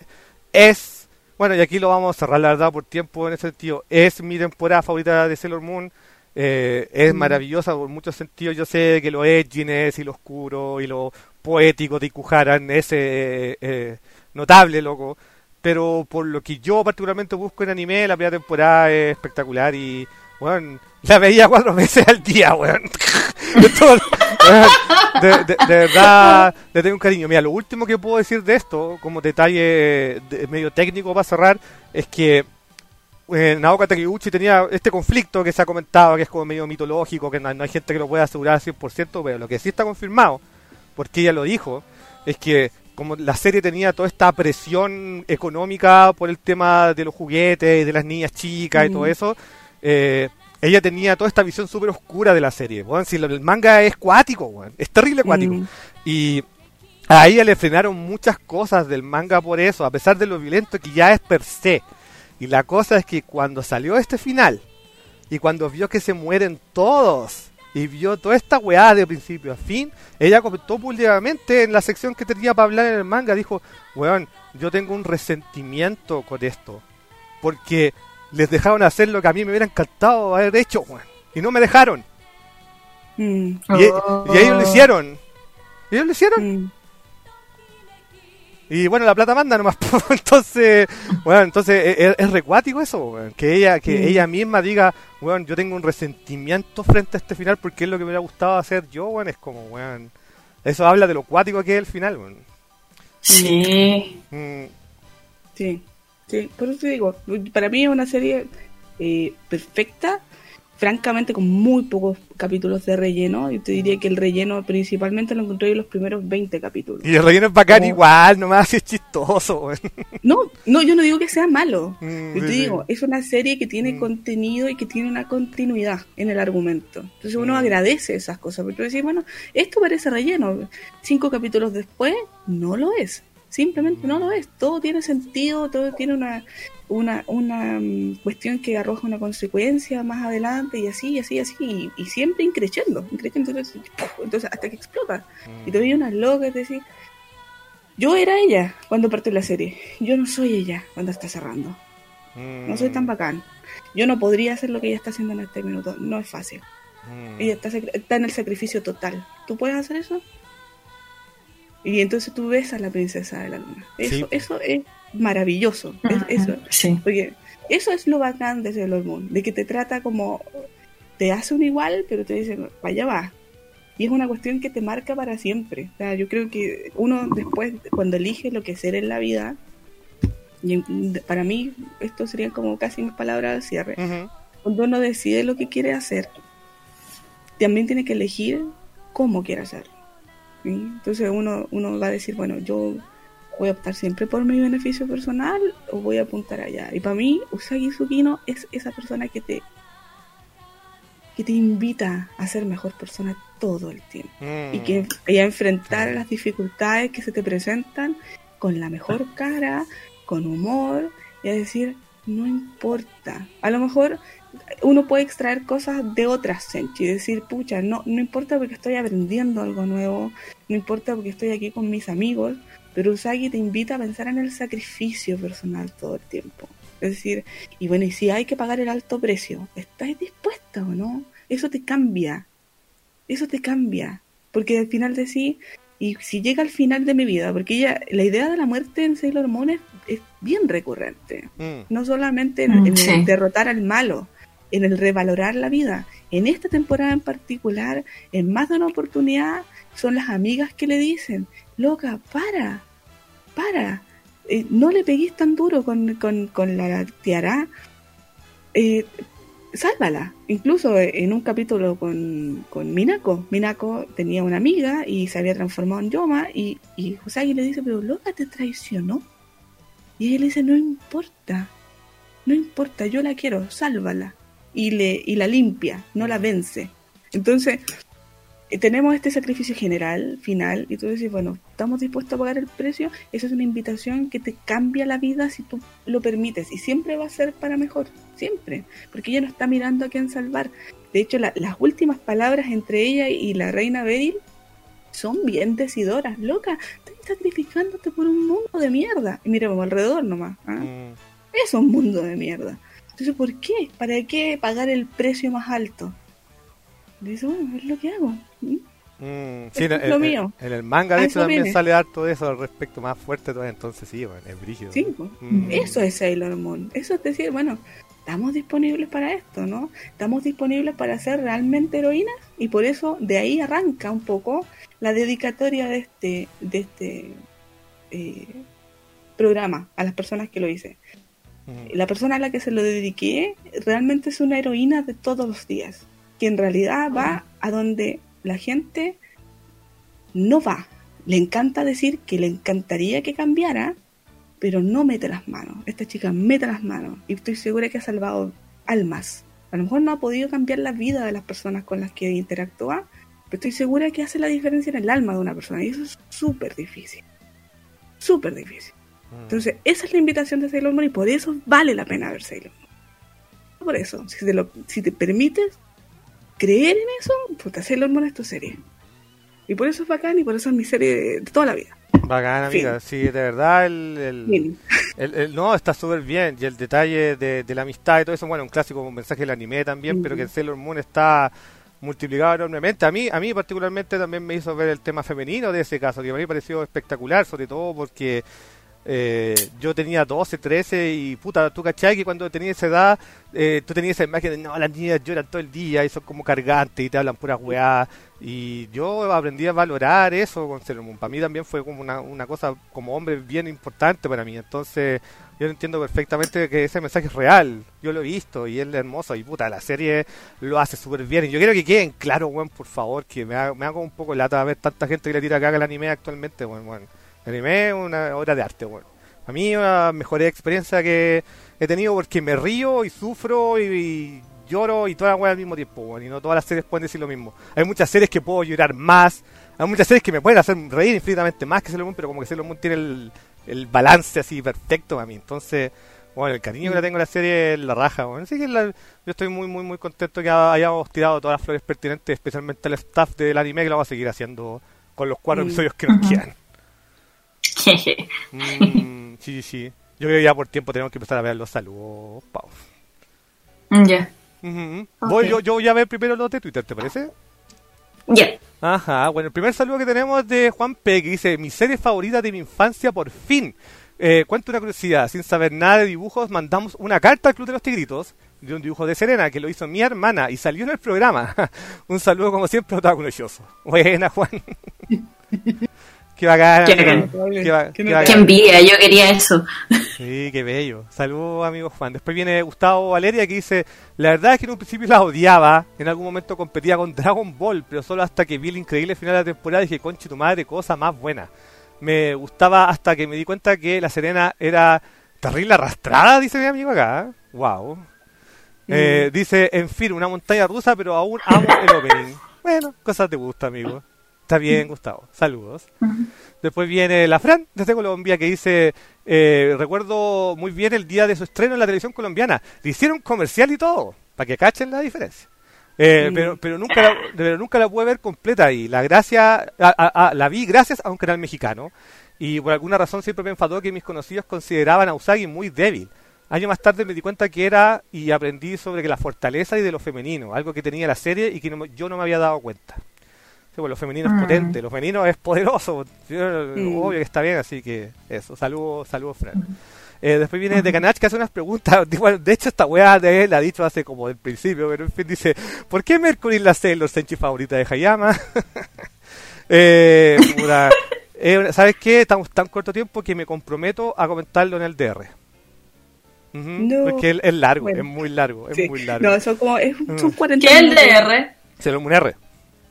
Speaker 1: bueno, y aquí lo vamos a cerrar, la verdad, por tiempo en ese sentido. Es mi temporada favorita de Sailor Moon. Es maravillosa por muchos sentidos. Yo sé que lo edginess y lo oscuro y lo poético de Ikuharan es notable, loco. Pero por lo que yo particularmente busco en anime, la primera temporada es espectacular y, bueno, la veía 4 veces al día, weón. De verdad, le tengo un cariño. Mira, lo último que puedo decir de esto, como detalle medio técnico para cerrar, es que Naoka Takeuchi tenía este conflicto que se ha comentado, que es como medio mitológico, que no hay gente que lo pueda asegurar al 100%, pero lo que sí está confirmado, porque ella lo dijo, es que como la serie tenía toda esta presión económica por el tema de los juguetes y de las niñas chicas y todo eso, ella tenía toda esta visión súper oscura de la serie. Bueno, si el manga es cuático, bueno, es terrible cuático. Y a ella le frenaron muchas cosas del manga por eso, a pesar de lo violento que ya es per se. Y la cosa es que cuando salió este final, y cuando vio que se mueren todos, y vio toda esta weá de principio a fin, ella comentó públicamente en la sección que tenía para hablar en el manga, dijo, weón, yo tengo un resentimiento con esto, porque les dejaron hacer lo que a mí me hubiera encantado haber hecho, weón, y no me dejaron. Y ellos lo hicieron. Y bueno, la plata manda nomás. Entonces es recuático eso, weón. Que ella misma diga, weón, yo tengo un resentimiento frente a este final porque es lo que me hubiera gustado hacer yo, weón. Es como, weón, eso habla de lo cuático que es el final, weón.
Speaker 2: Sí.
Speaker 3: Sí, por eso te digo, para mí es una serie perfecta, francamente con muy pocos capítulos de relleno. Yo te diría que el relleno principalmente lo encontré en los primeros 20 capítulos.
Speaker 1: Y el relleno es bacán igual, nomás es chistoso, güey.
Speaker 3: No, yo no digo que sea malo. Yo te digo, es una serie que tiene contenido y que tiene una continuidad en el argumento. Entonces uno agradece esas cosas, porque tú decís, bueno, esto parece relleno. 5 capítulos después, no lo es. Simplemente no lo es. Todo tiene sentido, todo tiene cuestión que arroja una consecuencia más adelante, y así, y siempre increciendo, entonces hasta que explota. Y te veía unas locas, te decís, yo era ella cuando partió la serie, yo no soy ella cuando está cerrando. No soy tan bacán. Yo no podría hacer lo que ella está haciendo en este minuto, no es fácil. Ella está en el sacrificio total. ¿Tú puedes hacer eso? Y entonces tú ves a la princesa de la luna. Eso es maravilloso. Porque eso es lo bacán de Sailor Moon, de que te trata como, te hace un igual, pero te dice, vaya va. Y es una cuestión que te marca para siempre. O sea, yo creo que uno después, cuando elige lo que ser en la vida, y para mí esto serían como casi mis palabras al cierre, cuando uno decide lo que quiere hacer, también tiene que elegir cómo quiere hacerlo. ¿Sí? Entonces uno va a decir, bueno, yo voy a optar siempre por mi beneficio personal o voy a apuntar allá. Y para mí, Usagi Tsukino es esa persona que te invita a ser mejor persona todo el tiempo. Y a enfrentar las dificultades que se te presentan con la mejor cara, con humor, y a decir, no importa. A lo mejor uno puede extraer cosas de otras Senshi y decir, pucha, no importa porque estoy aprendiendo algo nuevo, no importa porque estoy aquí con mis amigos, pero Usagi te invita a pensar en el sacrificio personal todo el tiempo. Es decir, y bueno, y si hay que pagar el alto precio, ¿estás dispuesta o no? Eso te cambia, porque al final decís, y si llega al final de mi vida, porque la idea de la muerte en Sailor Moon es bien recurrente, no solamente en el derrotar al malo, en el revalorar la vida. En esta temporada en particular, en más de una oportunidad, son las amigas que le dicen, loca, para, no le pegues tan duro con la tiara, sálvala. Incluso en un capítulo con Minako tenía una amiga y se había transformado en Yoma, y Usagi le dice, pero loca, te traicionó. Y ella le dice, no importa, yo la quiero, sálvala. Y la limpia, no la vence. Entonces tenemos este sacrificio general, final, y tú dices, bueno, ¿estamos dispuestos a pagar el precio? Esa es una invitación que te cambia la vida si tú lo permites, y siempre va a ser para mejor, siempre, porque ella no está mirando a quién salvar. De hecho, las últimas palabras entre ella y la reina Beryl son bien decidoras. Loca, estás sacrificándote por un mundo de mierda. Y mira, vamos alrededor nomás. Es un mundo de mierda. Entonces, ¿por qué? ¿Para qué pagar el precio más alto? Y dice, bueno, es lo que hago.
Speaker 1: Sí, es lo mío. En el manga, de hecho, también sale harto de eso al respecto, más fuerte todavía. Entonces, sí, bueno, es brígido.
Speaker 3: Sí, eso es Sailor Moon. Eso es decir, bueno, estamos disponibles para esto, ¿no? Estamos disponibles para ser realmente heroínas, y por eso de ahí arranca un poco la dedicatoria de este programa a las personas que lo hice. La persona a la que se lo dediqué realmente es una heroína de todos los días, que en realidad va a donde la gente no va. Le encanta decir que le encantaría que cambiara, pero no mete las manos. Esta chica mete las manos, y estoy segura que ha salvado almas. A lo mejor no ha podido cambiar la vida de las personas con las que interactúa, pero estoy segura que hace la diferencia en el alma de una persona, y eso es súper difícil. Súper difícil. Entonces, esa es la invitación de Sailor Moon, y por eso vale la pena ver Sailor Moon. Por eso, si te permites creer en eso, porque Sailor Moon es tu serie. Y por eso es bacán, y por eso es mi serie de toda la vida.
Speaker 1: Bacán, amiga. Sí, de verdad, no, está súper bien. Y el detalle de la amistad y todo eso, bueno, un clásico mensaje del anime también, pero que en Sailor Moon está multiplicado enormemente. A mí particularmente también me hizo ver el tema femenino de ese caso, que a mí me pareció espectacular, sobre todo porque yo tenía 12, 13 y puta, tú cachai que cuando tenías esa edad tú tenías esa imagen de no, las niñas lloran todo el día y son como cargantes y te hablan puras weá, y yo aprendí a valorar eso con Sailor Moon. Para mí también fue como una cosa como hombre bien importante para mí, entonces yo entiendo perfectamente que ese mensaje es real, yo lo he visto y es hermoso, y puta, la serie lo hace súper bien, y yo quiero que queden claro, weón, por favor, que me hago un poco lata ver tanta gente que le tira caga al anime actualmente, weón. El anime es una obra de arte, bueno. A mí es la mejor experiencia que he tenido, porque me río y sufro y lloro y toda la weá al mismo tiempo, bueno. Y no todas las series pueden decir lo mismo. Hay muchas series que puedo llorar más, hay muchas series que me pueden hacer reír infinitamente más que Sailor Moon, pero como que Sailor Moon tiene el balance así perfecto para mí. Entonces, Bueno, el cariño que le tengo a la serie es la raja, bueno. Así que yo estoy muy, muy, muy contento que hayamos tirado todas las flores pertinentes, especialmente al staff del anime, que lo va a seguir haciendo con los 4 episodios que nos quedan. Sí. Yo creo que ya por tiempo tenemos que empezar a ver los saludos, Pau.
Speaker 2: Ya.
Speaker 1: Okay. Yo voy a ver primero los de Twitter, ¿te parece?
Speaker 2: Ya.
Speaker 1: Ajá, bueno, el primer saludo que tenemos es de Juan P, que dice: mi serie favorita de mi infancia, por fin. Cuento una curiosidad, sin saber nada de dibujos, mandamos una carta al Club de los Tigritos de un dibujo de Serena que lo hizo mi hermana y salió en el programa. Un saludo como siempre, otaku nochoso. Buena, Juan. Qué bacán.
Speaker 2: Qué envidia, yo quería eso.
Speaker 1: Sí, qué bello. Saludos, amigo Juan. Después viene Gustavo Valeria, que dice: la verdad es que en un principio la odiaba, en algún momento competía con Dragon Ball, pero solo hasta que vi el increíble final de la temporada dije: conche tu madre, cosa más buena. Me gustaba hasta que me di cuenta que la Serena era terrible arrastrada, dice mi amigo acá. Wow. Dice: en fin, una montaña rusa, pero aún amo el opening. Bueno, cosas te gusta, amigo. Está bien, Gustavo. Saludos. Después viene la Fran, desde Colombia, que dice: recuerdo muy bien el día de su estreno en la televisión colombiana. Le hicieron comercial y todo, para que cachen la diferencia. Pero nunca la pude ver completa, y la vi gracias a un canal mexicano, y por alguna razón siempre me enfadó que mis conocidos consideraban a Usagi muy débil. Años más tarde me di cuenta que era, y aprendí sobre que la fortaleza y de lo femenino, algo que tenía la serie y que yo no me había dado cuenta. Sí, pues lo femenino es potente, lo femenino es poderoso, obvio que está bien, así que eso, saludos Fran. Después viene de Canach, que hace unas preguntas. De hecho, esta weá de él la ha dicho hace como del principio, pero en fin, dice: ¿por qué Mercury es la Sailor Senshi favorita de Hayama? ¿Sabes qué? Estamos tan corto tiempo que me comprometo a comentarlo en el DR.
Speaker 3: No.
Speaker 1: Porque es largo, bueno. Es muy largo.
Speaker 3: No, son 40.
Speaker 2: ¿Qué es el DR?
Speaker 1: Sailor Moon R.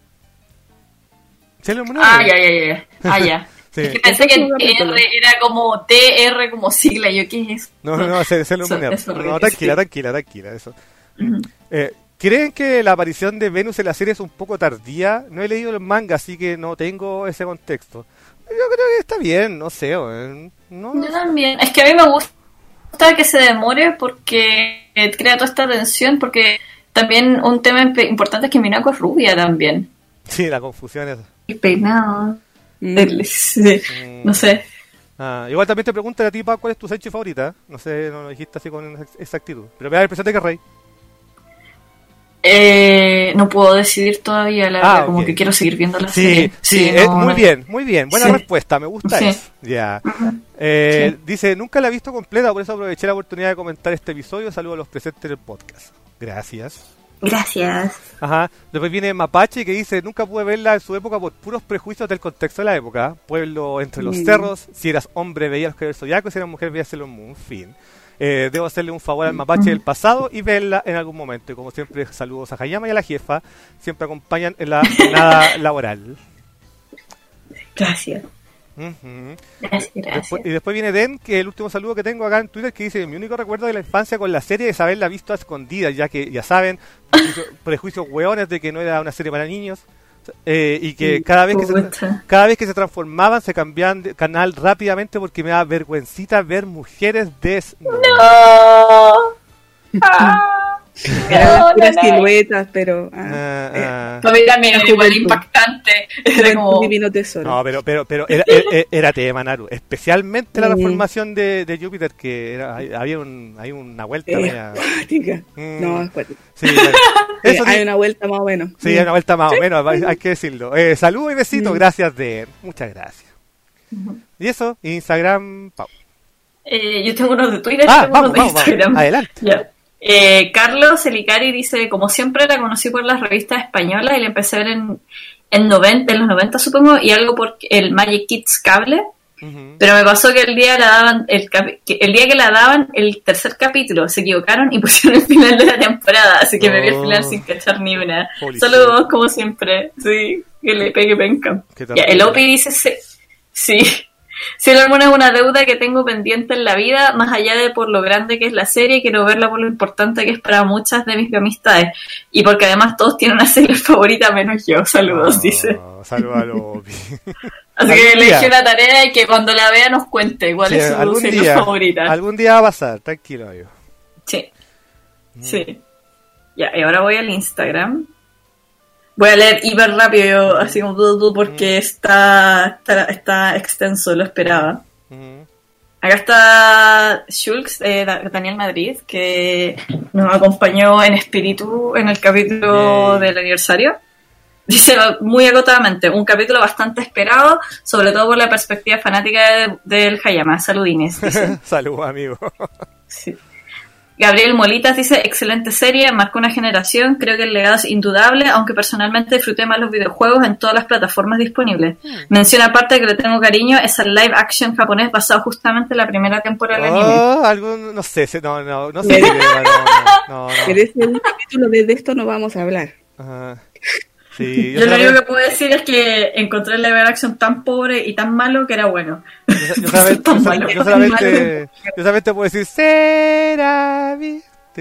Speaker 1: Sailor Moon R.
Speaker 2: Ya. Sí. Es que pensé que el R era como TR como sigla. Yo, ¿qué es eso?
Speaker 1: No, Sailor Moon R. No, tranquila, eso. ¿Creen que la aparición de Venus en la serie es un poco tardía? No he leído el manga, así que no tengo ese contexto. Yo creo que está bien, no sé.
Speaker 2: Yo también. Es que a mí me gusta que se demore porque crea toda esta tensión, porque también un tema importante es que Minako es rubia también.
Speaker 1: Sí, la confusión es...
Speaker 2: El peinado... No sé.
Speaker 1: Igual también te preguntan a ti, ¿cuál es tu senshi favorita? No sé, no lo dijiste así con exactitud. Pero me da la impresión de que es Rey.
Speaker 2: No puedo decidir todavía, la verdad, como que quiero seguir viendo la serie.
Speaker 1: Sí, muy bien, buena respuesta, me gusta eso. Ya. Dice: nunca la he visto completa, por eso aproveché la oportunidad de comentar este episodio. Saludos a los presentes del podcast. Gracias. Ajá. Después viene Mapache, que dice: nunca pude verla en su época por puros prejuicios del contexto de la época. Pueblo entre los cerros, si eras hombre veías los Caballeros Zodiacos, si eras mujer veías Sailor Moon. Fin. Debo hacerle un favor al Mapache del pasado y verla en algún momento. Y como siempre, saludos a Hayama y a la jefa. Siempre acompañan en la jornada laboral.
Speaker 3: Gracias.
Speaker 2: Gracias.
Speaker 1: Y después viene Den, que es el último saludo que tengo acá en Twitter, que dice: mi único recuerdo de la infancia con la serie es haberla visto a escondidas, ya que, ya saben, prejuicios hueones de que no era una serie para niños, y que cada vez que se transformaban se cambiaban de canal rápidamente porque me da vergüencita ver mujeres desnudas.
Speaker 3: Eran puras siluetas, pero...
Speaker 2: Para mí también es igual impactante.
Speaker 3: Era como... divino tesoro.
Speaker 1: No, pero era tema, Naru. Especialmente la transformación de Júpiter, que había una vuelta.
Speaker 3: No, es fuerte.
Speaker 1: Sí, eso
Speaker 3: hay una vuelta más o menos.
Speaker 1: Sí, hay una vuelta más o menos, hay que decirlo. Saludos y besitos, gracias muchas gracias. Y eso, Instagram, Pau.
Speaker 2: Yo tengo unos de Twitter,
Speaker 1: vamos,
Speaker 2: de Instagram.
Speaker 1: Vamos. Adelante.
Speaker 2: Yeah. Carlos Elicari dice: como siempre la conocí por las revistas españolas y la empecé a ver en los 90 supongo, y algo por el Magic Kids cable, pero me pasó que el día que la daban el tercer capítulo se equivocaron y pusieron el final de la temporada, así que me vi el final sin cachar ni una. Saludos como siempre, sí, que le pegue penca. El Opi dice: sí, Sailor Moon es una deuda que tengo pendiente en la vida, más allá de por lo grande que es la serie, quiero verla por lo importante que es para muchas de mis amistades. Y porque además todos tienen una serie favorita menos yo. Saludos, dice.
Speaker 1: Saludos a Lopi.
Speaker 2: Así que le dije una tarea y que cuando la vea nos cuente cuál es su serie favorita.
Speaker 1: Algún día va a pasar, tranquilo, amigo.
Speaker 2: Sí. Sí. Ya, y ahora voy al Instagram. Voy a leer hiper rápido, así como porque está extenso, lo esperaba. Acá está Shulks, Daniel Madrid, que nos acompañó en espíritu en el capítulo del aniversario. Dice muy acotadamente, un capítulo bastante esperado, sobre todo por la perspectiva fanática del Hayama. Saludines, dice.
Speaker 1: Salud, amigo.
Speaker 2: Sí. Gabriel Molitas dice, excelente serie, marcó una generación, creo que el legado es indudable, aunque personalmente disfruté más los videojuegos en todas las plataformas disponibles. Menciona aparte que le tengo cariño, es el live action japonés basado justamente en la primera temporada del anime.
Speaker 1: No sé. No.
Speaker 3: Pero ese es un capítulo de esto no vamos a hablar.
Speaker 1: Ajá. Sí,
Speaker 2: yo lo único que puedo decir es que encontré el live action tan pobre y tan malo que era bueno.
Speaker 1: Yo solamente puedo decir Serabi.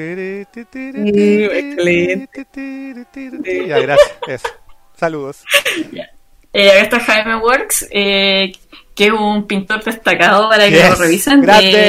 Speaker 1: Ya, gracias. Eso. Saludos.
Speaker 2: Acá está Jaime Works, que es un pintor destacado para que lo revisen.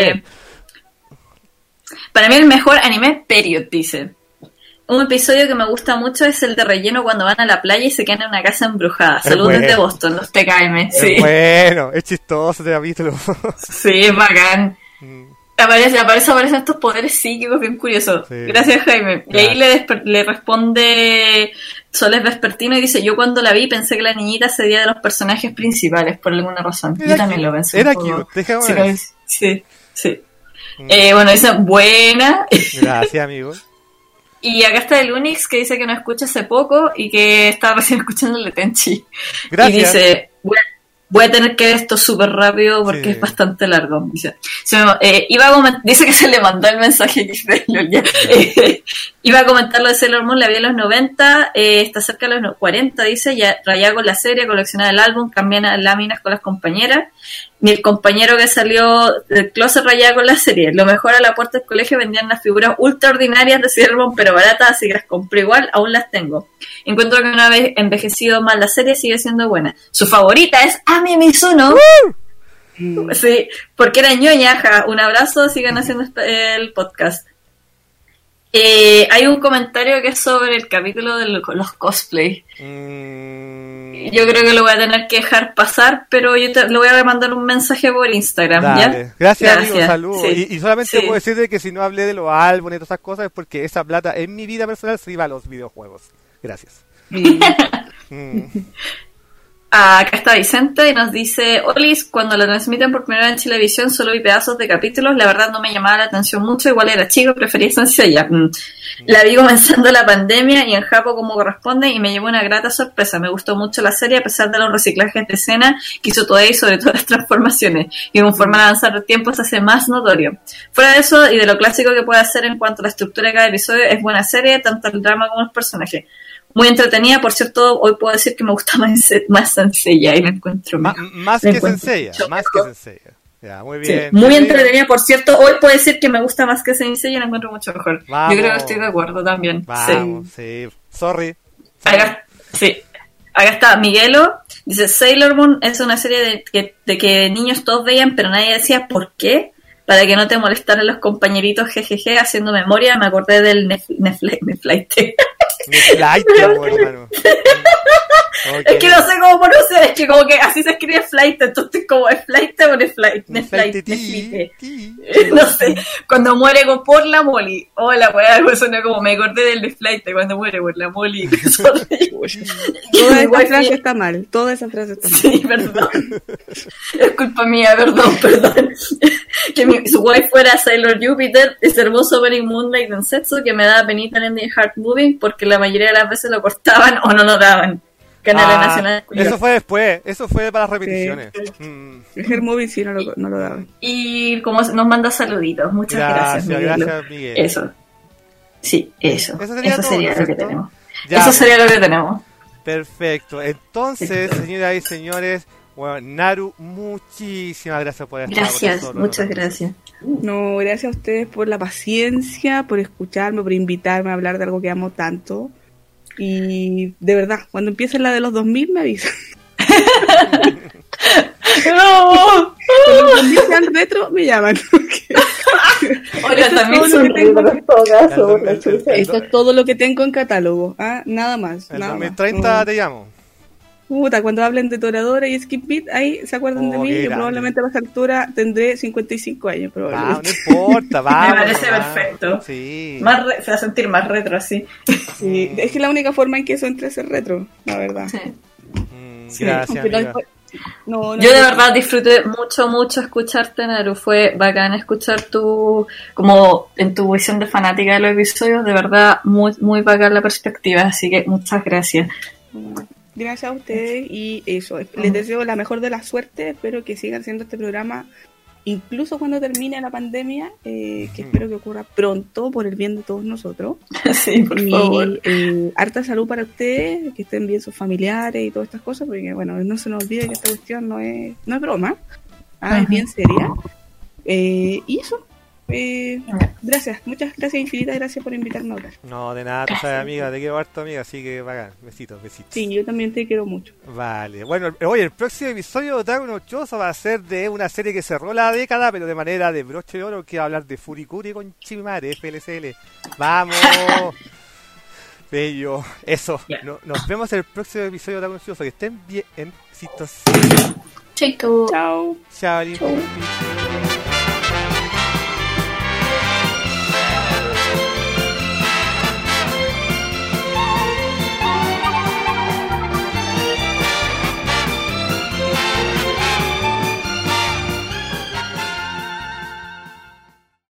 Speaker 2: Para mí el mejor anime, period, dice. Un episodio que me gusta mucho es el de relleno cuando van a la playa y se quedan en una casa embrujada. Saludos desde Boston, los TKM. Sí.
Speaker 1: Bueno, es chistoso este capítulo.
Speaker 2: Sí, es bacán. Aparecen estos poderes psíquicos bien curiosos. Sí. Gracias, Jaime. Y ahí le responde Soles Vespertino y dice, yo cuando la vi pensé que la niñita sería de los personajes principales, por alguna razón. Yo también lo pensé.
Speaker 1: Era cute, déjame ver.
Speaker 2: Sí. Bueno, esa buena.
Speaker 1: Gracias, amigo.
Speaker 2: Y acá está el Unix que dice que no escucha hace poco y que estaba recién escuchando el Tenchi.
Speaker 1: Gracias.
Speaker 2: Y dice, voy a tener que ver esto súper rápido porque es bastante largo. Dice, dice que se le mandó el mensaje iba a comentar lo de Sailor Moon, la vi en los 90, está cerca de los 40, dice, ya rayada con la serie, coleccionaba el álbum, cambiaba láminas con las compañeras. Ni el compañero que salió del closet rayada con la serie. Lo mejor, a la puerta del colegio vendían las figuras ultra ordinarias de Sailor Moon, pero baratas, así que las compré igual, aún las tengo. Encuentro que una vez envejecido mal la serie, sigue siendo buena. Su favorita es Ami Mizuno. Sí, porque era ñoña. Un abrazo, sigan haciendo el podcast. Hay un comentario que es sobre el capítulo de los cosplay. Yo creo que lo voy a tener que dejar pasar, pero yo le voy a mandar un mensaje por Instagram. ¿Ya?
Speaker 1: Gracias, amigo, saludos. Sí. Y solamente puedo decirte que si no hablé de los álbumes y todas esas cosas es porque esa plata en mi vida personal se iba a los videojuegos. Gracias.
Speaker 2: Acá está Vicente y nos dice, Olis, cuando la transmiten por primera vez en Chilevisión solo vi pedazos de capítulos, la verdad no me llamaba la atención mucho, igual era chico, prefería Sanseiya. La vi comenzando la pandemia y en Japón como corresponde y me llevó una grata sorpresa, me gustó mucho la serie a pesar de los reciclajes de escena que hizo Toei, sobre todo las transformaciones, y conforme al avanzar el tiempo se hace más notorio. Fuera de eso y de lo clásico que puede hacer en cuanto a la estructura de cada episodio, es buena serie, tanto el drama como los personajes. Muy entretenida, por cierto, hoy puedo decir que me gusta más Sanseiya y me encuentro
Speaker 1: más que Sanseiya. Ya, muy bien.
Speaker 2: Sí, muy entretenida, por cierto, hoy puedo decir que me gusta más que Sanseiya y la encuentro mucho mejor.
Speaker 1: Vamos.
Speaker 2: Yo creo que estoy de acuerdo también.
Speaker 1: Vamos, sí. Sorry.
Speaker 2: Acá está Miguelo, dice, Sailor Moon es una serie de que niños todos veían, pero nadie decía ¿por qué? Para que no te molestaran los compañeritos, jejeje, haciendo memoria, me acordé del Neflight.
Speaker 1: Hermano. Okay.
Speaker 2: Es que no sé cómo pronunciar, es que como que así se escribe flight, entonces como es flight o Neflight. No sé, cuando muere por la Molly. La weá, algo suena como me acordé del Neflight cuando muere por la Molly.
Speaker 3: Toda esa frase está mal,
Speaker 2: Sí, perdón. Es culpa mía, perdón. Que su wife fuera Sailor Jupiter, ese hermoso opening Moonlight Densetsu que me daba penita en The Heart Moving porque la mayoría de las veces lo cortaban o no lo daban. Canales nacionales.
Speaker 1: Eso fue después, eso fue para las repeticiones.
Speaker 3: El Heart Moving sí no lo daban.
Speaker 2: Y como nos manda saluditos, muchas gracias Miguel. Eso. Sí, eso sería lo que tenemos.
Speaker 1: Ya,
Speaker 2: eso sería lo que tenemos.
Speaker 1: Perfecto. Entonces, señoras y señores, Bueno, Naru, muchísimas gracias por estar
Speaker 2: Gracias,
Speaker 1: con nosotros.
Speaker 2: muchas gracias.
Speaker 3: No, gracias a ustedes por la paciencia, por escucharme, por invitarme a hablar de algo que amo tanto. Y de verdad, cuando empiece la de los 2000 me avisan.
Speaker 2: ¡No!
Speaker 3: Cuando los 2000 sean retro, me llaman.
Speaker 2: Oiga, también
Speaker 3: son
Speaker 4: en todo caso, la chucha.
Speaker 3: Eso es todo lo que tengo en catálogo. Nada más.
Speaker 1: En
Speaker 3: Nada
Speaker 1: 2030
Speaker 3: más.
Speaker 1: te llamo.
Speaker 3: Puta, cuando hablen de Toradora y Skip Beat, ahí se acuerdan de mí.
Speaker 1: Qué
Speaker 3: Yo
Speaker 1: grande.
Speaker 3: probablemente a esa altura tendré 55 años.
Speaker 1: Ah,
Speaker 3: Probablemente.
Speaker 1: no importa, vamos.
Speaker 2: Me parece
Speaker 1: nomás.
Speaker 2: perfecto.
Speaker 1: Sí.
Speaker 2: Se va a sentir más retro así.
Speaker 3: Sí, es que la única forma en que eso entre es ser retro, la verdad.
Speaker 2: Sí.
Speaker 3: Sí,
Speaker 1: Gracias,
Speaker 3: aunque no
Speaker 1: amiga.
Speaker 3: después- no,
Speaker 2: Yo de verdad disfruté mucho escucharte, Naru. Fue bacán escuchar como en tu visión de fanática de los episodios. De verdad, muy bacán la perspectiva. Así que muchas gracias.
Speaker 3: Gracias a ustedes y eso. Les deseo la mejor de la suerte. Espero que sigan haciendo este programa incluso cuando termine la pandemia, que espero que ocurra pronto por el bien de todos nosotros.
Speaker 2: Sí, por favor.
Speaker 3: Y harta salud para ustedes, que estén bien sus familiares y todas estas cosas, porque bueno, no se nos olvide que esta cuestión no es broma, es bien seria. Y eso, gracias, muchas gracias, infinitas gracias por invitarme a hablar.
Speaker 1: No, de nada, tú sabes, amiga, te quiero harto, amiga, así que bacán. Besitos.
Speaker 3: Sí, yo también te quiero mucho.
Speaker 1: Vale, bueno, oye, el próximo episodio de Dragon Ochoso va a ser de una serie que cerró la década, pero de manera de broche de oro, que va a hablar de Furikuri con Chimare, FLCL. ¡Vamos! Bello, eso.
Speaker 2: Yeah.
Speaker 1: Nos vemos en el próximo episodio de Dragon Ochoso. Que estén bien, besitos.
Speaker 2: Chaito.
Speaker 3: Chao.
Speaker 1: Chao, lindo.